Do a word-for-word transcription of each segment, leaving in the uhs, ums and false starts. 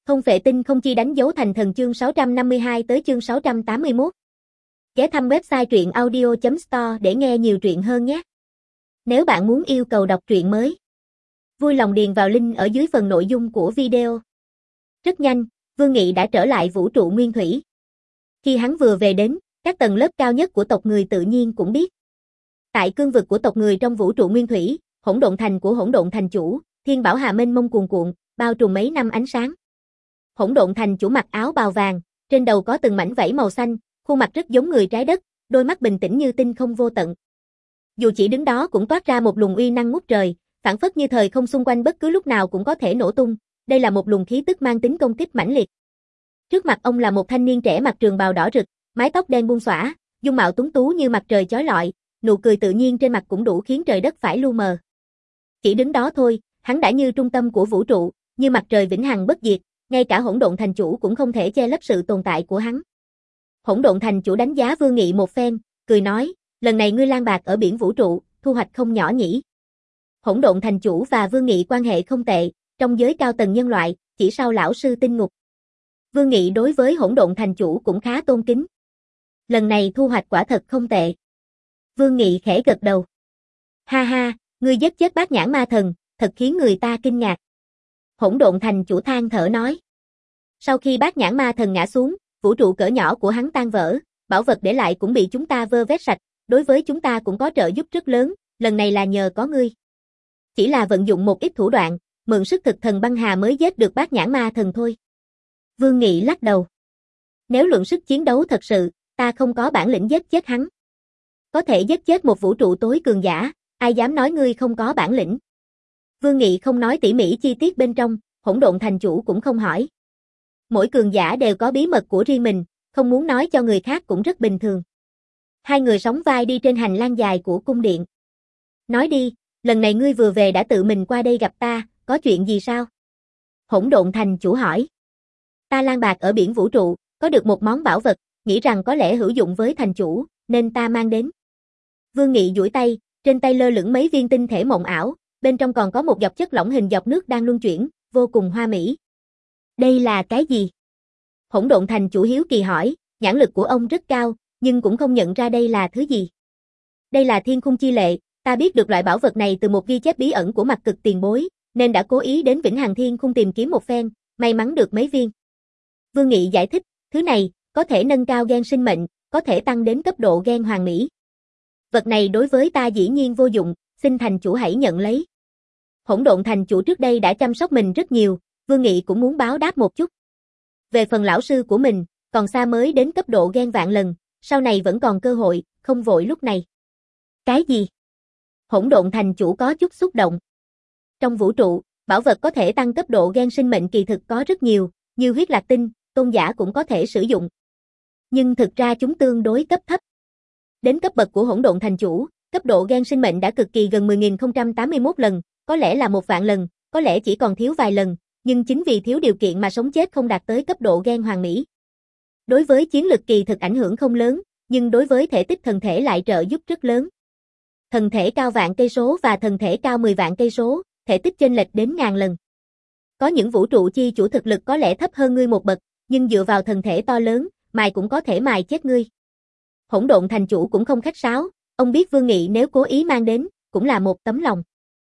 Không phệ tinh không chi đánh dấu thành thần chương sáu trăm năm mươi hai tới chương sáu trăm tám mươi mốt. Ghé thăm website truyện audio chấm store để nghe nhiều truyện hơn nhé. Nếu bạn muốn yêu cầu đọc truyện mới, vui lòng điền vào link ở dưới phần nội dung của video. Rất nhanh, Vương Nghị đã trở lại vũ trụ nguyên thủy. Khi hắn vừa về đến, các tầng lớp cao nhất của tộc người tự nhiên cũng biết. Tại cương vực của tộc người trong vũ trụ nguyên thủy, hỗn độn thành của hỗn độn thành chủ, thiên bảo hà mênh mông cuồn cuộn, bao trùm mấy năm ánh sáng. Hỗn độn thành chủ mặc áo bào vàng, trên đầu có từng mảnh vảy màu xanh, khuôn mặt rất giống người trái đất, đôi mắt bình tĩnh như tinh không vô tận. Dù chỉ đứng đó cũng toát ra một luồng uy năng ngút trời, phảng phất như thời không xung quanh bất cứ lúc nào cũng có thể nổ tung, đây là một luồng khí tức mang tính công kích mãnh liệt. Trước mặt ông là một thanh niên trẻ mặc trường bào đỏ rực, mái tóc đen buông xõa, dung mạo tuấn tú như mặt trời chói lọi, nụ cười tự nhiên trên mặt cũng đủ khiến trời đất phải lu mờ. Chỉ đứng đó thôi, hắn đã như trung tâm của vũ trụ, như mặt trời vĩnh hằng bất diệt, ngay cả hỗn độn thành chủ cũng không thể che lấp sự tồn tại của hắn. Hỗn độn thành chủ đánh giá Vương Nghị một phen, cười nói, lần này ngươi lang bạc ở biển vũ trụ, thu hoạch không nhỏ nhỉ. Hỗn độn thành chủ và Vương Nghị quan hệ không tệ, trong giới cao tầng nhân loại, chỉ sau lão sư tinh ngục. Vương Nghị đối với hỗn độn thành chủ cũng khá tôn kính. Lần này thu hoạch quả thật không tệ. Vương Nghị khẽ gật đầu. Ha ha, ngươi giết chết bát nhãn ma thần, thật khiến người ta kinh ngạc. Hỗn độn thành chủ than thở nói. Sau khi bát nhãn ma thần ngã xuống, vũ trụ cỡ nhỏ của hắn tan vỡ, bảo vật để lại cũng bị chúng ta vơ vét sạch, đối với chúng ta cũng có trợ giúp rất lớn, lần này là nhờ có ngươi. Chỉ là vận dụng một ít thủ đoạn, mượn sức thực thần băng hà mới giết được bát nhãn ma thần thôi. Vương Nghị lắc đầu. Nếu luận sức chiến đấu thật sự, ta không có bản lĩnh giết chết hắn. Có thể giết chết một vũ trụ tối cường giả, ai dám nói ngươi không có bản lĩnh. Vương Nghị không nói tỉ mỉ chi tiết bên trong, hỗn độn thành chủ cũng không hỏi. Mỗi cường giả đều có bí mật của riêng mình, không muốn nói cho người khác cũng rất bình thường. Hai người sóng vai đi trên hành lang dài của cung điện. Nói đi, lần này ngươi vừa về đã tự mình qua đây gặp ta, có chuyện gì sao? Hỗn độn thành chủ hỏi. Ta lang bạc ở biển vũ trụ, có được một món bảo vật, nghĩ rằng có lẽ hữu dụng với thành chủ, nên ta mang đến. Vương Nghị duỗi tay, trên tay lơ lửng mấy viên tinh thể mộng ảo, bên trong còn có một giọt chất lỏng hình giọt nước đang luân chuyển, vô cùng hoa mỹ. Đây là cái gì? Hỗn độn thành chủ hiếu kỳ hỏi, nhãn lực của ông rất cao, nhưng cũng không nhận ra đây là thứ gì. Đây là thiên khung chi lệ, ta biết được loại bảo vật này từ một ghi chép bí ẩn của mặt cực tiền bối, nên đã cố ý đến Vĩnh Hằng Thiên Khung tìm kiếm một phen, may mắn được mấy viên. Vương Nghị giải thích, thứ này, có thể nâng cao gen sinh mệnh, có thể tăng đến cấp độ gen hoàn mỹ. Vật này đối với ta dĩ nhiên vô dụng, xin thành chủ hãy nhận lấy. Hỗn độn thành chủ trước đây đã chăm sóc mình rất nhiều, Vương Nghị cũng muốn báo đáp một chút. Về phần lão sư của mình, còn xa mới đến cấp độ gen vạn lần, sau này vẫn còn cơ hội, không vội lúc này. Cái gì? Hỗn độn thành chủ có chút xúc động. Trong vũ trụ, bảo vật có thể tăng cấp độ gen sinh mệnh kỳ thực có rất nhiều, như huyết lạc tinh, tôn giả cũng có thể sử dụng. Nhưng thực ra chúng tương đối cấp thấp. Đến cấp bậc của hỗn độn thành chủ, cấp độ gen sinh mệnh đã cực kỳ gần mười nghìn không trăm tám mươi mốt lần, có lẽ là một vạn lần, có lẽ chỉ còn thiếu vài lần, nhưng chính vì thiếu điều kiện mà sống chết không đạt tới cấp độ gen hoàn mỹ. Đối với chiến lực kỳ thực ảnh hưởng không lớn, nhưng đối với thể tích thần thể lại trợ giúp rất lớn. Thần thể cao vạn cây số và thần thể cao mười vạn cây số, thể tích chênh lệch đến ngàn lần. Có những vũ trụ chi chủ thực lực có lẽ thấp hơn ngươi một bậc, nhưng dựa vào thần thể to lớn, mài cũng có thể mài chết ngươi. Hỗn độn thành chủ cũng không khách sáo, ông biết Vương Nghị nếu cố ý mang đến, cũng là một tấm lòng.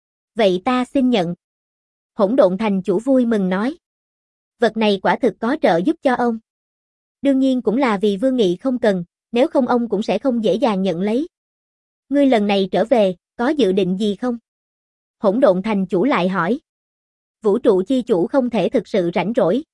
Vậy ta xin nhận. Hỗn độn thành chủ vui mừng nói. Vật này quả thực có trợ giúp cho ông. Đương nhiên cũng là vì Vương Nghị không cần, nếu không ông cũng sẽ không dễ dàng nhận lấy. Ngươi lần này trở về, có dự định gì không? Hỗn độn thành chủ lại hỏi. Vũ trụ chi chủ không thể thực sự rảnh rỗi.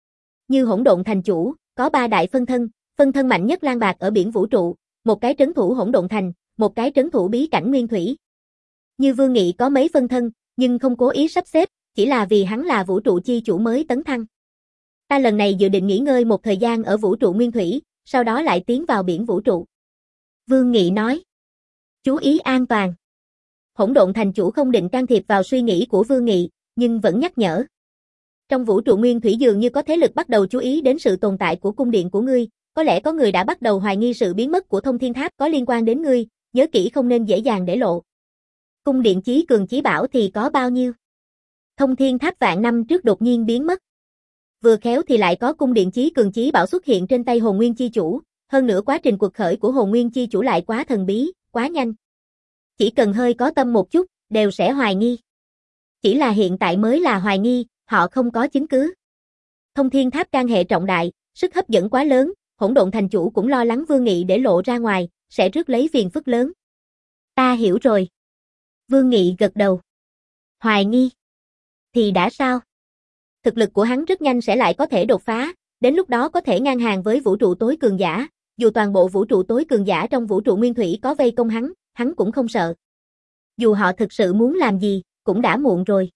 Như hỗn độn thành chủ, có ba đại phân thân, phân thân mạnh nhất lang bạc ở biển vũ trụ, một cái trấn thủ hỗn độn thành, một cái trấn thủ bí cảnh nguyên thủy. Như Vương Nghị có mấy phân thân, nhưng không cố ý sắp xếp, chỉ là vì hắn là vũ trụ chi chủ mới tấn thăng. Ta lần này dự định nghỉ ngơi một thời gian ở vũ trụ nguyên thủy, sau đó lại tiến vào biển vũ trụ. Vương Nghị nói. Chú ý an toàn. Hỗn độn thành chủ không định can thiệp vào suy nghĩ của Vương Nghị, nhưng vẫn nhắc nhở. Trong vũ trụ nguyên thủy dường như có thế lực bắt đầu chú ý đến sự tồn tại của cung điện của ngươi, có lẽ có người đã bắt đầu hoài nghi sự biến mất của thông thiên tháp có liên quan đến ngươi, nhớ kỹ không nên dễ dàng để lộ. Cung điện chí cường chí bảo thì có bao nhiêu? Thông thiên tháp vạn năm trước đột nhiên biến mất. Vừa khéo thì lại có cung điện chí cường chí bảo xuất hiện trên tay Hồn Nguyên chi chủ, hơn nữa quá trình cuộc khởi của Hồn Nguyên chi chủ lại quá thần bí, quá nhanh. Chỉ cần hơi có tâm một chút, đều sẽ hoài nghi. Chỉ là hiện tại mới là hoài nghi, họ không có chứng cứ. Thông Thiên Tháp can hệ trọng đại, sức hấp dẫn quá lớn, Hỗn Độn thành chủ cũng lo lắng Vương Nghị để lộ ra ngoài, sẽ rước lấy phiền phức lớn. Ta hiểu rồi. Vương Nghị gật đầu. Hoài nghi. Thì đã sao? Thực lực của hắn rất nhanh sẽ lại có thể đột phá, đến lúc đó có thể ngang hàng với vũ trụ tối cường giả, dù toàn bộ vũ trụ tối cường giả trong vũ trụ nguyên thủy có vây công hắn, hắn cũng không sợ. Dù họ thực sự muốn làm gì, cũng đã muộn rồi.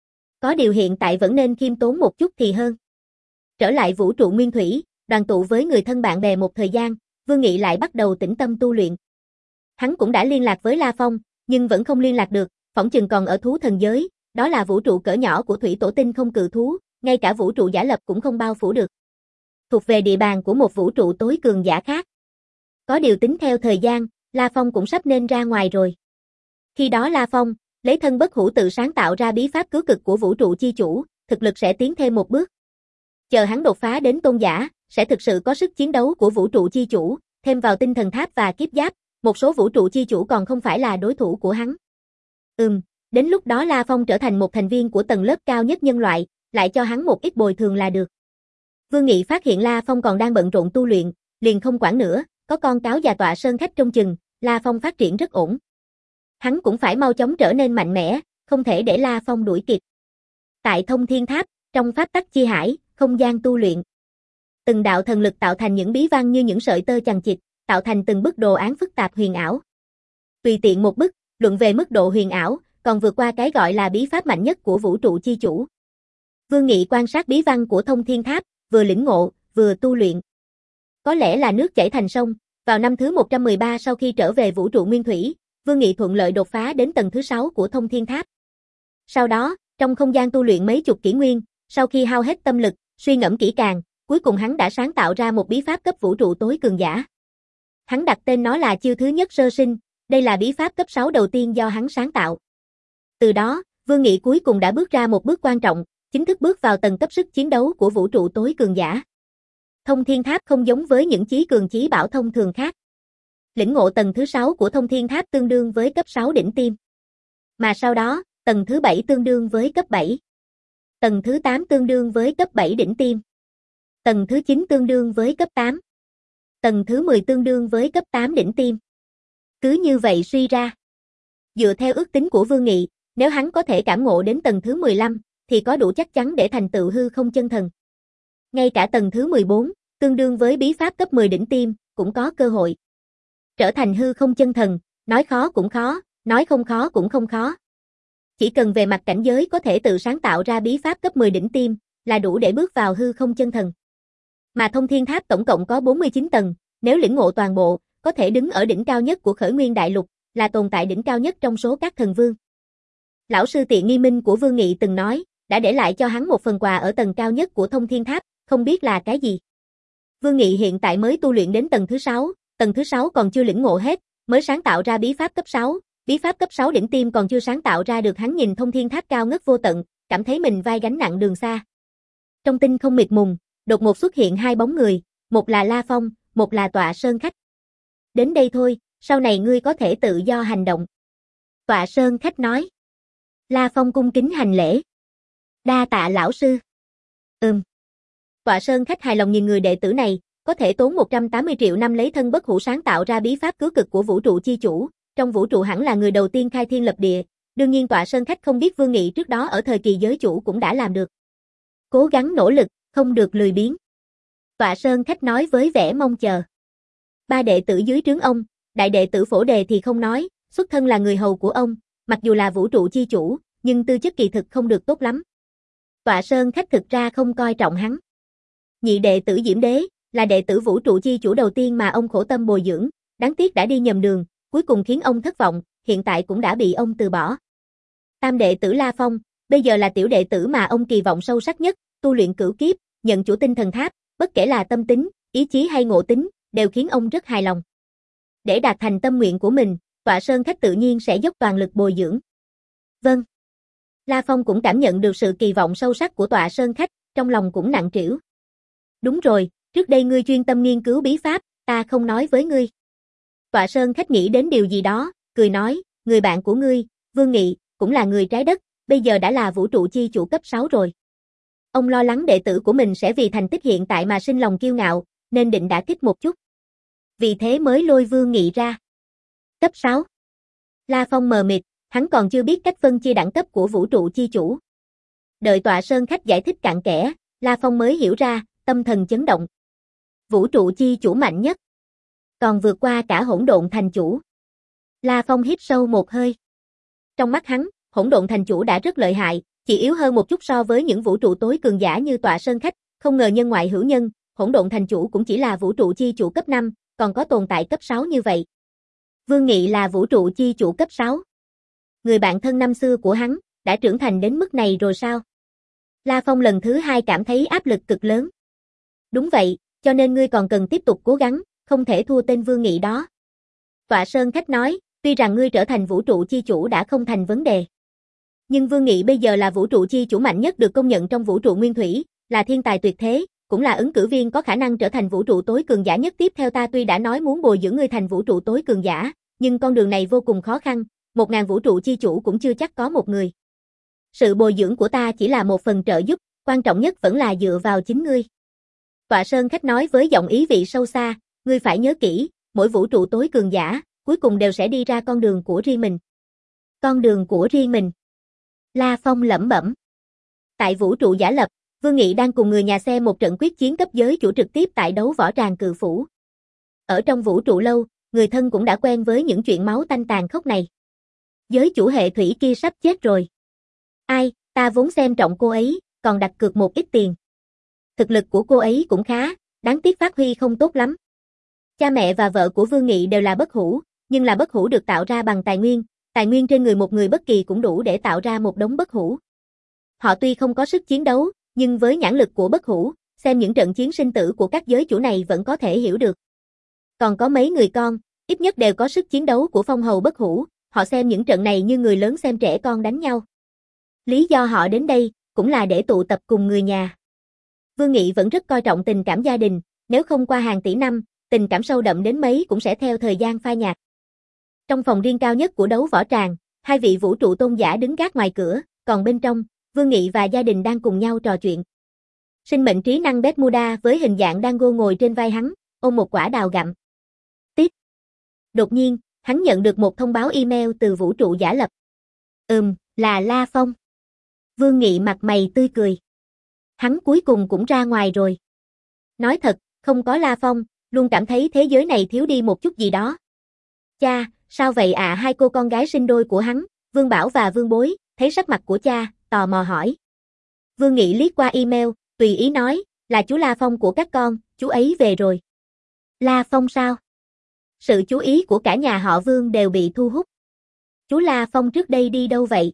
Có điều hiện tại vẫn nên khiêm tốn một chút thì hơn. Trở lại vũ trụ nguyên thủy, đoàn tụ với người thân bạn bè một thời gian, Vương Nghị lại bắt đầu tĩnh tâm tu luyện. Hắn cũng đã liên lạc với La Phong, nhưng vẫn không liên lạc được, phỏng chừng còn ở thú thần giới, đó là vũ trụ cỡ nhỏ của thủy tổ tinh không cự thú, ngay cả vũ trụ giả lập cũng không bao phủ được. Thuộc về địa bàn của một vũ trụ tối cường giả khác. Có điều tính theo thời gian, La Phong cũng sắp nên ra ngoài rồi. Khi đó La Phong, lấy thân bất hủ tự sáng tạo ra bí pháp cứu cực của vũ trụ chi chủ, thực lực sẽ tiến thêm một bước. Chờ hắn đột phá đến tôn giả, sẽ thực sự có sức chiến đấu của vũ trụ chi chủ, thêm vào tinh thần tháp và kiếp giáp, một số vũ trụ chi chủ còn không phải là đối thủ của hắn. Ừm, đến lúc đó La Phong trở thành một thành viên của tầng lớp cao nhất nhân loại, lại cho hắn một ít bồi thường là được. Vương Nghị phát hiện La Phong còn đang bận rộn tu luyện, liền không quản nữa, có con cáo già tọa sơn khách trông chừng, La Phong phát triển rất ổn. Hắn cũng phải mau chóng trở nên mạnh mẽ, không thể để La Phong đuổi kịp. Tại Thông Thiên Tháp, trong pháp tắc chi hải, không gian tu luyện. Từng đạo thần lực tạo thành những bí văn như những sợi tơ chằng chịt, tạo thành từng bức đồ án phức tạp huyền ảo. Tùy tiện một bức, luận về mức độ huyền ảo, còn vượt qua cái gọi là bí pháp mạnh nhất của vũ trụ chi chủ. Vương Nghị quan sát bí văn của Thông Thiên Tháp, vừa lĩnh ngộ, vừa tu luyện. Có lẽ là nước chảy thành sông, vào năm thứ một trăm mười ba sau khi trở về vũ trụ nguyên thủy, Vương Nghị thuận lợi đột phá đến tầng thứ sáu của Thông Thiên Tháp. Sau đó, trong không gian tu luyện mấy chục kỷ nguyên, sau khi hao hết tâm lực, suy ngẫm kỹ càng, cuối cùng hắn đã sáng tạo ra một bí pháp cấp vũ trụ tối cường giả. Hắn đặt tên nó là chiêu thứ nhất sơ sinh, đây là bí pháp cấp sáu đầu tiên do hắn sáng tạo. Từ đó, Vương Nghị cuối cùng đã bước ra một bước quan trọng, chính thức bước vào tầng cấp sức chiến đấu của vũ trụ tối cường giả. Thông Thiên Tháp không giống với những chí cường chí bảo thông thường khác. Lĩnh ngộ tầng thứ sáu của Thông Thiên Tháp tương đương với cấp sáu đỉnh tiêm. Mà sau đó, tầng thứ bảy tương đương với cấp bảy. Tầng thứ tám tương đương với cấp bảy đỉnh tiêm. Tầng thứ chín tương đương với cấp tám. Tầng thứ mười tương đương với cấp tám đỉnh tiêm. Cứ như vậy suy ra. Dựa theo ước tính của Vương Nghị, nếu hắn có thể cảm ngộ đến tầng thứ mười lăm, thì có đủ chắc chắn để thành tựu hư không chân thần. Ngay cả tầng thứ mười bốn, tương đương với bí pháp cấp mười đỉnh tiêm, cũng có cơ hội. Trở thành hư không chân thần, nói khó cũng khó, nói không khó cũng không khó. Chỉ cần về mặt cảnh giới có thể tự sáng tạo ra bí pháp cấp mười đỉnh tiêm, là đủ để bước vào hư không chân thần. Mà Thông Thiên Tháp tổng cộng có bốn mươi chín tầng, nếu lĩnh ngộ toàn bộ, có thể đứng ở đỉnh cao nhất của Khởi Nguyên Đại Lục, là tồn tại đỉnh cao nhất trong số các thần vương. Lão sư Tiện Nghi Minh của Vương Nghị từng nói, đã để lại cho hắn một phần quà ở tầng cao nhất của Thông Thiên Tháp, không biết là cái gì. Vương Nghị hiện tại mới tu luyện đến tầng thứ sáu, tầng thứ sáu còn chưa lĩnh ngộ hết, mới sáng tạo ra bí pháp cấp sáu, bí pháp cấp sáu đỉnh tiêm còn chưa sáng tạo ra được. Hắn nhìn Thông Thiên Tháp cao ngất vô tận, cảm thấy mình vai gánh nặng đường xa. Trong tinh không mịt mùng, đột ngột xuất hiện hai bóng người, một là La Phong, một là Tọa Sơn Khách. Đến đây thôi, sau này ngươi có thể tự do hành động. Tọa Sơn Khách nói. La Phong cung kính hành lễ. Đa tạ lão sư. Ừm. Tọa Sơn Khách hài lòng nhìn người đệ tử này, có thể tốn một trăm tám mươi triệu năm lấy thân bất hủ sáng tạo ra bí pháp cứu cực của vũ trụ chi chủ, trong vũ trụ hẳn là người đầu tiên khai thiên lập địa, đương nhiên Tọa Sơn Khách không biết Vương Nghị trước đó ở thời kỳ giới chủ cũng đã làm được. Cố gắng nỗ lực, không được lười biếng. Tọa Sơn Khách nói với vẻ mong chờ. Ba đệ tử dưới trướng ông, đại đệ tử Phổ Đề thì không nói, xuất thân là người hầu của ông, mặc dù là vũ trụ chi chủ, nhưng tư chất kỳ thực không được tốt lắm. Tọa Sơn Khách thực ra không coi trọng hắn. Nhị đệ tử Diễm Đế, là đệ tử vũ trụ chi chủ đầu tiên mà ông khổ tâm bồi dưỡng, đáng tiếc đã đi nhầm đường, cuối cùng khiến ông thất vọng, hiện tại cũng đã bị ông từ bỏ. Tam đệ tử La Phong, bây giờ là tiểu đệ tử mà ông kỳ vọng sâu sắc nhất, tu luyện cửu kiếp, nhận chủ tinh thần tháp, bất kể là tâm tính, ý chí hay ngộ tính, đều khiến ông rất hài lòng. Để đạt thành tâm nguyện của mình, Tọa Sơn Khách tự nhiên sẽ dốc toàn lực bồi dưỡng. Vâng. La Phong cũng cảm nhận được sự kỳ vọng sâu sắc của Tọa Sơn Khách, trong lòng cũng nặng trĩu. Đúng rồi, trước đây ngươi chuyên tâm nghiên cứu bí pháp, ta không nói với ngươi. Tọa Sơn Khách nghĩ đến điều gì đó, cười nói, người bạn của ngươi, Vương Nghị, cũng là người trái đất, bây giờ đã là vũ trụ chi chủ cấp sáu rồi. Ông lo lắng đệ tử của mình sẽ vì thành tích hiện tại mà sinh lòng kiêu ngạo, nên định đả kích một chút. Vì thế mới lôi Vương Nghị ra. Cấp sáu. La Phong mờ mịt, hắn còn chưa biết cách phân chia đẳng cấp của vũ trụ chi chủ. Đợi Tọa Sơn Khách giải thích cặn kẽ, La Phong mới hiểu ra, tâm thần chấn động. Vũ trụ chi chủ mạnh nhất, còn vượt qua cả hỗn độn thành chủ. La Phong hít sâu một hơi. Trong mắt hắn, hỗn độn thành chủ đã rất lợi hại, chỉ yếu hơn một chút so với những vũ trụ tối cường giả như Tọa Sơn Khách, không ngờ nhân ngoại hữu nhân, hỗn độn thành chủ cũng chỉ là vũ trụ chi chủ cấp năm, còn có tồn tại cấp sáu như vậy. Vương Nghị là vũ trụ chi chủ cấp sáu. Người bạn thân năm xưa của hắn, đã trưởng thành đến mức này rồi sao? La Phong lần thứ hai cảm thấy áp lực cực lớn. Đúng vậy, cho nên ngươi còn cần tiếp tục cố gắng, không thể thua tên Vương Nghị đó. Tọa Sơn Khách nói, tuy rằng ngươi trở thành vũ trụ chi chủ đã không thành vấn đề. Nhưng Vương Nghị bây giờ là vũ trụ chi chủ mạnh nhất được công nhận trong vũ trụ nguyên thủy, là thiên tài tuyệt thế, cũng là ứng cử viên có khả năng trở thành vũ trụ tối cường giả nhất tiếp theo ta tuy đã nói muốn bồi dưỡng ngươi thành vũ trụ tối cường giả, nhưng con đường này vô cùng khó khăn, một ngàn vũ trụ chi chủ cũng chưa chắc có một người. Sự bồi dưỡng của ta chỉ là một phần trợ giúp, quan trọng nhất vẫn là dựa vào chính ngươi. Tọa Sơn Khách nói với giọng ý vị sâu xa, ngươi phải nhớ kỹ, mỗi vũ trụ tối cường giả, cuối cùng đều sẽ đi ra con đường của riêng mình. Con đường của riêng mình. La Phong lẩm bẩm. Tại vũ trụ giả lập, Vương Nghị đang cùng người nhà xem một trận quyết chiến cấp giới chủ trực tiếp tại đấu võ tràng Cự Phủ. Ở trong vũ trụ lâu, người thân cũng đã quen với những chuyện máu tanh tàn khốc này. Giới chủ hệ thủy kia sắp chết rồi. Ai, ta vốn xem trọng cô ấy, còn đặt cược một ít tiền. Thực lực của cô ấy cũng khá, đáng tiếc phát huy không tốt lắm. Cha mẹ và vợ của Vương Nghị đều là bất hủ, nhưng là bất hủ được tạo ra bằng tài nguyên, tài nguyên trên người một người bất kỳ cũng đủ để tạo ra một đống bất hủ. Họ tuy không có sức chiến đấu, nhưng với nhãn lực của bất hủ, xem những trận chiến sinh tử của các giới chủ này vẫn có thể hiểu được. Còn có mấy người con, ít nhất đều có sức chiến đấu của phong hầu bất hủ, họ xem những trận này như người lớn xem trẻ con đánh nhau. Lý do họ đến đây, cũng là để tụ tập cùng người nhà. Vương Nghị vẫn rất coi trọng tình cảm gia đình, nếu không qua hàng tỷ năm, tình cảm sâu đậm đến mấy cũng sẽ theo thời gian phai nhạt. Trong phòng riêng cao nhất của đấu võ tràng, hai vị vũ trụ tôn giả đứng gác ngoài cửa, còn bên trong, Vương Nghị và gia đình đang cùng nhau trò chuyện. Sinh mệnh trí năng Bermuda với hình dạng Dango ngồi trên vai hắn, ôm một quả đào gặm. Tiếp. Đột nhiên, hắn nhận được một thông báo email từ vũ trụ giả lập. Ừm, là La Phong. Vương Nghị mặt mày tươi cười. Hắn cuối cùng cũng ra ngoài rồi. Nói thật, không có La Phong, luôn cảm thấy thế giới này thiếu đi một chút gì đó. Cha, sao vậy ạ? À? Hai cô con gái sinh đôi của hắn, Vương Bảo và Vương Bối, thấy sắc mặt của cha, tò mò hỏi. Vương Nghị liếc qua email, tùy ý nói, là chú La Phong của các con, chú ấy về rồi. La Phong sao? Sự chú ý của cả nhà họ Vương đều bị thu hút. Chú La Phong trước đây đi đâu vậy?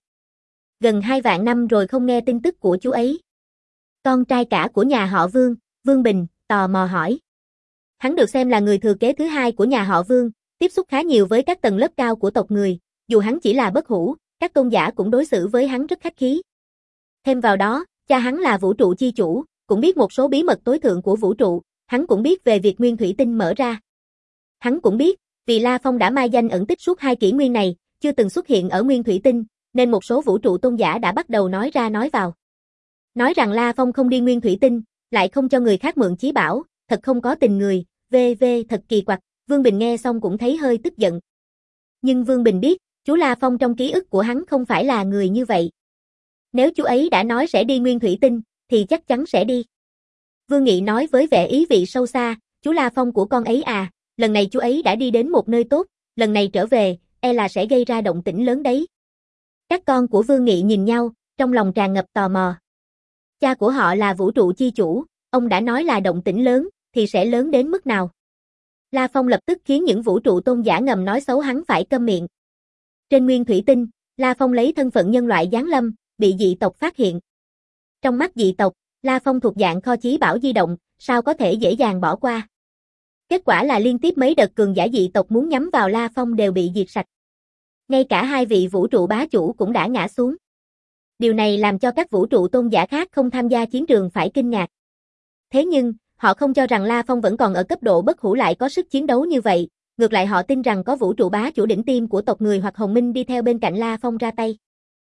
Gần hai vạn năm rồi không nghe tin tức của chú ấy. Con trai cả của nhà họ Vương, Vương Bình, tò mò hỏi. Hắn được xem là người thừa kế thứ hai của nhà họ Vương, tiếp xúc khá nhiều với các tầng lớp cao của tộc người, dù hắn chỉ là bất hủ, các tôn giả cũng đối xử với hắn rất khách khí. Thêm vào đó, cha hắn là vũ trụ chi chủ, cũng biết một số bí mật tối thượng của vũ trụ, hắn cũng biết về việc nguyên thủy tinh mở ra. Hắn cũng biết, vì La Phong đã mai danh ẩn tích suốt hai kỷ nguyên này, chưa từng xuất hiện ở nguyên thủy tinh, nên một số vũ trụ tôn giả đã bắt đầu nói ra nói vào. Nói rằng La Phong không đi nguyên thủy tinh, lại không cho người khác mượn chí bảo, thật không có tình người, vv thật kỳ quặc. Vương Bình nghe xong cũng thấy hơi tức giận. Nhưng Vương Bình biết, chú La Phong trong ký ức của hắn không phải là người như vậy. Nếu chú ấy đã nói sẽ đi nguyên thủy tinh, thì chắc chắn sẽ đi. Vương Nghị nói với vẻ ý vị sâu xa, chú La Phong của con ấy à, lần này chú ấy đã đi đến một nơi tốt, lần này trở về, e là sẽ gây ra động tĩnh lớn đấy. Các con của Vương Nghị nhìn nhau, trong lòng tràn ngập tò mò. Cha của họ là vũ trụ chi chủ, ông đã nói là động tĩnh lớn, thì sẽ lớn đến mức nào? La Phong lập tức khiến những vũ trụ tôn giả ngầm nói xấu hắn phải câm miệng. Trên nguyên thủy tinh, La Phong lấy thân phận nhân loại giáng lâm, bị dị tộc phát hiện. Trong mắt dị tộc, La Phong thuộc dạng kho chí bảo di động, sao có thể dễ dàng bỏ qua. Kết quả là liên tiếp mấy đợt cường giả dị tộc muốn nhắm vào La Phong đều bị diệt sạch. Ngay cả hai vị vũ trụ bá chủ cũng đã ngã xuống. Điều này làm cho các vũ trụ tôn giả khác không tham gia chiến trường phải kinh ngạc. Thế nhưng, họ không cho rằng La Phong vẫn còn ở cấp độ bất hủ lại có sức chiến đấu như vậy, ngược lại họ tin rằng có vũ trụ bá chủ đỉnh tiêm của tộc người hoặc Hồng Minh đi theo bên cạnh La Phong ra tay.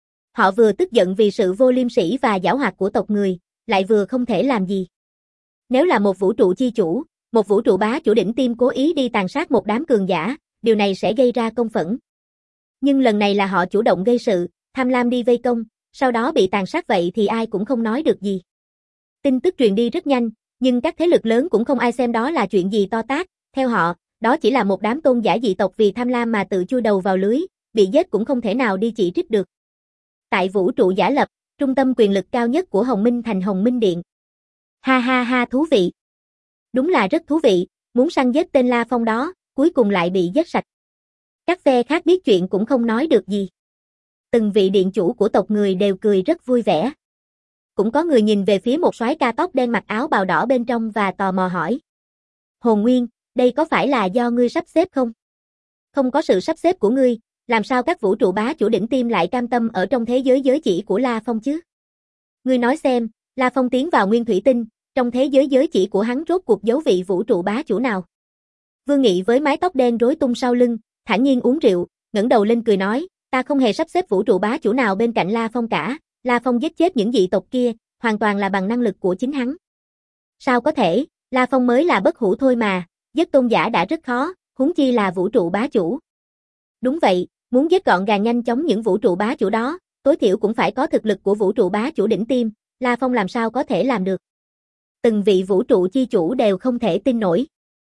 Họ vừa tức giận vì sự vô liêm sỉ và giảo hoạt của tộc người, lại vừa không thể làm gì. Nếu là một vũ trụ chi chủ, một vũ trụ bá chủ đỉnh tiêm cố ý đi tàn sát một đám cường giả, điều này sẽ gây ra công phẫn. Nhưng lần này là họ chủ động gây sự, tham lam đi vây công, sau đó bị tàn sát vậy thì ai cũng không nói được gì. Tin tức truyền đi rất nhanh, nhưng các thế lực lớn cũng không ai xem đó là chuyện gì to tát, theo họ, đó chỉ là một đám tôn giả dị tộc vì tham lam mà tự chui đầu vào lưới, bị giết cũng không thể nào đi chỉ trích được. Tại vũ trụ giả lập, trung tâm quyền lực cao nhất của Hồng Minh thành Hồng Minh Điện. Ha ha ha, thú vị. Đúng là rất thú vị, muốn săn giết tên La Phong đó, cuối cùng lại bị giết sạch. Các phe khác biết chuyện cũng không nói được gì. Từng vị điện chủ của tộc người đều cười rất vui vẻ. Cũng có người nhìn về phía một soái ca tóc đen mặc áo bào đỏ bên trong và tò mò hỏi. Hồn Nguyên, đây có phải là do ngươi sắp xếp không? Không có sự sắp xếp của ngươi, làm sao các vũ trụ bá chủ đỉnh tiêm lại cam tâm ở trong thế giới giới chỉ của La Phong chứ? Ngươi nói xem, La Phong tiến vào nguyên thủy tinh, trong thế giới giới chỉ của hắn rốt cuộc dấu vị vũ trụ bá chủ nào? Vương Nghị với mái tóc đen rối tung sau lưng, thản nhiên uống rượu, ngẩng đầu lên cười nói, ta không hề sắp xếp vũ trụ bá chủ nào bên cạnh La Phong cả, La Phong giết chết những dị tộc kia, hoàn toàn là bằng năng lực của chính hắn. Sao có thể, La Phong mới là bất hủ thôi mà, giết tôn giả đã rất khó, huống chi là vũ trụ bá chủ. Đúng vậy, muốn giết gọn gàng nhanh chóng những vũ trụ bá chủ đó, tối thiểu cũng phải có thực lực của vũ trụ bá chủ đỉnh tiêm, La Phong làm sao có thể làm được. Từng vị vũ trụ chi chủ đều không thể tin nổi.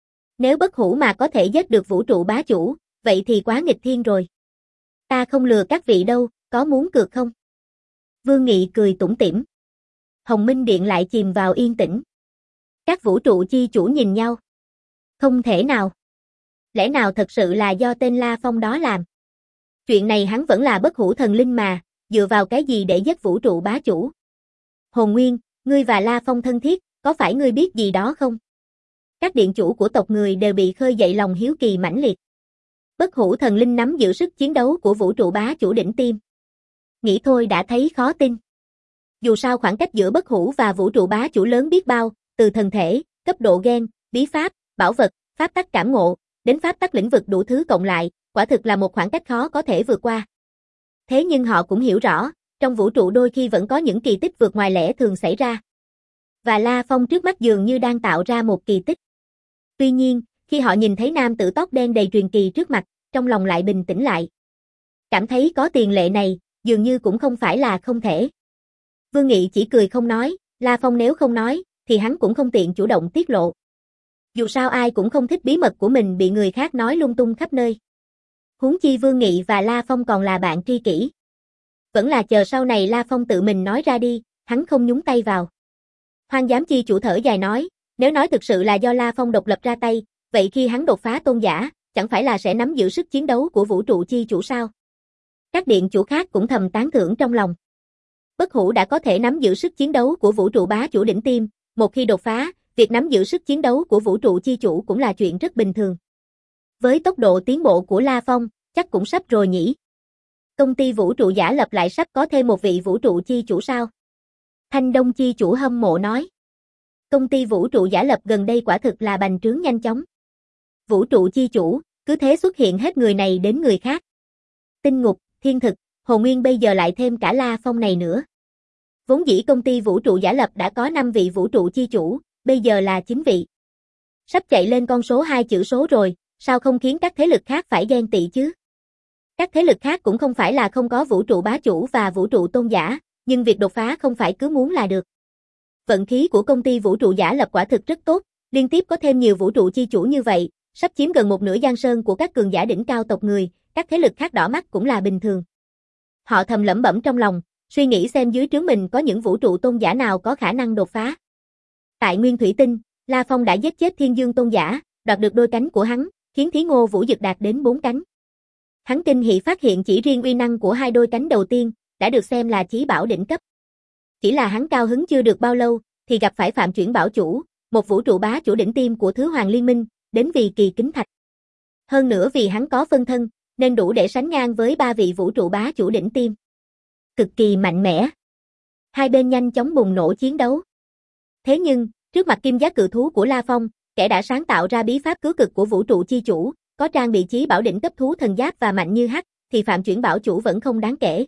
Nếu bất hủ mà có thể giết được vũ trụ bá chủ, vậy thì quá nghịch thiên rồi. Ta không lừa các vị đâu, có muốn cược không? Vương Nghị cười tủm tỉm. Hồng Minh Điện lại chìm vào yên tĩnh. Các vũ trụ chi chủ nhìn nhau. Không thể nào. Lẽ nào thật sự là do tên La Phong đó làm? Chuyện này hắn vẫn là bất hủ thần linh mà, dựa vào cái gì để giết vũ trụ bá chủ? Hồn Nguyên, ngươi và La Phong thân thiết, có phải ngươi biết gì đó không? Các điện chủ của tộc người đều bị khơi dậy lòng hiếu kỳ mãnh liệt. Bất hủ thần linh nắm giữ sức chiến đấu của vũ trụ bá chủ đỉnh tiêm. Nghĩ thôi đã thấy khó tin. Dù sao khoảng cách giữa bất hủ và vũ trụ bá chủ lớn biết bao, từ thần thể, cấp độ gen, bí pháp, bảo vật, pháp tắc cảm ngộ, đến pháp tắc lĩnh vực đủ thứ cộng lại, quả thực là một khoảng cách khó có thể vượt qua. Thế nhưng họ cũng hiểu rõ, trong vũ trụ đôi khi vẫn có những kỳ tích vượt ngoài lẽ thường xảy ra. Và La Phong trước mắt dường như đang tạo ra một kỳ tích. Tuy nhiên, khi họ nhìn thấy nam tử tóc đen đầy truyền kỳ trước mặt, trong lòng lại bình tĩnh lại. Cảm thấy có tiền lệ này, dường như cũng không phải là không thể. Vương Nghị chỉ cười không nói, La Phong nếu không nói, thì hắn cũng không tiện chủ động tiết lộ. Dù sao ai cũng không thích bí mật của mình bị người khác nói lung tung khắp nơi. Huống chi Vương Nghị và La Phong còn là bạn tri kỷ. Vẫn là chờ sau này La Phong tự mình nói ra đi, hắn không nhúng tay vào. Hoang Dám Chi chủ thở dài nói, nếu nói thực sự là do La Phong độc lập ra tay, vậy khi hắn đột phá tôn giả, chẳng phải là sẽ nắm giữ sức chiến đấu của vũ trụ chi chủ sao? Các điện chủ khác cũng thầm tán thưởng trong lòng. Bất hủ đã có thể nắm giữ sức chiến đấu của vũ trụ bá chủ đỉnh tiêm, một khi đột phá, việc nắm giữ sức chiến đấu của vũ trụ chi chủ cũng là chuyện rất bình thường. Với tốc độ tiến bộ của La Phong, chắc cũng sắp rồi nhỉ. Công ty vũ trụ giả lập lại sắp có thêm một vị vũ trụ chi chủ sao? Thanh Đông chi chủ hâm mộ nói. Công ty vũ trụ giả lập gần đây quả thực là bành trướng nhanh chóng. Vũ trụ chi chủ, cứ thế xuất hiện hết người này đến người khác. Tinh Ngục, Thiên Thực, Hồ Nguyên bây giờ lại thêm cả La Phong này nữa. Vốn dĩ công ty vũ trụ giả lập đã có năm vị vũ trụ chi chủ, bây giờ là chín vị. Sắp chạy lên con số hai chữ số rồi, sao không khiến các thế lực khác phải ghen tị chứ? Các thế lực khác cũng không phải là không có vũ trụ bá chủ và vũ trụ tôn giả, nhưng việc đột phá không phải cứ muốn là được. Vận khí của công ty vũ trụ giả lập quả thực rất tốt, liên tiếp có thêm nhiều vũ trụ chi chủ như vậy, sắp chiếm gần một nửa giang sơn của các cường giả đỉnh cao tộc người, các thế lực khác đỏ mắt cũng là bình thường. Họ thầm lẩm bẩm trong lòng, suy nghĩ xem dưới trướng mình có những vũ trụ tôn giả nào có khả năng đột phá. Tại Nguyên Thủy Tinh, La Phong đã giết chết Thiên Dương tôn giả, đoạt được đôi cánh của hắn, khiến Thí Ngô Vũ Dực đạt đến bốn cánh. Hắn kinh hỉ phát hiện chỉ riêng uy năng của hai đôi cánh đầu tiên, đã được xem là chí bảo đỉnh cấp. Chỉ là hắn cao hứng chưa được bao lâu, thì gặp phải Phạm Chuyển Bảo Chủ, một vũ trụ bá chủ đỉnh tiêm của Thứ Hoàng Liên Minh, đến vì kỳ kính thạch. Hơn nữa vì hắn có phân thân, nên đủ để sánh ngang với ba vị vũ trụ bá chủ đỉnh tiêm. Cực kỳ mạnh mẽ. Hai bên nhanh chóng bùng nổ chiến đấu. Thế nhưng, trước mặt kim giác cự thú của La Phong, kẻ đã sáng tạo ra bí pháp cứu cực của vũ trụ chi chủ, có trang bị chí bảo đỉnh cấp thú thần giáp và mạnh như hắc, thì Phạm Chuyển Bảo chủ vẫn không đáng kể.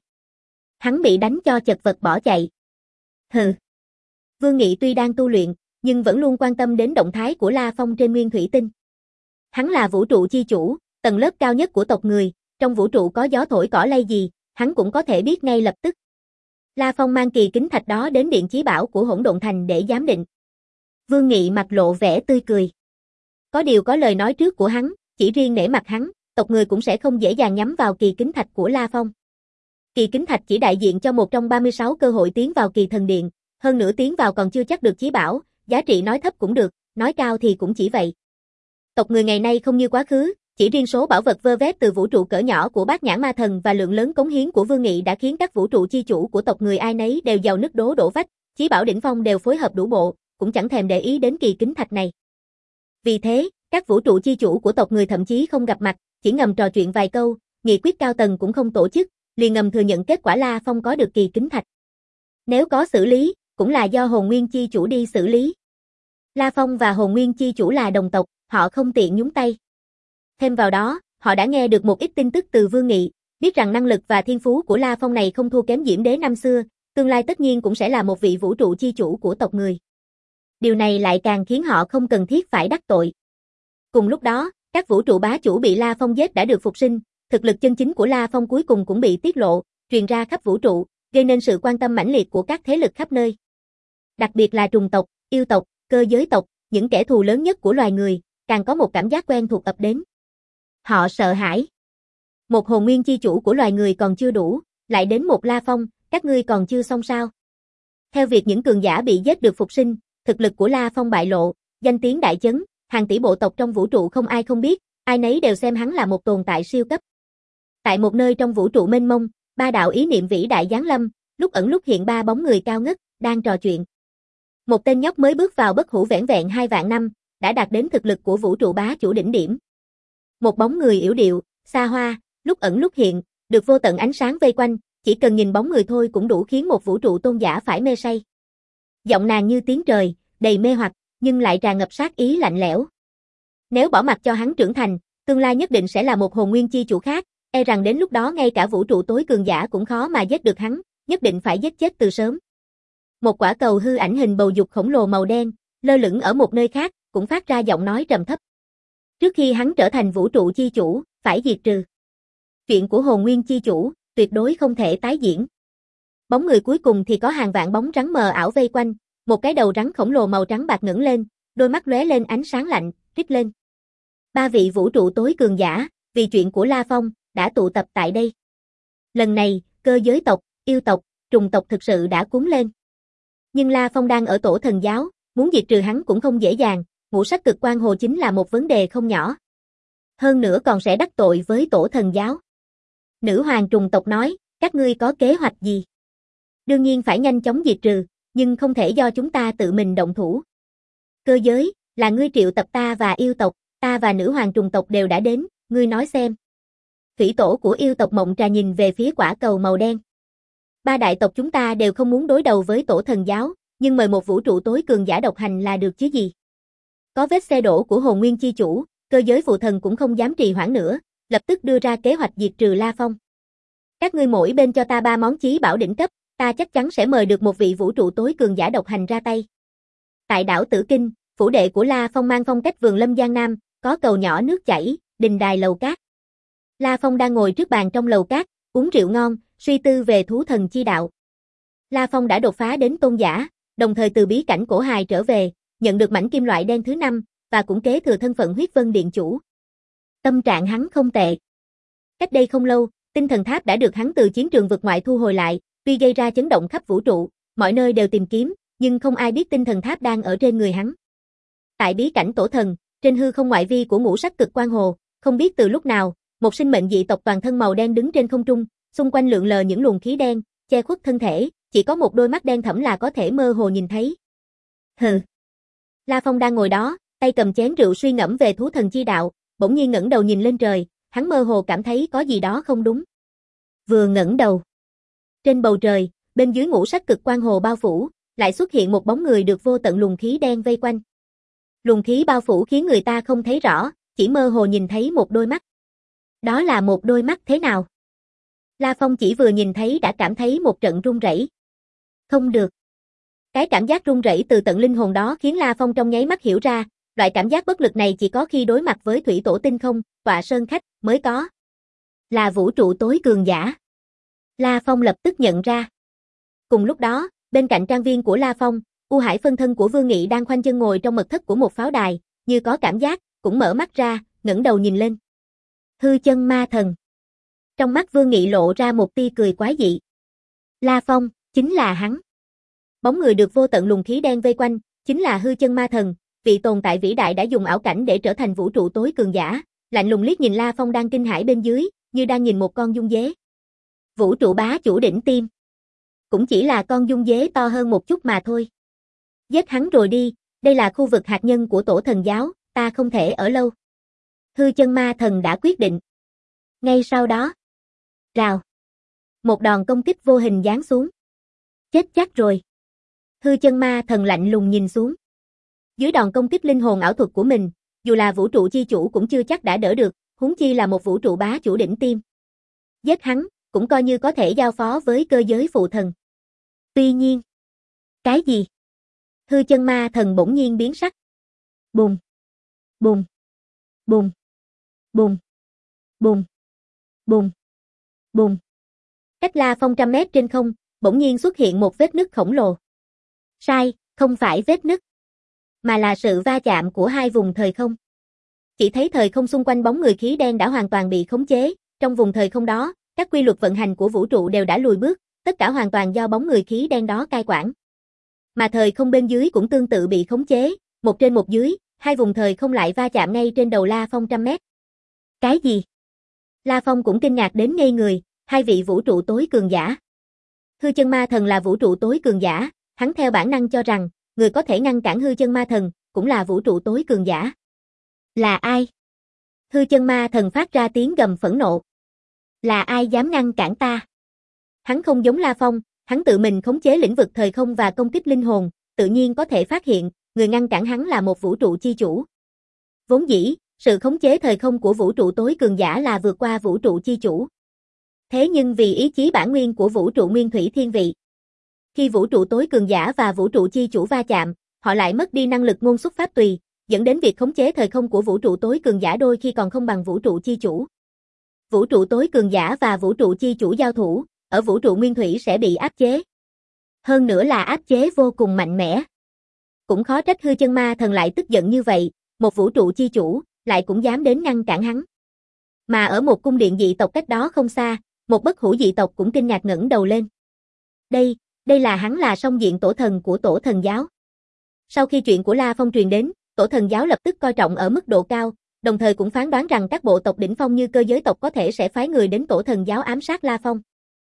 Hắn bị đánh cho chật vật bỏ chạy. Hừ. Vương Nghị tuy đang tu luyện, nhưng vẫn luôn quan tâm đến động thái của La Phong trên nguyên thủy tinh. Hắn là vũ trụ chi chủ, tầng lớp cao nhất của tộc người, trong vũ trụ có gió thổi cỏ lay gì, hắn cũng có thể biết ngay lập tức. La Phong mang kỳ kính thạch đó đến điện chí bảo của Hỗn Độn Thành để giám định. Vương Nghị mặt lộ vẻ tươi cười. Có điều có lời nói trước của hắn, chỉ riêng nể mặt hắn, tộc người cũng sẽ không dễ dàng nhắm vào kỳ kính thạch của La Phong. Kỳ kính thạch chỉ đại diện cho một trong ba mươi sáu cơ hội tiến vào kỳ thần điện, hơn nữa tiến vào còn chưa chắc được chí bảo, giá trị nói thấp cũng được, nói cao thì cũng chỉ vậy. Tộc người ngày nay không như quá khứ, chỉ riêng số bảo vật vơ vét từ vũ trụ cỡ nhỏ của Bát Nhãn Ma Thần và lượng lớn cống hiến của Vương Nghị đã khiến các vũ trụ chi chủ của tộc người ai nấy đều giàu nứt đố đổ vách, chí bảo đỉnh phong đều phối hợp đủ bộ, cũng chẳng thèm để ý đến kỳ kính thạch này. Vì thế, các vũ trụ chi chủ của tộc người thậm chí không gặp mặt, chỉ ngầm trò chuyện vài câu, nghị quyết cao tầng cũng không tổ chức, liền ngầm thừa nhận kết quả La Phong có được kỳ kính thạch. Nếu có xử lý, cũng là do Hồn Nguyên chi chủ đi xử lý. La Phong và Hồn Nguyên chi chủ là đồng tộc, họ không tiện nhúng tay. Thêm vào đó, họ đã nghe được một ít tin tức từ Vương Nghị, biết rằng năng lực và thiên phú của La Phong này không thua kém Diễm Đế năm xưa, tương lai tất nhiên cũng sẽ là một vị vũ trụ chi chủ của tộc người. Điều này lại càng khiến họ không cần thiết phải đắc tội. Cùng lúc đó, các vũ trụ bá chủ bị La Phong giết đã được phục sinh, thực lực chân chính của La Phong cuối cùng cũng bị tiết lộ, truyền ra khắp vũ trụ, gây nên sự quan tâm mãnh liệt của các thế lực khắp nơi. Đặc biệt là trùng tộc, yêu tộc, cơ giới tộc, những kẻ thù lớn nhất của loài người, càng có một cảm giác quen thuộc ập đến. Họ sợ hãi. Một hồn nguyên chi chủ của loài người còn chưa đủ, lại đến một La Phong, các ngươi còn chưa xong sao? Theo việc những cường giả bị giết được phục sinh, thực lực của La Phong bại lộ, danh tiếng đại chấn, hàng tỷ bộ tộc trong vũ trụ không ai không biết, ai nấy đều xem hắn là một tồn tại siêu cấp. Tại một nơi trong vũ trụ mênh mông, ba đạo ý niệm vĩ đại giáng lâm, lúc ẩn lúc hiện ba bóng người cao ngất, đang trò chuyện. Một tên nhóc mới bước vào bất hủ vẻn vẹn hai vạn năm, đã đạt đến thực lực của vũ trụ bá chủ đỉnh điểm. Một bóng người yểu điệu, xa hoa, lúc ẩn lúc hiện, được vô tận ánh sáng vây quanh, chỉ cần nhìn bóng người thôi cũng đủ khiến một vũ trụ tôn giả phải mê say. Giọng nàng như tiếng trời, đầy mê hoặc, nhưng lại tràn ngập sát ý lạnh lẽo. Nếu bỏ mặc cho hắn trưởng thành, tương lai nhất định sẽ là một hồn nguyên chi chủ khác, e rằng đến lúc đó ngay cả vũ trụ tối cường giả cũng khó mà giết được hắn, nhất định phải giết chết từ sớm. Một quả cầu hư ảnh hình bầu dục khổng lồ màu đen, lơ lửng ở một nơi khác, cũng phát ra giọng nói trầm thấp. Trước khi hắn trở thành vũ trụ chi chủ, phải diệt trừ. Chuyện của hồn nguyên chi chủ, tuyệt đối không thể tái diễn. Bóng người cuối cùng thì có hàng vạn bóng rắn mờ ảo vây quanh, một cái đầu rắn khổng lồ màu trắng bạc ngẩng lên, đôi mắt lóe lên ánh sáng lạnh, rít lên. Ba vị vũ trụ tối cường giả, vì chuyện của La Phong, đã tụ tập tại đây. Lần này, cơ giới tộc, yêu tộc, trùng tộc thực sự đã cuốn lên. Nhưng La Phong đang ở tổ thần giáo, muốn diệt trừ hắn cũng không dễ dàng, ngũ sắc cực quang hồ chính là một vấn đề không nhỏ. Hơn nữa còn sẽ đắc tội với tổ thần giáo. Nữ hoàng trùng tộc nói, các ngươi có kế hoạch gì? Đương nhiên phải nhanh chóng diệt trừ, nhưng không thể do chúng ta tự mình động thủ. Cơ giới, là ngươi triệu tập ta và yêu tộc, ta và nữ hoàng trùng tộc đều đã đến, ngươi nói xem. Thủy tổ của yêu tộc Mộng Trà nhìn về phía quả cầu màu đen. Ba đại tộc chúng ta đều không muốn đối đầu với tổ thần giáo, nhưng mời một vũ trụ tối cường giả độc hành là được chứ gì. Có vết xe đổ của hồn nguyên chi chủ, cơ giới phụ thần cũng không dám trì hoãn nữa, lập tức đưa ra kế hoạch diệt trừ La Phong. Các ngươi mỗi bên cho ta ba món chí bảo đỉnh cấp, ta chắc chắn sẽ mời được một vị vũ trụ tối cường giả độc hành ra tay. Tại đảo Tử Kinh, phủ đệ của La Phong mang phong cách vườn lâm Giang Nam, có cầu nhỏ nước chảy, đình đài lầu cát. La Phong đang ngồi trước bàn trong lầu cát, uống rượu ngon, suy tư về thú thần chi đạo. La Phong đã đột phá đến tôn giả, đồng thời từ bí cảnh cổ hài trở về, nhận được mảnh kim loại đen thứ năm, và cũng kế thừa thân phận huyết vân điện chủ. Tâm trạng hắn không tệ. Cách đây không lâu, tinh thần tháp đã được hắn từ chiến trường vực ngoại thu hồi lại, tuy gây ra chấn động khắp vũ trụ, mọi nơi đều tìm kiếm, nhưng không ai biết tinh thần tháp đang ở trên người hắn. Tại bí cảnh tổ thần, trên hư không ngoại vi của ngũ sắc cực quang hồ, không biết từ lúc nào, một sinh mệnh dị tộc toàn thân màu đen đứng trên không trung, xung quanh lượn lờ những luồng khí đen, che khuất thân thể, chỉ có một đôi mắt đen thẫm là có thể mơ hồ nhìn thấy. Hừ. La Phong đang ngồi đó, tay cầm chén rượu suy ngẫm về thú thần chi đạo, bỗng nhiên ngẩng đầu nhìn lên trời, hắn mơ hồ cảm thấy có gì đó không đúng. Vừa ngẩng đầu, trên bầu trời, bên dưới ngũ sắc cực quang hồ bao phủ, lại xuất hiện một bóng người được vô tận luồng khí đen vây quanh. Luồng khí bao phủ khiến người ta không thấy rõ, chỉ mơ hồ nhìn thấy một đôi mắt. Đó là một đôi mắt thế nào? La Phong chỉ vừa nhìn thấy đã cảm thấy một trận run rẩy. Không được. Cái cảm giác run rẩy từ tận linh hồn đó khiến La Phong trong nháy mắt hiểu ra, loại cảm giác bất lực này chỉ có khi đối mặt với thủy tổ tinh không, tọa sơn khách, mới có. Là vũ trụ tối cường giả. La Phong lập tức nhận ra. Cùng lúc đó, bên cạnh trang viên của La Phong, U Hải phân thân của Vương Nghị đang khoanh chân ngồi trong mật thất của một pháo đài, như có cảm giác, cũng mở mắt ra, ngẩng đầu nhìn lên. Hư chân ma thần. Trong mắt Vương Nghị lộ ra một tia cười quái dị. La Phong, chính là hắn. Bóng người được vô tận luồng khí đen vây quanh, chính là hư chân ma thần, vị tồn tại vĩ đại đã dùng ảo cảnh để trở thành vũ trụ tối cường giả, lạnh lùng liếc nhìn La Phong đang kinh hãi bên dưới, như đang nhìn một con dung dế. Vũ trụ bá chủ đỉnh tim. Cũng chỉ là con dung dế to hơn một chút mà thôi. Giết hắn rồi đi, đây là khu vực hạt nhân của tổ thần giáo, ta không thể ở lâu. Hư chân ma thần đã quyết định. Ngay sau đó, rào. Một đòn công kích vô hình giáng xuống. Chết chắc rồi. Hư chân ma thần lạnh lùng nhìn xuống. Dưới đòn công kích linh hồn ảo thuật của mình, dù là vũ trụ chi chủ cũng chưa chắc đã đỡ được, huống chi là một vũ trụ bá chủ đỉnh tim. Giết hắn, cũng coi như có thể giao phó với cơ giới phụ thần. Tuy nhiên, cái gì? Hư chân ma thần bỗng nhiên biến sắc. Bùng, bùng, bùng, bùng, bùng, bùng, bùng. Cách La Phong trăm mét trên không, bỗng nhiên xuất hiện một vết nứt khổng lồ. Sai, không phải vết nứt, mà là sự va chạm của hai vùng thời không. Chỉ thấy thời không xung quanh bóng người khí đen đã hoàn toàn bị khống chế, trong vùng thời không đó, các quy luật vận hành của vũ trụ đều đã lùi bước, tất cả hoàn toàn do bóng người khí đen đó cai quản. Mà thời không bên dưới cũng tương tự bị khống chế, một trên một dưới, hai vùng thời không lại va chạm ngay trên đầu La Phong trăm mét. Cái gì? La Phong cũng kinh ngạc đến ngây người, hai vị vũ trụ tối cường giả. Hư chân ma thần là vũ trụ tối cường giả, hắn theo bản năng cho rằng, người có thể ngăn cản hư chân ma thần, cũng là vũ trụ tối cường giả. Là ai? Hư chân ma thần phát ra tiếng gầm phẫn nộ. Là ai dám ngăn cản ta? Hắn không giống La Phong, hắn tự mình khống chế lĩnh vực thời không và công kích linh hồn, tự nhiên có thể phát hiện, người ngăn cản hắn là một vũ trụ chi chủ. Vốn dĩ, sự khống chế thời không của vũ trụ tối cường giả là vượt qua vũ trụ chi chủ. Thế nhưng vì ý chí bản nguyên của vũ trụ nguyên thủy thiên vị, khi vũ trụ tối cường giả và vũ trụ chi chủ va chạm, họ lại mất đi năng lực ngôn xuất pháp tùy, dẫn đến việc khống chế thời không của vũ trụ tối cường giả đôi khi còn không bằng vũ trụ chi chủ. Vũ trụ tối cường giả và vũ trụ chi chủ giao thủ, ở vũ trụ nguyên thủy sẽ bị áp chế. Hơn nữa là áp chế vô cùng mạnh mẽ. Cũng khó trách hư chân ma thần lại tức giận như vậy, một vũ trụ chi chủ, lại cũng dám đến ngăn cản hắn. Mà ở một cung điện dị tộc cách đó không xa, một bất hủ dị tộc cũng kinh ngạc ngẩng đầu lên. Đây, đây là hắn là song diện tổ thần của tổ thần giáo. Sau khi chuyện của La Phong truyền đến, tổ thần giáo lập tức coi trọng ở mức độ cao, đồng thời cũng phán đoán rằng các bộ tộc đỉnh phong như cơ giới tộc có thể sẽ phái người đến tổ thần giáo ám sát La Phong.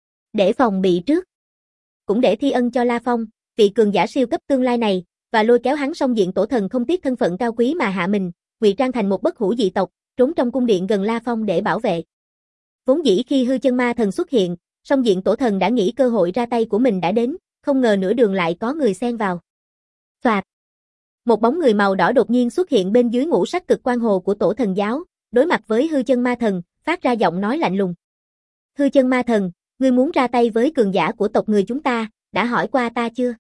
Để phòng bị trước. Cũng để thi ân cho La Phong, vị cường giả siêu cấp tương lai này, và lôi kéo hắn song diện tổ thần không tiếc thân phận cao quý mà hạ mình, ngụy trang thành một bất hủ dị tộc, trốn trong cung điện gần La Phong để bảo vệ. Vốn dĩ khi hư chân ma thần xuất hiện, song diện tổ thần đã nghĩ cơ hội ra tay của mình đã đến, không ngờ nửa đường lại có người xen vào. Soạt. Một bóng người màu đỏ đột nhiên xuất hiện bên dưới ngũ sắc cực quang hồ của tổ thần giáo, đối mặt với hư chân ma thần, phát ra giọng nói lạnh lùng. Hư chân ma thần, ngươi muốn ra tay với cường giả của tộc người chúng ta, đã hỏi qua ta chưa?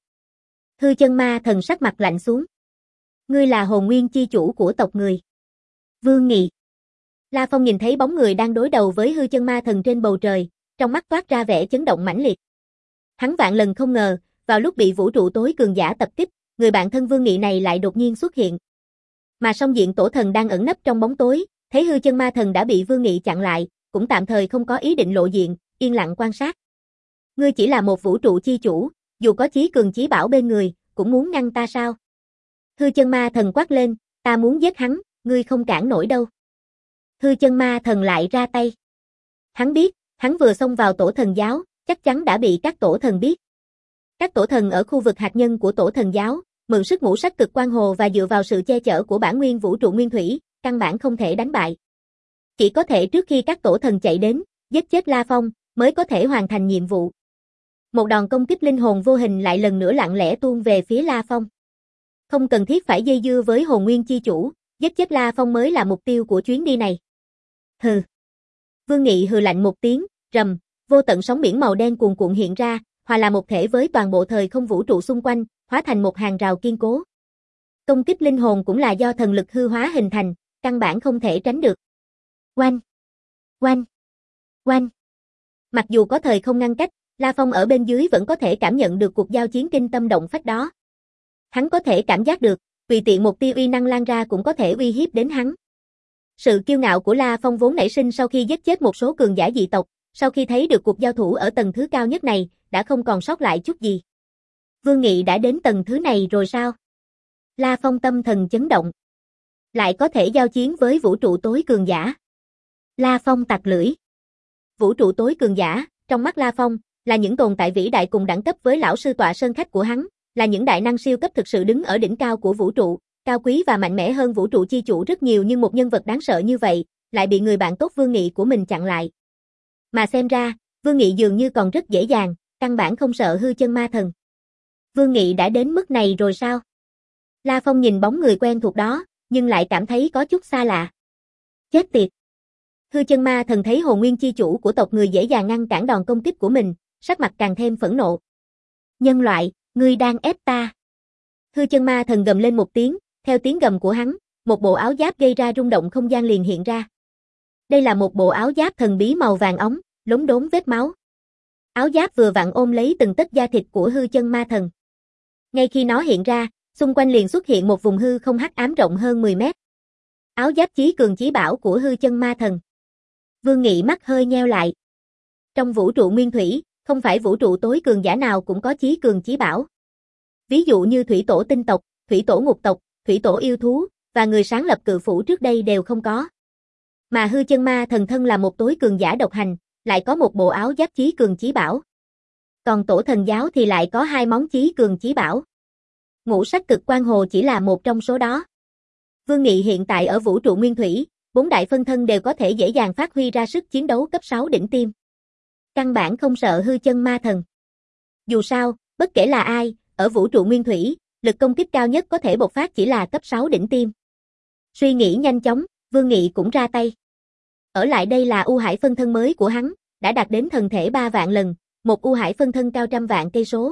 Hư chân ma thần sắc mặt lạnh xuống. Ngươi là hồn nguyên chi chủ của tộc người. Vương Nghị. La Phong nhìn thấy bóng người đang đối đầu với hư chân ma thần trên bầu trời, trong mắt toát ra vẻ chấn động mãnh liệt. Hắn vạn lần không ngờ, vào lúc bị vũ trụ tối cường giả tập kích, người bạn thân Vương Nghị này lại đột nhiên xuất hiện. Mà song diện tổ thần đang ẩn nấp trong bóng tối, thấy hư chân ma thần đã bị Vương Nghị chặn lại, cũng tạm thời không có ý định lộ diện, yên lặng quan sát. Ngươi chỉ là một vũ trụ chi chủ, dù có chí cường chí bảo bên người, cũng muốn ngăn ta sao? Hư chân ma thần quát lên, ta muốn giết hắn, ngươi không cản nổi đâu. Hư chân ma thần lại ra tay. Hắn biết, hắn vừa xông vào tổ thần giáo, chắc chắn đã bị các tổ thần biết. Các tổ thần ở khu vực hạt nhân của tổ thần giáo, mượn sức ngũ sắc cực quang hồ và dựa vào sự che chở của bản nguyên vũ trụ nguyên thủy, căn bản không thể đánh bại. Chỉ có thể trước khi các tổ thần chạy đến, giết chết La Phong, mới có thể hoàn thành nhiệm vụ. Một đòn công kích linh hồn vô hình lại lần nữa lặng lẽ tuôn về phía La Phong. Không cần thiết phải dây dưa với hồn nguyên chi chủ, giết chết La Phong mới là mục tiêu của chuyến đi này. Hừ. Vương Nghị hừ lạnh một tiếng, rầm, vô tận sóng biển màu đen cuồn cuộn hiện ra, hòa là một thể với toàn bộ thời không vũ trụ xung quanh, hóa thành một hàng rào kiên cố. Công kích linh hồn cũng là do thần lực hư hóa hình thành, căn bản không thể tránh được. Oanh! Oanh! Oanh! Mặc dù có thời không ngăn cách, La Phong ở bên dưới vẫn có thể cảm nhận được cuộc giao chiến kinh tâm động phách đó. Hắn có thể cảm giác được, tùy tiện một tia uy năng lan ra cũng có thể uy hiếp đến hắn. Sự kiêu ngạo của La Phong vốn nảy sinh sau khi giết chết một số cường giả dị tộc, sau khi thấy được cuộc giao thủ ở tầng thứ cao nhất này, đã không còn sót lại chút gì. Vương Nghị đã đến tầng thứ này rồi sao? La Phong tâm thần chấn động. Lại có thể giao chiến với vũ trụ tối cường giả. La Phong tặc lưỡi. Vũ trụ tối cường giả, trong mắt La Phong, là những tồn tại vĩ đại cùng đẳng cấp với lão sư tọa sơn khách của hắn, là những đại năng siêu cấp thực sự đứng ở đỉnh cao của vũ trụ, cao quý và mạnh mẽ hơn vũ trụ chi chủ rất nhiều, nhưng một nhân vật đáng sợ như vậy, lại bị người bạn tốt Vương Nghị của mình chặn lại. Mà xem ra, Vương Nghị dường như còn rất dễ dàng, căn bản không sợ hư chân ma thần. Vương Nghị đã đến mức này rồi sao? La Phong nhìn bóng người quen thuộc đó, nhưng lại cảm thấy có chút xa lạ. Chết tiệt! Hư chân ma thần thấy hồn nguyên chi chủ của tộc người dễ dàng ngăn cản đòn công kích của mình, sắc mặt càng thêm phẫn nộ. Nhân loại, ngươi đang ép ta. Hư chân ma thần gầm lên một tiếng, theo tiếng gầm của hắn, một bộ áo giáp gây ra rung động không gian liền hiện ra. Đây là một bộ áo giáp thần bí màu vàng óng, lốm đốm vết máu. Áo giáp vừa vặn ôm lấy từng tấc da thịt của hư chân ma thần. Ngay khi nó hiện ra, xung quanh liền xuất hiện một vùng hư không hắc ám rộng hơn mười mét. Áo giáp chí cường chí bảo của hư chân ma thần. Vương Nghị mắt hơi nheo lại. Trong vũ trụ nguyên thủy, không phải vũ trụ tối cường giả nào cũng có chí cường chí bảo. Ví dụ như thủy tổ tinh tộc, thủy tổ ngục tộc, thủy tổ yêu thú, và người sáng lập cự phủ trước đây đều không có. Mà hư chân ma thần thân là một tối cường giả độc hành, lại có một bộ áo giáp chí cường chí bảo. Còn tổ thần giáo thì lại có hai món chí cường chí bảo. Ngũ sắc cực quang hồ chỉ là một trong số đó. Vương Nghị hiện tại ở vũ trụ nguyên thủy, bốn đại phân thân đều có thể dễ dàng phát huy ra sức chiến đấu cấp sáu đỉnh tiêm. Căn bản không sợ hư chân ma thần. Dù sao, bất kể là ai, ở vũ trụ nguyên thủy, lực công kích cao nhất có thể bộc phát chỉ là cấp sáu đỉnh tiêm. Suy nghĩ nhanh chóng, Vương Nghị cũng ra tay. Ở lại đây là U Hải phân thân mới của hắn, đã đạt đến thần thể ba vạn lần, một U Hải phân thân cao trăm vạn cây số.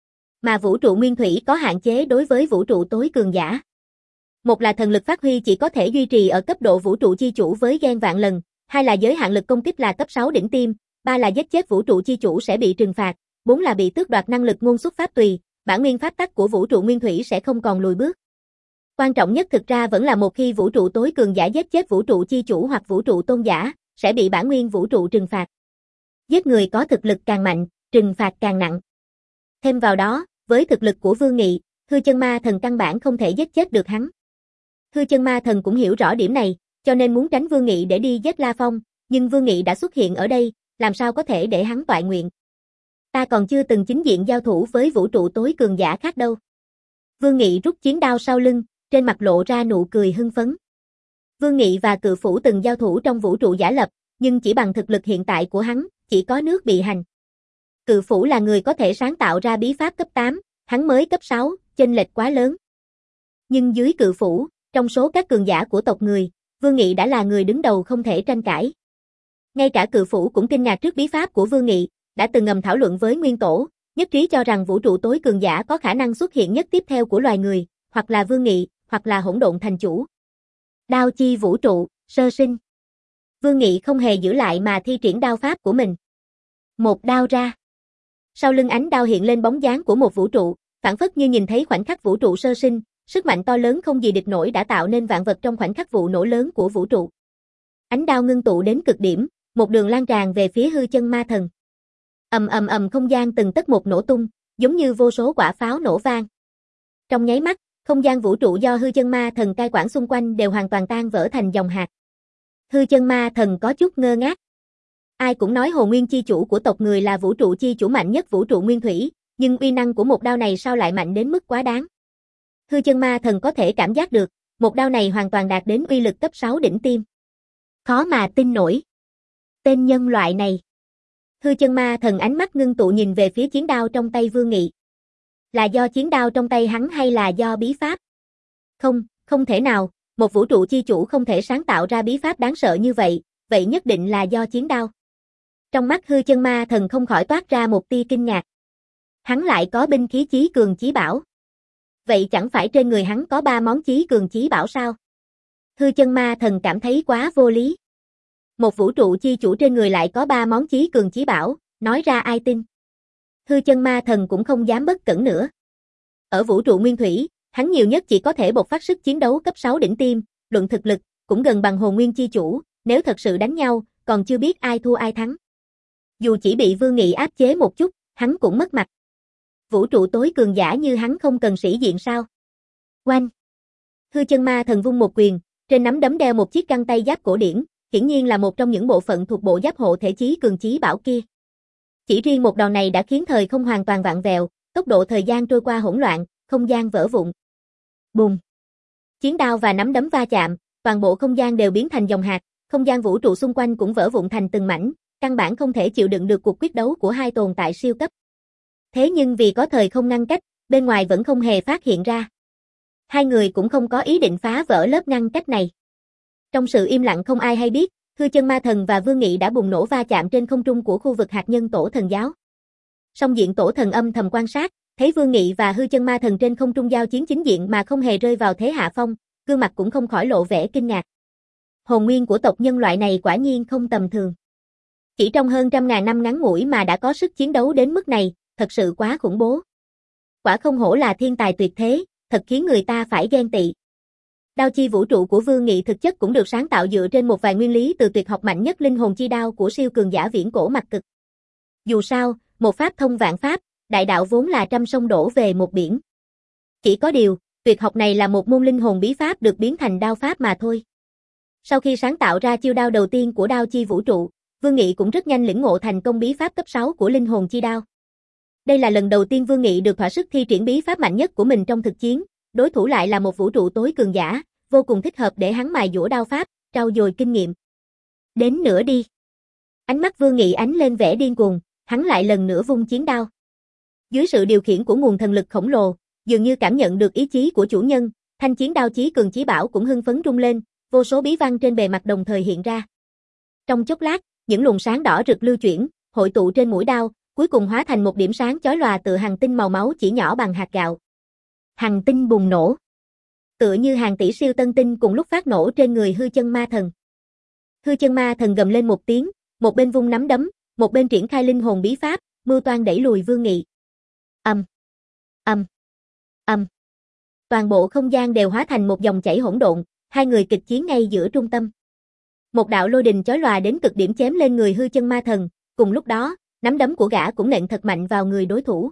Mà vũ trụ nguyên thủy có hạn chế đối với vũ trụ tối cường giả. Một là thần lực phát huy chỉ có thể duy trì ở cấp độ vũ trụ chi chủ với gen vạn lần, hai là giới hạn lực công kích là cấp sáu đỉnh tiêm, ba là giết chết vũ trụ chi chủ sẽ bị trừng phạt, bốn là bị tước đoạt năng lực ngôn xuất pháp tùy, bản nguyên pháp tắc của vũ trụ nguyên thủy sẽ không còn lùi bước. Quan trọng nhất thực ra vẫn là một khi vũ trụ tối cường giả giết chết vũ trụ chi chủ hoặc vũ trụ tôn giả, sẽ bị bản nguyên vũ trụ trừng phạt. Giết người có thực lực càng mạnh, trừng phạt càng nặng. Thêm vào đó, với thực lực của Vương Nghị, hư chân ma thần căn bản không thể giết chết được hắn. Hư chân ma thần cũng hiểu rõ điểm này, cho nên muốn tránh Vương Nghị để đi giết La Phong, nhưng Vương Nghị đã xuất hiện ở đây, làm sao có thể để hắn toại nguyện. Ta còn chưa từng chính diện giao thủ với vũ trụ tối cường giả khác đâu. Vương Nghị rút chiến đao sau lưng, trên mặt lộ ra nụ cười hưng phấn. Vương Nghị và cự phủ từng giao thủ trong vũ trụ giả lập, nhưng chỉ bằng thực lực hiện tại của hắn, chỉ có nước bị hành. Cự phủ là người có thể sáng tạo ra bí pháp cấp tám, hắn mới cấp sáu, chênh lệch quá lớn. Nhưng dưới cự phủ, trong số các cường giả của tộc người, Vương Nghị đã là người đứng đầu không thể tranh cãi. Ngay cả cự phủ cũng kinh ngạc trước bí pháp của Vương Nghị, đã từng ngầm thảo luận với Nguyên Tổ, nhất trí cho rằng vũ trụ tối cường giả có khả năng xuất hiện nhất tiếp theo của loài người, hoặc là Vương Nghị, hoặc là hỗn độn thành chủ. Đao chi vũ trụ, sơ sinh. Vương Nghị không hề giữ lại mà thi triển đao pháp của mình. Một đao ra. Sau lưng ánh đao hiện lên bóng dáng của một vũ trụ, phảng phất như nhìn thấy khoảnh khắc vũ trụ sơ sinh, sức mạnh to lớn không gì địch nổi đã tạo nên vạn vật trong khoảnh khắc vụ nổ lớn của vũ trụ. Ánh đao ngưng tụ đến cực điểm, một đường lan tràn về phía hư chân ma thần. Ầm ầm ầm không gian từng tấc một nổ tung, giống như vô số quả pháo nổ vang. Trong nháy mắt, không gian vũ trụ do hư chân ma thần cai quản xung quanh đều hoàn toàn tan vỡ thành dòng hạt. Hư chân ma thần có chút ngơ ngác. Ai cũng nói hồn nguyên chi chủ của tộc người là vũ trụ chi chủ mạnh nhất vũ trụ nguyên thủy, nhưng uy năng của một đao này sao lại mạnh đến mức quá đáng. Hư chân ma thần có thể cảm giác được, một đao này hoàn toàn đạt đến uy lực cấp sáu đỉnh tiêm. Khó mà tin nổi. Tên nhân loại này. Hư chân ma thần ánh mắt ngưng tụ nhìn về phía chiến đao trong tay Vương Nghị. Là do chiến đao trong tay hắn hay là do bí pháp? Không, không thể nào, một vũ trụ chi chủ không thể sáng tạo ra bí pháp đáng sợ như vậy, vậy nhất định là do chiến đao. Trong mắt hư chân ma thần không khỏi toát ra một tia kinh ngạc. Hắn lại có binh khí chí cường chí bảo. Vậy chẳng phải trên người hắn có ba món chí cường chí bảo sao? Hư chân ma thần cảm thấy quá vô lý. Một vũ trụ chi chủ trên người lại có ba món chí cường chí bảo, nói ra ai tin? Hư chân ma thần cũng không dám bất cẩn nữa. Ở vũ trụ nguyên thủy, hắn nhiều nhất chỉ có thể bộc phát sức chiến đấu cấp sáu đỉnh tiêm, luận thực lực, cũng gần bằng hồn nguyên chi chủ, nếu thật sự đánh nhau, còn chưa biết ai thua ai thắng. Dù chỉ bị Vương Nghị áp chế một chút, hắn cũng mất mặt. Vũ trụ tối cường giả như hắn không cần sĩ diện sao? Oanh! Hư chân ma thần vung một quyền, trên nắm đấm đeo một chiếc găng tay giáp cổ điển, hiển nhiên là một trong những bộ phận thuộc bộ giáp hộ thể chí cường chí bảo kia. Chỉ riêng một đòn này đã khiến thời không hoàn toàn vặn vẹo, tốc độ thời gian trôi qua hỗn loạn, không gian vỡ vụn. Bùng! Chiến đao và nắm đấm va chạm, toàn bộ không gian đều biến thành dòng hạt, không gian vũ trụ xung quanh cũng vỡ vụn thành từng mảnh, căn bản không thể chịu đựng được cuộc quyết đấu của hai tồn tại siêu cấp. Thế nhưng vì có thời không ngăn cách, bên ngoài vẫn không hề phát hiện ra. Hai người cũng không có ý định phá vỡ lớp ngăn cách này. Trong sự im lặng không ai hay biết, hư chân ma thần và Vương Nghị đã bùng nổ va chạm trên không trung của khu vực hạt nhân tổ thần giáo. Song diện tổ thần âm thầm quan sát, thấy Vương Nghị và hư chân ma thần trên không trung giao chiến chính diện mà không hề rơi vào thế hạ phong, gương mặt cũng không khỏi lộ vẻ kinh ngạc. Hồn nguyên của tộc nhân loại này quả nhiên không tầm thường. Chỉ trong hơn trăm ngàn năm ngắn ngủi mà đã có sức chiến đấu đến mức này, thật sự quá khủng bố. Quả không hổ là thiên tài tuyệt thế, thật khiến người ta phải ghen tị. Đao chi vũ trụ của Vương Nghị thực chất cũng được sáng tạo dựa trên một vài nguyên lý từ tuyệt học mạnh nhất linh hồn chi đao của siêu cường giả viễn cổ Mặc Cực. Dù sao, một pháp thông vạn pháp, đại đạo vốn là trăm sông đổ về một biển. Chỉ có điều, tuyệt học này là một môn linh hồn bí pháp được biến thành đao pháp mà thôi. Sau khi sáng tạo ra chiêu đao đầu tiên của đao chi vũ trụ, Vương Nghị cũng rất nhanh lĩnh ngộ thành công bí pháp cấp sáu của linh hồn chi đao. Đây là lần đầu tiên Vương Nghị được thỏa sức thi triển bí pháp mạnh nhất của mình trong thực chiến, đối thủ lại là một vũ trụ tối cường giả, vô cùng thích hợp để hắn mài dũa đao pháp, trau dồi kinh nghiệm. Đến nữa đi. Ánh mắt Vương Nghị ánh lên vẻ điên cuồng, hắn lại lần nữa vung chiến đao. Dưới sự điều khiển của nguồn thần lực khổng lồ, dường như cảm nhận được ý chí của chủ nhân, thanh chiến đao chí cường chí bảo cũng hưng phấn rung lên, vô số bí văn trên bề mặt đồng thời hiện ra. Trong chốc lát, những luồng sáng đỏ rực lưu chuyển, hội tụ trên mũi đao, cuối cùng hóa thành một điểm sáng chói lòa tựa hành tinh màu máu chỉ nhỏ bằng hạt gạo. Hành tinh bùng nổ. Tựa như hàng tỷ siêu tân tinh cùng lúc phát nổ trên người hư chân ma thần. Hư chân ma thần gầm lên một tiếng, một bên vung nắm đấm, một bên triển khai linh hồn bí pháp, mưu toan đẩy lùi Vương Nghị. Ầm, ầm, ầm. Toàn bộ không gian đều hóa thành một dòng chảy hỗn độn, hai người kịch chiến ngay giữa trung tâm. Một đạo lôi đình chói lòa đến cực điểm chém lên người hư chân ma thần, cùng lúc đó, nắm đấm của gã cũng nện thật mạnh vào người đối thủ.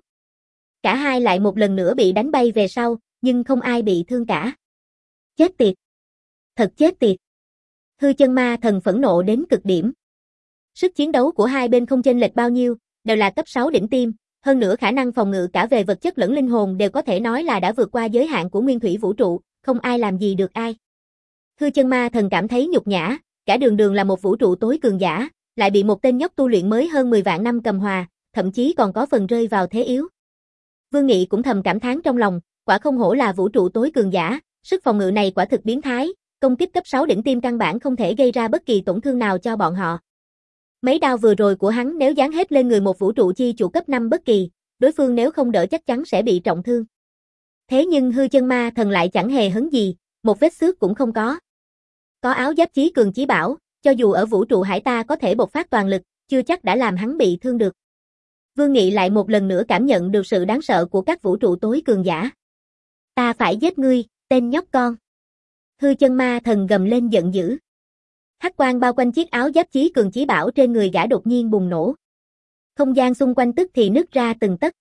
Cả hai lại một lần nữa bị đánh bay về sau, nhưng không ai bị thương cả. Chết tiệt! Thật chết tiệt! Hư chân ma thần phẫn nộ đến cực điểm. Sức chiến đấu của hai bên không chênh lệch bao nhiêu, đều là cấp sáu đỉnh tiêm, hơn nữa khả năng phòng ngự cả về vật chất lẫn linh hồn đều có thể nói là đã vượt qua giới hạn của nguyên thủy vũ trụ, không ai làm gì được ai. Hư chân ma thần cảm thấy nhục nhã, cả đường đường là một vũ trụ tối cường giả, lại bị một tên nhóc tu luyện mới hơn mười vạn năm cầm hòa, thậm chí còn có phần rơi vào thế yếu. Vương Nghị cũng thầm cảm thán trong lòng, quả không hổ là vũ trụ tối cường giả, sức phòng ngự này quả thực biến thái, công kích cấp sáu đỉnh tiêm căn bản không thể gây ra bất kỳ tổn thương nào cho bọn họ. Mấy đao vừa rồi của hắn nếu giáng hết lên người một vũ trụ chi chủ cấp năm bất kỳ, đối phương nếu không đỡ chắc chắn sẽ bị trọng thương. Thế nhưng hư chân ma thần lại chẳng hề hấn gì, một vết xước cũng không có. Có áo giáp chí cường chí bảo, cho dù ở vũ trụ hải ta có thể bộc phát toàn lực, chưa chắc đã làm hắn bị thương được. Vương Nghị lại một lần nữa cảm nhận được sự đáng sợ của các vũ trụ tối cường giả. Ta phải giết ngươi, tên nhóc con. Hư chân ma thần gầm lên giận dữ. Hắc quang bao quanh chiếc áo giáp chí cường chí bảo trên người gã đột nhiên bùng nổ. Không gian xung quanh tức thì nứt ra từng tấc.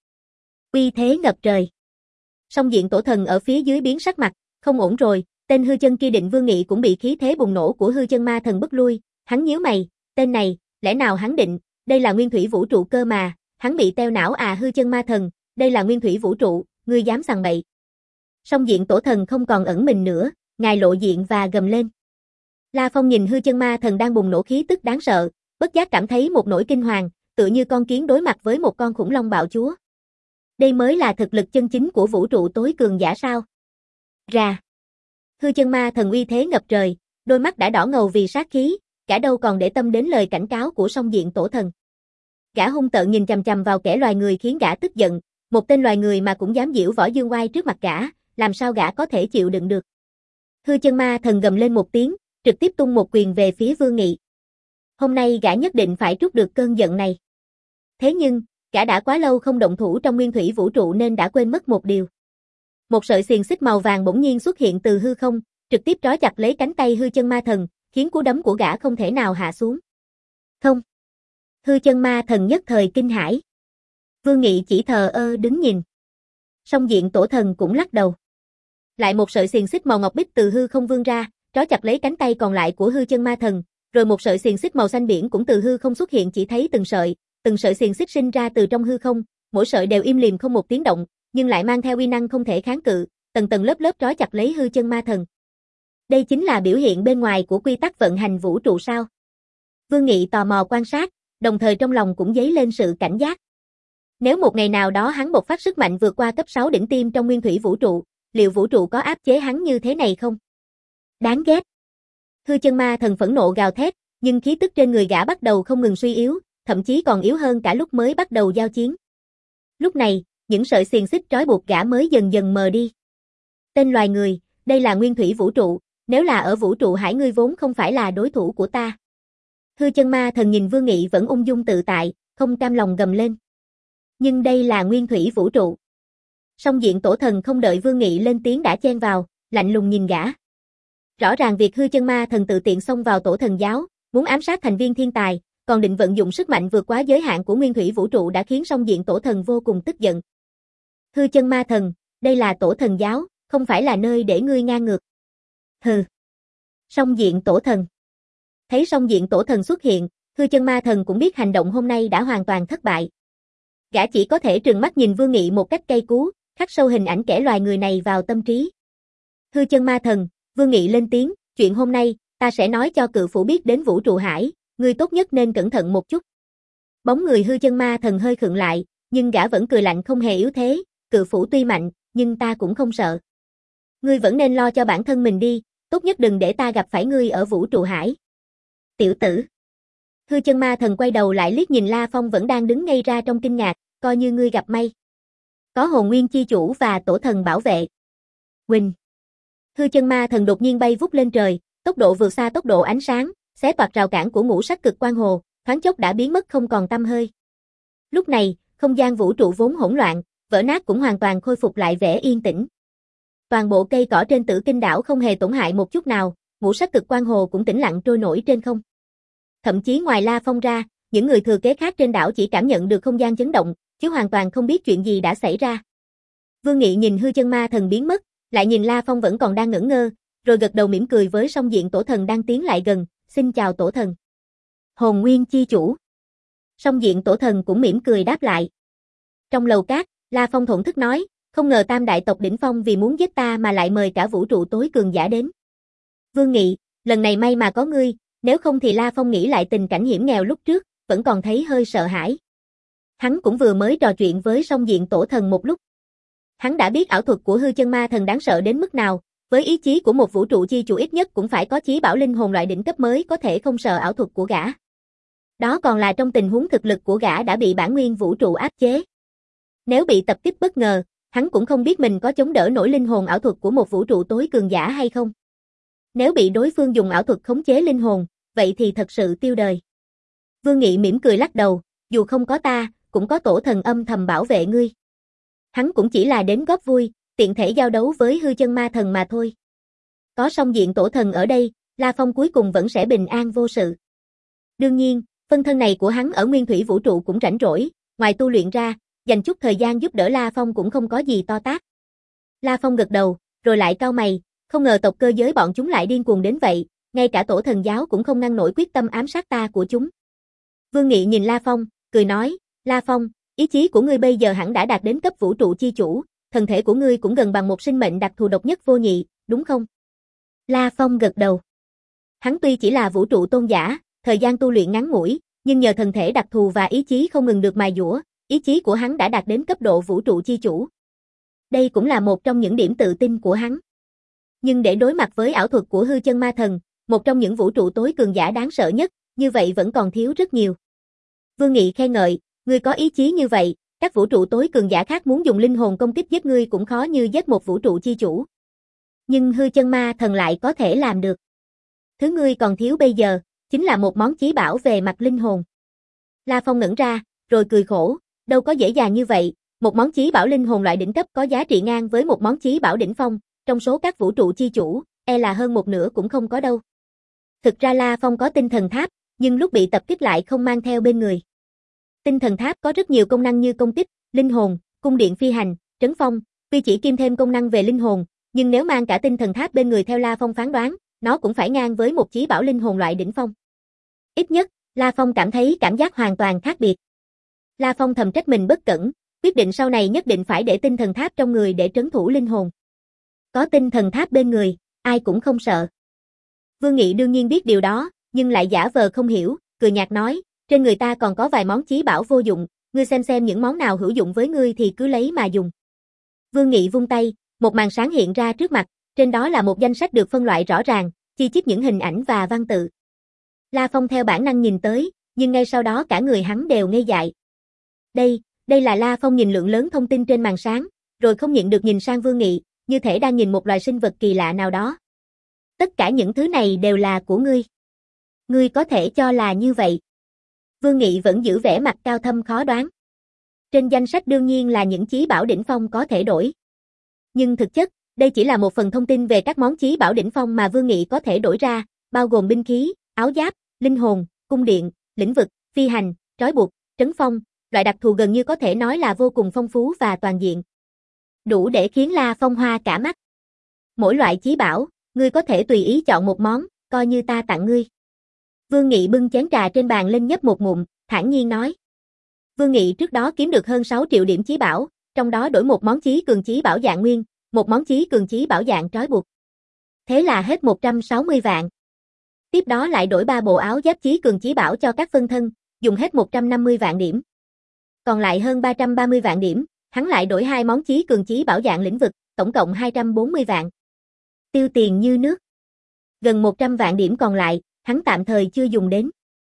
Uy thế ngập trời. Song diện tổ thần ở phía dưới biến sắc mặt, không ổn rồi, tên hư chân kia định Vương Nghị cũng bị khí thế bùng nổ của hư chân ma thần bức lui, hắn nhíu mày, tên này, lẽ nào hắn định, đây là nguyên thủy vũ trụ cơ mà, hắn bị teo não à hư chân ma thần, đây là nguyên thủy vũ trụ, ngươi dám sằng bậy. Song diện tổ thần không còn ẩn mình nữa, ngài lộ diện và gầm lên. La Phong nhìn hư chân ma thần đang bùng nổ khí tức đáng sợ, bất giác cảm thấy một nỗi kinh hoàng, tựa như con kiến đối mặt với một con khủng long bạo chúa. Đây mới là thực lực chân chính của vũ trụ tối cường giả sao? Rà. Hư chân ma thần uy thế ngập trời, đôi mắt đã đỏ ngầu vì sát khí, gã đâu còn để tâm đến lời cảnh cáo của song diện tổ thần. Gã hung tợn nhìn chằm chằm vào kẻ loài người khiến gã tức giận, một tên loài người mà cũng dám giễu võ dương oai trước mặt gã, làm sao gã có thể chịu đựng được. Hư chân ma thần gầm lên một tiếng, trực tiếp tung một quyền về phía Vương Nghị. Hôm nay gã nhất định phải trút được cơn giận này. Thế nhưng, gã đã quá lâu không động thủ trong nguyên thủy vũ trụ nên đã quên mất một điều. Một sợi xiềng xích màu vàng bỗng nhiên xuất hiện từ hư không, trực tiếp trói chặt lấy cánh tay hư chân ma thần, khiến cú đấm của gã không thể nào hạ xuống. Không. Hư chân ma thần nhất thời kinh hãi. Vương Nghị chỉ thờ ơ đứng nhìn. Song diện tổ thần cũng lắc đầu. Lại một sợi xiềng xích màu ngọc bích từ hư không vươn ra, trói chặt lấy cánh tay còn lại của hư chân ma thần, rồi một sợi xiềng xích màu xanh biển cũng từ hư không xuất hiện, chỉ thấy từng sợi, từng sợi xiềng xích sinh ra từ trong hư không, mỗi sợi đều im lìm không một tiếng động, nhưng lại mang theo uy năng không thể kháng cự, tầng tầng lớp lớp trói chặt lấy hư chân ma thần. Đây chính là biểu hiện bên ngoài của quy tắc vận hành vũ trụ sao? Vương Nghị tò mò quan sát, đồng thời trong lòng cũng dấy lên sự cảnh giác. Nếu một ngày nào đó hắn bộc phát sức mạnh vượt qua cấp sáu đỉnh tiêm trong nguyên thủy vũ trụ, liệu vũ trụ có áp chế hắn như thế này không? Đáng ghét. Hư chân ma thần phẫn nộ gào thét, nhưng khí tức trên người gã bắt đầu không ngừng suy yếu, thậm chí còn yếu hơn cả lúc mới bắt đầu giao chiến. Lúc này, những sợi xiềng xích trói buộc gã mới dần dần mờ đi. Tên loài người, đây là nguyên thủy vũ trụ, nếu là ở vũ trụ hải ngươi vốn không phải là đối thủ của ta. Hư chân ma thần nhìn Vương Nghị vẫn ung dung tự tại, không cam lòng gầm lên. Nhưng đây là nguyên thủy vũ trụ. Song diện tổ thần không đợi Vương Nghị lên tiếng đã chen vào, lạnh lùng nhìn gã. Rõ ràng việc hư chân ma thần tự tiện xông vào tổ thần giáo, muốn ám sát thành viên thiên tài, còn định vận dụng sức mạnh vượt quá giới hạn của nguyên thủy vũ trụ đã khiến song diện tổ thần vô cùng tức giận. Hư chân ma thần, đây là tổ thần giáo, không phải là nơi để ngươi ngang ngược. Hừ. Song diện tổ thần. Thấy song diện tổ thần xuất hiện, hư chân ma thần cũng biết hành động hôm nay đã hoàn toàn thất bại. Gã chỉ có thể trừng mắt nhìn Vương Nghị một cách cay cú, khắc sâu hình ảnh kẻ loài người này vào tâm trí. Hư chân ma thần, Vương Nghị lên tiếng, chuyện hôm nay, ta sẽ nói cho cự phủ biết đến vũ trụ hải, ngươi tốt nhất nên cẩn thận một chút. Bóng người hư chân ma thần hơi khựng lại, nhưng gã vẫn cười lạnh không hề yếu thế, cự phủ tuy mạnh, nhưng ta cũng không sợ. Ngươi vẫn nên lo cho bản thân mình đi, tốt nhất đừng để ta gặp phải ngươi ở vũ trụ hải. Tiểu tử. Hư chân ma thần quay đầu lại liếc nhìn La Phong vẫn đang đứng ngây ra trong kinh ngạc, coi như ngươi gặp may. Có hồn nguyên chi chủ và tổ thần bảo vệ. Huỳnh. Hư chân ma thần đột nhiên bay vút lên trời, tốc độ vượt xa tốc độ ánh sáng, xé toạc rào cản của ngũ sắc cực quang hồ, thoáng chốc đã biến mất không còn tăm hơi. Lúc này, không gian vũ trụ vốn hỗn loạn, vỡ nát cũng hoàn toàn khôi phục lại vẻ yên tĩnh. Toàn bộ cây cỏ trên Tử Kinh đảo không hề tổn hại một chút nào, ngũ sắc cực quang hồ cũng tĩnh lặng trôi nổi trên không. Thậm chí ngoài La Phong ra, những người thừa kế khác trên đảo chỉ cảm nhận được không gian chấn động, chứ hoàn toàn không biết chuyện gì đã xảy ra. Vương Nghị nhìn hư chân ma thần biến mất, lại nhìn La Phong vẫn còn đang ngẩn ngơ, rồi gật đầu mỉm cười với song diện tổ thần đang tiến lại gần, xin chào tổ thần. Hồn nguyên chi chủ. Song diện tổ thần cũng mỉm cười đáp lại. Trong lầu cát, La Phong thổn thức nói, không ngờ tam đại tộc đỉnh phong vì muốn giết ta mà lại mời cả vũ trụ tối cường giả đến. Vương Nghị, lần này may mà có ngươi, nếu không thì La Phong nghĩ lại tình cảnh hiểm nghèo lúc trước, vẫn còn thấy hơi sợ hãi. Hắn cũng vừa mới trò chuyện với song diện tổ thần một lúc. Hắn đã biết ảo thuật của hư chân ma thần đáng sợ đến mức nào, với ý chí của một vũ trụ chi chủ ít nhất cũng phải có chí bảo linh hồn loại đỉnh cấp mới có thể không sợ ảo thuật của gã. Đó còn là trong tình huống thực lực của gã đã bị bản nguyên vũ trụ áp chế. Nếu bị tập kích bất ngờ, hắn cũng không biết mình có chống đỡ nổi linh hồn ảo thuật của một vũ trụ tối cường giả hay không. Nếu bị đối phương dùng ảo thuật khống chế linh hồn, vậy thì thật sự tiêu đời. Vương Nghị mỉm cười lắc đầu, dù không có ta, cũng có tổ thần âm thầm bảo vệ ngươi. Hắn cũng chỉ là đến góp vui, tiện thể giao đấu với hư chân ma thần mà thôi. Có song diện tổ thần ở đây, La Phong cuối cùng vẫn sẽ bình an vô sự. Đương nhiên, phân thân này của hắn ở nguyên thủy vũ trụ cũng rảnh rỗi, ngoài tu luyện ra, dành chút thời gian giúp đỡ La Phong cũng không có gì to tát. La Phong gật đầu, rồi lại cau mày, không ngờ tộc cơ giới bọn chúng lại điên cuồng đến vậy, ngay cả tổ thần giáo cũng không ngăn nổi quyết tâm ám sát ta của chúng. Vương Nghị nhìn La Phong, cười nói, La Phong, ý chí của ngươi bây giờ hẳn đã đạt đến cấp vũ trụ chi chủ, thân thể của ngươi cũng gần bằng một sinh mệnh đặc thù độc nhất vô nhị, đúng không? La Phong gật đầu. Hắn tuy chỉ là vũ trụ tôn giả, thời gian tu luyện ngắn ngủi, nhưng nhờ thần thể đặc thù và ý chí không ngừng được mài dũa, ý chí của hắn đã đạt đến cấp độ vũ trụ chi chủ. Đây cũng là một trong những điểm tự tin của hắn. Nhưng để đối mặt với ảo thuật của hư chân ma thần, một trong những vũ trụ tối cường giả đáng sợ nhất, như vậy vẫn còn thiếu rất nhiều. Vương Nghị khen ngợi, ngươi có ý chí như vậy, các vũ trụ tối cường giả khác muốn dùng linh hồn công kích giết ngươi cũng khó như giết một vũ trụ chi chủ. Nhưng hư chân ma thần lại có thể làm được. Thứ ngươi còn thiếu bây giờ, chính là một món chí bảo về mặt linh hồn. La Phong ngẩn ra, rồi cười khổ, đâu có dễ dàng như vậy, một món chí bảo linh hồn loại đỉnh cấp có giá trị ngang với một món chí bảo đỉnh phong, trong số các vũ trụ chi chủ, e là hơn một nửa cũng không có đâu. Thực ra La Phong có tinh thần tháp, nhưng lúc bị tập kích lại không mang theo bên người. Tinh thần tháp có rất nhiều công năng như công kích, linh hồn, cung điện phi hành, trấn phong, tuy chỉ kiêm thêm công năng về linh hồn, nhưng nếu mang cả tinh thần tháp bên người theo La Phong phán đoán, nó cũng phải ngang với một chí bảo linh hồn loại đỉnh phong. Ít nhất, La Phong cảm thấy cảm giác hoàn toàn khác biệt. La Phong thầm trách mình bất cẩn, quyết định sau này nhất định phải để tinh thần tháp trong người để trấn thủ linh hồn. Có tinh thần tháp bên người, ai cũng không sợ. Vương Nghị đương nhiên biết điều đó, nhưng lại giả vờ không hiểu, cười nhạt nói, trên người ta còn có vài món chí bảo vô dụng, ngươi xem xem những món nào hữu dụng với ngươi thì cứ lấy mà dùng. Vương Nghị vung tay, một màn sáng hiện ra trước mặt, trên đó là một danh sách được phân loại rõ ràng, chi chít những hình ảnh và văn tự. La Phong theo bản năng nhìn tới, nhưng ngay sau đó cả người hắn đều ngây dại. Đây, đây là La Phong nhìn lượng lớn thông tin trên màn sáng, rồi không nhịn được nhìn sang Vương Nghị, như thể đang nhìn một loài sinh vật kỳ lạ nào đó. Tất cả những thứ này đều là của ngươi. Ngươi có thể cho là như vậy. Vương Nghị vẫn giữ vẻ mặt cao thâm khó đoán. Trên danh sách đương nhiên là những chí bảo đỉnh phong có thể đổi. Nhưng thực chất, đây chỉ là một phần thông tin về các món chí bảo đỉnh phong mà Vương Nghị có thể đổi ra, bao gồm binh khí, áo giáp, linh hồn, cung điện, lĩnh vực, phi hành, trói buộc, trấn phong, loại đặc thù gần như có thể nói là vô cùng phong phú và toàn diện. Đủ để khiến La Phong hoa cả mắt. Mỗi loại chí bảo, ngươi có thể tùy ý chọn một món, coi như ta tặng ngươi. Vương Nghị bưng chén trà trên bàn lên nhấp một ngụm, thản nhiên nói. Vương Nghị trước đó kiếm được hơn sáu triệu điểm chí bảo, trong đó đổi một món chí cường chí bảo dạng nguyên, một món chí cường chí bảo dạng trói buộc. Thế là hết một trăm sáu mươi vạn. Tiếp đó lại đổi ba bộ áo giáp chí cường chí bảo cho các phân thân, dùng hết một trăm năm mươi vạn điểm. Còn lại hơn ba trăm ba mươi vạn điểm, hắn lại đổi hai món chí cường chí bảo dạng lĩnh vực, tổng cộng hai trăm bốn mươi vạn. Tiêu tiền như nước. Gần một trăm vạn điểm còn lại, hắn tạm thời chưa dùng đến.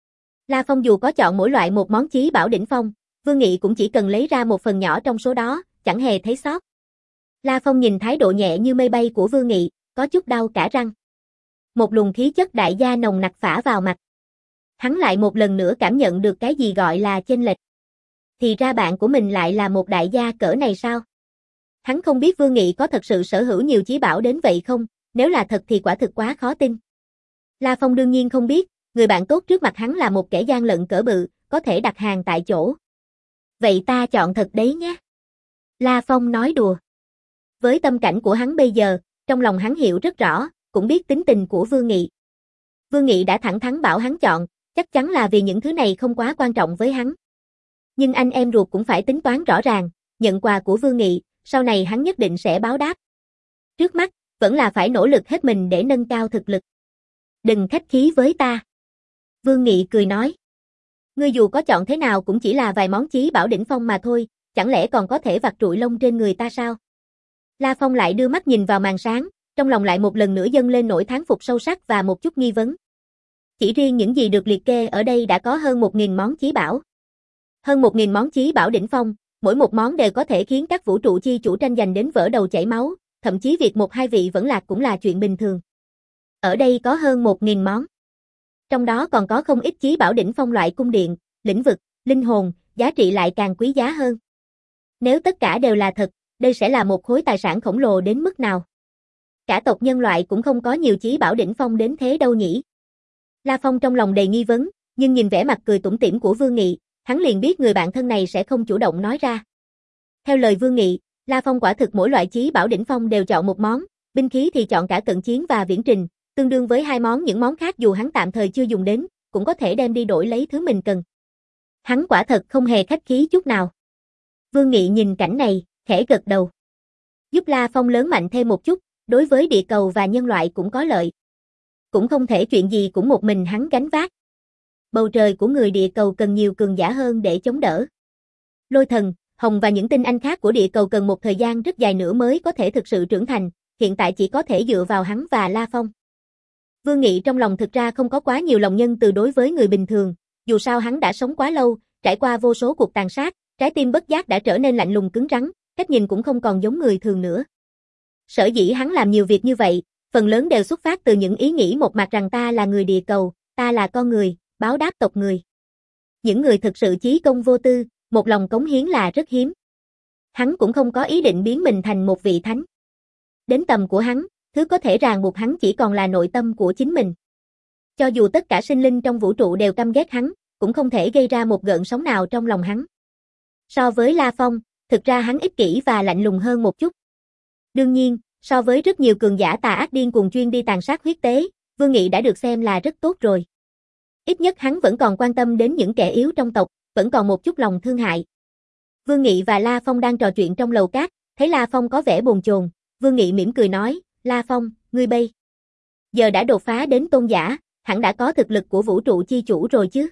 La Phong dù có chọn mỗi loại một món chí bảo đỉnh phong, Vương Nghị cũng chỉ cần lấy ra một phần nhỏ trong số đó, chẳng hề thấy sót. La Phong nhìn thái độ nhẹ như mây bay của Vương Nghị, có chút đau cả răng. Một luồng khí chất đại gia nồng nặc phả vào mặt. Hắn lại một lần nữa cảm nhận được cái gì gọi là chênh lệch. Thì ra bạn của mình lại là một đại gia cỡ này sao? Hắn không biết Vương Nghị có thật sự sở hữu nhiều chí bảo đến vậy không, nếu là thật thì quả thực quá khó tin. La Phong đương nhiên không biết, người bạn tốt trước mặt hắn là một kẻ gian lận cỡ bự, có thể đặt hàng tại chỗ. Vậy ta chọn thật đấy nhé. La Phong nói đùa. Với tâm cảnh của hắn bây giờ, trong lòng hắn hiểu rất rõ, cũng biết tính tình của Vương Nghị. Vương Nghị đã thẳng thắn bảo hắn chọn, chắc chắn là vì những thứ này không quá quan trọng với hắn. Nhưng anh em ruột cũng phải tính toán rõ ràng, nhận quà của Vương Nghị, sau này hắn nhất định sẽ báo đáp. Trước mắt, vẫn là phải nỗ lực hết mình để nâng cao thực lực. Đừng khách khí với ta. Vương Nghị cười nói. Ngươi dù có chọn thế nào cũng chỉ là vài món chí bảo đỉnh phong mà thôi, chẳng lẽ còn có thể vặt trụi lông trên người ta sao? La Phong lại đưa mắt nhìn vào màn sáng, trong lòng lại một lần nữa dâng lên nỗi thán phục sâu sắc và một chút nghi vấn. Chỉ riêng những gì được liệt kê ở đây đã có hơn một nghìn món chí bảo. Hơn một nghìn món chí bảo đỉnh phong, mỗi một món đều có thể khiến các vũ trụ chi chủ tranh giành đến vỡ đầu chảy máu, thậm chí việc một hai vị vẫn lạc cũng là chuyện bình thường. Ở đây có hơn một nghìn món. Trong đó còn có không ít chí bảo đỉnh phong loại cung điện, lĩnh vực, linh hồn, giá trị lại càng quý giá hơn. Nếu tất cả đều là thật, đây sẽ là một khối tài sản khổng lồ đến mức nào. Cả tộc nhân loại cũng không có nhiều chí bảo đỉnh phong đến thế đâu nhỉ. La Phong trong lòng đầy nghi vấn, nhưng nhìn vẻ mặt cười tủm tỉm của Vương Nghị, hắn liền biết người bạn thân này sẽ không chủ động nói ra. Theo lời Vương Nghị, La Phong quả thực mỗi loại chí bảo đỉnh phong đều chọn một món, binh khí thì chọn cả cận chiến và viễn trình, tương đương với hai món những món khác dù hắn tạm thời chưa dùng đến, cũng có thể đem đi đổi lấy thứ mình cần. Hắn quả thật không hề khách khí chút nào. Vương Nghị nhìn cảnh này, khẽ gật đầu. Giúp La Phong lớn mạnh thêm một chút, đối với địa cầu và nhân loại cũng có lợi. Cũng không thể chuyện gì cũng một mình hắn gánh vác. bầu trời của người địa cầu cần nhiều cường giả hơn để chống đỡ. Lôi Thần, Hồng và những tinh anh khác của địa cầu cần một thời gian rất dài nữa mới có thể thực sự trưởng thành, hiện tại chỉ có thể dựa vào hắn và La Phong. Vương Nghị trong lòng thực ra không có quá nhiều lòng nhân từ đối với người bình thường, dù sao hắn đã sống quá lâu, trải qua vô số cuộc tàn sát, trái tim bất giác đã trở nên lạnh lùng cứng rắn, cách nhìn cũng không còn giống người thường nữa. Sở dĩ hắn làm nhiều việc như vậy, phần lớn đều xuất phát từ những ý nghĩ một mặt rằng ta là người địa cầu, ta là con người, báo đáp tộc người. Những người thực sự chí công vô tư, một lòng cống hiến là rất hiếm. Hắn cũng không có ý định biến mình thành một vị thánh. Đến tầm của hắn, thứ có thể ràng buộc hắn chỉ còn là nội tâm của chính mình. Cho dù tất cả sinh linh trong vũ trụ đều căm ghét hắn, cũng không thể gây ra một gợn sóng nào trong lòng hắn. So với La Phong, thực ra hắn ích kỷ và lạnh lùng hơn một chút. Đương nhiên, so với rất nhiều cường giả tà ác điên cuồng chuyên đi tàn sát huyết tế, Vương Nghị đã được xem là rất tốt rồi. Ít nhất hắn vẫn còn quan tâm đến những kẻ yếu trong tộc, vẫn còn một chút lòng thương hại. Vương Nghị và La Phong đang trò chuyện trong lầu cát, thấy La Phong có vẻ bồn chồn, Vương Nghị mỉm cười nói, La Phong, ngươi bây giờ đã đột phá đến tôn giả, hẳn đã có thực lực của vũ trụ chi chủ rồi chứ.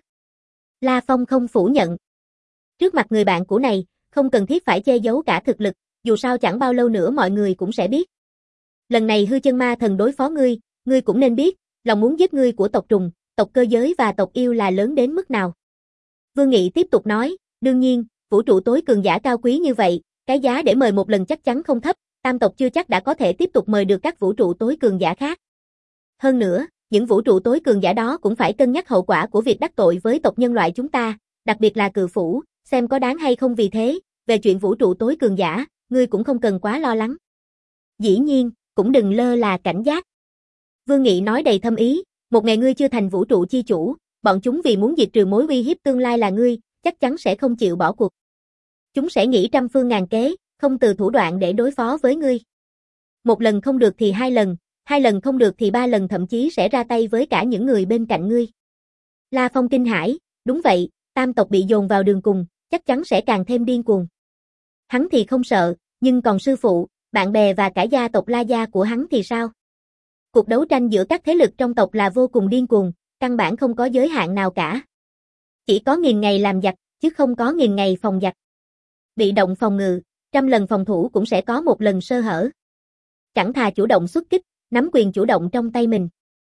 La Phong không phủ nhận. Trước mặt người bạn cũ này, không cần thiết phải che giấu cả thực lực, dù sao chẳng bao lâu nữa mọi người cũng sẽ biết. Lần này hư chân ma thần đối phó ngươi, ngươi cũng nên biết, lòng muốn giết ngươi của tộc trùng, tộc cơ giới và tộc yêu là lớn đến mức nào. Vương Nghị tiếp tục nói, đương nhiên, vũ trụ tối cường giả cao quý như vậy, cái giá để mời một lần chắc chắn không thấp, tam tộc chưa chắc đã có thể tiếp tục mời được các vũ trụ tối cường giả khác. Hơn nữa, những vũ trụ tối cường giả đó cũng phải cân nhắc hậu quả của việc đắc tội với tộc nhân loại chúng ta, đặc biệt là Cự Phủ, xem có đáng hay không vì thế, về chuyện vũ trụ tối cường giả, ngươi cũng không cần quá lo lắng. Dĩ nhiên, cũng đừng lơ là cảnh giác. Vương Nghị nói đầy thâm ý, một ngày ngươi chưa thành vũ trụ chi chủ, bọn chúng vì muốn diệt trừ mối uy hiếp tương lai là ngươi, chắc chắn sẽ không chịu bỏ cuộc. Chúng sẽ nghĩ trăm phương ngàn kế, không từ thủ đoạn để đối phó với ngươi. Một lần không được thì hai lần, hai lần không được thì ba lần, thậm chí sẽ ra tay với cả những người bên cạnh ngươi. La Phong kinh hãi, đúng vậy, tam tộc bị dồn vào đường cùng, chắc chắn sẽ càng thêm điên cuồng. Hắn thì không sợ, nhưng còn sư phụ, bạn bè và cả gia tộc La Gia của hắn thì sao? Cuộc đấu tranh giữa các thế lực trong tộc là vô cùng điên cuồng, căn bản không có giới hạn nào cả. Chỉ có nghìn ngày làm giặc, chứ không có nghìn ngày phòng giặc. Bị động phòng ngự, trăm lần phòng thủ cũng sẽ có một lần sơ hở. Chẳng thà chủ động xuất kích, nắm quyền chủ động trong tay mình.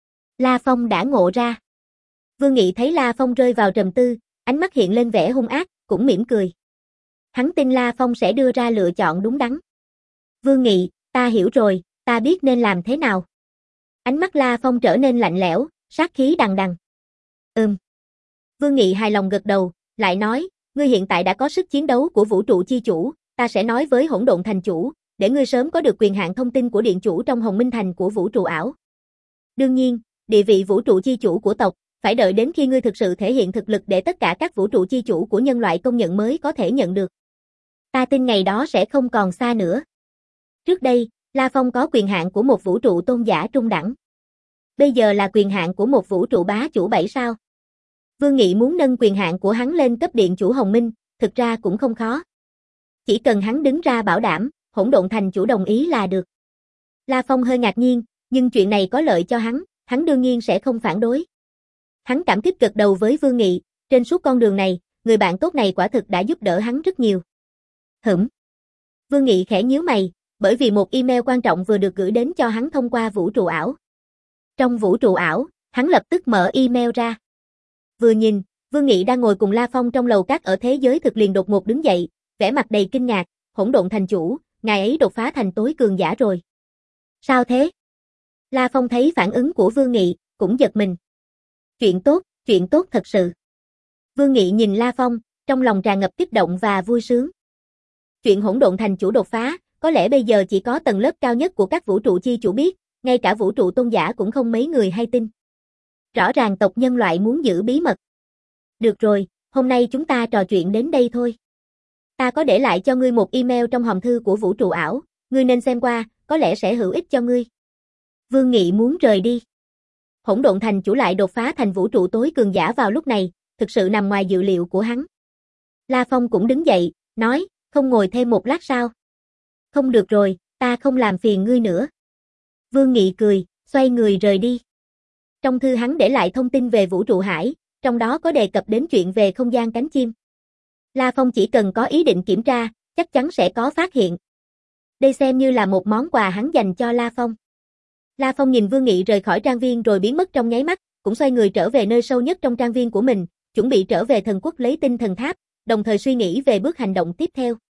La Phong đã ngộ ra. Vương Nghị thấy La Phong rơi vào trầm tư, ánh mắt hiện lên vẻ hung ác, cũng mỉm cười. Hắn tin La Phong sẽ đưa ra lựa chọn đúng đắn. Vương Nghị, ta hiểu rồi, ta biết nên làm thế nào. Ánh mắt La Phong trở nên lạnh lẽo, sát khí đằng đằng. Ừm. Vương Nghị hài lòng gật đầu, lại nói, ngươi hiện tại đã có sức chiến đấu của vũ trụ chi chủ, ta sẽ nói với Hỗn Độn Thành chủ, để ngươi sớm có được quyền hạn thông tin của điện chủ trong Hồng Minh Thành của vũ trụ ảo. Đương nhiên, địa vị vũ trụ chi chủ của tộc, phải đợi đến khi ngươi thực sự thể hiện thực lực để tất cả các vũ trụ chi chủ của nhân loại công nhận mới có thể nhận được. Ta tin ngày đó sẽ không còn xa nữa. Trước đây, La Phong có quyền hạn của một vũ trụ tôn giả trung đẳng. Bây giờ là quyền hạn của một vũ trụ bá chủ bảy sao. Vương Nghị muốn nâng quyền hạn của hắn lên cấp điện chủ Hồng Minh, thực ra cũng không khó. Chỉ cần hắn đứng ra bảo đảm, Hỗn Độn Thành chủ đồng ý là được. La Phong hơi ngạc nhiên, nhưng chuyện này có lợi cho hắn, hắn đương nhiên sẽ không phản đối. Hắn cảm kích gật đầu với Vương Nghị, trên suốt con đường này, người bạn tốt này quả thực đã giúp đỡ hắn rất nhiều. Hửm. Vương Nghị khẽ nhíu mày, bởi vì một email quan trọng vừa được gửi đến cho hắn thông qua vũ trụ ảo. Trong vũ trụ ảo, hắn lập tức mở email ra. Vừa nhìn, Vương Nghị đang ngồi cùng La Phong trong lầu cát ở thế giới thực liền đột ngột đứng dậy, vẻ mặt đầy kinh ngạc, Hỗn Độn Thành chủ, ngài ấy đột phá thành tối cường giả rồi. Sao thế? La Phong thấy phản ứng của Vương Nghị, cũng giật mình. Chuyện tốt, chuyện tốt thật sự. Vương Nghị nhìn La Phong, trong lòng tràn ngập kích động và vui sướng. Chuyện Hỗn Độn Thành chủ đột phá, có lẽ bây giờ chỉ có tầng lớp cao nhất của các vũ trụ chi chủ biết, ngay cả vũ trụ tôn giả cũng không mấy người hay tin. Rõ ràng tộc nhân loại muốn giữ bí mật. Được rồi, hôm nay chúng ta trò chuyện đến đây thôi. Ta có để lại cho ngươi một email trong hòm thư của vũ trụ ảo, ngươi nên xem qua, có lẽ sẽ hữu ích cho ngươi. Vương Nghị muốn rời đi. Hỗn Độn Thành chủ lại đột phá thành vũ trụ tối cường giả vào lúc này, thực sự nằm ngoài dự liệu của hắn. La Phong cũng đứng dậy, nói, không ngồi thêm một lát sao? Không được rồi, ta không làm phiền ngươi nữa. Vương Nghị cười, xoay người rời đi. Trong thư hắn để lại thông tin về vũ trụ hải, trong đó có đề cập đến chuyện về không gian cánh chim. La Phong chỉ cần có ý định kiểm tra, chắc chắn sẽ có phát hiện. Đây xem như là một món quà hắn dành cho La Phong. La Phong nhìn Vương Nghị rời khỏi trang viên rồi biến mất trong nháy mắt, cũng xoay người trở về nơi sâu nhất trong trang viên của mình, chuẩn bị trở về thần quốc lấy tinh thần tháp, đồng thời suy nghĩ về bước hành động tiếp theo.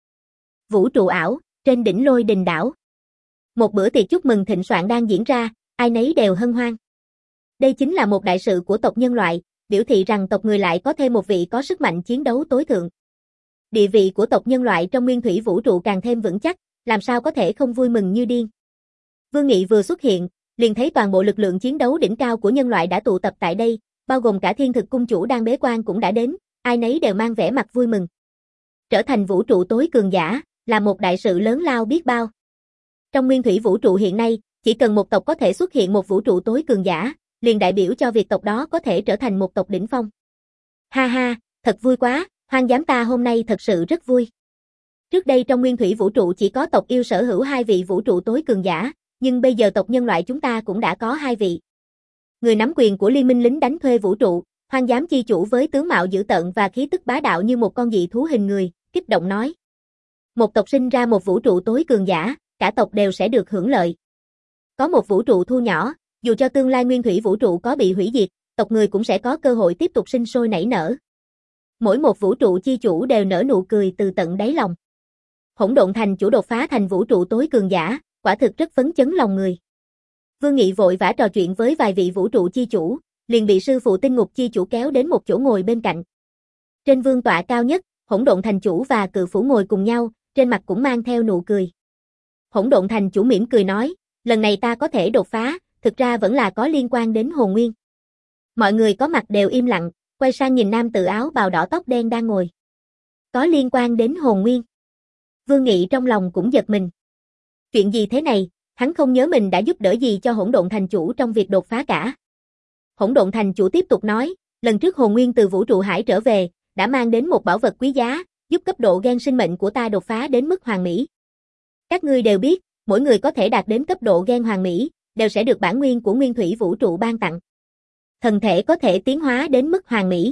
Vũ trụ ảo, trên đỉnh Lôi Đình đảo. Một bữa tiệc chúc mừng thịnh soạn đang diễn ra, ai nấy đều hân hoan. Đây chính là một đại sự của tộc nhân loại, biểu thị rằng tộc người lại có thêm một vị có sức mạnh chiến đấu tối thượng. Địa vị của tộc nhân loại trong nguyên thủy vũ trụ càng thêm vững chắc, làm sao có thể không vui mừng như điên. Vương Nghị vừa xuất hiện, liền thấy toàn bộ lực lượng chiến đấu đỉnh cao của nhân loại đã tụ tập tại đây, bao gồm cả Thiên Thực cung chủ đang bế quan cũng đã đến, ai nấy đều mang vẻ mặt vui mừng. Trở thành vũ trụ tối cường giả, là một đại sự lớn lao biết bao. Trong nguyên thủy vũ trụ hiện nay, chỉ cần một tộc có thể xuất hiện một vũ trụ tối cường giả, liền đại biểu cho việc tộc đó có thể trở thành một tộc đỉnh phong. Ha ha, thật vui quá, Hoang Dám ta hôm nay thật sự rất vui. Trước đây trong nguyên thủy vũ trụ chỉ có tộc yêu sở hữu hai vị vũ trụ tối cường giả, nhưng bây giờ tộc nhân loại chúng ta cũng đã có hai vị. Người nắm quyền của liên minh lính đánh thuê vũ trụ, Hoang Dám chi chủ với tướng mạo dữ tợn và khí tức bá đạo như một con dị thú hình người, kích động nói. Một tộc sinh ra một vũ trụ tối cường giả, cả tộc đều sẽ được hưởng lợi. Có một vũ trụ thu nhỏ, dù cho tương lai nguyên thủy vũ trụ có bị hủy diệt, tộc người cũng sẽ có cơ hội tiếp tục sinh sôi nảy nở. Mỗi một vũ trụ chi chủ đều nở nụ cười từ tận đáy lòng. Hỗn Độn Thành chủ đột phá thành vũ trụ tối cường giả, quả thực rất phấn chấn lòng người. Vương Nghị vội vã trò chuyện với vài vị vũ trụ chi chủ, liền bị sư phụ Tinh Ngục chi chủ kéo đến một chỗ ngồi bên cạnh. Trên vương tọa cao nhất, Hỗn Độn Thành chủ và Cự Phủ ngồi cùng nhau, trên mặt cũng mang theo nụ cười. Hỗn Độn Thành chủ mỉm cười nói, lần này ta có thể đột phá, thực ra vẫn là có liên quan đến hồn nguyên. Mọi người có mặt đều im lặng, quay sang nhìn nam tử áo bào đỏ tóc đen đang ngồi. Có liên quan đến hồn nguyên. Vương Nghị trong lòng cũng giật mình. Chuyện gì thế này, hắn không nhớ mình đã giúp đỡ gì cho Hỗn Độn Thành chủ trong việc đột phá cả. Hỗn Độn Thành chủ tiếp tục nói, lần trước hồn nguyên từ vũ trụ hải trở về, đã mang đến một bảo vật quý giá, giúp cấp độ gen sinh mệnh của ta đột phá đến mức hoàn mỹ. Các ngươi đều biết, mỗi người có thể đạt đến cấp độ gen hoàn mỹ, đều sẽ được bản nguyên của nguyên thủy vũ trụ ban tặng. Thần thể có thể tiến hóa đến mức hoàn mỹ.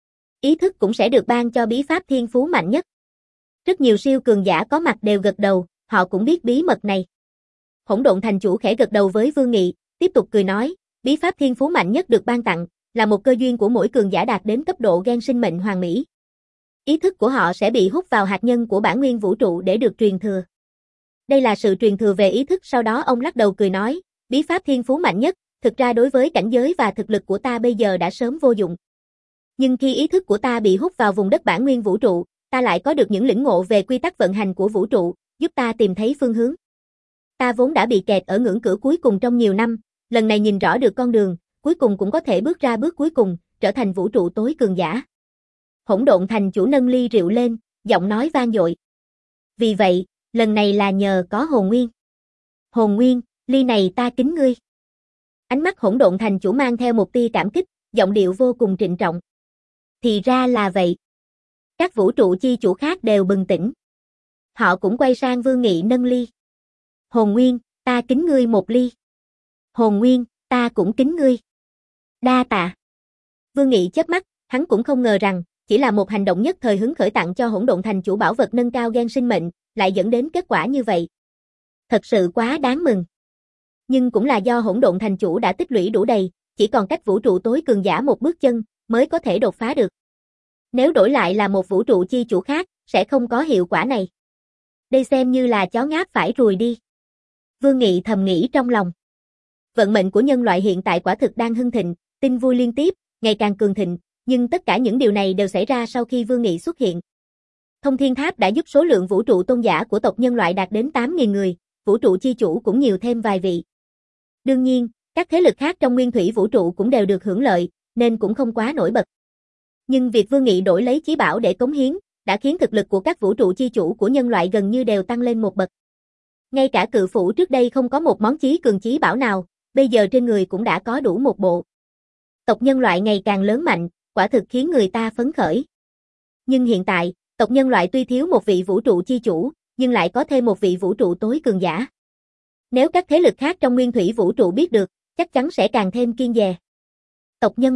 Ý thức cũng sẽ được ban cho bí pháp thiên phú mạnh nhất. Rất nhiều siêu cường giả có mặt đều gật đầu, họ cũng biết bí mật này. Hỗn Độn Thành chủ khẽ gật đầu với Vương Nghị, tiếp tục cười nói, bí pháp thiên phú mạnh nhất được ban tặng, là một cơ duyên của mỗi cường giả đạt đến cấp độ gen sinh mệnh hoàn mỹ. Ý thức của họ sẽ bị hút vào hạt nhân của bản nguyên vũ trụ để được truyền thừa. Đây là sự truyền thừa về ý thức. Sau đó ông lắc đầu cười nói, bí pháp thiên phú mạnh nhất, thực ra đối với cảnh giới và thực lực của ta bây giờ đã sớm vô dụng. Nhưng khi ý thức của ta bị hút vào vùng đất bản nguyên vũ trụ, ta lại có được những lĩnh ngộ về quy tắc vận hành của vũ trụ, giúp ta tìm thấy phương hướng. Ta vốn đã bị kẹt ở ngưỡng cửa cuối cùng trong nhiều năm, lần này nhìn rõ được con đường, cuối cùng cũng có thể bước ra bước cuối cùng, trở thành vũ trụ tối cường giả. Hỗn Độn Thành chủ nâng ly rượu lên, giọng nói vang dội. Vì vậy, lần này là nhờ có hồn nguyên. Hồn nguyên, ly này ta kính ngươi. Ánh mắt Hỗn Độn Thành chủ mang theo một tia cảm kích, giọng điệu vô cùng trịnh trọng. Thì ra là vậy. Các vũ trụ chi chủ khác đều bừng tỉnh. Họ cũng quay sang Vương Nghị nâng ly. Hồn nguyên, ta kính ngươi một ly. Hồn nguyên, ta cũng kính ngươi. Đa tạ. Vương Nghị chớp mắt, hắn cũng không ngờ rằng, chỉ là một hành động nhất thời hứng khởi tặng cho Hỗn Độn Thành chủ bảo vật nâng cao gen sinh mệnh, lại dẫn đến kết quả như vậy. Thật sự quá đáng mừng. Nhưng cũng là do Hỗn Độn Thành chủ đã tích lũy đủ đầy, chỉ còn cách vũ trụ tối cường giả một bước chân, mới có thể đột phá được. Nếu đổi lại là một vũ trụ chi chủ khác, sẽ không có hiệu quả này. Đây xem như là chó ngáp phải ruồi đi. Vương Nghị thầm nghĩ trong lòng. Vận mệnh của nhân loại hiện tại quả thực đang hưng thịnh, tin vui liên tiếp, ngày càng cường thịnh, nhưng tất cả những điều này đều xảy ra sau khi Vương Nghị xuất hiện. Thông Thiên Tháp đã giúp số lượng vũ trụ tôn giả của tộc nhân loại đạt đến tám nghìn người, vũ trụ chi chủ cũng nhiều thêm vài vị. Đương nhiên, các thế lực khác trong nguyên thủy vũ trụ cũng đều được hưởng lợi, nên cũng không quá nổi bật. Nhưng việc Vương Nghị đổi lấy chí bảo để cống hiến, đã khiến thực lực của các vũ trụ chi chủ của nhân loại gần như đều tăng lên một bậc. Ngay cả Cự Phủ trước đây không có một món chí cường chí bảo nào, bây giờ trên người cũng đã có đủ một bộ. Tộc nhân loại ngày càng lớn mạnh, quả thực khiến người ta phấn khởi. Nhưng hiện tại, tộc nhân loại tuy thiếu một vị vũ trụ chi chủ, nhưng lại có thêm một vị vũ trụ tối cường giả. Nếu các thế lực khác trong nguyên thủy vũ trụ biết được, chắc chắn sẽ càng thêm kiêng dè. Tộc nhân loại,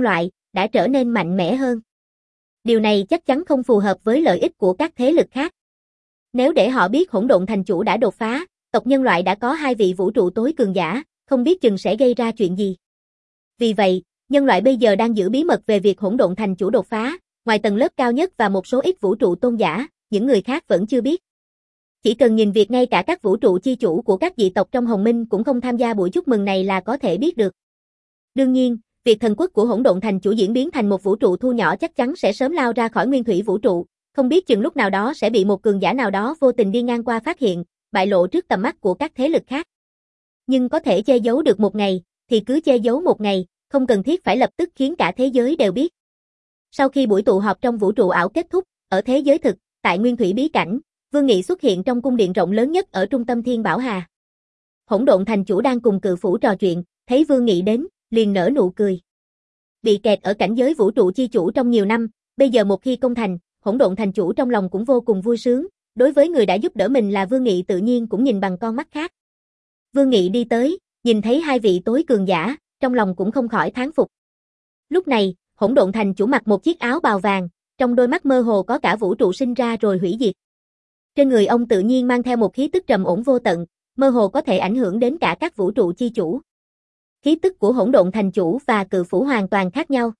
đã trở nên mạnh mẽ hơn. Điều này chắc chắn không phù hợp với lợi ích của các thế lực khác. Nếu để họ biết hỗn độn thành chủ đã đột phá, tộc nhân loại đã có hai vị vũ trụ tối cường giả, không biết chừng sẽ gây ra chuyện gì. Vì vậy, nhân loại bây giờ đang giữ bí mật về việc hỗn độn thành chủ đột phá, ngoài tầng lớp cao nhất và một số ít vũ trụ tôn giả, những người khác vẫn chưa biết. Chỉ cần nhìn việc ngay cả các vũ trụ chi chủ của các dị tộc trong Hồng Minh cũng không tham gia buổi chúc mừng này là có thể biết được. Đương nhiên, việc thần quốc của hỗn độn thành chủ diễn biến thành một vũ trụ thu nhỏ chắc chắn sẽ sớm lao ra khỏi nguyên thủy vũ trụ, không biết chừng lúc nào đó sẽ bị một cường giả nào đó vô tình đi ngang qua phát hiện, bại lộ trước tầm mắt của các thế lực khác. Nhưng có thể che giấu được một ngày, thì cứ che giấu một ngày, không cần thiết phải lập tức khiến cả thế giới đều biết. Sau khi buổi tụ họp trong vũ trụ ảo kết thúc, ở thế giới thực, tại nguyên thủy bí cảnh, Vương Nghị xuất hiện trong cung điện rộng lớn nhất ở trung tâm Thiên Bảo Hà. Hỗn độn thành chủ đang cùng cự phủ trò chuyện, thấy Vương Nghị đến, liền nở nụ cười. Bị kẹt ở cảnh giới vũ trụ chi chủ trong nhiều năm, bây giờ một khi công thành, hỗn độn thành chủ trong lòng cũng vô cùng vui sướng, đối với người đã giúp đỡ mình là Vương Nghị tự nhiên cũng nhìn bằng con mắt khác. Vương Nghị đi tới, nhìn thấy hai vị tối cường giả, trong lòng cũng không khỏi thán phục. Lúc này, hỗn độn thành chủ mặc một chiếc áo bào vàng, trong đôi mắt mơ hồ có cả vũ trụ sinh ra rồi hủy diệt. Trên người ông tự nhiên mang theo một khí tức trầm ổn vô tận, mơ hồ có thể ảnh hưởng đến cả các vũ trụ chi chủ. Khí tức của hỗn độn thành chủ và cự phủ hoàn toàn khác nhau.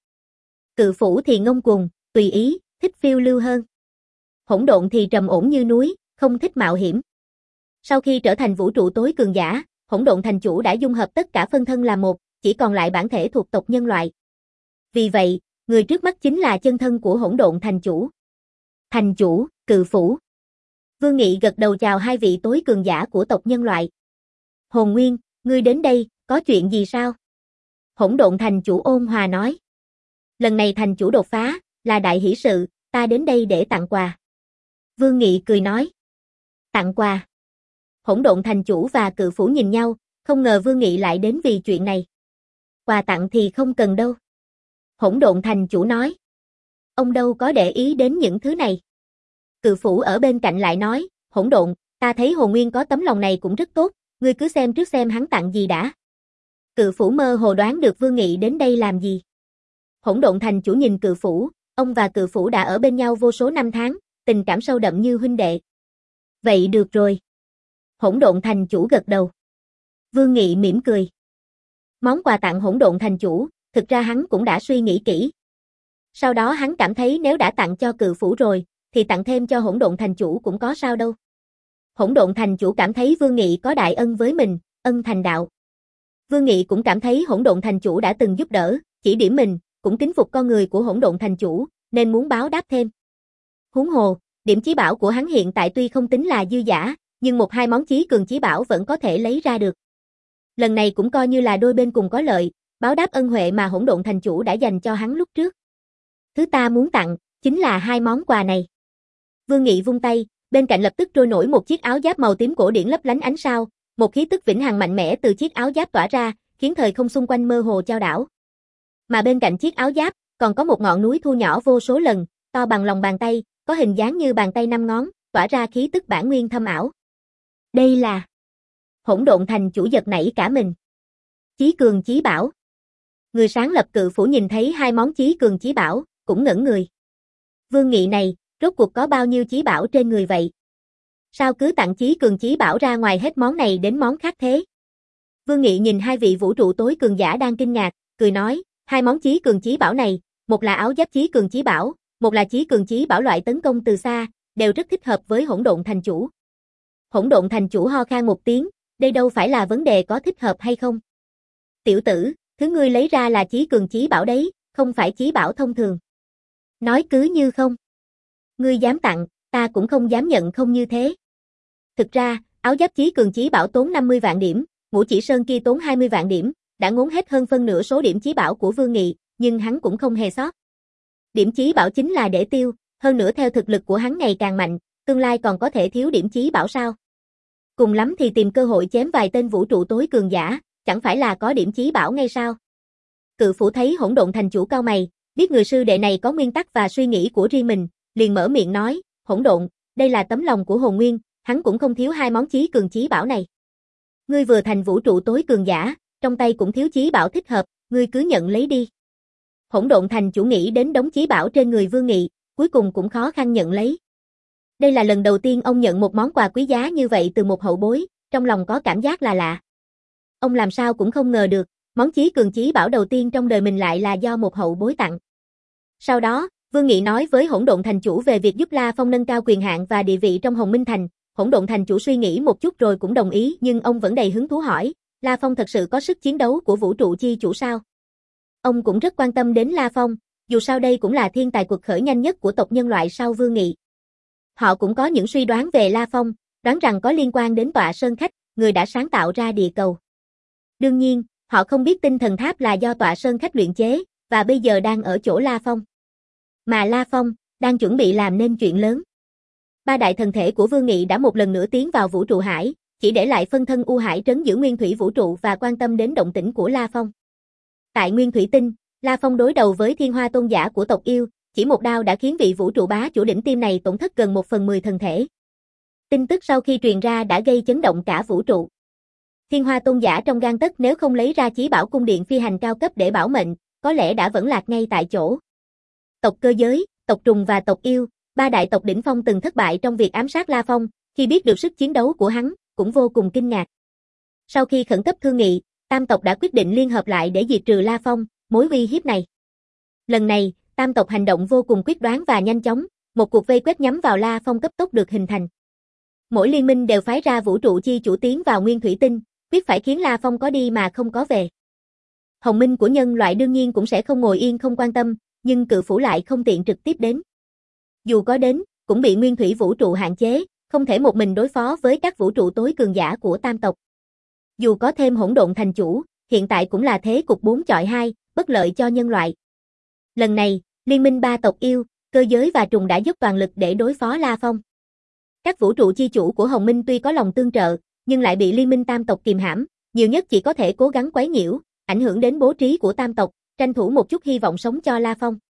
Cự phủ thì ngông cuồng, tùy ý, thích phiêu lưu hơn. Hỗn độn thì trầm ổn như núi, không thích mạo hiểm. Sau khi trở thành vũ trụ tối cường giả, hỗn độn thành chủ đã dung hợp tất cả phân thân là một, chỉ còn lại bản thể thuộc tộc nhân loại. Vì vậy, người trước mắt chính là chân thân của hỗn độn thành chủ. Thành chủ, cự phủ. Vương Nghị gật đầu chào hai vị tối cường giả của tộc nhân loại. Hồn Nguyên, ngươi đến đây, có chuyện gì sao? Hỗn độn thành chủ ôn hòa nói. Lần này thành chủ đột phá, là đại hỷ sự, ta đến đây để tặng quà. Vương Nghị cười nói. Tặng quà. Hỗn độn thành chủ và cự phủ nhìn nhau, không ngờ Vương Nghị lại đến vì chuyện này. Quà tặng thì không cần đâu. Hỗn độn thành chủ nói. Ông đâu có để ý đến những thứ này. Cự phủ ở bên cạnh lại nói, hỗn độn, ta thấy Hồn Nguyên có tấm lòng này cũng rất tốt, ngươi cứ xem trước xem hắn tặng gì đã. Cự phủ mơ hồ đoán được Vương Nghị đến đây làm gì. Hỗn độn thành chủ nhìn cự phủ, ông và cự phủ đã ở bên nhau vô số năm tháng, tình cảm sâu đậm như huynh đệ. Vậy được rồi. Hỗn độn thành chủ gật đầu. Vương Nghị mỉm cười. Món quà tặng hỗn độn thành chủ, thực ra hắn cũng đã suy nghĩ kỹ. Sau đó hắn cảm thấy nếu đã tặng cho cự phủ rồi, thì tặng thêm cho hỗn độn thành chủ cũng có sao đâu. Hỗn độn thành chủ cảm thấy Vương Nghị có đại ân với mình, ân thành đạo. Vương Nghị cũng cảm thấy hỗn độn thành chủ đã từng giúp đỡ, chỉ điểm mình, cũng kính phục con người của hỗn độn thành chủ, nên muốn báo đáp thêm. Huống hồ, điểm chí bảo của hắn hiện tại tuy không tính là dư giả, nhưng một hai món chí cường chí bảo vẫn có thể lấy ra được. Lần này cũng coi như là đôi bên cùng có lợi, báo đáp ân huệ mà hỗn độn thành chủ đã dành cho hắn lúc trước. Thứ ta muốn tặng, chính là hai món quà này. Vương Nghị vung tay, bên cạnh lập tức trôi nổi một chiếc áo giáp màu tím cổ điển lấp lánh ánh sao, một khí tức vĩnh hằng mạnh mẽ từ chiếc áo giáp tỏa ra, khiến thời không xung quanh mơ hồ chao đảo. Mà bên cạnh chiếc áo giáp, còn có một ngọn núi thu nhỏ vô số lần, to bằng lòng bàn tay, có hình dáng như bàn tay năm ngón, tỏa ra khí tức bản nguyên thâm ảo. Đây là... Hỗn độn thành chủ giật nảy cả mình. Chí cường chí bảo. Người sáng lập cự phủ nhìn thấy hai món chí cường chí bảo, cũng ngẩn người. Vương Nghị này, rốt cuộc có bao nhiêu chí bảo trên người vậy? Sao cứ tặng chí cường chí bảo ra ngoài hết món này đến món khác thế? Vương Nghị nhìn hai vị vũ trụ tối cường giả đang kinh ngạc, cười nói, hai món chí cường chí bảo này, một là áo giáp chí cường chí bảo, một là chí cường chí bảo loại tấn công từ xa, đều rất thích hợp với hỗn độn thành chủ. Hỗn độn thành chủ ho khan một tiếng, đây đâu phải là vấn đề có thích hợp hay không. Tiểu tử, thứ ngươi lấy ra là chí cường chí bảo đấy, không phải chí bảo thông thường. Nói cứ như không. Ngươi dám tặng, ta cũng không dám nhận không như thế. Thực ra, áo giáp chí cường chí bảo tốn năm mươi vạn điểm, ngũ chỉ sơn kia tốn hai mươi vạn điểm, đã ngốn hết hơn phân nửa số điểm chí bảo của Vương Nghị, nhưng hắn cũng không hề sót. Điểm chí bảo chính là để tiêu, hơn nữa theo thực lực của hắn ngày càng mạnh, tương lai còn có thể thiếu điểm chí bảo sao? Cùng lắm thì tìm cơ hội chém vài tên vũ trụ tối cường giả, chẳng phải là có điểm chí bảo ngay sao? Cự phủ thấy hỗn độn thành chủ cao mày, biết người sư đệ này có nguyên tắc và suy nghĩ của riêng mình, liền mở miệng nói, hỗn độn, đây là tấm lòng của hồn nguyên, hắn cũng không thiếu hai món chí cường chí bảo này. Ngươi vừa thành vũ trụ tối cường giả, trong tay cũng thiếu chí bảo thích hợp, ngươi cứ nhận lấy đi. Hỗn Độn Thành chủ nghĩ đến đống chí bảo trên người Vương Nghị, cuối cùng cũng khó khăn nhận lấy. Đây là lần đầu tiên ông nhận một món quà quý giá như vậy từ một hậu bối, trong lòng có cảm giác là lạ. Ông làm sao cũng không ngờ được, món chí cường chí bảo đầu tiên trong đời mình lại là do một hậu bối tặng. Sau đó, Vương Nghị nói với Hỗn Độn Thành chủ về việc giúp La Phong nâng cao quyền hạn và địa vị trong Hồng Minh Thành. Hỗn Độn Thành chủ suy nghĩ một chút rồi cũng đồng ý, nhưng ông vẫn đầy hứng thú hỏi, La Phong thật sự có sức chiến đấu của vũ trụ chi chủ sao? Ông cũng rất quan tâm đến La Phong, dù sao đây cũng là thiên tài quật khởi nhanh nhất của tộc nhân loại sau Vương Nghị. Họ cũng có những suy đoán về La Phong, đoán rằng có liên quan đến Tọa Sơn Khách, người đã sáng tạo ra địa cầu. Đương nhiên, họ không biết tinh thần tháp là do Tọa Sơn Khách luyện chế, và bây giờ đang ở chỗ La Phong. Mà La Phong, đang chuẩn bị làm nên chuyện lớn. Ba đại thần thể của Vương Nghị đã một lần nữa tiến vào vũ trụ hải, chỉ để lại phân thân U Hải trấn giữ nguyên thủy vũ trụ và quan tâm đến động tĩnh của La Phong. Tại Nguyên Thủy Tinh, La Phong đối đầu với Thiên Hoa Tôn giả của tộc yêu, chỉ một đao đã khiến vị vũ trụ bá chủ đỉnh tiêm này tổn thất gần một phần mười thần thể. Tin tức sau khi truyền ra đã gây chấn động cả vũ trụ. Thiên Hoa Tôn giả trong gang tấc nếu không lấy ra chí bảo cung điện phi hành cao cấp để bảo mệnh, có lẽ đã vẫn lạc ngay tại chỗ. Tộc Cơ Giới, tộc Trùng và tộc Yêu, ba đại tộc đỉnh phong từng thất bại trong việc ám sát La Phong, khi biết được sức chiến đấu của hắn, cũng vô cùng kinh ngạc. Sau khi khẩn cấp thương nghị, tam tộc đã quyết định liên hợp lại để diệt trừ La Phong, mối uy hiếp này. Lần này, tam tộc hành động vô cùng quyết đoán và nhanh chóng, một cuộc vây quét nhắm vào La Phong cấp tốc được hình thành. Mỗi liên minh đều phái ra vũ trụ chi chủ tiến vào Nguyên Thủy Tinh, quyết phải khiến La Phong có đi mà không có về. Hồng minh của nhân loại đương nhiên cũng sẽ không ngồi yên không quan tâm, nhưng cự phủ lại không tiện trực tiếp đến. Dù có đến, cũng bị nguyên thủy vũ trụ hạn chế, không thể một mình đối phó với các vũ trụ tối cường giả của tam tộc. Dù có thêm Hỗn Độn Thành chủ, hiện tại cũng là thế cục bốn chọi hai, bất lợi cho nhân loại. Lần này, liên minh ba tộc Yêu, Cơ Giới và Trùng đã dốc toàn lực để đối phó La Phong. Các vũ trụ chi chủ của Hồng Minh tuy có lòng tương trợ, nhưng lại bị liên minh tam tộc kìm hãm, nhiều nhất chỉ có thể cố gắng quấy nhiễu, ảnh hưởng đến bố trí của tam tộc, tranh thủ một chút hy vọng sống cho La Phong.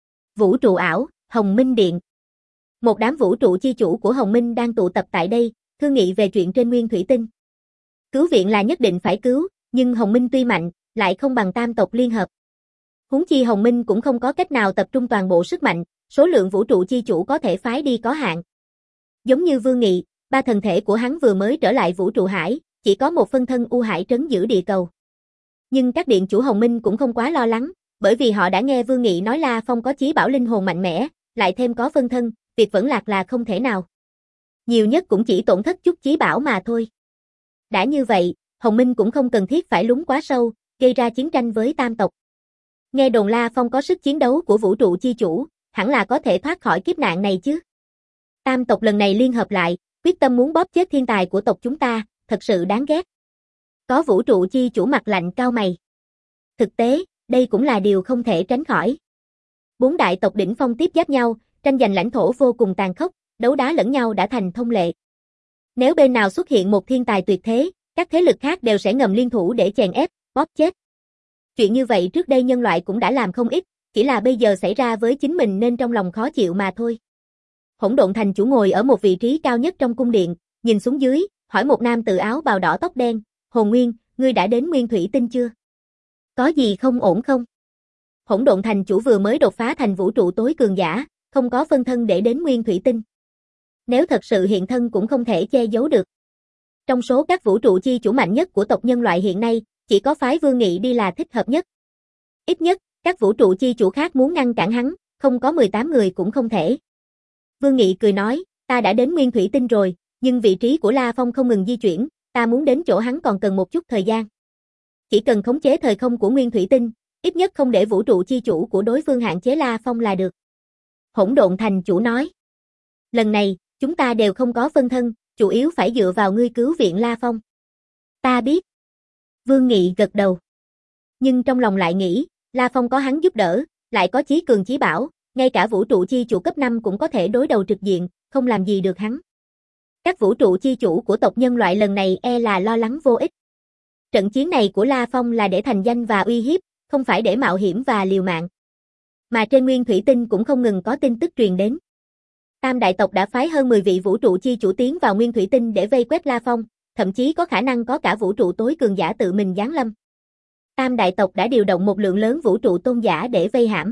Vũ trụ ảo, Hồng Minh Điện. Một đám vũ trụ chi chủ của Hồng Minh đang tụ tập tại đây, thương nghị về chuyện trên Nguyên Thủy Tinh. Cứu viện là nhất định phải cứu, nhưng Hồng Minh tuy mạnh, lại không bằng tam tộc liên hợp. Huống chi Hồng Minh cũng không có cách nào tập trung toàn bộ sức mạnh, số lượng vũ trụ chi chủ có thể phái đi có hạn. Giống như Vương Nghị, ba thần thể của hắn vừa mới trở lại vũ trụ hải, chỉ có một phân thân U Hải trấn giữ địa cầu. Nhưng các điện chủ Hồng Minh cũng không quá lo lắng, bởi vì họ đã nghe Vương Nghị nói La Phong có chí bảo linh hồn mạnh mẽ, lại thêm có phân thân, việc vẫn lạc là không thể nào. Nhiều nhất cũng chỉ tổn thất chút chí bảo mà thôi. Đã như vậy, Hồng Minh cũng không cần thiết phải lún quá sâu, gây ra chiến tranh với tam tộc. Nghe đồn La Phong có sức chiến đấu của vũ trụ chi chủ, hẳn là có thể thoát khỏi kiếp nạn này chứ. Tam tộc lần này liên hợp lại, quyết tâm muốn bóp chết thiên tài của tộc chúng ta, thật sự đáng ghét. Có vũ trụ chi chủ mặt lạnh cau mày. Thực tế, đây cũng là điều không thể tránh khỏi. Bốn đại tộc đỉnh phong tiếp giáp nhau, tranh giành lãnh thổ vô cùng tàn khốc, đấu đá lẫn nhau đã thành thông lệ. Nếu bên nào xuất hiện một thiên tài tuyệt thế, các thế lực khác đều sẽ ngầm liên thủ để chèn ép, bóp chết. Chuyện như vậy trước đây nhân loại cũng đã làm không ít, chỉ là bây giờ xảy ra với chính mình nên trong lòng khó chịu mà thôi. Hỗn Độn Thành chủ ngồi ở một vị trí cao nhất trong cung điện, nhìn xuống dưới, hỏi một nam tử áo bào đỏ tóc đen, Hồn Nguyên, ngươi đã đến Nguyên Thủy Tinh chưa? Có gì không ổn không? Hỗn Độn Thành chủ vừa mới đột phá thành vũ trụ tối cường giả, không có phân thân để đến Nguyên Thủy Tinh. Nếu thật sự hiện thân cũng không thể che giấu được. Trong số các vũ trụ chi chủ mạnh nhất của tộc nhân loại hiện nay, chỉ có phái Vương Nghị đi là thích hợp nhất. Ít nhất, các vũ trụ chi chủ khác muốn ngăn cản hắn, không có mười tám người cũng không thể. Vương Nghị cười nói, ta đã đến Nguyên Thủy Tinh rồi, nhưng vị trí của La Phong không ngừng di chuyển, ta muốn đến chỗ hắn còn cần một chút thời gian. Chỉ cần khống chế thời không của Nguyên Thủy Tinh, ít nhất không để vũ trụ chi chủ của đối phương hạn chế La Phong là được. Hỗn Độn Thành chủ nói, lần này, chúng ta đều không có phân thân, chủ yếu phải dựa vào ngươi cứu viện La Phong. Ta biết. Vương Nghị gật đầu. Nhưng trong lòng lại nghĩ, La Phong có hắn giúp đỡ, lại có chí cường chí bảo, ngay cả vũ trụ chi chủ cấp năm cũng có thể đối đầu trực diện, không làm gì được hắn. Các vũ trụ chi chủ của tộc nhân loại lần này e là lo lắng vô ích. Trận chiến này của La Phong là để thành danh và uy hiếp, không phải để mạo hiểm và liều mạng. Mà trên Nguyên Thủy Tinh cũng không ngừng có tin tức truyền đến. Tam đại tộc đã phái hơn mười vị vũ trụ chi chủ tiến vào Nguyên Thủy Tinh để vây quét La Phong, thậm chí có khả năng có cả vũ trụ tối cường giả tự mình giáng lâm. Tam đại tộc đã điều động một lượng lớn vũ trụ tôn giả để vây hãm.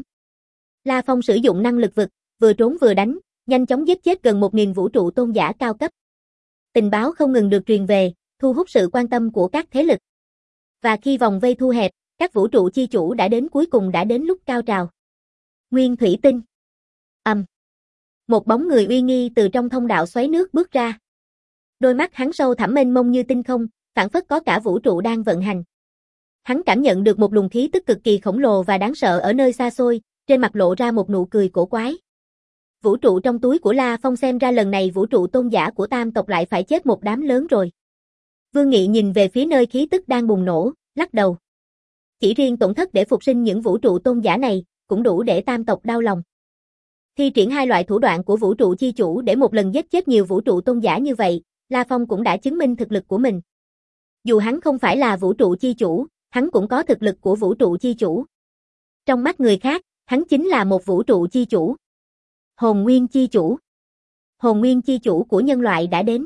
La Phong sử dụng năng lực vực, vừa trốn vừa đánh, nhanh chóng giết chết gần một nghìn vũ trụ tôn giả cao cấp. Tình báo không ngừng được truyền về, thu hút sự quan tâm của các thế lực. Và khi vòng vây thu hẹp, các vũ trụ chi chủ đã đến cuối cùng đã đến lúc cao trào. Nguyên thủy tinh. Ầm. Um. Một bóng người uy nghi từ trong thông đạo xoáy nước bước ra. Đôi mắt hắn sâu thẳm mênh mông như tinh không, phảng phất có cả vũ trụ đang vận hành. Hắn cảm nhận được một luồng khí tức cực kỳ khổng lồ và đáng sợ ở nơi xa xôi, trên mặt lộ ra một nụ cười cổ quái. Vũ trụ trong túi của La Phong xem ra lần này vũ trụ tôn giả của Tam tộc lại phải chết một đám lớn rồi. Vương Nghị nhìn về phía nơi khí tức đang bùng nổ, lắc đầu. Chỉ riêng tổn thất để phục sinh những vũ trụ tôn giả này, cũng đủ để Tam tộc đau lòng. Thi triển hai loại thủ đoạn của vũ trụ chi chủ để một lần giết chết nhiều vũ trụ tôn giả như vậy, La Phong cũng đã chứng minh thực lực của mình. Dù hắn không phải là vũ trụ chi chủ, hắn cũng có thực lực của vũ trụ chi chủ. Trong mắt người khác, hắn chính là một vũ trụ chi chủ. Hồn nguyên chi chủ. Hồn nguyên chi chủ của nhân loại đã đến.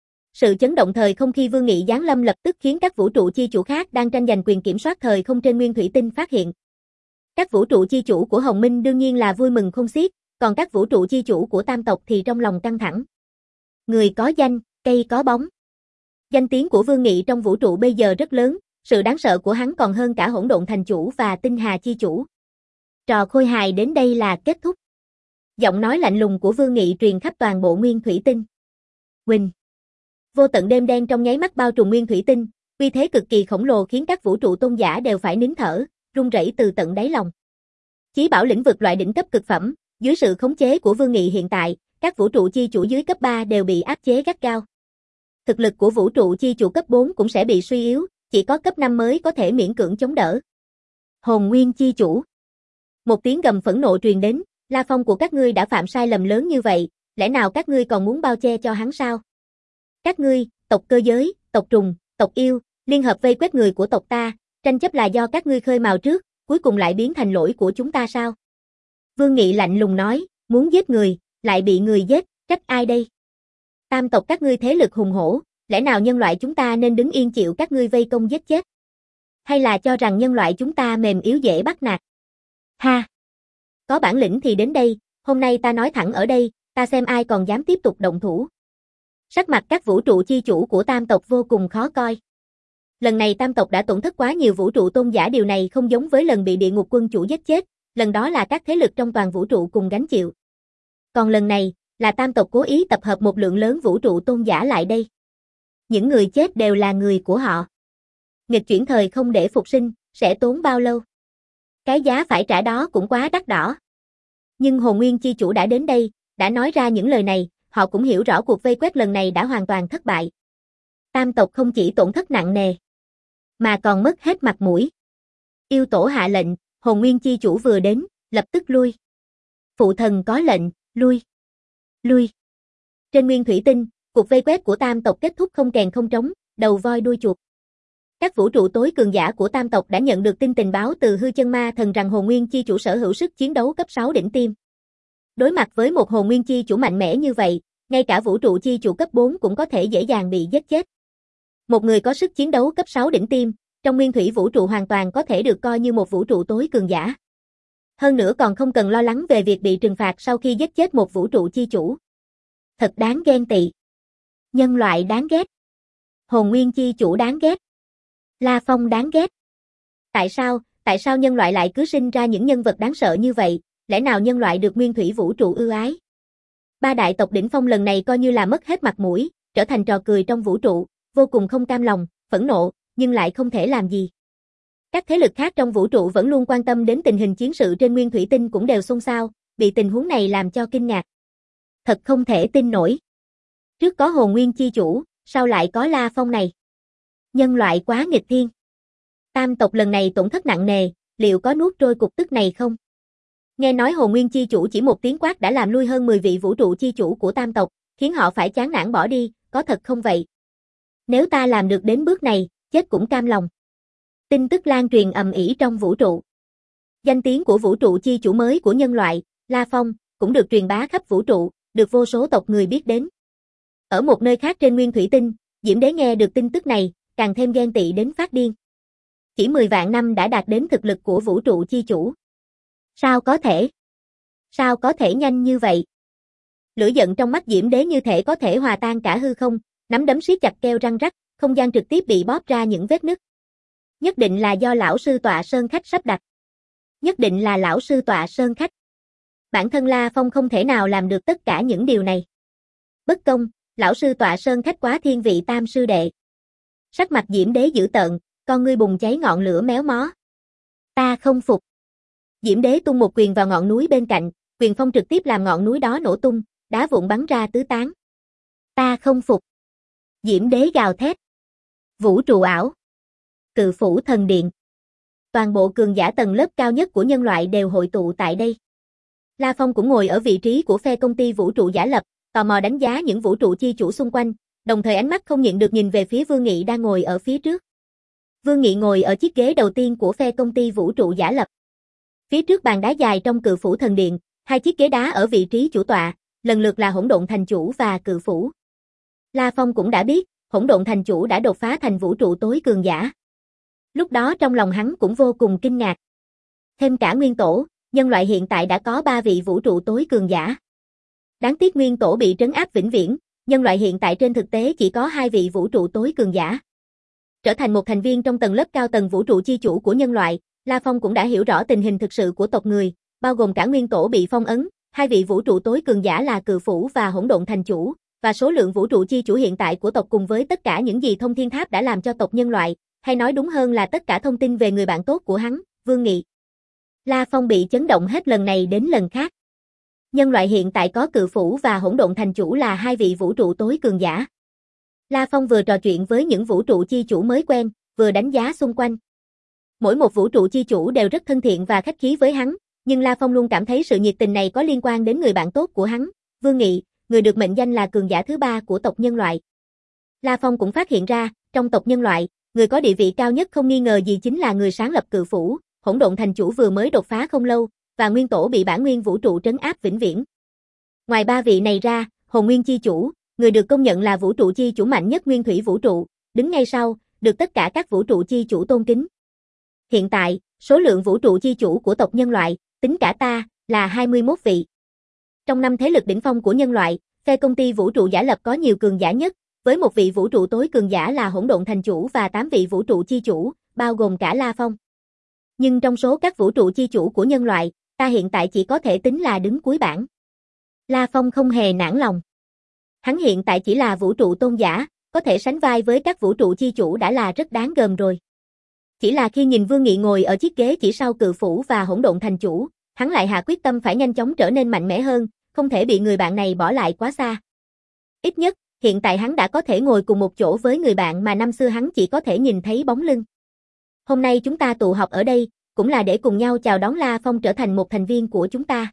Sự chấn động thời không khi Vương Nghị giáng lâm lập tức khiến các vũ trụ chi chủ khác đang tranh giành quyền kiểm soát thời không trên nguyên thủy tinh phát hiện. Các vũ trụ chi chủ của Hồng Minh đương nhiên là vui mừng không xiết, còn các vũ trụ chi chủ của Tam tộc thì trong lòng căng thẳng. Người có danh, cây có bóng. Danh tiếng của Vương Nghị trong vũ trụ bây giờ rất lớn, sự đáng sợ của hắn còn hơn cả Hỗn Độn Thành chủ và Tinh Hà chi chủ. Trò khôi hài đến đây là kết thúc. Giọng nói lạnh lùng của Vương Nghị truyền khắp toàn bộ nguyên thủy tinh. Huỳnh. Vô tận đêm đen trong nháy mắt bao trùm nguyên thủy tinh, uy thế cực kỳ khổng lồ khiến các vũ trụ tôn giả đều phải nín thở, run rẩy từ tận đáy lòng. Chí bảo lĩnh vực loại đỉnh cấp cực phẩm, dưới sự khống chế của Vương Nghị hiện tại, các vũ trụ chi chủ dưới cấp ba đều bị áp chế gắt gao. Thực lực của vũ trụ chi chủ cấp bốn cũng sẽ bị suy yếu, chỉ có cấp năm mới có thể miễn cưỡng chống đỡ. Hồn nguyên chi chủ. Một tiếng gầm phẫn nộ truyền đến, La Phong của các ngươi đã phạm sai lầm lớn như vậy, lẽ nào các ngươi còn muốn bao che cho hắn sao? Các ngươi, tộc cơ giới, tộc trùng, tộc yêu, liên hợp vây quét người của tộc ta, tranh chấp là do các ngươi khơi mào trước, cuối cùng lại biến thành lỗi của chúng ta sao? Vương Nghị lạnh lùng nói, muốn giết người, lại bị người giết, trách ai đây? Tam tộc các ngươi thế lực hùng hổ, lẽ nào nhân loại chúng ta nên đứng yên chịu các ngươi vây công giết chết? Hay là cho rằng nhân loại chúng ta mềm yếu dễ bắt nạt? Ha! Có bản lĩnh thì đến đây, hôm nay ta nói thẳng ở đây, ta xem ai còn dám tiếp tục động thủ. Sắc mặt các vũ trụ chi chủ của Tam tộc vô cùng khó coi. Lần này Tam tộc đã tổn thất quá nhiều vũ trụ tôn giả, điều này không giống với lần bị địa ngục quân chủ giết chết, lần đó là các thế lực trong toàn vũ trụ cùng gánh chịu. Còn lần này, là Tam tộc cố ý tập hợp một lượng lớn vũ trụ tôn giả lại đây. Những người chết đều là người của họ. Nghịch chuyển thời không để phục sinh, sẽ tốn bao lâu? Cái giá phải trả đó cũng quá đắt đỏ. Nhưng Hồn Nguyên chi chủ đã đến đây, đã nói ra những lời này, họ cũng hiểu rõ cuộc vây quét lần này đã hoàn toàn thất bại. Tam tộc không chỉ tổn thất nặng nề, mà còn mất hết mặt mũi. Yêu tổ hạ lệnh, Hồn Nguyên chi chủ vừa đến, lập tức lui. Phụ thần có lệnh, lui. Lui. Trên nguyên thủy tinh, cuộc vây quét của Tam tộc kết thúc không kèn không trống, đầu voi đuôi chuột. Các vũ trụ tối cường giả của Tam tộc đã nhận được tin tình báo từ hư chân ma thần rằng Hồn Nguyên chi chủ sở hữu sức chiến đấu cấp sáu đỉnh tiêm. Đối mặt với một Hồn Nguyên chi chủ mạnh mẽ như vậy, ngay cả vũ trụ chi chủ cấp bốn cũng có thể dễ dàng bị giết chết. Một người có sức chiến đấu cấp sáu đỉnh tiêm, trong nguyên thủy vũ trụ hoàn toàn có thể được coi như một vũ trụ tối cường giả. Hơn nữa còn không cần lo lắng về việc bị trừng phạt sau khi giết chết một vũ trụ chi chủ. Thật đáng ghen tị. Nhân loại đáng ghét. Hồn Nguyên chi chủ đáng ghét. La Phong đáng ghét. Tại sao, tại sao nhân loại lại cứ sinh ra những nhân vật đáng sợ như vậy, lẽ nào nhân loại được nguyên thủy vũ trụ ưu ái? Ba đại tộc đỉnh phong lần này coi như là mất hết mặt mũi, trở thành trò cười trong vũ trụ, vô cùng không cam lòng, phẫn nộ, nhưng lại không thể làm gì. Các thế lực khác trong vũ trụ vẫn luôn quan tâm đến tình hình chiến sự trên nguyên thủy tinh cũng đều xôn xao, bị tình huống này làm cho kinh ngạc. Thật không thể tin nổi. Trước có Hồn Nguyên chi chủ, sau lại có La Phong này. Nhân loại quá nghịch thiên. Tam tộc lần này tổn thất nặng nề, liệu có nuốt trôi cục tức này không? Nghe nói Hồn Nguyên chi chủ chỉ một tiếng quát đã làm lui hơn mười vị vũ trụ chi chủ của Tam tộc, khiến họ phải chán nản bỏ đi, có thật không vậy? Nếu ta làm được đến bước này, chết cũng cam lòng. Tin tức lan truyền ầm ĩ trong vũ trụ. Danh tiếng của vũ trụ chi chủ mới của nhân loại, La Phong, cũng được truyền bá khắp vũ trụ, được vô số tộc người biết đến. Ở một nơi khác trên nguyên thủy tinh, Diễm Đế nghe được tin tức này, càng thêm ghen tị đến phát điên. chỉ mười vạn năm đã đạt đến thực lực của vũ trụ chi chủ. Sao có thể? Sao có thể nhanh như vậy? Lửa giận trong mắt Diễm Đế như thể có thể hòa tan cả hư không, nắm đấm siết chặt kêu răng rắc, không gian trực tiếp bị bóp ra những vết nứt. Nhất định là do lão sư tọa sơn khách sắp đặt. Nhất định là lão sư tọa sơn khách. Bản thân La Phong không thể nào làm được tất cả những điều này. Bất công, lão sư tọa sơn khách quá thiên vị tam sư đệ. Sắc mặt Diễm Đế dữ tợn, con ngươi bùng cháy ngọn lửa méo mó. Ta không phục. Diễm Đế tung một quyền vào ngọn núi bên cạnh, quyền phong trực tiếp làm ngọn núi đó nổ tung, đá vụn bắn ra tứ tán. Ta không phục. Diễm Đế gào thét. Vũ trụ ảo. Cự phủ thần điện. Toàn bộ cường giả tầng lớp cao nhất của nhân loại đều hội tụ tại đây. La Phong cũng ngồi ở vị trí của phe công ty vũ trụ giả lập, tò mò đánh giá những vũ trụ chi chủ xung quanh, đồng thời ánh mắt không nhịn được nhìn về phía Vương Nghị đang ngồi ở phía trước. Vương Nghị ngồi ở chiếc ghế đầu tiên của phe công ty vũ trụ giả lập. Phía trước bàn đá dài trong cự phủ thần điện, hai chiếc ghế đá ở vị trí chủ tọa, lần lượt là hỗn độn thành chủ và cự phủ. La Phong cũng đã biết, hỗn độn thành chủ đã đột phá thành vũ trụ tối cường giả. Lúc đó trong lòng hắn cũng vô cùng kinh ngạc. Thêm cả nguyên tổ, nhân loại hiện tại đã có ba vị vũ trụ tối cường giả. Đáng tiếc nguyên tổ bị trấn áp vĩnh viễn, nhân loại hiện tại trên thực tế chỉ có hai vị vũ trụ tối cường giả. Trở thành một thành viên trong tầng lớp cao tầng vũ trụ chi chủ của nhân loại, La Phong cũng đã hiểu rõ tình hình thực sự của tộc người, bao gồm cả nguyên tổ bị phong ấn, hai vị vũ trụ tối cường giả là cự phủ và hỗn độn thành chủ, và số lượng vũ trụ chi chủ hiện tại của tộc cùng với tất cả những gì Thông Thiên Tháp đã làm cho tộc nhân loại, hay nói đúng hơn là tất cả thông tin về người bạn tốt của hắn, Vương Nghị. La Phong bị chấn động hết lần này đến lần khác. Nhân loại hiện tại có cự phủ và hỗn độn thành chủ là hai vị vũ trụ tối cường giả. La Phong vừa trò chuyện với những vũ trụ chi chủ mới quen, vừa đánh giá xung quanh. Mỗi một vũ trụ chi chủ đều rất thân thiện và khách khí với hắn, nhưng La Phong luôn cảm thấy sự nhiệt tình này có liên quan đến người bạn tốt của hắn, Vương Nghị, người được mệnh danh là cường giả thứ ba của tộc nhân loại. La Phong cũng phát hiện ra, trong tộc nhân loại, người có địa vị cao nhất không nghi ngờ gì chính là người sáng lập cự phủ, hỗn độn thành chủ vừa mới đột phá không lâu, và nguyên tổ bị bản nguyên vũ trụ trấn áp vĩnh viễn. Ngoài ba vị này ra, hồn nguyên chi chủ, người được công nhận là vũ trụ chi chủ mạnh nhất nguyên thủy vũ trụ, đứng ngay sau, được tất cả các vũ trụ chi chủ tôn kính. Hiện tại, số lượng vũ trụ chi chủ của tộc nhân loại, tính cả ta, là hai mươi mốt vị. Trong năm thế lực đỉnh phong của nhân loại, phe công ty vũ trụ giả lập có nhiều cường giả nhất, với một vị vũ trụ tối cường giả là hỗn độn thành chủ và tám vị vũ trụ chi chủ, bao gồm cả La Phong. Nhưng trong số các vũ trụ chi chủ của nhân loại, ta hiện tại chỉ có thể tính là đứng cuối bảng. La Phong không hề nản lòng. Hắn hiện tại chỉ là vũ trụ tôn giả, có thể sánh vai với các vũ trụ chi chủ đã là rất đáng gờm rồi. Chỉ là khi nhìn Vương Nghị ngồi ở chiếc ghế chỉ sau cự phủ và hỗn độn thành chủ, hắn lại hạ quyết tâm phải nhanh chóng trở nên mạnh mẽ hơn, không thể bị người bạn này bỏ lại quá xa. Ít nhất, hiện tại hắn đã có thể ngồi cùng một chỗ với người bạn mà năm xưa hắn chỉ có thể nhìn thấy bóng lưng. Hôm nay chúng ta tụ họp ở đây, cũng là để cùng nhau chào đón La Phong trở thành một thành viên của chúng ta.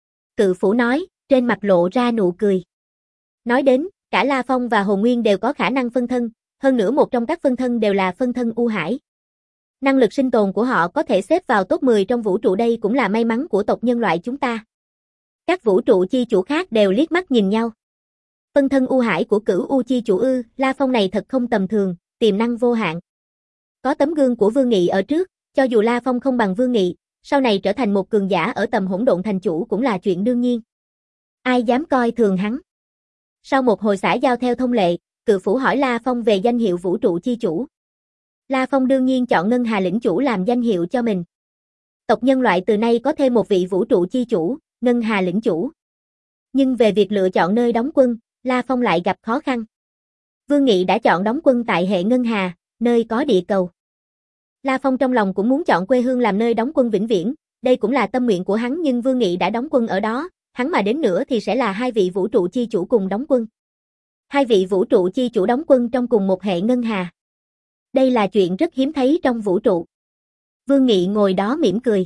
Cự phủ nói, trên mặt lộ ra nụ cười. Nói đến, cả La Phong và Hồn Nguyên đều có khả năng phân thân, hơn nữa một trong các phân thân đều là phân thân U Hải. Năng lực sinh tồn của họ có thể xếp vào top mười trong vũ trụ, đây cũng là may mắn của tộc nhân loại chúng ta. Các vũ trụ chi chủ khác đều liếc mắt nhìn nhau. Phân thân U Hải của Cửu U chi chủ ư, La Phong này thật không tầm thường, tiềm năng vô hạn. Có tấm gương của Vương Nghị ở trước, cho dù La Phong không bằng Vương Nghị, sau này trở thành một cường giả ở tầm hỗn độn thành chủ cũng là chuyện đương nhiên. Ai dám coi thường hắn? Sau một hồi xã giao theo thông lệ, Cự phủ hỏi La Phong về danh hiệu vũ trụ chi chủ. La Phong đương nhiên chọn Ngân Hà lĩnh chủ làm danh hiệu cho mình. Tộc nhân loại từ nay có thêm một vị vũ trụ chi chủ, Ngân Hà lĩnh chủ. Nhưng về việc lựa chọn nơi đóng quân, La Phong lại gặp khó khăn. Vương Nghị đã chọn đóng quân tại hệ Ngân Hà, nơi có địa cầu. La Phong trong lòng cũng muốn chọn quê hương làm nơi đóng quân vĩnh viễn, đây cũng là tâm nguyện của hắn, nhưng Vương Nghị đã đóng quân ở đó, hắn mà đến nữa thì sẽ là hai vị vũ trụ chi chủ cùng đóng quân. Hai vị vũ trụ chi chủ đóng quân trong cùng một hệ Ngân Hà. Đây là chuyện rất hiếm thấy trong vũ trụ. Vương Nghị ngồi đó mỉm cười.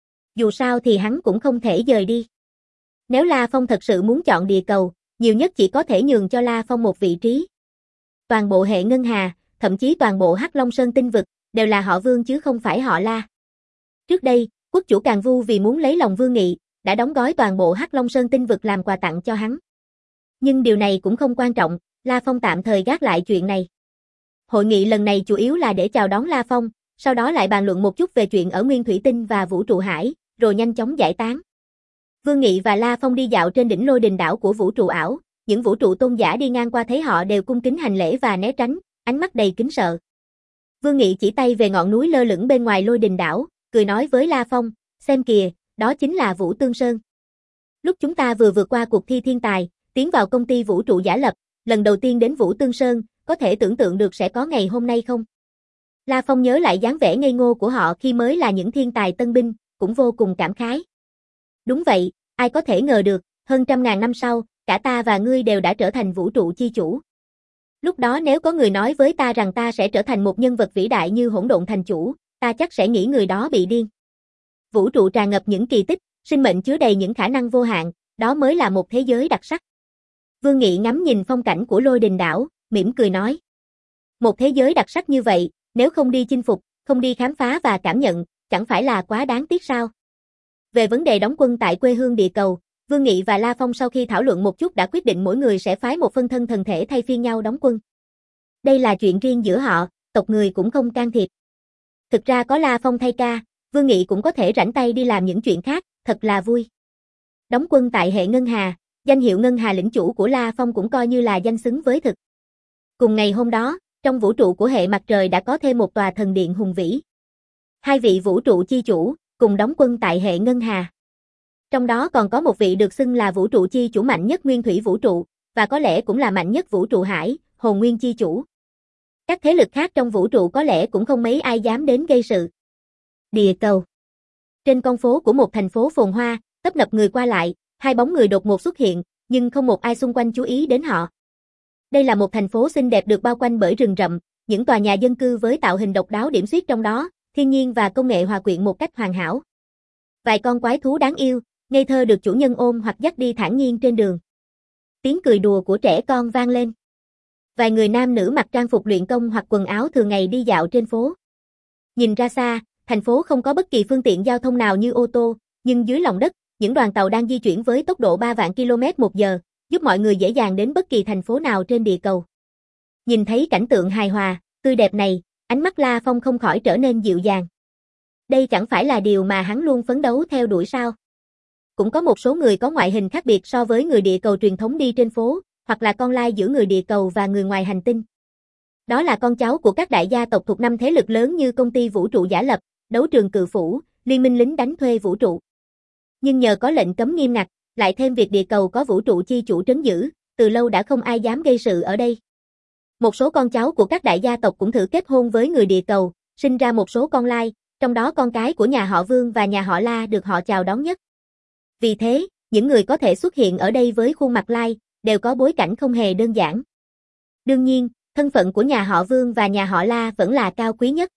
Dù sao thì hắn cũng không thể dời đi. Nếu La Phong thật sự muốn chọn địa cầu, nhiều nhất chỉ có thể nhường cho La Phong một vị trí. Toàn bộ hệ Ngân Hà, thậm chí toàn bộ Hắc Long Sơn tinh vực, đều là họ Vương chứ không phải họ La. Trước đây, quốc chủ Càn Vu vì muốn lấy lòng Vương Nghị, đã đóng gói toàn bộ Hắc Long Sơn tinh vực làm quà tặng cho hắn. Nhưng điều này cũng không quan trọng, La Phong tạm thời gác lại chuyện này. Hội nghị lần này chủ yếu là để chào đón La Phong, sau đó lại bàn luận một chút về chuyện ở Nguyên Thủy Tinh và Vũ trụ hải, rồi nhanh chóng giải tán. Vương Nghị và La Phong đi dạo trên đỉnh Lôi Đình đảo của vũ trụ ảo, những vũ trụ tôn giả đi ngang qua thấy họ đều cung kính hành lễ và né tránh, ánh mắt đầy kính sợ. Vương Nghị chỉ tay về ngọn núi lơ lửng bên ngoài Lôi Đình đảo, cười nói với La Phong, xem kìa, đó chính là Vũ Tương Sơn. Lúc chúng ta vừa vượt qua cuộc thi thiên tài, tiến vào công ty vũ trụ giả lập, lần đầu tiên đến Vũ Tương Sơn, có thể tưởng tượng được sẽ có ngày hôm nay không? La Phong nhớ lại dáng vẻ ngây ngô của họ khi mới là những thiên tài tân binh, cũng vô cùng cảm khái. Đúng vậy, ai có thể ngờ được, hơn trăm ngàn năm sau, cả ta và ngươi đều đã trở thành vũ trụ chi chủ. Lúc đó nếu có người nói với ta rằng ta sẽ trở thành một nhân vật vĩ đại như Hỗn Độn Thành Chủ, ta chắc sẽ nghĩ người đó bị điên. Vũ trụ tràn ngập những kỳ tích, sinh mệnh chứa đầy những khả năng vô hạn, đó mới là một thế giới đặc sắc. Vương Nghị ngắm nhìn phong cảnh của Lôi Đình đảo, mỉm cười nói. Một thế giới đặc sắc như vậy, nếu không đi chinh phục, không đi khám phá và cảm nhận, chẳng phải là quá đáng tiếc sao? Về vấn đề đóng quân tại quê hương địa cầu, Vương Nghị và La Phong sau khi thảo luận một chút đã quyết định mỗi người sẽ phái một phân thân thần thể thay phiên nhau đóng quân. Đây là chuyện riêng giữa họ, tộc người cũng không can thiệp. Thực ra có La Phong thay ca, Vương Nghị cũng có thể rảnh tay đi làm những chuyện khác, thật là vui. Đóng quân tại hệ Ngân Hà, danh hiệu Ngân Hà lĩnh chủ của La Phong cũng coi như là danh xứng với thực. Cùng ngày hôm đó, trong vũ trụ của hệ mặt trời đã có thêm một tòa thần điện hùng vĩ. Hai vị vũ trụ chi chủ, cùng đóng quân tại hệ Ngân Hà. Trong đó còn có một vị được xưng là vũ trụ chi chủ mạnh nhất nguyên thủy vũ trụ, và có lẽ cũng là mạnh nhất vũ trụ hải, hồn nguyên chi chủ. Các thế lực khác trong vũ trụ có lẽ cũng không mấy ai dám đến gây sự. Địa cầu. Trên con phố của một thành phố phồn hoa, tấp nập người qua lại, hai bóng người đột ngột xuất hiện, nhưng không một ai xung quanh chú ý đến họ. Đây là một thành phố xinh đẹp được bao quanh bởi rừng rậm, những tòa nhà dân cư với tạo hình độc đáo điểm xuyết trong đó, thiên nhiên và công nghệ hòa quyện một cách hoàn hảo. Vài con quái thú đáng yêu, ngây thơ được chủ nhân ôm hoặc dắt đi thản nhiên trên đường. Tiếng cười đùa của trẻ con vang lên. Vài người nam nữ mặc trang phục luyện công hoặc quần áo thường ngày đi dạo trên phố. Nhìn ra xa, thành phố không có bất kỳ phương tiện giao thông nào như ô tô, nhưng dưới lòng đất, những đoàn tàu đang di chuyển với tốc độ ba vạn ki lô mét một giờ, giúp mọi người dễ dàng đến bất kỳ thành phố nào trên địa cầu. Nhìn thấy cảnh tượng hài hòa, tươi đẹp này, ánh mắt La Phong không khỏi trở nên dịu dàng. Đây chẳng phải là điều mà hắn luôn phấn đấu theo đuổi sao? Cũng có một số người có ngoại hình khác biệt so với người địa cầu truyền thống đi trên phố, hoặc là con lai giữa người địa cầu và người ngoài hành tinh. Đó là con cháu của các đại gia tộc thuộc năm thế lực lớn như công ty vũ trụ giả lập, đấu trường cự phủ, liên minh lính đánh thuê vũ trụ. Nhưng nhờ có lệnh cấm nghiêm ngặt, lại thêm việc địa cầu có vũ trụ chi chủ trấn giữ, từ lâu đã không ai dám gây sự ở đây. Một số con cháu của các đại gia tộc cũng thử kết hôn với người địa cầu, sinh ra một số con lai, trong đó con cái của nhà họ Vương và nhà họ La được họ chào đón nhất. Vì thế, những người có thể xuất hiện ở đây với khuôn mặt lai, đều có bối cảnh không hề đơn giản. Đương nhiên, thân phận của nhà họ Vương và nhà họ La vẫn là cao quý nhất.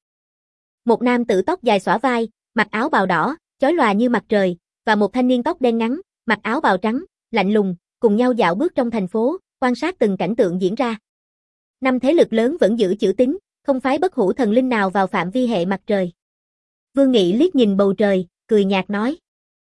Một nam tử tóc dài xõa vai, mặc áo bào đỏ, chói lòa như mặt trời, và một thanh niên tóc đen ngắn, mặc áo bào trắng, lạnh lùng, cùng nhau dạo bước trong thành phố, quan sát từng cảnh tượng diễn ra. Năm thế lực lớn vẫn giữ chữ tín, không phái bất hủ thần linh nào vào phạm vi hệ mặt trời. Vương Nghị liếc nhìn bầu trời, cười nhạt nói.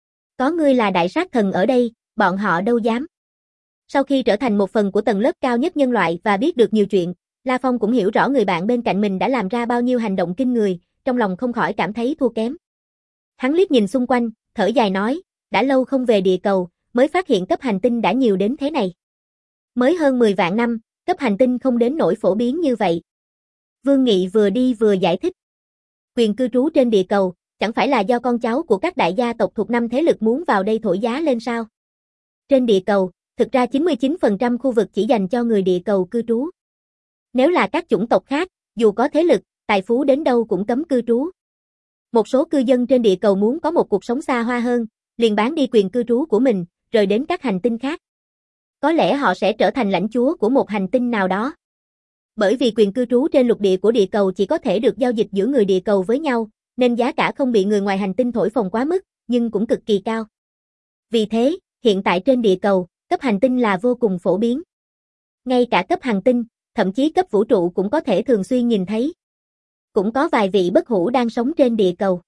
Có ngươi là đại sát thần ở đây, bọn họ đâu dám. Sau khi trở thành một phần của tầng lớp cao nhất nhân loại và biết được nhiều chuyện, La Phong cũng hiểu rõ người bạn bên cạnh mình đã làm ra bao nhiêu hành động kinh người, trong lòng không khỏi cảm thấy thua kém. Hắn liếc nhìn xung quanh, thở dài nói, đã lâu không về địa cầu, mới phát hiện cấp hành tinh đã nhiều đến thế này. Mới hơn mười vạn năm, cấp hành tinh không đến nỗi phổ biến như vậy. Vương Nghị vừa đi vừa giải thích. Quyền cư trú trên địa cầu, chẳng phải là do con cháu của các đại gia tộc thuộc năm thế lực muốn vào đây thổi giá lên sao? Trên địa cầu, thực ra chín mươi chín phần trăm khu vực chỉ dành cho người địa cầu cư trú. Nếu là các chủng tộc khác, dù có thế lực, tài phú đến đâu cũng cấm cư trú. Một số cư dân trên địa cầu muốn có một cuộc sống xa hoa hơn, liền bán đi quyền cư trú của mình, rời đến các hành tinh khác. Có lẽ họ sẽ trở thành lãnh chúa của một hành tinh nào đó. Bởi vì quyền cư trú trên lục địa của địa cầu chỉ có thể được giao dịch giữa người địa cầu với nhau, nên giá cả không bị người ngoài hành tinh thổi phồng quá mức, nhưng cũng cực kỳ cao. Vì thế, hiện tại trên địa cầu, cấp hành tinh là vô cùng phổ biến. Ngay cả cấp hành tinh, thậm chí cấp vũ trụ cũng có thể thường xuyên nhìn thấy. Cũng có vài vị bất hủ đang sống trên địa cầu.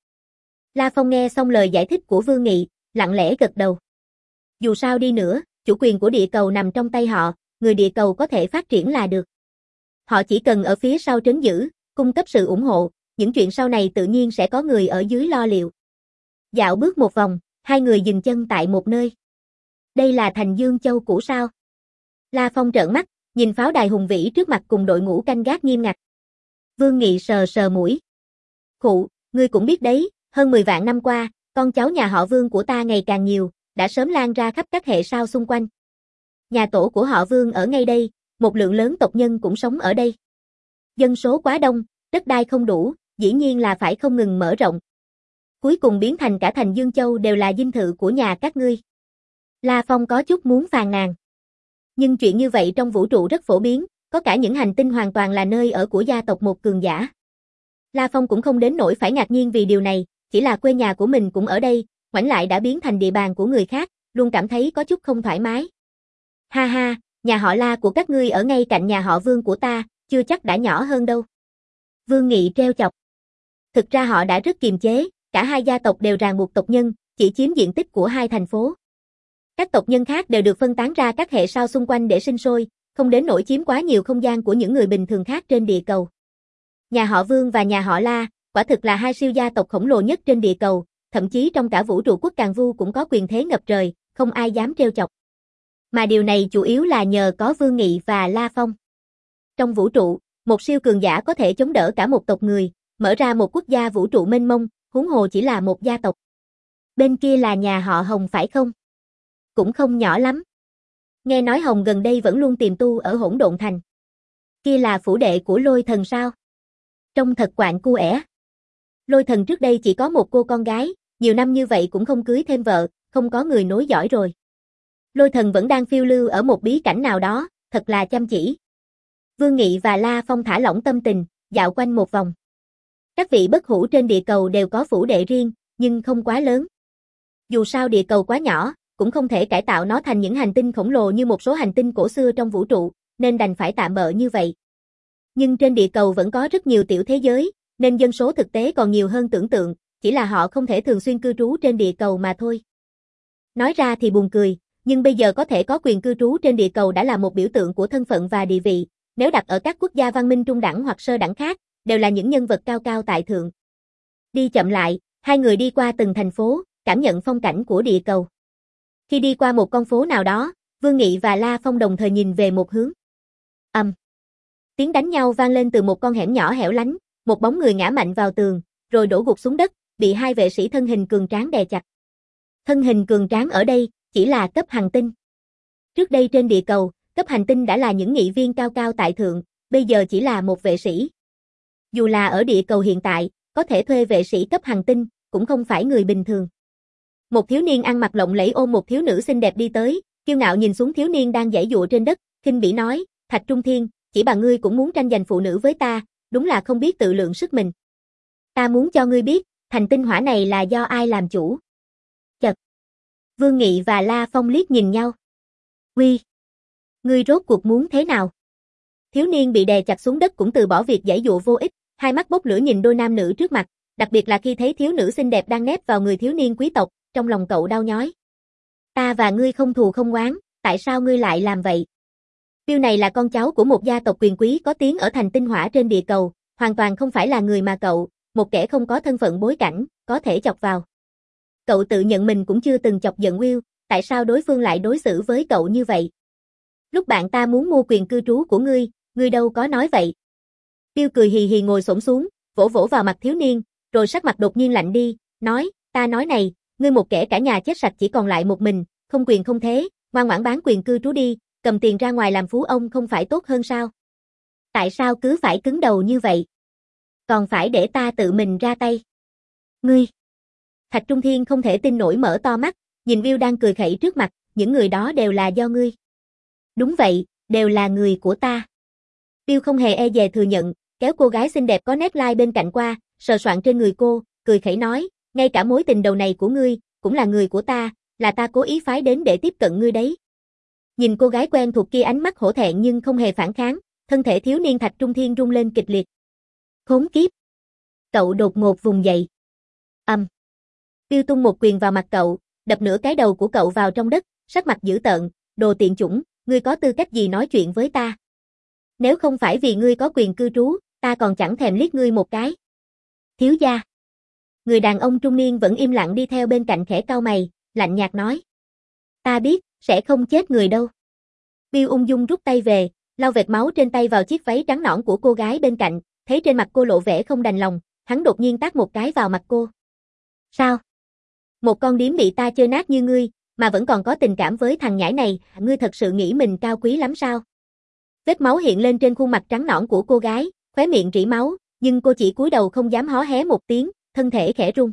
La Phong nghe xong lời giải thích của Vương Nghị, lặng lẽ gật đầu. Dù sao đi nữa, chủ quyền của địa cầu nằm trong tay họ, người địa cầu có thể phát triển là được. Họ chỉ cần ở phía sau trấn giữ, cung cấp sự ủng hộ, những chuyện sau này tự nhiên sẽ có người ở dưới lo liệu. Dạo bước một vòng, hai người dừng chân tại một nơi. Đây là thành Dương Châu cũ sao? La Phong trợn mắt, nhìn pháo đài hùng vĩ trước mặt cùng đội ngũ canh gác nghiêm ngặt. Vương Nghị sờ sờ mũi. Khụ, ngươi cũng biết đấy, hơn mười vạn năm qua, con cháu nhà họ Vương của ta ngày càng nhiều, đã sớm lan ra khắp các hệ sao xung quanh. Nhà tổ của họ Vương ở ngay đây, một lượng lớn tộc nhân cũng sống ở đây. Dân số quá đông, đất đai không đủ, dĩ nhiên là phải không ngừng mở rộng. Cuối cùng biến thành cả thành Dương Châu đều là dinh thự của nhà các ngươi. La Phong có chút muốn phàn nàn. Nhưng chuyện như vậy trong vũ trụ rất phổ biến, có cả những hành tinh hoàn toàn là nơi ở của gia tộc một cường giả. La Phong cũng không đến nỗi phải ngạc nhiên vì điều này, chỉ là quê nhà của mình cũng ở đây, ngoảnh lại đã biến thành địa bàn của người khác, luôn cảm thấy có chút không thoải mái. Ha ha, nhà họ La của các ngươi ở ngay cạnh nhà họ Vương của ta, chưa chắc đã nhỏ hơn đâu. Vương Nghị treo chọc. Thực ra họ đã rất kiềm chế, cả hai gia tộc đều ràng buộc tộc nhân, chỉ chiếm diện tích của hai thành phố. Các tộc nhân khác đều được phân tán ra các hệ sao xung quanh để sinh sôi, không đến nỗi chiếm quá nhiều không gian của những người bình thường khác trên địa cầu. Nhà họ Vương và nhà họ La, quả thực là hai siêu gia tộc khổng lồ nhất trên địa cầu, thậm chí trong cả vũ trụ quốc Càn Vu cũng có quyền thế ngập trời, không ai dám trêu chọc. Mà điều này chủ yếu là nhờ có Vương Nghị và La Phong. Trong vũ trụ, một siêu cường giả có thể chống đỡ cả một tộc người, mở ra một quốc gia vũ trụ mênh mông, huống hồ chỉ là một gia tộc. Bên kia là nhà họ Hồng phải không? Cũng không nhỏ lắm. Nghe nói Hồng gần đây vẫn luôn tìm tu ở Hỗn Độn Thành. Kia là phủ đệ của Lôi Thần sao? Trông thật quạng cu ẻ. Lôi Thần trước đây chỉ có một cô con gái, nhiều năm như vậy cũng không cưới thêm vợ, không có người nối dõi rồi. Lôi Thần vẫn đang phiêu lưu ở một bí cảnh nào đó, thật là chăm chỉ. Vương Nghị và La Phong thả lỏng tâm tình, dạo quanh một vòng. Các vị bất hủ trên địa cầu đều có phủ đệ riêng, nhưng không quá lớn. Dù sao địa cầu quá nhỏ, cũng không thể cải tạo nó thành những hành tinh khổng lồ như một số hành tinh cổ xưa trong vũ trụ, nên đành phải tạm bợ như vậy. Nhưng trên địa cầu vẫn có rất nhiều tiểu thế giới, nên dân số thực tế còn nhiều hơn tưởng tượng, chỉ là họ không thể thường xuyên cư trú trên địa cầu mà thôi. Nói ra thì buồn cười, nhưng bây giờ có thể có quyền cư trú trên địa cầu đã là một biểu tượng của thân phận và địa vị, nếu đặt ở các quốc gia văn minh trung đẳng hoặc sơ đẳng khác, đều là những nhân vật cao cao tại thượng. Đi chậm lại, hai người đi qua từng thành phố, cảm nhận phong cảnh của địa cầu. Khi đi qua một con phố nào đó, Vương Nghị và La Phong đồng thời nhìn về một hướng. Ầm. Um. Tiếng đánh nhau vang lên từ một con hẻm nhỏ hẻo lánh, một bóng người ngã mạnh vào tường, rồi đổ gục xuống đất, bị hai vệ sĩ thân hình cường tráng đè chặt. Thân hình cường tráng ở đây chỉ là cấp hành tinh. Trước đây trên địa cầu, cấp hành tinh đã là những nghị viên cao cao tại thượng, bây giờ chỉ là một vệ sĩ. Dù là ở địa cầu hiện tại, có thể thuê vệ sĩ cấp hành tinh, cũng không phải người bình thường. Một thiếu niên ăn mặc lộng lẫy ôm một thiếu nữ xinh đẹp đi tới, kiêu ngạo nhìn xuống thiếu niên đang giãy giụa trên đất, khinh bỉ nói, Thạch Trung Thiên, chỉ bằng ngươi cũng muốn tranh giành phụ nữ với ta, đúng là không biết tự lượng sức mình. Ta muốn cho ngươi biết, thành tinh hỏa này là do ai làm chủ. Chật. Vương Nghị và La Phong liếc nhìn nhau. Uy, ngươi rốt cuộc muốn thế nào? Thiếu niên bị đè chặt xuống đất cũng từ bỏ việc giãy giụa vô ích, hai mắt bốc lửa nhìn đôi nam nữ trước mặt, đặc biệt là khi thấy thiếu nữ xinh đẹp đang nép vào người thiếu niên quý tộc, trong lòng cậu đau nhói. Ta và ngươi không thù không oán, tại sao ngươi lại làm vậy? Tiêu này là con cháu của một gia tộc quyền quý có tiếng ở thành tinh hỏa trên địa cầu, hoàn toàn không phải là người mà cậu, một kẻ không có thân phận bối cảnh, có thể chọc vào. Cậu tự nhận mình cũng chưa từng chọc giận Will, tại sao đối phương lại đối xử với cậu như vậy? Lúc bạn ta muốn mua quyền cư trú của ngươi, ngươi đâu có nói vậy. Will cười hì hì ngồi xổm xuống, vỗ vỗ vào mặt thiếu niên, rồi sắc mặt đột nhiên lạnh đi, nói, ta nói này, ngươi một kẻ cả nhà chết sạch chỉ còn lại một mình, không quyền không thế, ngoan ngoãn bán quyền cư trú đi, cầm tiền ra ngoài làm phú ông không phải tốt hơn sao? Tại sao cứ phải cứng đầu như vậy? Còn phải để ta tự mình ra tay. Ngươi! Thạch Trung Thiên không thể tin nổi mở to mắt, nhìn Will đang cười khẩy trước mặt, những người đó đều là do ngươi. Đúng vậy, đều là người của ta. Will không hề e dè thừa nhận, kéo cô gái xinh đẹp có nét lai bên cạnh qua, sờ soạng trên người cô, cười khẩy nói, ngay cả mối tình đầu này của ngươi, cũng là người của ta, là ta cố ý phái đến để tiếp cận ngươi đấy. Nhìn cô gái quen thuộc kia ánh mắt hổ thẹn nhưng không hề phản kháng, thân thể thiếu niên Thạch Trung Thiên rung lên kịch liệt. Khốn kiếp! Cậu đột ngột vùng dậy. Ầm. Um. Tiêu tung một quyền vào mặt cậu, đập nửa cái đầu của cậu vào trong đất, sắc mặt dữ tợn, đồ tiện chủng, ngươi có tư cách gì nói chuyện với ta? Nếu không phải vì ngươi có quyền cư trú, ta còn chẳng thèm liếc ngươi một cái. Thiếu gia. Người đàn ông trung niên vẫn im lặng đi theo bên cạnh khẽ cau mày, lạnh nhạt nói. Ta biết, sẽ không chết người đâu. Bill ung dung rút tay về, lau vệt máu trên tay vào chiếc váy trắng nõn của cô gái bên cạnh, thấy trên mặt cô lộ vẻ không đành lòng, hắn đột nhiên tát một cái vào mặt cô. Sao? Một con điếm bị ta chơi nát như ngươi, mà vẫn còn có tình cảm với thằng nhãi này, ngươi thật sự nghĩ mình cao quý lắm sao? Vết máu hiện lên trên khuôn mặt trắng nõn của cô gái, khóe miệng rỉ máu, nhưng cô chỉ cúi đầu không dám hó hé một tiếng, thân thể khẽ run.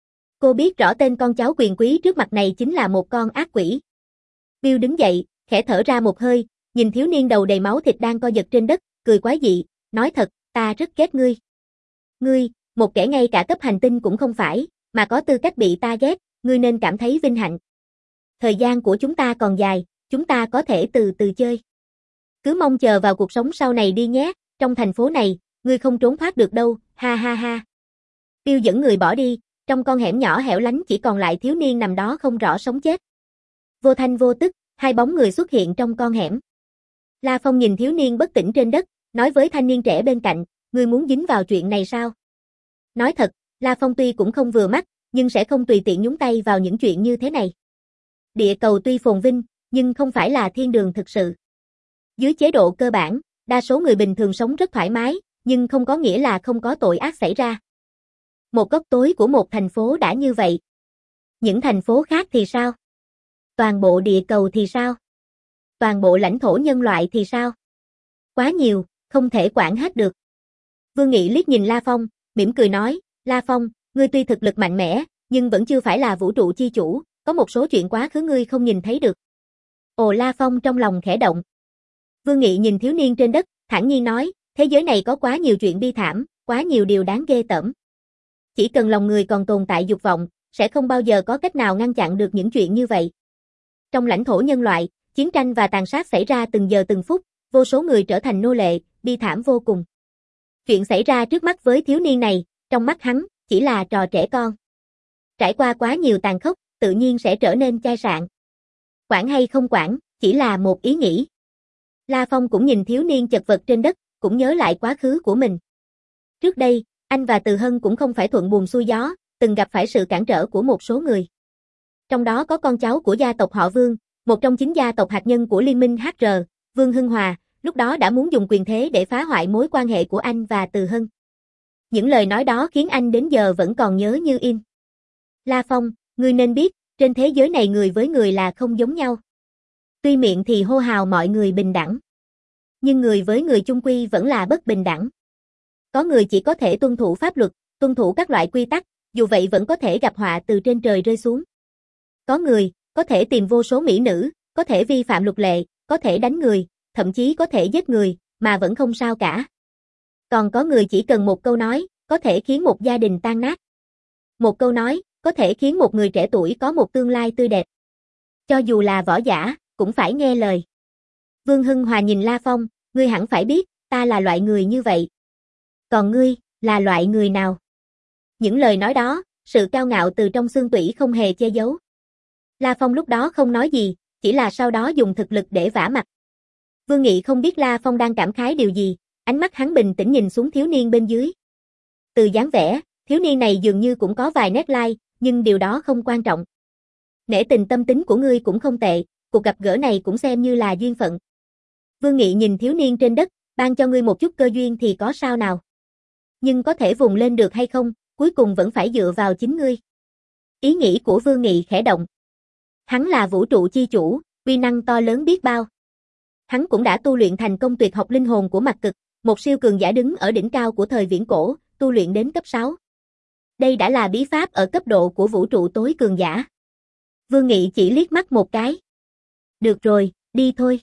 Cô biết rõ tên con cháu quyền quý trước mặt này chính là một con ác quỷ. Bill đứng dậy, khẽ thở ra một hơi, nhìn thiếu niên đầu đầy máu thịt đang co giật trên đất, cười quái dị, nói thật, ta rất ghét ngươi. Ngươi, một kẻ ngay cả cấp hành tinh cũng không phải, mà có tư cách bị ta ghét, ngươi nên cảm thấy vinh hạnh. Thời gian của chúng ta còn dài, chúng ta có thể từ từ chơi. Cứ mong chờ vào cuộc sống sau này đi nhé, trong thành phố này, ngươi không trốn thoát được đâu, ha ha ha. Bill dẫn người bỏ đi, trong con hẻm nhỏ hẻo lánh chỉ còn lại thiếu niên nằm đó không rõ sống chết. Vô thanh vô tức, hai bóng người xuất hiện trong con hẻm. La Phong nhìn thiếu niên bất tỉnh trên đất, nói với thanh niên trẻ bên cạnh, ngươi muốn dính vào chuyện này sao? Nói thật, La Phong tuy cũng không vừa mắt, nhưng sẽ không tùy tiện nhúng tay vào những chuyện như thế này. Địa cầu tuy phồn vinh, nhưng không phải là thiên đường thực sự. Dưới chế độ cơ bản, đa số người bình thường sống rất thoải mái, nhưng không có nghĩa là không có tội ác xảy ra. Một góc tối của một thành phố đã như vậy. Những thành phố khác thì sao? Toàn bộ địa cầu thì sao? Toàn bộ lãnh thổ nhân loại thì sao? Quá nhiều, không thể quản hết được. Vương Nghị liếc nhìn La Phong, mỉm cười nói, La Phong, ngươi tuy thực lực mạnh mẽ, nhưng vẫn chưa phải là vũ trụ chi chủ, có một số chuyện quá khứ ngươi không nhìn thấy được. Ồ, La Phong trong lòng khẽ động. Vương Nghị nhìn thiếu niên trên đất, thản nhiên nói, thế giới này có quá nhiều chuyện bi thảm, quá nhiều điều đáng ghê tởm. Chỉ cần lòng người còn tồn tại dục vọng, sẽ không bao giờ có cách nào ngăn chặn được những chuyện như vậy. Trong lãnh thổ nhân loại, chiến tranh và tàn sát xảy ra từng giờ từng phút, vô số người trở thành nô lệ, bi thảm vô cùng. Chuyện xảy ra trước mắt với thiếu niên này, trong mắt hắn, chỉ là trò trẻ con. Trải qua quá nhiều tàn khốc, tự nhiên sẽ trở nên chai sạn. Quản hay không quản, chỉ là một ý nghĩ. La Phong cũng nhìn thiếu niên chật vật trên đất, cũng nhớ lại quá khứ của mình. Trước đây, anh và Từ Hân cũng không phải thuận buồm xuôi gió, từng gặp phải sự cản trở của một số người. Trong đó có con cháu của gia tộc họ Vương, một trong chín gia tộc hạt nhân của Liên minh hát rờ, Vương Hưng Hòa, lúc đó đã muốn dùng quyền thế để phá hoại mối quan hệ của anh và Từ Hân. Những lời nói đó khiến anh đến giờ vẫn còn nhớ như in. La Phong, ngươi nên biết, trên thế giới này người với người là không giống nhau. Tuy miệng thì hô hào mọi người bình đẳng, nhưng người với người chung quy vẫn là bất bình đẳng. Có người chỉ có thể tuân thủ pháp luật, tuân thủ các loại quy tắc, dù vậy vẫn có thể gặp họa từ trên trời rơi xuống. Có người, có thể tìm vô số mỹ nữ, có thể vi phạm luật lệ, có thể đánh người, thậm chí có thể giết người, mà vẫn không sao cả. Còn có người chỉ cần một câu nói, có thể khiến một gia đình tan nát. Một câu nói, có thể khiến một người trẻ tuổi có một tương lai tươi đẹp. Cho dù là võ giả, cũng phải nghe lời. Vương Hưng Hòa nhìn La Phong, ngươi hẳn phải biết, ta là loại người như vậy. Còn ngươi, là loại người nào? Những lời nói đó, sự cao ngạo từ trong xương tủy không hề che giấu. La Phong lúc đó không nói gì, chỉ là sau đó dùng thực lực để vả mặt. Vương Nghị không biết La Phong đang cảm khái điều gì, ánh mắt hắn bình tĩnh nhìn xuống thiếu niên bên dưới. Từ dáng vẻ, thiếu niên này dường như cũng có vài nét lai, nhưng điều đó không quan trọng. Nể tình tâm tính của ngươi cũng không tệ, cuộc gặp gỡ này cũng xem như là duyên phận. Vương Nghị nhìn thiếu niên trên đất, ban cho ngươi một chút cơ duyên thì có sao nào. Nhưng có thể vùng lên được hay không, cuối cùng vẫn phải dựa vào chính ngươi. Ý nghĩ của Vương Nghị khẽ động. Hắn là vũ trụ chi chủ, uy năng to lớn biết bao. Hắn cũng đã tu luyện thành công tuyệt học linh hồn của Mặc Cực, một siêu cường giả đứng ở đỉnh cao của thời viễn cổ, tu luyện đến cấp sáu. Đây đã là bí pháp ở cấp độ của vũ trụ tối cường giả. Vương Nghị chỉ liếc mắt một cái. Được rồi, đi thôi.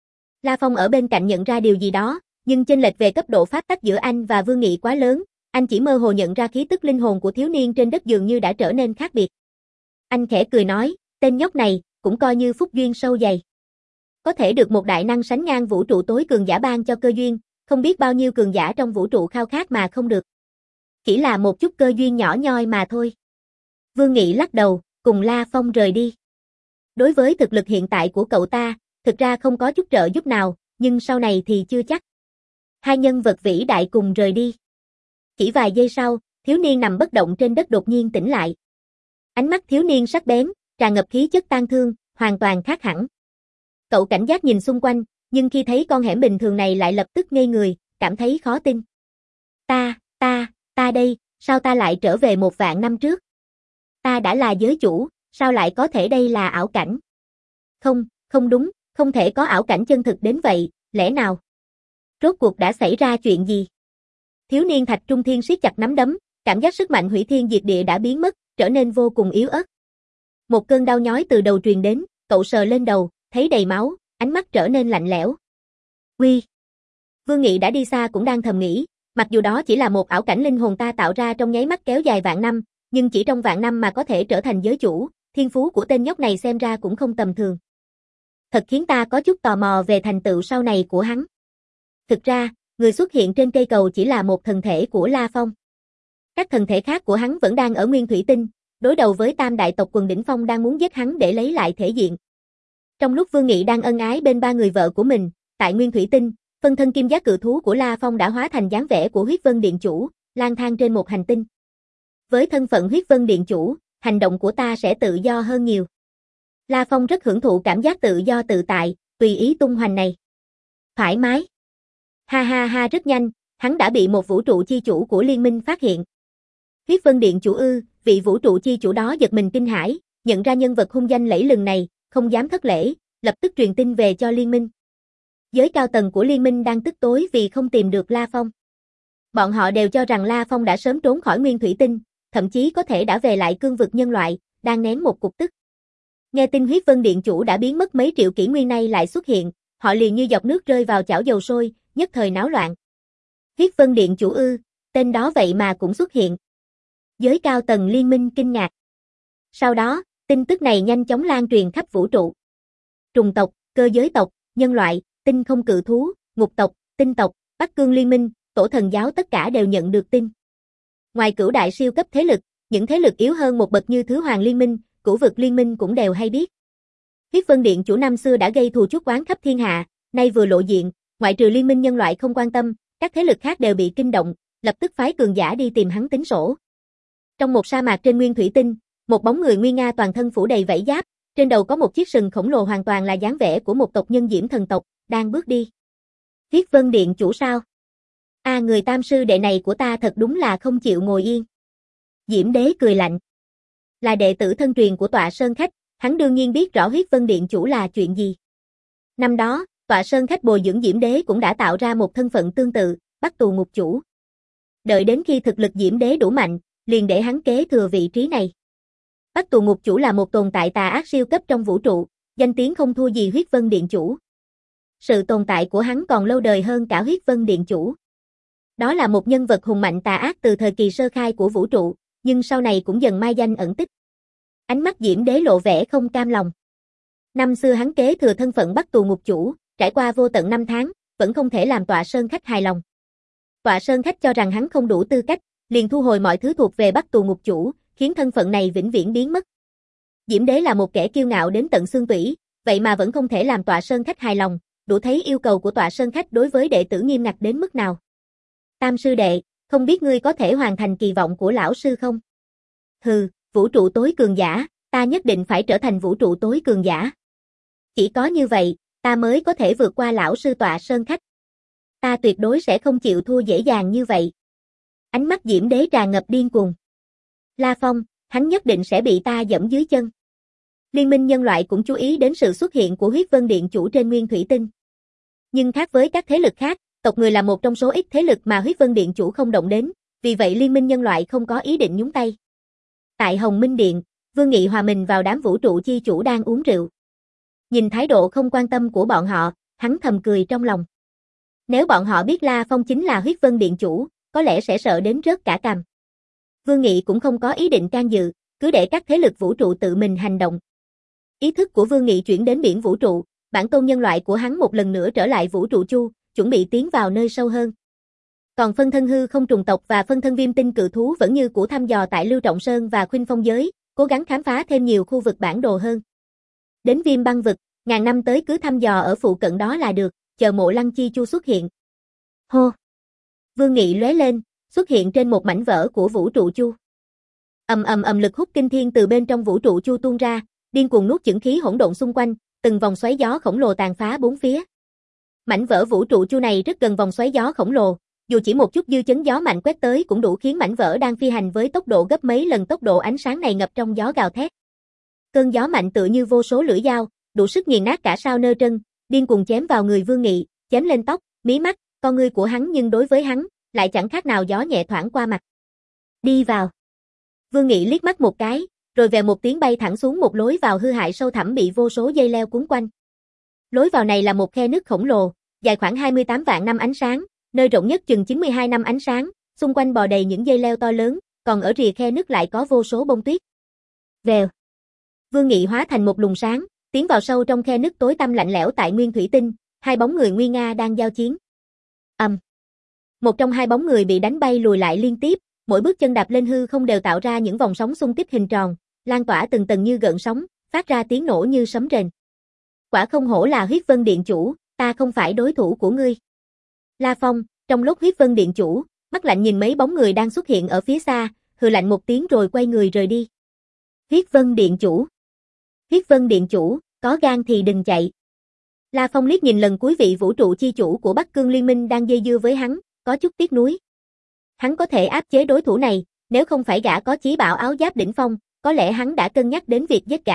La Phong ở bên cạnh nhận ra điều gì đó, nhưng chênh lệch về cấp độ pháp tắc giữa anh và Vương Nghị quá lớn, anh chỉ mơ hồ nhận ra khí tức linh hồn của thiếu niên trên đất dường như đã trở nên khác biệt. Anh khẽ cười nói, tên nhóc này, cũng coi như phúc duyên sâu dày. Có thể được một đại năng sánh ngang vũ trụ tối cường giả ban cho cơ duyên, không biết bao nhiêu cường giả trong vũ trụ khao khát mà không được. Chỉ là một chút cơ duyên nhỏ nhoi mà thôi. Vương Nghị lắc đầu, cùng La Phong rời đi. Đối với thực lực hiện tại của cậu ta, thực ra không có chút trợ giúp nào, nhưng sau này thì chưa chắc. Hai nhân vật vĩ đại cùng rời đi. Chỉ vài giây sau, Thiếu niên nằm bất động trên đất đột nhiên tỉnh lại. Ánh mắt thiếu niên sắc bén, tràn ngập khí chất tang thương, hoàn toàn khác hẳn. Cậu cảnh giác nhìn xung quanh, nhưng khi thấy con hẻm bình thường này lại lập tức ngây người, cảm thấy khó tin. Ta, ta, ta đây, sao ta lại trở về một vạn năm trước? Ta đã là giới chủ, sao lại có thể đây là ảo cảnh? Không, không đúng, không thể có ảo cảnh chân thực đến vậy, lẽ nào? Rốt cuộc đã xảy ra chuyện gì? Thiếu niên Thạch Trung Thiên siết chặt nắm đấm, cảm giác sức mạnh hủy thiên diệt địa đã biến mất, trở nên vô cùng yếu ớt. Một cơn đau nhói từ đầu truyền đến, cậu sờ lên đầu, thấy đầy máu, ánh mắt trở nên lạnh lẽo. Uy! Vương Nghị đã đi xa cũng đang thầm nghĩ, mặc dù đó chỉ là một ảo cảnh linh hồn ta tạo ra trong nháy mắt kéo dài vạn năm, nhưng chỉ trong vạn năm mà có thể trở thành giới chủ, thiên phú của tên nhóc này xem ra cũng không tầm thường. Thật khiến ta có chút tò mò về thành tựu sau này của hắn. Thực ra, người xuất hiện trên cây cầu chỉ là một thần thể của La Phong. Các thần thể khác của hắn vẫn đang ở Nguyên Thủy Tinh, đối đầu với tam đại tộc quần đỉnh phong đang muốn giết hắn để lấy lại thể diện. Trong lúc Vương Nghị đang ân ái bên ba người vợ của mình, tại Nguyên Thủy Tinh, phân thân kim giác cự thú của La Phong đã hóa thành dáng vẻ của Huyết Vân Điện Chủ, lang thang trên một hành tinh. Với thân phận Huyết Vân Điện Chủ, hành động của ta sẽ tự do hơn nhiều. La Phong rất hưởng thụ cảm giác tự do tự tại, tùy ý tung hoành này. Thoải mái. Ha ha ha, rất nhanh, hắn đã bị một vũ trụ chi chủ của liên minh phát hiện. Huyết Vân Điện Chủ ư, vị vũ trụ chi chủ đó giật mình kinh hãi, nhận ra nhân vật hung danh lẫy lừng này, không dám thất lễ, lập tức truyền tin về cho liên minh. Giới cao tầng của liên minh đang tức tối vì không tìm được La Phong. Bọn họ đều cho rằng La Phong đã sớm trốn khỏi Nguyên Thủy Tinh, thậm chí có thể đã về lại cương vực nhân loại, đang nén một cục tức. Nghe tin Huyết Vân Điện Chủ đã biến mất mấy triệu kỷ nguyên nay lại xuất hiện, họ liền như giọt nước rơi vào chảo dầu sôi, nhất thời náo loạn. Huyết Vân Điện Chủ ư, tên đó vậy mà cũng xuất hiện. Giới cao tầng liên minh kinh ngạc. Sau đó, tin tức này nhanh chóng lan truyền khắp vũ trụ. Trùng tộc, cơ giới tộc, nhân loại, tinh không cự thú, ngục tộc, tinh tộc, Bắc Cương Liên minh, Tổ Thần Giáo tất cả đều nhận được tin. Ngoài cửu đại siêu cấp thế lực, những thế lực yếu hơn một bậc như Thứ Hoàng Liên minh, Cửu Vực Liên minh cũng đều hay biết. Huyết Vân Điện Chủ năm xưa đã gây thù chuốc oán khắp thiên hạ, nay vừa lộ diện, ngoại trừ liên minh nhân loại không quan tâm, các thế lực khác đều bị kinh động, lập tức phái cường giả đi tìm hắn tính sổ. Trong một sa mạc trên Nguyên Thủy Tinh, một bóng người nguy nga toàn thân phủ đầy vảy giáp, trên đầu có một chiếc sừng khổng lồ hoàn toàn là dáng vẻ của một tộc nhân Diễm Thần tộc, đang bước đi. Huyết Vân Điện Chủ sao? A à, người tam sư đệ này của ta thật đúng là không chịu ngồi yên. Diễm Đế cười lạnh. Là đệ tử thân truyền của Tọa Sơn Khách, hắn đương nhiên biết rõ Huyết Vân Điện Chủ là chuyện gì. Năm đó, Tọa Sơn Khách bồi dưỡng Diễm Đế cũng đã tạo ra một thân phận tương tự, Bắc Tù Ngục Chủ. Đợi đến khi thực lực Diễm Đế đủ mạnh, liền để hắn kế thừa vị trí này. Bắc Tù Ngục Chủ là một tồn tại tà ác siêu cấp trong vũ trụ, danh tiếng không thua gì Huyết Vân Điện Chủ. Sự tồn tại của hắn còn lâu đời hơn cả Huyết Vân Điện Chủ. Đó là một nhân vật hùng mạnh tà ác từ thời kỳ sơ khai của vũ trụ, nhưng sau này cũng dần mai danh ẩn tích. Ánh mắt Diễm Đế lộ vẻ không cam lòng. Năm xưa hắn kế thừa thân phận Bắc Tù Ngục Chủ, trải qua vô tận năm tháng, vẫn không thể làm Tọa Sơn Khách hài lòng. Tọa Sơn Khách cho rằng hắn không đủ tư cách, liền thu hồi mọi thứ thuộc về Bắc Tù Ngục Chủ, khiến thân phận này vĩnh viễn biến mất. Diễm Đế là một kẻ kiêu ngạo đến tận xương tủy, vậy mà vẫn không thể làm Tọa Sơn Khách hài lòng, đủ thấy yêu cầu của Tọa Sơn Khách đối với đệ tử nghiêm ngặt đến mức nào. Tam sư đệ, không biết ngươi có thể hoàn thành kỳ vọng của lão sư không? Hừ, vũ trụ tối cường giả, ta nhất định phải trở thành vũ trụ tối cường giả. Chỉ có như vậy, ta mới có thể vượt qua lão sư Tọa Sơn Khách. Ta tuyệt đối sẽ không chịu thua dễ dàng như vậy. Ánh mắt Diễm Đế tràn ngập điên cuồng. La Phong, hắn nhất định sẽ bị ta giẫm dưới chân. Liên minh nhân loại cũng chú ý đến sự xuất hiện của Huyết Vân Điện Chủ trên Nguyên Thủy Tinh. Nhưng khác với các thế lực khác, tộc người là một trong số ít thế lực mà Huyết Vân Điện Chủ không động đến, vì vậy liên minh nhân loại không có ý định nhúng tay. Tại Hồng Minh Điện, Vương Nghị hòa mình vào đám vũ trụ chi chủ đang uống rượu. Nhìn thái độ không quan tâm của bọn họ, hắn thầm cười trong lòng. Nếu bọn họ biết La Phong chính là Huyết Vân Điện Chủ, có lẽ sẽ sợ đến rớt cả cằm. Vương Nghị cũng không có ý định can dự, cứ để các thế lực vũ trụ tự mình hành động. Ý thức của Vương Nghị chuyển đến biển vũ trụ, bản tôn nhân loại của hắn một lần nữa trở lại vũ trụ chu, chuẩn bị tiến vào nơi sâu hơn. Còn phân thân hư không trùng tộc và phân thân viêm tinh cự thú vẫn như cũ thăm dò tại Lưu Trọng Sơn và Khuynh Phong giới, cố gắng khám phá thêm nhiều khu vực bản đồ hơn. Đến Viêm Băng vực, ngàn năm tới cứ thăm dò ở phụ cận đó là được, chờ Mộ Lăng Chi Chu xuất hiện. Hô! Vương Nghị lóe lên, xuất hiện trên một mảnh vỡ của vũ trụ chu. Ầm ầm ầm, lực hút kinh thiên từ bên trong vũ trụ chu tuôn ra, điên cuồng nuốt chửng khí hỗn độn xung quanh, từng vòng xoáy gió khổng lồ tàn phá bốn phía. Mảnh vỡ vũ trụ chu này rất gần vòng xoáy gió khổng lồ, dù chỉ một chút dư chấn gió mạnh quét tới cũng đủ khiến mảnh vỡ đang phi hành với tốc độ gấp mấy lần tốc độ ánh sáng này ngập trong gió gào thét. Cơn gió mạnh tựa như vô số lưỡi dao, đủ sức nghiền nát cả sao nơ trân, điên cuồng chém vào người Vương Nghị, chém lên tóc, mí mắt, con ngươi của hắn, nhưng đối với hắn, lại chẳng khác nào gió nhẹ thoảng qua mặt. Đi vào. Vương Nghị liếc mắt một cái, rồi vèo một tiếng bay thẳng xuống một lối vào hư hại sâu thẳm bị vô số dây leo cuốn quanh. Lối vào này là một khe nứt khổng lồ, dài khoảng hai mươi tám vạn năm ánh sáng, nơi rộng nhất chừng chín mươi hai năm ánh sáng, xung quanh bò đầy những dây leo to lớn, còn ở rìa khe nứt lại có vô số bông tuyết. Vèo. Vương Nghị hóa thành một luồng sáng, tiến vào sâu trong khe nứt tối tăm lạnh lẽo tại Nguyên Thủy Tinh, hai bóng người nguy nga đang giao chiến. Ầm. Um. Một trong hai bóng người bị đánh bay lùi lại liên tiếp, mỗi bước chân đạp lên hư không đều tạo ra những vòng sóng xung kích hình tròn, lan tỏa từng tầng như gợn sóng, phát ra tiếng nổ như sấm rền. Quả không hổ là Huyết Vân Điện chủ, ta không phải đối thủ của ngươi. La Phong, trong lúc Huyết Vân Điện chủ, mắt lạnh nhìn mấy bóng người đang xuất hiện ở phía xa, hừ lạnh một tiếng rồi quay người rời đi. Huyết Vân Điện chủ. Huyết Vân Điện chủ, có gan thì đừng chạy. La Phong liếc nhìn lần cuối vị vũ trụ chi chủ của Bắc Cương Liên Minh đang dây dưa với hắn, có chút tiếc nuối. Hắn có thể áp chế đối thủ này, nếu không phải gã có chí bảo áo giáp đỉnh phong, có lẽ hắn đã cân nhắc đến việc giết gã.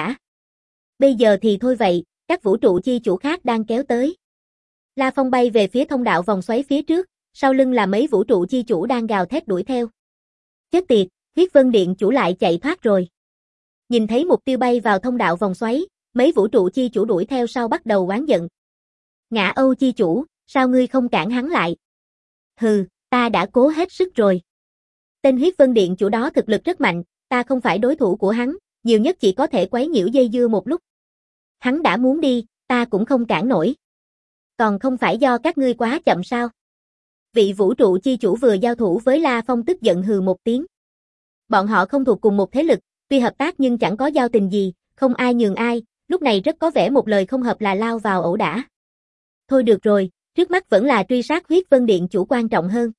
Bây giờ thì thôi vậy, các vũ trụ chi chủ khác đang kéo tới. La Phong bay về phía thông đạo vòng xoáy phía trước, sau lưng là mấy vũ trụ chi chủ đang gào thét đuổi theo. Chết tiệt, Huyết Vân Điện chủ lại chạy thoát rồi. Nhìn thấy mục tiêu bay vào thông đạo vòng xoáy, mấy vũ trụ chi chủ đuổi theo sau bắt đầu oán giận. Ngã Âu chi chủ, sao ngươi không cản hắn lại? Hừ, ta đã cố hết sức rồi. Tên Huyết Vân Điện chủ đó thực lực rất mạnh, ta không phải đối thủ của hắn, nhiều nhất chỉ có thể quấy nhiễu dây dưa một lúc. Hắn đã muốn đi, ta cũng không cản nổi. Còn không phải do các ngươi quá chậm sao? Vị vũ trụ chi chủ vừa giao thủ với La Phong tức giận hừ một tiếng. Bọn họ không thuộc cùng một thế lực, tuy hợp tác nhưng chẳng có giao tình gì, không ai nhường ai, lúc này rất có vẻ một lời không hợp là lao vào ẩu đả. Thôi được rồi, trước mắt vẫn là truy sát Huyết Vân Điện chủ quan trọng hơn.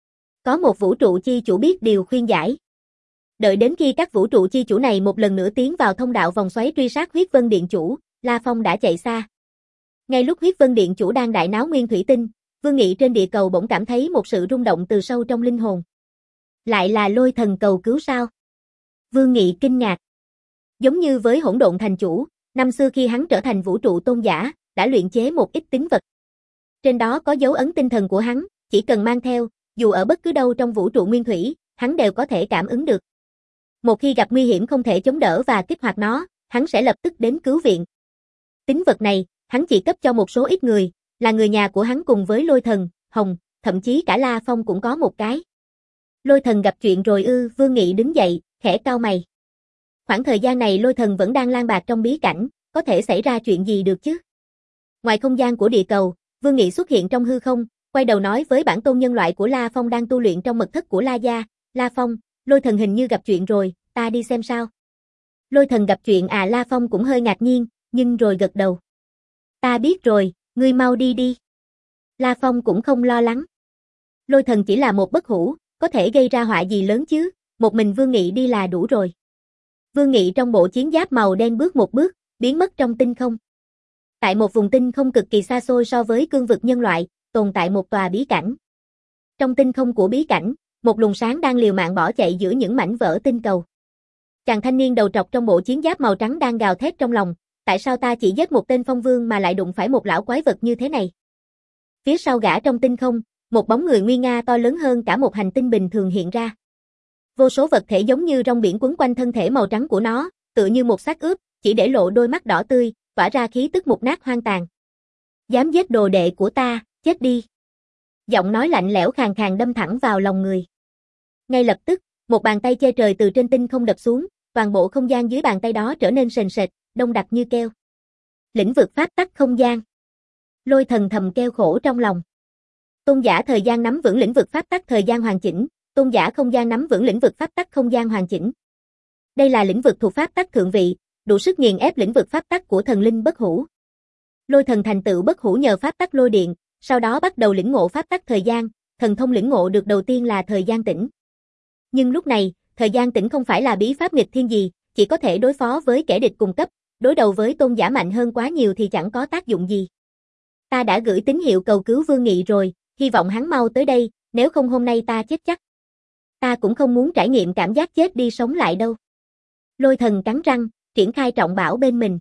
Có một vũ trụ chi chủ biết điều khuyên giải. Đợi đến khi các vũ trụ chi chủ này một lần nữa tiến vào thông đạo vòng xoáy truy sát Huyết Vân Điện chủ, La Phong đã chạy xa. Ngay lúc Huyết Vân Điện chủ đang đại náo Nguyên Thủy Tinh, Vương Nghị trên địa cầu bỗng cảm thấy một sự rung động từ sâu trong linh hồn. Lại là Lôi Thần cầu cứu sao? Vương Nghị kinh ngạc. Giống như với Hỗn Độn thành chủ, năm xưa khi hắn trở thành vũ trụ tôn giả, đã luyện chế một ít tín vật. Trên đó có dấu ấn tinh thần của hắn, chỉ cần mang theo, dù ở bất cứ đâu trong vũ trụ nguyên thủy, hắn đều có thể cảm ứng được. Một khi gặp nguy hiểm không thể chống đỡ và kích hoạt nó, hắn sẽ lập tức đến cứu viện. Tín vật này, hắn chỉ cấp cho một số ít người, là người nhà của hắn cùng với Lôi Thần, Hồng, thậm chí cả La Phong cũng có một cái. Lôi Thần gặp chuyện rồi ư? Vương Nghị đứng dậy, khẽ cau mày. Khoảng thời gian này Lôi Thần vẫn đang lang bạt trong bí cảnh, có thể xảy ra chuyện gì được chứ? Ngoài không gian của địa cầu, Vương Nghị xuất hiện trong hư không, quay đầu nói với bản tôn nhân loại của La Phong đang tu luyện trong mật thất của La Gia. La Phong, Lôi Thần hình như gặp chuyện rồi, ta đi xem sao. Lôi Thần gặp chuyện à? La Phong cũng hơi ngạc nhiên, nhưng rồi gật đầu. Ta biết rồi, ngươi mau đi đi. La Phong cũng không lo lắng. Lôi Thần chỉ là một bất hủ, có thể gây ra họa gì lớn chứ, một mình Vương Nghị đi là đủ rồi. Vương Nghị trong bộ chiến giáp màu đen bước một bước, biến mất trong tinh không. Tại một vùng tinh không cực kỳ xa xôi so với cương vực nhân loại, tồn tại một tòa bí cảnh. Trong tinh không của bí cảnh, một luồng sáng đang liều mạng bỏ chạy giữa những mảnh vỡ tinh cầu. Chàng thanh niên đầu trọc trong bộ chiến giáp màu trắng đang gào thét trong lòng, tại sao ta chỉ giết một tên phong vương mà lại đụng phải một lão quái vật như thế này? Phía sau gã trong tinh không, một bóng người nguy nga to lớn hơn cả một hành tinh bình thường hiện ra. Vô số vật thể giống như rong biển quấn quanh thân thể màu trắng của nó, tựa như một xác ướp, chỉ để lộ đôi mắt đỏ tươi, tỏa ra khí tức mục nát hoang tàn. Dám giết đồ đệ của ta, chết đi. Giọng nói lạnh lẽo khàn khàn đâm thẳng vào lòng người. Ngay lập tức, một bàn tay che trời từ trên tinh không đập xuống, toàn bộ không gian dưới bàn tay đó trở nên sền sệt, đông đặc như keo. Lĩnh vực pháp tắc không gian. Lôi Thần thầm kêu khổ trong lòng. Tôn giả thời gian nắm vững lĩnh vực pháp tắc thời gian hoàn chỉnh, tôn giả không gian nắm vững lĩnh vực pháp tắc không gian hoàn chỉnh. Đây là lĩnh vực thuộc pháp tắc thượng vị, đủ sức nghiền ép lĩnh vực pháp tắc của thần linh bất hủ. Lôi Thần thành tựu bất hủ nhờ pháp tắc lôi điện, sau đó bắt đầu lĩnh ngộ pháp tắc thời gian, thần thông lĩnh ngộ được đầu tiên là thời gian tĩnh. Nhưng lúc này, thời gian tĩnh không phải là bí pháp nghịch thiên gì, chỉ có thể đối phó với kẻ địch cùng cấp, đối đầu với tôn giả mạnh hơn quá nhiều thì chẳng có tác dụng gì. Ta đã gửi tín hiệu cầu cứu Vương Nghị rồi, hy vọng hắn mau tới đây, nếu không hôm nay ta chết chắc. Ta cũng không muốn trải nghiệm cảm giác chết đi sống lại đâu. Lôi Thần cắn răng, triển khai trọng bảo bên mình.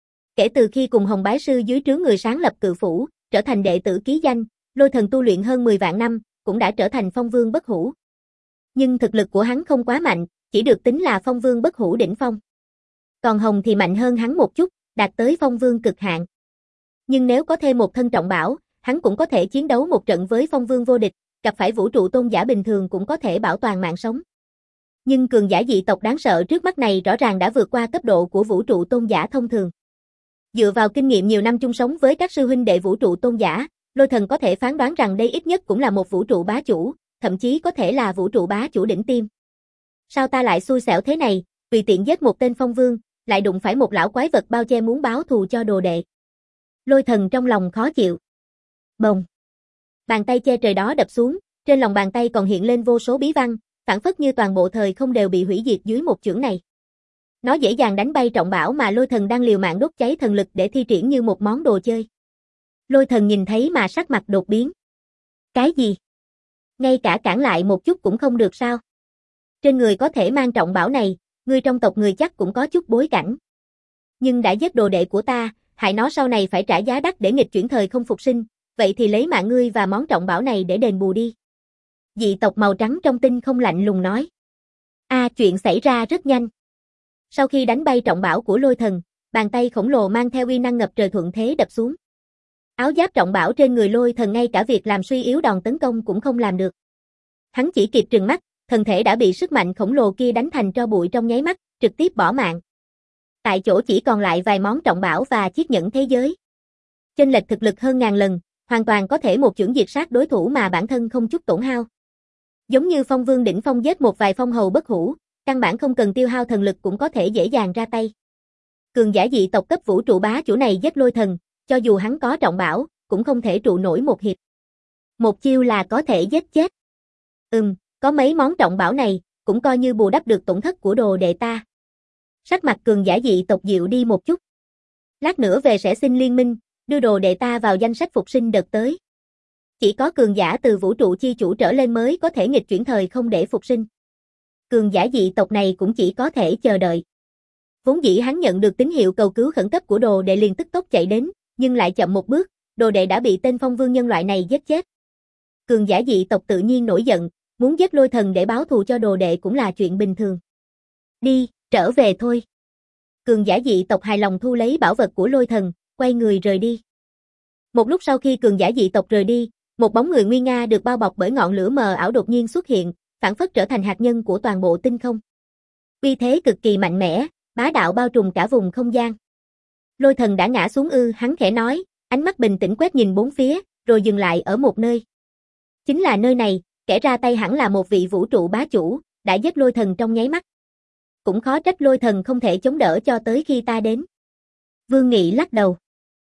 Kể từ khi cùng Hồng Bái Sư dưới trướng người sáng lập Cự Phủ, trở thành đệ tử ký danh, Lôi Thần tu luyện hơn mười vạn năm, cũng đã trở thành phong vương bất hủ. Nhưng thực lực của hắn không quá mạnh, chỉ được tính là phong vương bất hủ đỉnh phong. Còn Hồng thì mạnh hơn hắn một chút, đạt tới phong vương cực hạn. Nhưng nếu có thêm một thân trọng bảo, hắn cũng có thể chiến đấu một trận với phong vương vô địch, gặp phải vũ trụ tôn giả bình thường cũng có thể bảo toàn mạng sống. Nhưng cường giả dị tộc đáng sợ trước mắt này rõ ràng đã vượt qua cấp độ của vũ trụ tôn giả thông thường. Dựa vào kinh nghiệm nhiều năm chung sống với các sư huynh đệ vũ trụ tôn giả, Lôi Thần có thể phán đoán rằng đây ít nhất cũng là một vũ trụ bá chủ, thậm chí có thể là vũ trụ bá chủ đỉnh tiêm. Sao ta lại xui xẻo thế này, tùy tiện giết một tên phong vương, lại đụng phải một lão quái vật bao che muốn báo thù cho đồ đệ. Lôi Thần trong lòng khó chịu. Bồng. Bàn tay che trời đó đập xuống, trên lòng bàn tay còn hiện lên vô số bí văn, phảng phất như toàn bộ thời không đều bị hủy diệt dưới một chưởng này. Nó dễ dàng đánh bay trọng bảo mà Lôi Thần đang liều mạng đốt cháy thần lực để thi triển như một món đồ chơi. Lôi Thần nhìn thấy mà sắc mặt đột biến. Cái gì? Ngay cả cản lại một chút cũng không được sao? Trên người có thể mang trọng bảo này, ngươi trong tộc người chắc cũng có chút bối cảnh. Nhưng đã giết đồ đệ của ta, hại nó sau này phải trả giá đắt để nghịch chuyển thời không phục sinh, vậy thì lấy mạng ngươi và món trọng bảo này để đền bù đi. Dị tộc màu trắng trong tinh không lạnh lùng nói. A à, chuyện xảy ra rất nhanh. Sau khi đánh bay trọng bảo của Lôi Thần, bàn tay khổng lồ mang theo uy năng ngập trời thuận thế đập xuống. Áo giáp trọng bảo trên người Lôi Thần ngay cả việc làm suy yếu đòn tấn công cũng không làm được. Hắn chỉ kịp trừng mắt, thân thể đã bị sức mạnh khổng lồ kia đánh thành tro bụi trong nháy mắt, trực tiếp bỏ mạng. Tại chỗ chỉ còn lại vài món trọng bảo và chiếc nhẫn thế giới. Chênh lệch thực lực hơn ngàn lần, hoàn toàn có thể một chưởng diệt sát đối thủ mà bản thân không chút tổn hao. Giống như phong vương đỉnh phong giết một vài phong hầu bất hủ, căn bản không cần tiêu hao thần lực cũng có thể dễ dàng ra tay. Cường giả dị tộc cấp vũ trụ bá chủ này giết Lôi Thần, cho dù hắn có trọng bảo, cũng không thể trụ nổi một hiệp. Một chiêu là có thể giết chết. Ừm, có mấy món trọng bảo này, cũng coi như bù đắp được tổn thất của đồ đệ ta. Sắc mặt cường giả dị tộc dịu đi một chút. Lát nữa về sẽ xin liên minh, đưa đồ đệ ta vào danh sách phục sinh đợt tới. Chỉ có cường giả từ vũ trụ chi chủ trở lên mới có thể nghịch chuyển thời không để phục sinh. Cường giả dị tộc này cũng chỉ có thể chờ đợi. Vốn dĩ hắn nhận được tín hiệu cầu cứu khẩn cấp của đồ đệ liền tức tốc chạy đến, nhưng lại chậm một bước, đồ đệ đã bị tên phong vương nhân loại này giết chết. Cường giả dị tộc tự nhiên nổi giận, muốn giết Lôi Thần để báo thù cho đồ đệ cũng là chuyện bình thường. Đi, trở về thôi. Cường giả dị tộc hài lòng thu lấy bảo vật của Lôi Thần, quay người rời đi. Một lúc sau khi cường giả dị tộc rời đi, một bóng người nguy nga được bao bọc bởi ngọn lửa mờ ảo đột nhiên xuất hiện, phảng phất trở thành hạt nhân của toàn bộ tinh không. Uy thế cực kỳ mạnh mẽ, bá đạo bao trùm cả vùng không gian. Lôi Thần đã ngã xuống ư, hắn khẽ nói, ánh mắt bình tĩnh quét nhìn bốn phía, rồi dừng lại ở một nơi. Chính là nơi này, kẻ ra tay hẳn là một vị vũ trụ bá chủ, đã giết Lôi Thần trong nháy mắt. Cũng khó trách Lôi Thần không thể chống đỡ cho tới khi ta đến. Vương Nghị lắc đầu.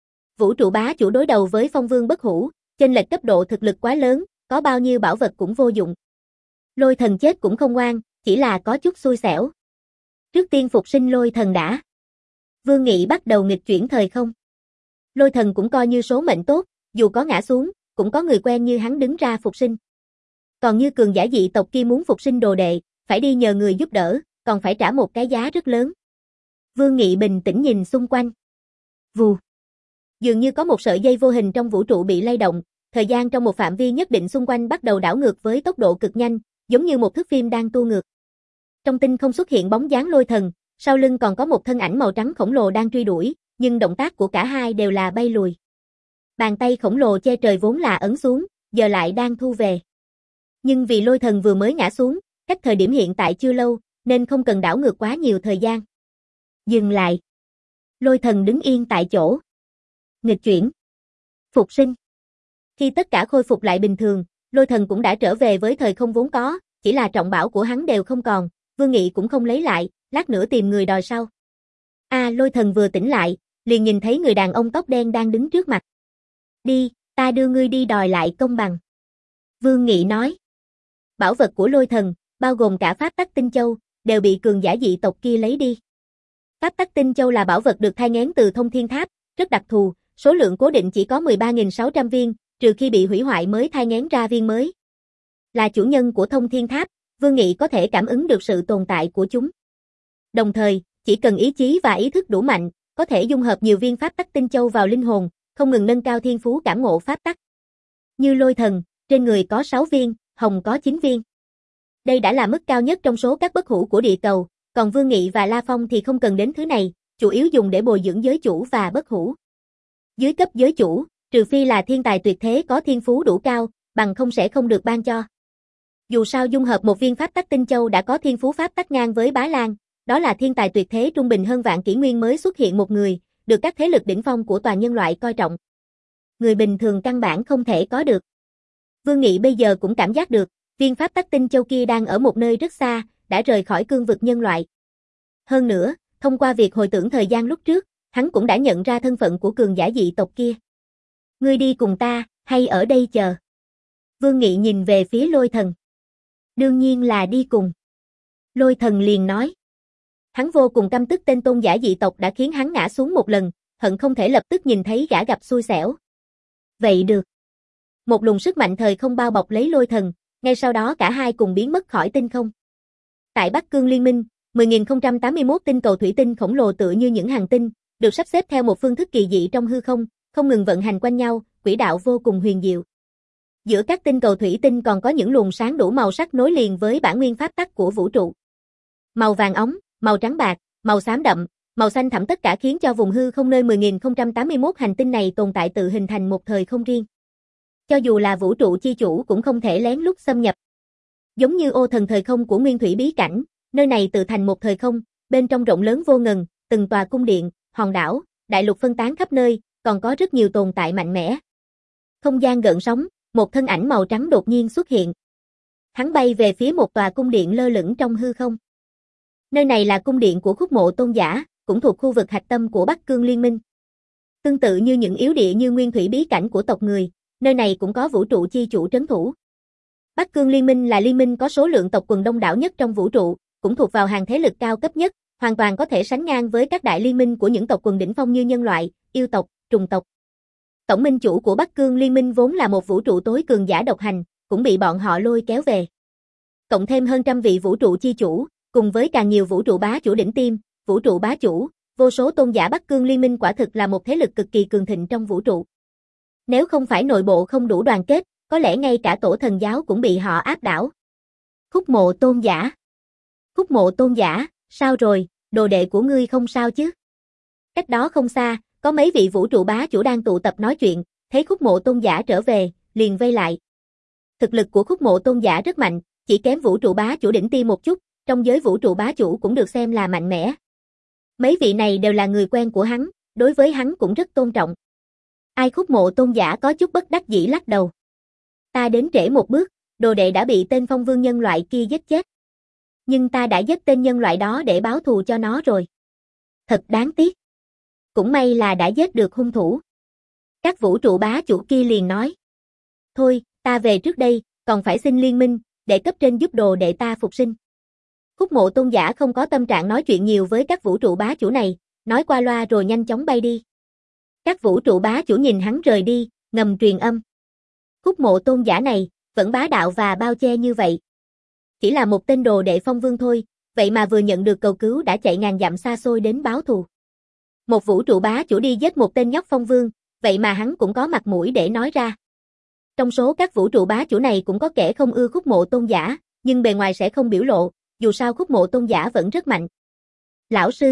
Vũ trụ bá chủ đối đầu với phong vương bất hủ, chênh lệch cấp độ thực lực quá lớn, có bao nhiêu bảo vật cũng vô dụng. Lôi Thần chết cũng không oan, chỉ là có chút xui xẻo. Trước tiên phục sinh Lôi Thần đã. Vương Nghị bắt đầu nghịch chuyển thời không. Lôi Thần cũng coi như số mệnh tốt, dù có ngã xuống, cũng có người quen như hắn đứng ra phục sinh. Còn như cường giả dị tộc kia muốn phục sinh đồ đệ, phải đi nhờ người giúp đỡ, còn phải trả một cái giá rất lớn. Vương Nghị bình tĩnh nhìn xung quanh. Vù. Dường như có một sợi dây vô hình trong vũ trụ bị lay động, thời gian trong một phạm vi nhất định xung quanh bắt đầu đảo ngược với tốc độ cực nhanh, giống như một thước phim đang tua ngược. Trong tinh không xuất hiện bóng dáng Lôi Thần, sau lưng còn có một thân ảnh màu trắng khổng lồ đang truy đuổi, nhưng động tác của cả hai đều là bay lùi. Bàn tay khổng lồ che trời vốn là ấn xuống, giờ lại đang thu về. Nhưng vì Lôi Thần vừa mới ngã xuống, cách thời điểm hiện tại chưa lâu, nên không cần đảo ngược quá nhiều thời gian. Dừng lại. Lôi Thần đứng yên tại chỗ. Nghịch chuyển. Phục sinh. Khi tất cả khôi phục lại bình thường, Lôi Thần cũng đã trở về với thời không vốn có, chỉ là trọng bảo của hắn đều không còn, Vương Nghị cũng không lấy lại, lát nữa tìm người đòi sau. A à, Lôi Thần vừa tỉnh lại, liền nhìn thấy người đàn ông tóc đen đang đứng trước mặt. Đi, ta đưa ngươi đi đòi lại công bằng. Vương Nghị nói. Bảo vật của lôi thần, bao gồm cả pháp tắc tinh châu, đều bị cường giả dị tộc kia lấy đi. Pháp tắc tinh châu là bảo vật được thai nghén từ thông thiên tháp, rất đặc thù, số lượng cố định chỉ có mười ba nghìn sáu trăm viên, trừ khi bị hủy hoại mới thai nghén ra viên mới. Là chủ nhân của thông thiên tháp, Vương Nghị có thể cảm ứng được sự tồn tại của chúng. Đồng thời, chỉ cần ý chí và ý thức đủ mạnh, có thể dung hợp nhiều viên pháp tắc tinh châu vào linh hồn, không ngừng nâng cao thiên phú cảm ngộ pháp tắc. Như lôi thần, trên người có sáu viên, hồng có chín viên. Đây đã là mức cao nhất trong số các bất hủ của địa cầu, còn Vương Nghị và La Phong thì không cần đến thứ này, chủ yếu dùng để bồi dưỡng giới chủ và bất hủ. Dưới cấp giới chủ, trừ phi là thiên tài tuyệt thế có thiên phú đủ cao, bằng không sẽ không được ban cho. Dù sao dung hợp một viên pháp tắc tinh châu đã có thiên phú pháp tắc ngang với Bá Lan, đó là thiên tài tuyệt thế trung bình hơn vạn kỷ nguyên mới xuất hiện một người, được các thế lực đỉnh phong của toàn nhân loại coi trọng. Người bình thường căn bản không thể có được. Vương Nghị bây giờ cũng cảm giác được, viên pháp tắc tinh châu kia đang ở một nơi rất xa, đã rời khỏi cương vực nhân loại. Hơn nữa, thông qua việc hồi tưởng thời gian lúc trước, hắn cũng đã nhận ra thân phận của cường giả dị tộc kia. Ngươi đi cùng ta, hay ở đây chờ? Vương Nghị nhìn về phía lôi thần. Đương nhiên là đi cùng. Lôi thần liền nói. Hắn vô cùng căm tức tên tôn giả dị tộc đã khiến hắn ngã xuống một lần, hận không thể lập tức nhìn thấy gã gặp xui xẻo. Vậy được. Một luồng sức mạnh thời không bao bọc lấy lôi thần, ngay sau đó cả hai cùng biến mất khỏi tinh không. Tại Bắc Cương Liên minh, mười nghìn không trăm tám mươi mốt tinh cầu thủy tinh khổng lồ tựa như những hành tinh, được sắp xếp theo một phương thức kỳ dị trong hư không, không ngừng vận hành quanh nhau, quỹ đạo vô cùng huyền diệu. Giữa các tinh cầu thủy tinh còn có những luồng sáng đủ màu sắc nối liền với bản nguyên pháp tắc của vũ trụ. Màu vàng óng, màu trắng bạc, màu xám đậm, màu xanh thẳm tất cả khiến cho vùng hư không nơi mười nghìn không trăm tám mươi mốt hành tinh này tồn tại tự hình thành một thời không riêng. Cho dù là vũ trụ chi chủ cũng không thể lén lút xâm nhập. Giống như ô thần thời không của Nguyên Thủy bí cảnh, nơi này tự thành một thời không, bên trong rộng lớn vô ngần, từng tòa cung điện, hòn đảo, đại lục phân tán khắp nơi, còn có rất nhiều tồn tại mạnh mẽ. Không gian gợn sóng, một thân ảnh màu trắng đột nhiên xuất hiện. Hắn bay về phía một tòa cung điện lơ lửng trong hư không. Nơi này là cung điện của Khúc Mộ Tôn giả, cũng thuộc khu vực hạch tâm của Bắc Cương Liên minh. Tương tự như những yếu địa như Nguyên Thủy bí cảnh của tộc người, nơi này cũng có vũ trụ chi chủ trấn thủ. Bắc Cương Liên minh là liên minh có số lượng tộc quần đông đảo nhất trong vũ trụ, cũng thuộc vào hàng thế lực cao cấp nhất, hoàn toàn có thể sánh ngang với các đại liên minh của những tộc quần đỉnh phong như nhân loại, yêu tộc, trùng tộc. Tổng minh chủ của Bắc Cương Liên minh vốn là một vũ trụ tối cường giả độc hành, cũng bị bọn họ lôi kéo về. Cộng thêm hơn trăm vị vũ trụ chi chủ, cùng với càng nhiều vũ trụ bá chủ đỉnh tiêm, vũ trụ bá chủ, vô số tôn giả Bắc Cương Liên minh quả thực là một thế lực cực kỳ cường thịnh trong vũ trụ. Nếu không phải nội bộ không đủ đoàn kết, có lẽ ngay cả tổ thần giáo cũng bị họ áp đảo. Khúc Mộ Tôn giả. Khúc Mộ Tôn giả, sao rồi, đồ đệ của ngươi không sao chứ? Cách đó không xa, có mấy vị vũ trụ bá chủ đang tụ tập nói chuyện, thấy Khúc Mộ Tôn giả trở về, liền vây lại. Thực lực của Khúc Mộ Tôn giả rất mạnh, chỉ kém vũ trụ bá chủ đỉnh tiêm một chút, trong giới vũ trụ bá chủ cũng được xem là mạnh mẽ. Mấy vị này đều là người quen của hắn, đối với hắn cũng rất tôn trọng. Ai Khúc Mộ Tôn giả có chút bất đắc dĩ lắc đầu. Ta đến trễ một bước, đồ đệ đã bị tên phong vương nhân loại kia giết chết. Nhưng ta đã giết tên nhân loại đó để báo thù cho nó rồi. Thật đáng tiếc. Cũng may là đã giết được hung thủ. Các vũ trụ bá chủ kia liền nói. Thôi, ta về trước đây, còn phải xin liên minh, để cấp trên giúp đồ đệ ta phục sinh. Khúc Mộ Tôn giả không có tâm trạng nói chuyện nhiều với các vũ trụ bá chủ này, nói qua loa rồi nhanh chóng bay đi. Các vũ trụ bá chủ nhìn hắn rời đi, ngầm truyền âm. Khúc Mộ Tôn giả này, vẫn bá đạo và bao che như vậy. Chỉ là một tên đồ đệ phong vương thôi, vậy mà vừa nhận được cầu cứu đã chạy ngàn dặm xa xôi đến báo thù. Một vũ trụ bá chủ đi giết một tên nhóc phong vương, vậy mà hắn cũng có mặt mũi để nói ra. Trong số các vũ trụ bá chủ này cũng có kẻ không ưa Khúc Mộ Tôn giả, nhưng bề ngoài sẽ không biểu lộ, dù sao Khúc Mộ Tôn giả vẫn rất mạnh. Lão sư!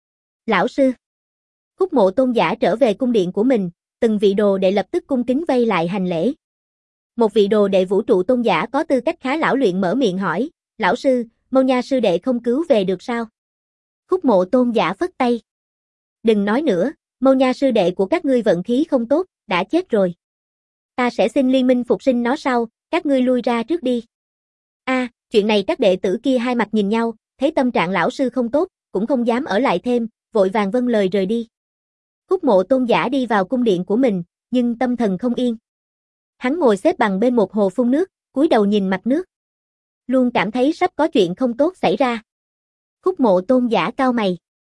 Lão sư! Khúc Mộ Tôn giả trở về cung điện của mình, từng vị đồ đệ lập tức cung kính vây lại hành lễ. Một vị đồ đệ vũ trụ tôn giả có tư cách khá lão luyện mở miệng hỏi, lão sư, Mâu Nha sư đệ không cứu về được sao? Khúc Mộ Tôn giả phất tay. Đừng nói nữa, Mâu Nha sư đệ của các ngươi vận khí không tốt, đã chết rồi. Ta sẽ xin liên minh phục sinh nó sau, các ngươi lui ra trước đi. A, à, chuyện này các đệ tử kia hai mặt nhìn nhau, thấy tâm trạng lão sư không tốt, cũng không dám ở lại thêm, vội vàng vâng lời rời đi. Khúc Mộ Tôn giả đi vào cung điện của mình, nhưng tâm thần không yên. Hắn ngồi xếp bằng bên một hồ phun nước, cúi đầu nhìn mặt nước. Luôn cảm thấy sắp có chuyện không tốt xảy ra. Khúc Mộ Tôn giả cau mày.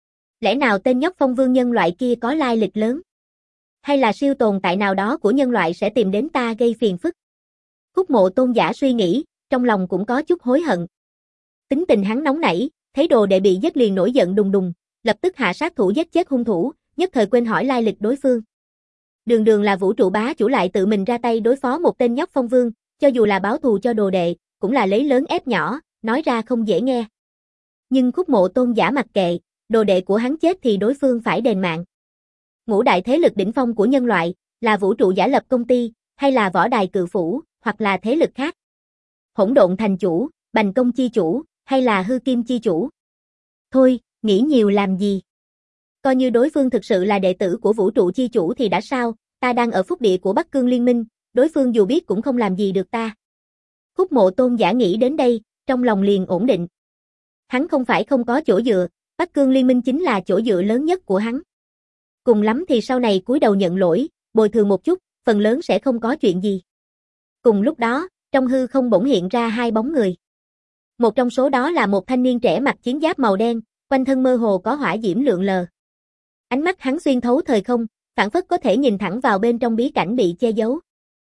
Lẽ nào tên nhóc Phong Vương nhân loại kia có lai lịch lớn? Hay là siêu tồn tại nào đó của nhân loại sẽ tìm đến ta gây phiền phức? Khúc Mộ Tôn giả suy nghĩ, trong lòng cũng có chút hối hận. Tính tình hắn nóng nảy, thấy đồ đệ bị giết liền nổi giận đùng đùng, lập tức hạ sát thủ giết chết hung thủ, nhất thời quên hỏi lai lịch đối phương. Đường đường là vũ trụ bá chủ lại tự mình ra tay đối phó một tên nhóc Phong Vương, cho dù là báo thù cho đồ đệ, cũng là lấy lớn ép nhỏ, nói ra không dễ nghe. Nhưng Khúc Mộ Tôn giả mặc kệ, đồ đệ của hắn chết thì đối phương phải đền mạng. Ngũ đại thế lực đỉnh phong của nhân loại, là vũ trụ giả lập công ty, hay là võ đài cự phủ, hoặc là thế lực khác. Hỗn độn thành chủ, bành công chi chủ, hay là hư kim chi chủ. Thôi, nghĩ nhiều làm gì. Coi như đối phương thực sự là đệ tử của vũ trụ chi chủ thì đã sao, ta đang ở phúc địa của Bắc Cương Liên minh, đối phương dù biết cũng không làm gì được ta. Khúc Mộ Tôn giả nghĩ đến đây, trong lòng liền ổn định. Hắn không phải không có chỗ dựa, Bắc Cương Liên minh chính là chỗ dựa lớn nhất của hắn. Cùng lắm thì sau này cúi đầu nhận lỗi, bồi thường một chút, phần lớn sẽ không có chuyện gì. Cùng lúc đó, trong hư không bỗng hiện ra hai bóng người. Một trong số đó là một thanh niên trẻ mặc chiến giáp màu đen, quanh thân mơ hồ có hỏa diễm lượn lờ. Ánh mắt hắn xuyên thấu thời không, phảng phất có thể nhìn thẳng vào bên trong bí cảnh bị che giấu.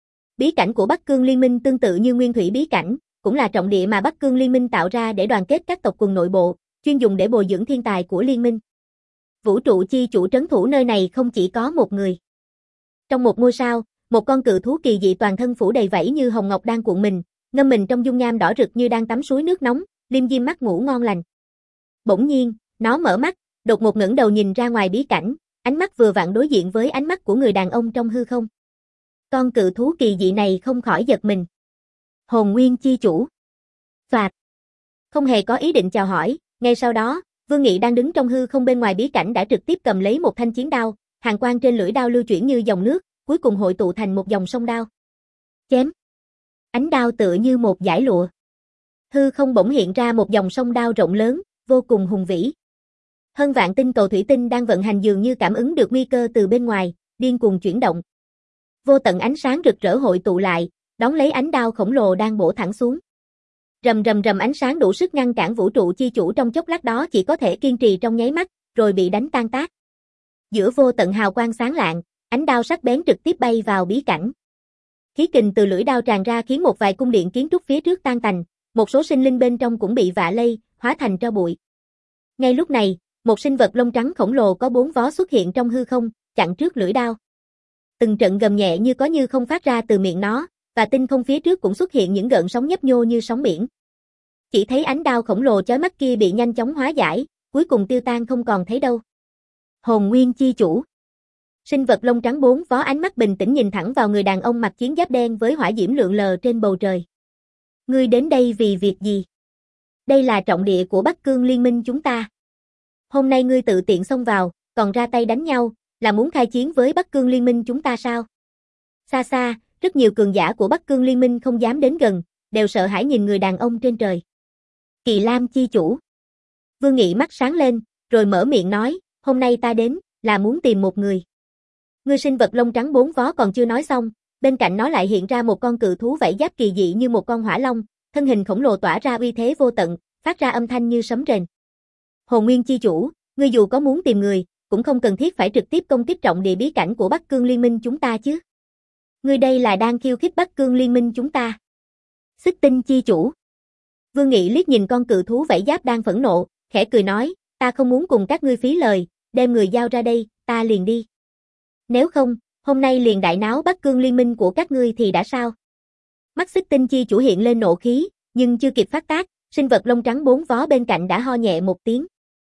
Bí cảnh của Bắc Cương Liên minh tương tự như Nguyên Thủy bí cảnh, cũng là trọng địa mà Bắc Cương Liên minh tạo ra để đoàn kết các tộc quần nội bộ, chuyên dùng để bồi dưỡng thiên tài của liên minh. Vũ trụ chi chủ trấn thủ nơi này không chỉ có một người. Trong một ngôi sao, một con cự thú kỳ dị toàn thân phủ đầy vảy như hồng ngọc đang cuộn mình, ngâm mình trong dung nham đỏ rực như đang tắm suối nước nóng, liêm diêm mắt ngủ ngon lành. Bỗng nhiên, nó mở mắt, đột ngột ngẩng đầu nhìn ra ngoài bí cảnh, ánh mắt vừa vặn đối diện với ánh mắt của người đàn ông trong hư không. Con cự thú kỳ dị này không khỏi giật mình. Hồn Nguyên chi chủ. Phạt. Không hề có ý định chào hỏi, ngay sau đó, Vương Nghị đang đứng trong hư không bên ngoài bí cảnh đã trực tiếp cầm lấy một thanh chiến đao, hàn quang trên lưỡi đao lưu chuyển như dòng nước, cuối cùng hội tụ thành một dòng sông đao. Chém. Ánh đao tựa như một dải lụa. Hư không bỗng hiện ra một dòng sông đao rộng lớn, vô cùng hùng vĩ. Hơn vạn tinh cầu thủy tinh đang vận hành dường như cảm ứng được nguy cơ từ bên ngoài, điên cuồng chuyển động. Vô tận ánh sáng rực rỡ hội tụ lại, đón lấy ánh đao khổng lồ đang bổ thẳng xuống. Rầm rầm rầm ánh sáng đủ sức ngăn cản vũ trụ chi chủ trong chốc lát đó chỉ có thể kiên trì trong nháy mắt, rồi bị đánh tan tác. Giữa vô tận hào quang sáng lạng, ánh đao sắc bén trực tiếp bay vào bí cảnh. Khí kình từ lưỡi đao tràn ra khiến một vài cung điện kiến trúc phía trước tan tành, một số sinh linh bên trong cũng bị vạ lây, hóa thành tro bụi. Ngay lúc này, một sinh vật lông trắng khổng lồ có bốn vó xuất hiện trong hư không, chặn trước lưỡi đao. Từng trận gầm nhẹ như có như không phát ra từ miệng nó, và tinh không phía trước cũng xuất hiện những gợn sóng nhấp nhô như sóng biển. Chỉ thấy ánh đao khổng lồ chói mắt kia bị nhanh chóng hóa giải, cuối cùng tiêu tan không còn thấy đâu. Hồn Nguyên chi chủ. Sinh vật lông trắng bốn vó ánh mắt bình tĩnh nhìn thẳng vào người đàn ông mặc chiến giáp đen với hỏa diễm lượn lờ trên bầu trời. Ngươi đến đây vì việc gì? Đây là trọng địa của Bắc Cương Liên minh chúng ta. Hôm nay ngươi tự tiện xông vào, còn ra tay đánh nhau, là muốn khai chiến với Bắc Cương Liên minh chúng ta sao? Xa xa, rất nhiều cường giả của Bắc Cương Liên minh không dám đến gần, đều sợ hãi nhìn người đàn ông trên trời. Kỳ Lam chi chủ. Vương Nghị mắt sáng lên, rồi mở miệng nói, hôm nay ta đến, là muốn tìm một người. Ngươi sinh vật lông trắng bốn vó còn chưa nói xong, bên cạnh nó lại hiện ra một con cự thú vảy giáp kỳ dị như một con hỏa long, thân hình khổng lồ tỏa ra uy thế vô tận, phát ra âm thanh như sấm rền. Hồn Nguyên chi chủ, ngươi dù có muốn tìm người, cũng không cần thiết phải trực tiếp công kích trọng địa bí cảnh của Bắc Cương Liên minh chúng ta chứ. Ngươi đây là đang khiêu khích Bắc Cương Liên minh chúng ta. Xích Tinh chi chủ. Vương Nghị liếc nhìn con cự thú vảy giáp đang phẫn nộ, khẽ cười nói, ta không muốn cùng các ngươi phí lời, đem người giao ra đây, ta liền đi. Nếu không, hôm nay liền đại náo Bắc Cương Liên minh của các ngươi thì đã sao? Mắt Xích Tinh chi chủ hiện lên nộ khí, nhưng chưa kịp phát tác, sinh vật lông trắng bốn vó bên cạnh đã ho nhẹ một tiếng.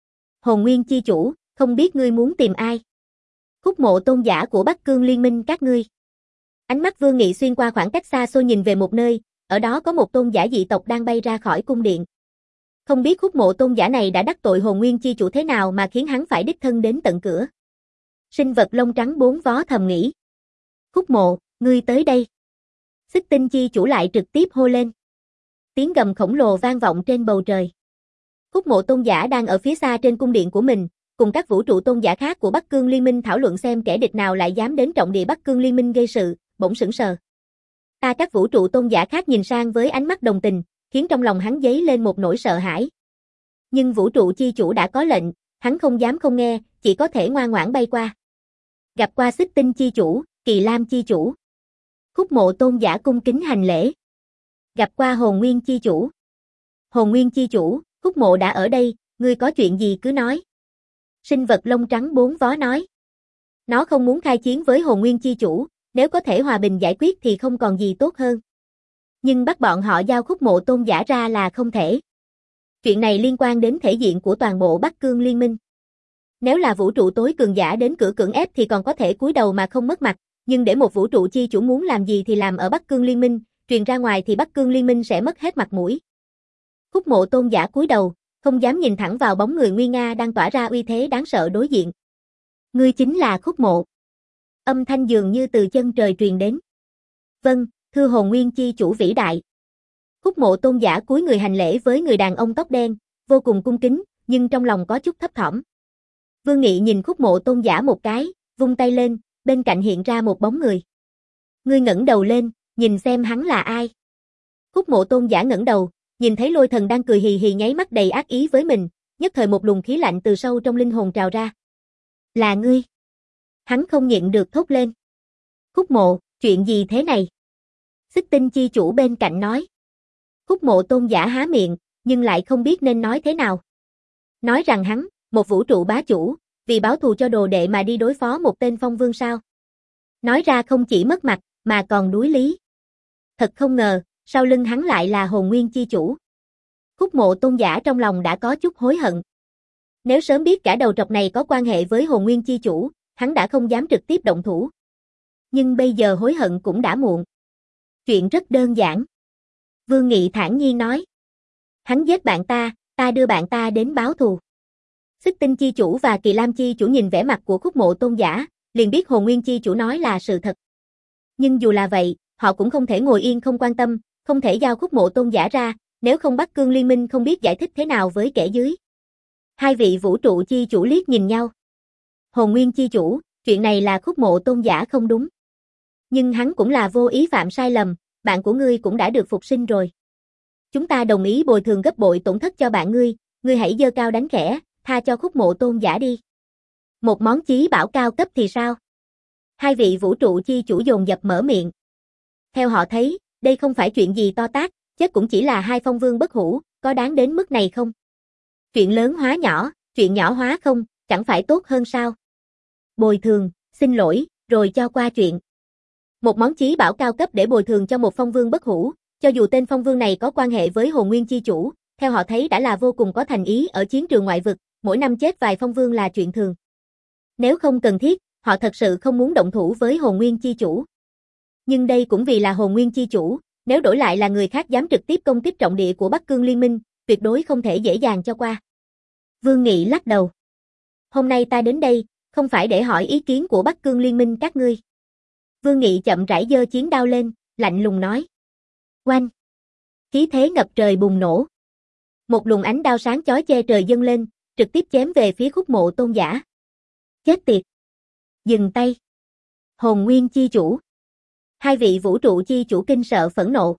Hồn Nguyên chi chủ, không biết ngươi muốn tìm ai? Khúc Mộ tôn giả của Bắc Cương Liên minh các ngươi. Ánh mắt Vương Nghị xuyên qua khoảng cách xa xôi nhìn về một nơi, ở đó có một tôn giả dị tộc đang bay ra khỏi cung điện. Không biết Khúc Mộ tôn giả này đã đắc tội Hồn Nguyên chi chủ thế nào mà khiến hắn phải đích thân đến tận cửa. Sinh vật lông trắng bốn vó thầm nghĩ. Khúc Mộ, ngươi tới đây. Xích Tinh chi chủ lại trực tiếp hô lên. Tiếng gầm khổng lồ vang vọng trên bầu trời. Khúc Mộ tôn giả đang ở phía xa trên cung điện của mình, cùng các vũ trụ tôn giả khác của Bắc Cương Liên minh thảo luận xem kẻ địch nào lại dám đến trọng địa Bắc Cương Liên minh gây sự, bỗng sững sờ. Ta các vũ trụ tôn giả khác nhìn sang với ánh mắt đồng tình, khiến trong lòng hắn dấy lên một nỗi sợ hãi. Nhưng vũ trụ chi chủ đã có lệnh, hắn không dám không nghe, chỉ có thể ngoan ngoãn bay qua. Gặp qua Xích Tinh chi chủ, Kỳ Lam chi chủ. Khúc Mộ tôn giả cung kính hành lễ. Gặp qua Hồn Nguyên chi chủ. Hồn Nguyên chi chủ, Khúc Mộ đã ở đây, ngươi có chuyện gì cứ nói. Sinh vật lông trắng bốn vó nói. Nó không muốn khai chiến với Hồn Nguyên chi chủ, nếu có thể hòa bình giải quyết thì không còn gì tốt hơn. Nhưng bắt bọn họ giao Khúc Mộ tôn giả ra là không thể. Chuyện này liên quan đến thể diện của toàn bộ Bắc Cương Liên minh. Nếu là vũ trụ tối cường giả đến cửa cưỡng ép thì còn có thể cúi đầu mà không mất mặt, nhưng để một vũ trụ chi chủ muốn làm gì thì làm ở Bắc Cương Liên minh, truyền ra ngoài thì Bắc Cương Liên minh sẽ mất hết mặt mũi. Khúc Mộ tôn giả cúi đầu, không dám nhìn thẳng vào bóng người nguy nga đang tỏa ra uy thế đáng sợ đối diện. Ngươi chính là Khúc Mộ. Âm thanh dường như từ chân trời truyền đến. Vâng, thưa Hồn Nguyên chi chủ vĩ đại. Khúc Mộ tôn giả cúi người hành lễ với người đàn ông tóc đen, vô cùng cung kính, nhưng trong lòng có chút thấp thỏm. Vương Nghị nhìn Khúc Mộ tôn giả một cái, vung tay lên, bên cạnh hiện ra một bóng người. Ngươi ngẩng đầu lên, nhìn xem hắn là ai. Khúc Mộ tôn giả ngẩng đầu, nhìn thấy Lôi Thần đang cười hì hì nháy mắt đầy ác ý với mình, nhất thời một luồng khí lạnh từ sâu trong linh hồn trào ra. Là ngươi. Hắn không nhịn được thốt lên. Khúc Mộ, chuyện gì thế này? Xích Tinh chi chủ bên cạnh nói. Khúc Mộ tôn giả há miệng, nhưng lại không biết nên nói thế nào. Nói rằng hắn, một vũ trụ bá chủ, vì báo thù cho đồ đệ mà đi đối phó một tên phong vương sao. Nói ra không chỉ mất mặt, mà còn đuối lý. Thật không ngờ, sau lưng hắn lại là Hồn Nguyên chi chủ. Khúc Mộ tôn giả trong lòng đã có chút hối hận. Nếu sớm biết cả đầu trọc này có quan hệ với Hồn Nguyên chi chủ, hắn đã không dám trực tiếp động thủ. Nhưng bây giờ hối hận cũng đã muộn. Chuyện rất đơn giản. Vương Nghị thản nhiên nói. Hắn giết bạn ta, ta đưa bạn ta đến báo thù. Xích Tinh chi chủ và Kỳ Lam chi chủ nhìn vẻ mặt của Khúc Mộ tôn giả, liền biết Hồn Nguyên chi chủ nói là sự thật. Nhưng dù là vậy, họ cũng không thể ngồi yên không quan tâm, không thể giao Khúc Mộ tôn giả ra, nếu không Bắc Cương Liên minh không biết giải thích thế nào với kẻ dưới. Hai vị vũ trụ chi chủ liếc nhìn nhau. Hồn Nguyên chi chủ, chuyện này là Khúc Mộ tôn giả không đúng. Nhưng hắn cũng là vô ý phạm sai lầm, bạn của ngươi cũng đã được phục sinh rồi. Chúng ta đồng ý bồi thường gấp bội tổn thất cho bạn ngươi, ngươi hãy giơ cao đánh khẽ, tha cho Khúc Mộ tôn giả đi. Một món chí bảo cao cấp thì sao? Hai vị vũ trụ chi chủ dồn dập mở miệng. Theo họ thấy, đây không phải chuyện gì to tát, chết cũng chỉ là hai phong vương bất hủ, có đáng đến mức này không? Chuyện lớn hóa nhỏ, chuyện nhỏ hóa không, chẳng phải tốt hơn sao? Bồi thường, xin lỗi, rồi cho qua chuyện. Một món chí bảo cao cấp để bồi thường cho một phong vương bất hủ, cho dù tên phong vương này có quan hệ với Hồn Nguyên chi chủ, theo họ thấy đã là vô cùng có thành ý ở chiến trường ngoại vực, mỗi năm chết vài phong vương là chuyện thường. Nếu không cần thiết, họ thật sự không muốn động thủ với Hồn Nguyên chi chủ. Nhưng đây cũng vì là Hồn Nguyên chi chủ, nếu đổi lại là người khác dám trực tiếp công kích trọng địa của Bắc Cương Liên minh, tuyệt đối không thể dễ dàng cho qua. Vương Nghị lắc đầu. Hôm nay ta đến đây, không phải để hỏi ý kiến của Bắc Cương Liên minh các ngươi. Vương Nghị chậm rãi giơ chiến đao lên, lạnh lùng nói. Oanh! Khí thế ngập trời bùng nổ. Một luồng ánh đao sáng chói che trời dâng lên, trực tiếp chém về phía Khúc Mộ tôn giả. Chết tiệt! Dừng tay! Hồn Nguyên chi chủ! Hai vị vũ trụ chi chủ kinh sợ phẫn nộ.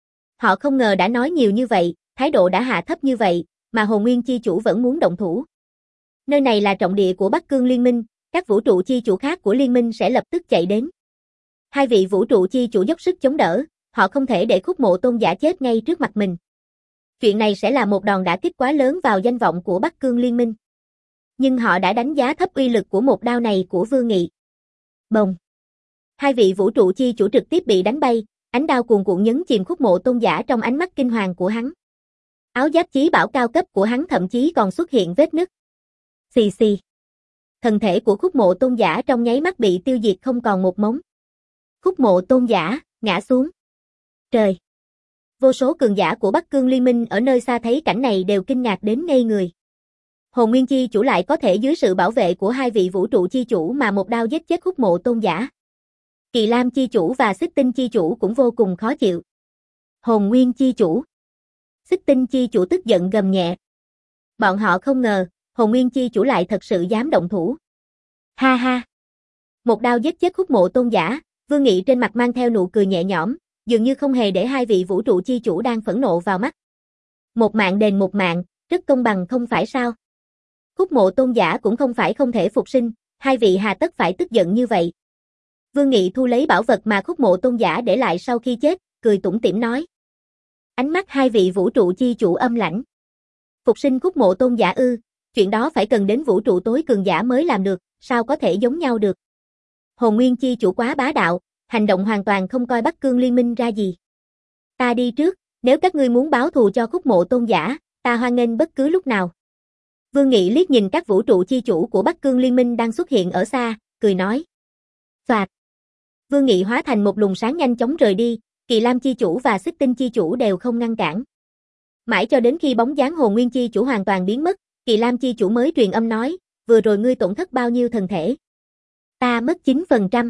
Họ không ngờ đã nói nhiều như vậy, thái độ đã hạ thấp như vậy, mà Hồn Nguyên chi chủ vẫn muốn động thủ. Nơi này là trọng địa của Bắc Cương Liên minh, các vũ trụ chi chủ khác của liên minh sẽ lập tức chạy đến. Hai vị vũ trụ chi chủ dốc sức chống đỡ, họ không thể để Khúc Mộ tôn giả chết ngay trước mặt mình. Chuyện này sẽ là một đòn đả kích quá lớn vào danh vọng của Bắc Cương Liên minh. Nhưng họ đã đánh giá thấp uy lực của một đao này của Vương Nghị. Bồng! Hai vị vũ trụ chi chủ trực tiếp bị đánh bay, ánh đao cuồn cuộn nhấn chìm Khúc Mộ tôn giả trong ánh mắt kinh hoàng của hắn. Áo giáp chí bảo cao cấp của hắn thậm chí còn xuất hiện vết nứt. Xì xì. Thân thể của Khúc Mộ tôn giả trong nháy mắt bị tiêu diệt không còn một mống. Khúc Mộ tôn giả, ngã xuống. Trời! Vô số cường giả của Bắc Cương Liên minh ở nơi xa thấy cảnh này đều kinh ngạc đến ngây người. Hồn Nguyên chi chủ lại có thể dưới sự bảo vệ của hai vị vũ trụ chi chủ mà một đao giết chết Khúc Mộ tôn giả. Kỳ Lam chi chủ và Xích Tinh chi chủ cũng vô cùng khó chịu. Hồn Nguyên chi chủ. Xích Tinh chi chủ tức giận gầm nhẹ. Bọn họ không ngờ, Hồn Nguyên chi chủ lại thật sự dám động thủ. Ha ha. Một đao giết chết Khúc Mộ tôn giả, Vương Nghị trên mặt mang theo nụ cười nhẹ nhõm, dường như không hề để hai vị vũ trụ chi chủ đang phẫn nộ vào mắt. Một mạng đền một mạng, rất công bằng không phải sao? Khúc Mộ Tôn giả cũng không phải không thể phục sinh, hai vị hà tất phải tức giận như vậy. Vương Nghị thu lấy bảo vật mà Khúc Mộ Tôn giả để lại sau khi chết, cười tủm tỉm nói. Ánh mắt hai vị vũ trụ chi chủ âm lãnh. Phục sinh Khúc Mộ Tôn giả ư, chuyện đó phải cần đến vũ trụ tối cường giả mới làm được, sao có thể giống nhau được. Hồn Nguyên chi chủ quá bá đạo, hành động hoàn toàn không coi Bắc Cương Liên Minh ra gì. Ta đi trước, nếu các ngươi muốn báo thù cho Khúc Mộ Tôn giả, ta hoan nghênh bất cứ lúc nào. Vương Nghị liếc nhìn các vũ trụ chi chủ của Bắc Cương Liên Minh đang xuất hiện ở xa, cười nói. Soạt. Vương Nghị hóa thành một luồng sáng nhanh chóng rời đi, Kỳ Lam chi chủ và Xích Tinh chi chủ đều không ngăn cản. Mãi cho đến khi bóng dáng Hồn Nguyên chi chủ hoàn toàn biến mất, Kỳ Lam chi chủ mới truyền âm nói, vừa rồi ngươi tổn thất bao nhiêu thần thể? Ta mất chín phần trăm.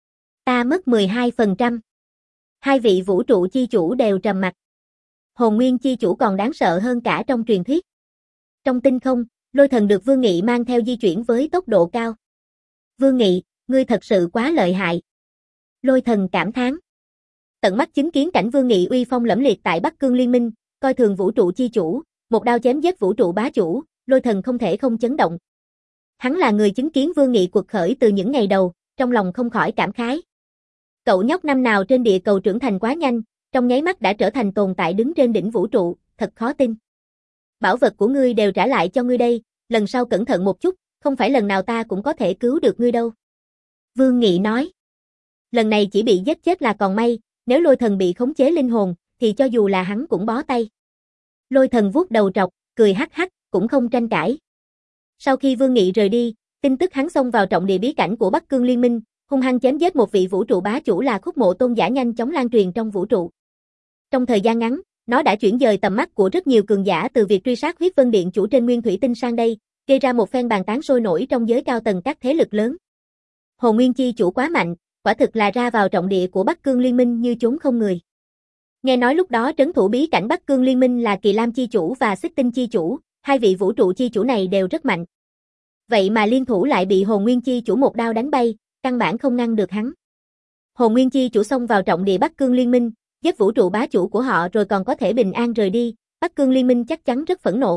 Ta mất mười hai phần trăm. Hai vị vũ trụ chi chủ đều trầm mặc. Hồn Nguyên chi chủ còn đáng sợ hơn cả trong truyền thuyết. Trong tinh không, Lôi Thần được Vương Nghị mang theo di chuyển với tốc độ cao. Vương Nghị, ngươi thật sự quá lợi hại. Lôi Thần cảm thán. Tận mắt chứng kiến cảnh Vương Nghị uy phong lẫm liệt tại Bắc Cương Liên Minh, coi thường vũ trụ chi chủ, một đao chém giết vũ trụ bá chủ, Lôi Thần không thể không chấn động. Hắn là người chứng kiến Vương Nghị quật khởi từ những ngày đầu, trong lòng không khỏi cảm khái. Cậu nhóc năm nào trên địa cầu trưởng thành quá nhanh, trong nháy mắt đã trở thành tồn tại đứng trên đỉnh vũ trụ, thật khó tin. Bảo vật của ngươi đều trả lại cho ngươi đây, lần sau cẩn thận một chút, không phải lần nào ta cũng có thể cứu được ngươi đâu. Vương Nghị nói. Lần này chỉ bị giết chết là còn may, nếu Lôi Thần bị khống chế linh hồn, thì cho dù là hắn cũng bó tay. Lôi Thần vuốt đầu trọc, cười hắc hắc, cũng không tranh cãi. Sau khi Vương Nghị rời đi, tin tức hắn xông vào trọng địa bí cảnh của Bắc Cương Liên Minh, hung hăng chém giết một vị vũ trụ bá chủ là Khúc Mộ Tôn giả nhanh chóng lan truyền trong vũ trụ. Trong thời gian ngắn, nó đã chuyển dời tầm mắt của rất nhiều cường giả từ việc truy sát Huyết Vân Điện chủ trên Nguyên Thủy Tinh sang đây, gây ra một phen bàn tán sôi nổi trong giới cao tầng các thế lực lớn. Hồn Nguyên chi chủ quá mạnh, quả thực là ra vào trọng địa của Bắc Cương Liên Minh như chốn không người. Nghe nói lúc đó trấn thủ bí cảnh Bắc Cương Liên Minh là Kỳ Lam chi chủ và Xích Tinh chi chủ, hai vị vũ trụ chi chủ này đều rất mạnh. Vậy mà liên thủ lại bị Hồn Nguyên chi chủ một đao đánh bay, căn bản không ngăn được hắn. Hồn Nguyên chi chủ xông vào trọng địa Bắc Cương Liên Minh, giết vũ trụ bá chủ của họ rồi còn có thể bình an rời đi, Bắc Cương Liên Minh chắc chắn rất phẫn nộ.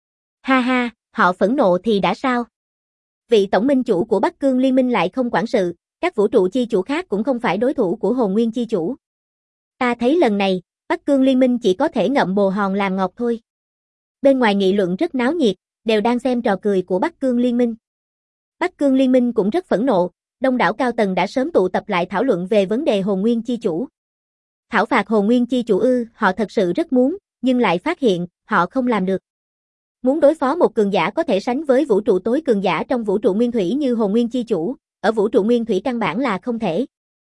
Ha ha, họ phẫn nộ thì đã sao? Vị tổng minh chủ của Bắc Cương Liên Minh lại không quản sự, các vũ trụ chi chủ khác cũng không phải đối thủ của Hồn Nguyên chi chủ. Ta thấy lần này, Bắc Cương Liên Minh chỉ có thể ngậm bồ hòn làm ngọt thôi. Bên ngoài nghị luận rất náo nhiệt, đều đang xem trò cười của Bắc Cương Liên Minh. Bắc Cương Liên Minh cũng rất phẫn nộ, đông đảo cao tầng đã sớm tụ tập lại thảo luận về vấn đề Hồn Nguyên chi chủ. Thảo phạt Hồn Nguyên chi chủ ư, họ thật sự rất muốn, nhưng lại phát hiện, họ không làm được. Muốn đối phó một cường giả có thể sánh với vũ trụ tối cường giả trong vũ trụ nguyên thủy như Hồn Nguyên chi chủ, ở vũ trụ nguyên thủy căn bản là không thể.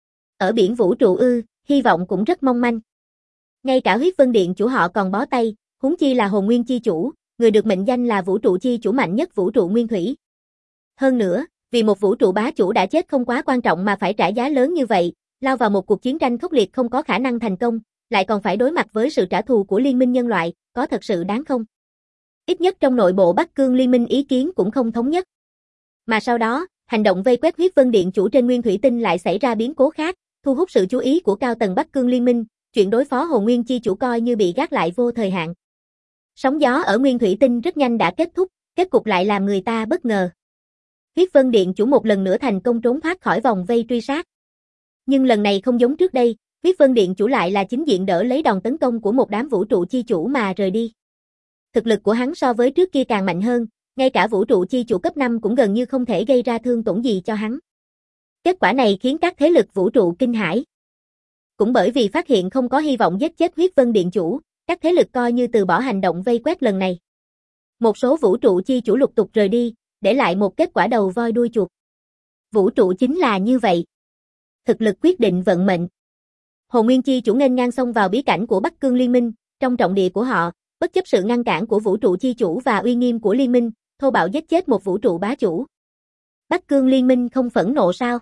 Ở biển vũ trụ ư, hy vọng cũng rất mong manh. Ngay cả Huyết Vân Điện chủ họ còn bó tay, huống chi là Hồn Nguyên chi chủ, người được mệnh danh là vũ trụ chi chủ mạnh nhất vũ trụ nguyên thủy. Hơn nữa, vì một vũ trụ bá chủ đã chết không quá quan trọng mà phải trả giá lớn như vậy, lao vào một cuộc chiến tranh khốc liệt không có khả năng thành công, lại còn phải đối mặt với sự trả thù của liên minh nhân loại, có thật sự đáng không? Ít nhất trong nội bộ Bắc Cương Liên Minh ý kiến cũng không thống nhất. Mà sau đó, hành động vây quét Huyết Vân Điện chủ trên Nguyên Thủy Tinh lại xảy ra biến cố khác, thu hút sự chú ý của cao tầng Bắc Cương Liên Minh, chuyện đối phó Hồn Nguyên chi chủ coi như bị gác lại vô thời hạn. Sóng gió ở Nguyên Thủy Tinh rất nhanh đã kết thúc, kết cục lại làm người ta bất ngờ. Huyết Vân Điện chủ một lần nữa thành công trốn thoát khỏi vòng vây truy sát. Nhưng lần này không giống trước đây, Huyết Vân Điện chủ lại là chính diện đỡ lấy đòn tấn công của một đám vũ trụ chi chủ mà rời đi. Thực lực của hắn so với trước kia càng mạnh hơn, ngay cả vũ trụ chi chủ cấp năm cũng gần như không thể gây ra thương tổn gì cho hắn. Kết quả này khiến các thế lực vũ trụ kinh hãi. Cũng bởi vì phát hiện không có hy vọng giết chết Huyết Vân Điện chủ, các thế lực coi như từ bỏ hành động vây quét lần này. Một số vũ trụ chi chủ lục tục rời đi, để lại một kết quả đầu voi đuôi chuột. Vũ trụ chính là như vậy. Thực lực quyết định vận mệnh. Hồn Nguyên chi chủ nghênh ngang xông vào bí cảnh của Bắc Cương Liên Minh, trong trọng địa của họ, bất chấp sự ngăn cản của vũ trụ chi chủ và uy nghiêm của liên minh, thô bạo giết chết một vũ trụ bá chủ. Bắc Cương Liên Minh không phẫn nộ sao?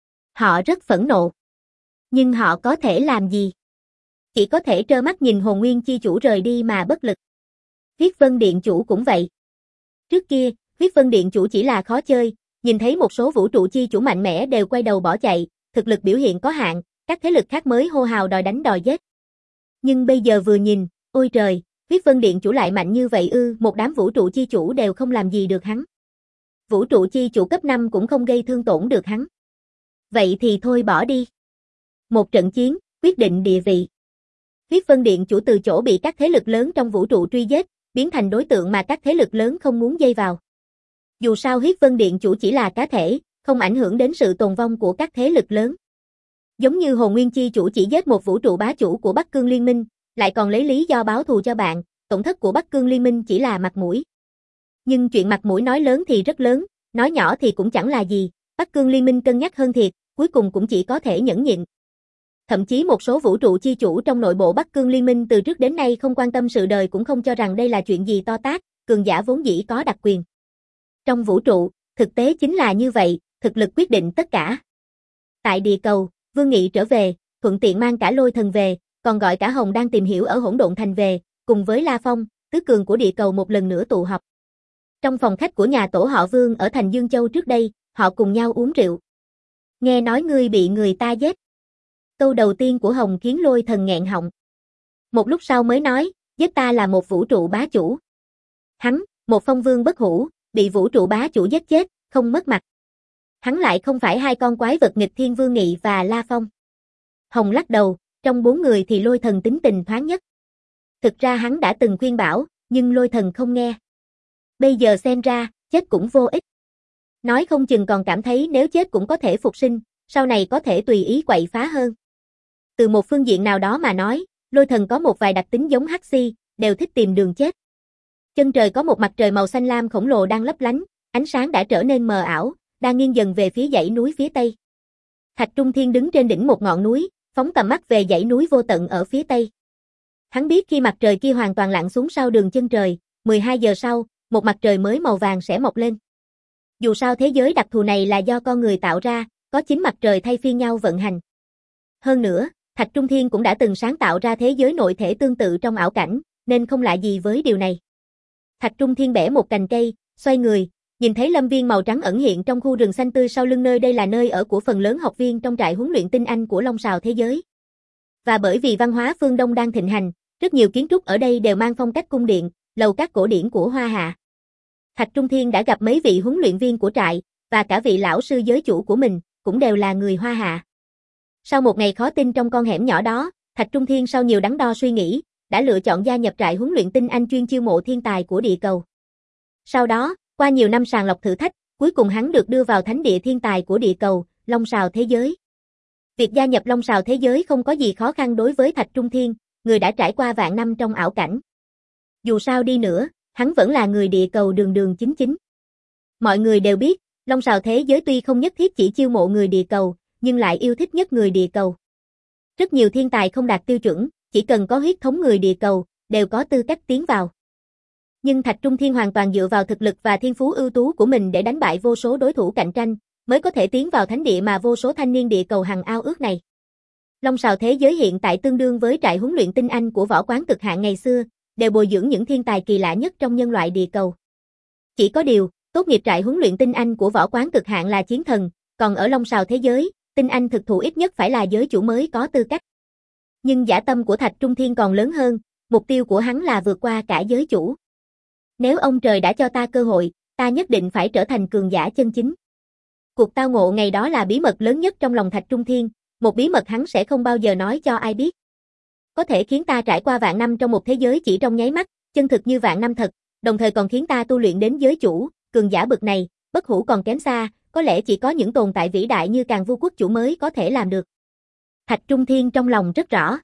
Họ rất phẫn nộ. Nhưng họ có thể làm gì? Chỉ có thể trơ mắt nhìn Hồn Nguyên chi chủ rời đi mà bất lực. Huyết Vân Điện chủ cũng vậy. Trước kia, Huyết Vân Điện chủ chỉ là khó chơi, nhìn thấy một số vũ trụ chi chủ mạnh mẽ đều quay đầu bỏ chạy, thực lực biểu hiện có hạn, các thế lực khác mới hô hào đòi đánh đòi giết. Nhưng bây giờ vừa nhìn, ôi trời, Huyết Vân Điện chủ lại mạnh như vậy ư, một đám vũ trụ chi chủ đều không làm gì được hắn. Vũ trụ chi chủ cấp năm cũng không gây thương tổn được hắn. Vậy thì thôi bỏ đi. Một trận chiến, quyết định địa vị. Huyết Vân Điện chủ từ chỗ bị các thế lực lớn trong vũ trụ truy giết, biến thành đối tượng mà các thế lực lớn không muốn dây vào. Dù sao Huyết Vân Điện chủ chỉ là cá thể, không ảnh hưởng đến sự tồn vong của các thế lực lớn. Giống như Hồn Nguyên Chi chủ chỉ giết một vũ trụ bá chủ của Bắc Cương Liên Minh, lại còn lấy lý do báo thù cho bạn, tổn thất của Bắc Cương Liên Minh chỉ là mặt mũi. Nhưng chuyện mặt mũi nói lớn thì rất lớn, nói nhỏ thì cũng chẳng là gì, Bắc Cương Liên Minh cân nhắc hơn thiệt, cuối cùng cũng chỉ có thể nhẫn nhịn. Thậm chí một số vũ trụ chi chủ trong nội bộ Bắc Cương Liên Minh từ trước đến nay không quan tâm sự đời cũng không cho rằng đây là chuyện gì to tát, cường giả vốn dĩ có đặc quyền. Trong vũ trụ, thực tế chính là như vậy, thực lực quyết định tất cả. Tại địa cầu, Vương Nghị trở về, thuận tiện mang cả Lôi Thần về, còn gọi cả Hồng đang tìm hiểu ở Hỗn Độn Thành về, cùng với La Phong, tứ cường của địa cầu một lần nữa tụ họp. Trong phòng khách của nhà tổ họ Vương ở thành Dương Châu trước đây, họ cùng nhau uống rượu. Nghe nói ngươi bị người ta giết. Câu đầu tiên của Hồng khiến Lôi Thần nghẹn họng. Một lúc sau mới nói, giết ta là một vũ trụ bá chủ. Hắn, một phong vương bất hủ, bị vũ trụ bá chủ giết chết, không mất mặt. Hắn lại không phải hai con quái vật nghịch thiên Vương Nghị và La Phong. Hồng lắc đầu, trong bốn người thì Lôi Thần tính tình thoáng nhất. Thực ra hắn đã từng khuyên bảo, nhưng Lôi Thần không nghe. Bây giờ xem ra, chết cũng vô ích. Nói không chừng còn cảm thấy nếu chết cũng có thể phục sinh, sau này có thể tùy ý quậy phá hơn. Từ một phương diện nào đó mà nói, Lôi Thần có một vài đặc tính giống Hắc Xi, đều thích tìm đường chết. Chân trời có một mặt trời màu xanh lam khổng lồ đang lấp lánh, ánh sáng đã trở nên mờ ảo, đang nghiêng dần về phía dãy núi phía tây. Thạch Trung Thiên đứng trên đỉnh một ngọn núi, phóng tầm mắt về dãy núi vô tận ở phía tây. Hắn biết khi mặt trời kia hoàn toàn lặn xuống sau đường chân trời, mười hai giờ sau, một mặt trời mới màu vàng sẽ mọc lên. Dù sao thế giới đặc thù này là do con người tạo ra, có chín mặt trời thay phiên nhau vận hành. Hơn nữa, Thạch Trung Thiên cũng đã từng sáng tạo ra thế giới nội thể tương tự trong ảo cảnh, nên không lạ gì với điều này. Thạch Trung Thiên bẻ một cành cây, xoay người, nhìn thấy lâm viên màu trắng ẩn hiện trong khu rừng xanh tươi sau lưng nơi đây là nơi ở của phần lớn học viên trong trại huấn luyện tinh anh của Long Sào thế giới. Và bởi vì văn hóa phương Đông đang thịnh hành, rất nhiều kiến trúc ở đây đều mang phong cách cung điện, lầu các cổ điển của Hoa Hạ. Thạch Trung Thiên đã gặp mấy vị huấn luyện viên của trại, và cả vị lão sư giới chủ của mình, cũng đều là người Hoa Hạ. Sau một ngày khó tin trong con hẻm nhỏ đó, Thạch Trung Thiên sau nhiều đắn đo suy nghĩ, đã lựa chọn gia nhập trại huấn luyện tinh anh chuyên chiêu mộ thiên tài của địa cầu. Sau đó, qua nhiều năm sàng lọc thử thách, cuối cùng hắn được đưa vào thánh địa thiên tài của địa cầu, Long Sào thế giới. Việc gia nhập Long Sào thế giới không có gì khó khăn đối với Thạch Trung Thiên, người đã trải qua vạn năm trong ảo cảnh. Dù sao đi nữa, hắn vẫn là người địa cầu đường đường chính chính. Mọi người đều biết, Long Sào thế giới tuy không nhất thiết chỉ chiêu mộ người địa cầu, nhưng lại yêu thích nhất người địa cầu. Rất nhiều thiên tài không đạt tiêu chuẩn, chỉ cần có huyết thống người địa cầu, đều có tư cách tiến vào. Nhưng Thạch Trung Thiên hoàn toàn dựa vào thực lực và thiên phú ưu tú của mình để đánh bại vô số đối thủ cạnh tranh, mới có thể tiến vào thánh địa mà vô số thanh niên địa cầu hằng ao ước này. Long Sào thế giới hiện tại tương đương với trại huấn luyện tinh anh của võ quán cực hạn ngày xưa, đều bồi dưỡng những thiên tài kỳ lạ nhất trong nhân loại địa cầu. Chỉ có điều, tốt nghiệp trại huấn luyện tinh anh của võ quán cực hạn là chiến thần, còn ở Long Sào thế giới, tinh anh thực thụ ít nhất phải là giới chủ mới có tư cách. Nhưng dã tâm của Thạch Trung Thiên còn lớn hơn, mục tiêu của hắn là vượt qua cả giới chủ. Nếu ông trời đã cho ta cơ hội, ta nhất định phải trở thành cường giả chân chính. Cuộc tao ngộ ngày đó là bí mật lớn nhất trong lòng Thạch Trung Thiên, một bí mật hắn sẽ không bao giờ nói cho ai biết. Có thể khiến ta trải qua vạn năm trong một thế giới chỉ trong nháy mắt, chân thực như vạn năm thật, đồng thời còn khiến ta tu luyện đến giới chủ, cường giả bậc này, bất hủ còn kém xa, có lẽ chỉ có những tồn tại vĩ đại như Càn Vu quốc chủ mới có thể làm được. Thạch Trung Thiên trong lòng rất rõ.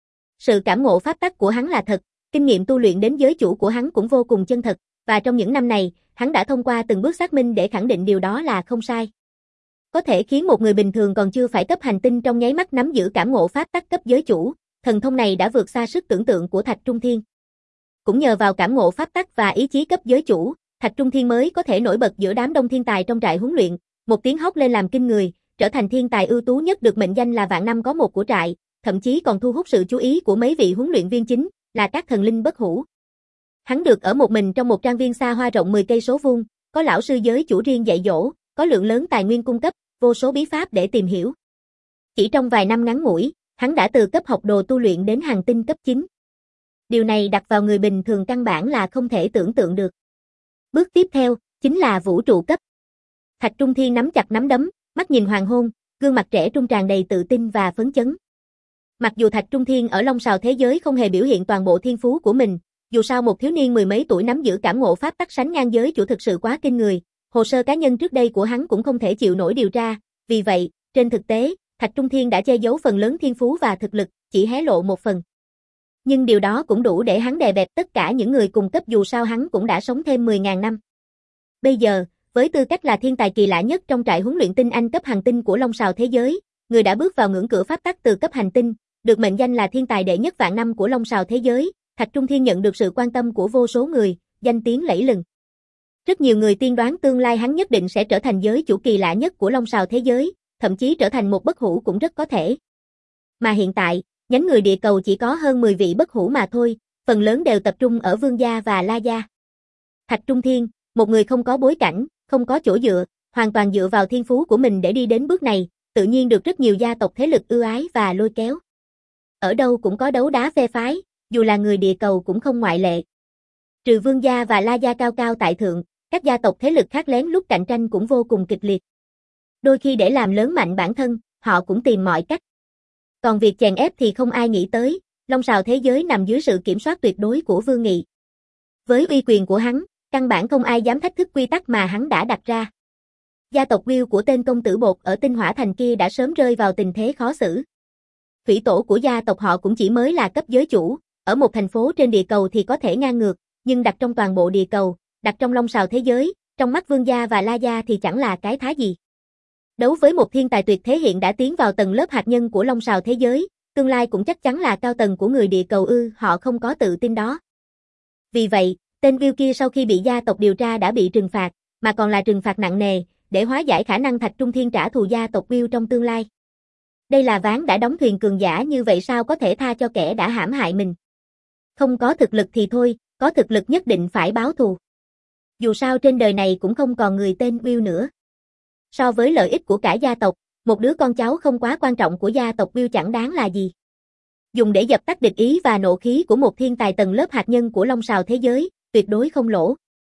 Sự cảm ngộ pháp tắc của hắn là thật, kinh nghiệm tu luyện đến giới chủ của hắn cũng vô cùng chân thật, và trong những năm này, hắn đã thông qua từng bước xác minh để khẳng định điều đó là không sai. Có thể khiến một người bình thường còn chưa phải cấp hành tinh trong nháy mắt nắm giữ cảm ngộ pháp tắc cấp giới chủ, thần thông này đã vượt xa sức tưởng tượng của Thạch Trung Thiên. Cũng nhờ vào cảm ngộ pháp tắc và ý chí cấp giới chủ, Thạch Trung Thiên mới có thể nổi bật giữa đám đông thiên tài trong trại huấn luyện, một tiếng hót lên làm kinh người, trở thành thiên tài ưu tú nhất được mệnh danh là vạn năm có một của trại, thậm chí còn thu hút sự chú ý của mấy vị huấn luyện viên chính, là các thần linh bất hủ. Hắn được ở một mình trong một trang viên xa hoa rộng mười cây số vuông, có lão sư giới chủ riêng dạy dỗ, có lượng lớn tài nguyên cung cấp, vô số bí pháp để tìm hiểu. Chỉ trong vài năm ngắn ngủi, hắn đã từ cấp học đồ tu luyện đến hàng tinh cấp chín. Điều này đặt vào người bình thường căn bản là không thể tưởng tượng được. Bước tiếp theo, chính là vũ trụ cấp. Thạch Trung Thiên nắm chặt nắm đấm, mắt nhìn hoàng hôn, gương mặt trẻ trung tràn đầy tự tin và phấn chấn. Mặc dù Thạch Trung Thiên ở Long Sào thế giới không hề biểu hiện toàn bộ thiên phú của mình, dù sao một thiếu niên mười mấy tuổi nắm giữ cảm ngộ pháp tắc sánh ngang giới chủ thực sự quá kinh người, hồ sơ cá nhân trước đây của hắn cũng không thể chịu nổi điều tra, vì vậy, trên thực tế, Thạch Trung Thiên đã che giấu phần lớn thiên phú và thực lực, chỉ hé lộ một phần. Nhưng điều đó cũng đủ để hắn đè bẹp tất cả những người cùng cấp dù sao hắn cũng đã sống thêm mười nghìn năm. Bây giờ, với tư cách là thiên tài kỳ lạ nhất trong trại huấn luyện tinh anh cấp hành tinh của Long Sào thế giới, người đã bước vào ngưỡng cửa pháp tắc từ cấp hành tinh, được mệnh danh là thiên tài đệ nhất vạn năm của Long Sào thế giới, Thạch Trung Thiên nhận được sự quan tâm của vô số người, danh tiếng lẫy lừng. Rất nhiều người tiên đoán tương lai hắn nhất định sẽ trở thành giới chủ kỳ lạ nhất của Long Sào thế giới, thậm chí trở thành một bất hủ cũng rất có thể. Mà hiện tại, nhánh người địa cầu chỉ có hơn mười vị bất hủ mà thôi, phần lớn đều tập trung ở Vương gia và La gia. Thạch Trung Thiên, một người không có bối cảnh, không có chỗ dựa, hoàn toàn dựa vào thiên phú của mình để đi đến bước này, tự nhiên được rất nhiều gia tộc thế lực ưu ái và lôi kéo. Ở đâu cũng có đấu đá phe phái, dù là người địa cầu cũng không ngoại lệ. Trừ Vương gia và La gia cao cao tại thượng, các gia tộc thế lực khác lén lút cạnh tranh cũng vô cùng kịch liệt. Đôi khi để làm lớn mạnh bản thân, họ cũng tìm mọi cách. Còn việc chèn ép thì không ai nghĩ tới, Long Sào thế giới nằm dưới sự kiểm soát tuyệt đối của Vương Nghị. Với uy quyền của hắn, căn bản không ai dám thách thức quy tắc mà hắn đã đặt ra. Gia tộc Will của tên công tử bột ở Tinh Hỏa Thành kia đã sớm rơi vào tình thế khó xử. Thủy tổ của gia tộc họ cũng chỉ mới là cấp giới chủ, ở một thành phố trên địa cầu thì có thể ngang ngược, nhưng đặt trong toàn bộ địa cầu, đặt trong Long Sào thế giới, trong mắt Vương gia và La gia thì chẳng là cái thá gì. Đấu với một thiên tài tuyệt thế hiện đã tiến vào tầng lớp hạt nhân của Long Sào thế giới, tương lai cũng chắc chắn là cao tầng của người địa cầu ư, họ không có tự tin đó. Vì vậy, tên Will kia sau khi bị gia tộc điều tra đã bị trừng phạt, mà còn là trừng phạt nặng nề, để hóa giải khả năng Thạch Trung Thiên trả thù gia tộc Will trong tương lai. Đây là ván đã đóng thuyền cường giả như vậy sao có thể tha cho kẻ đã hãm hại mình. Không có thực lực thì thôi, có thực lực nhất định phải báo thù. Dù sao trên đời này cũng không còn người tên Will nữa. So với lợi ích của cả gia tộc, một đứa con cháu không quá quan trọng của gia tộc Will chẳng đáng là gì. Dùng để dập tắt địch ý và nộ khí của một thiên tài tầng lớp hạt nhân của Long Sào thế giới, tuyệt đối không lỗ.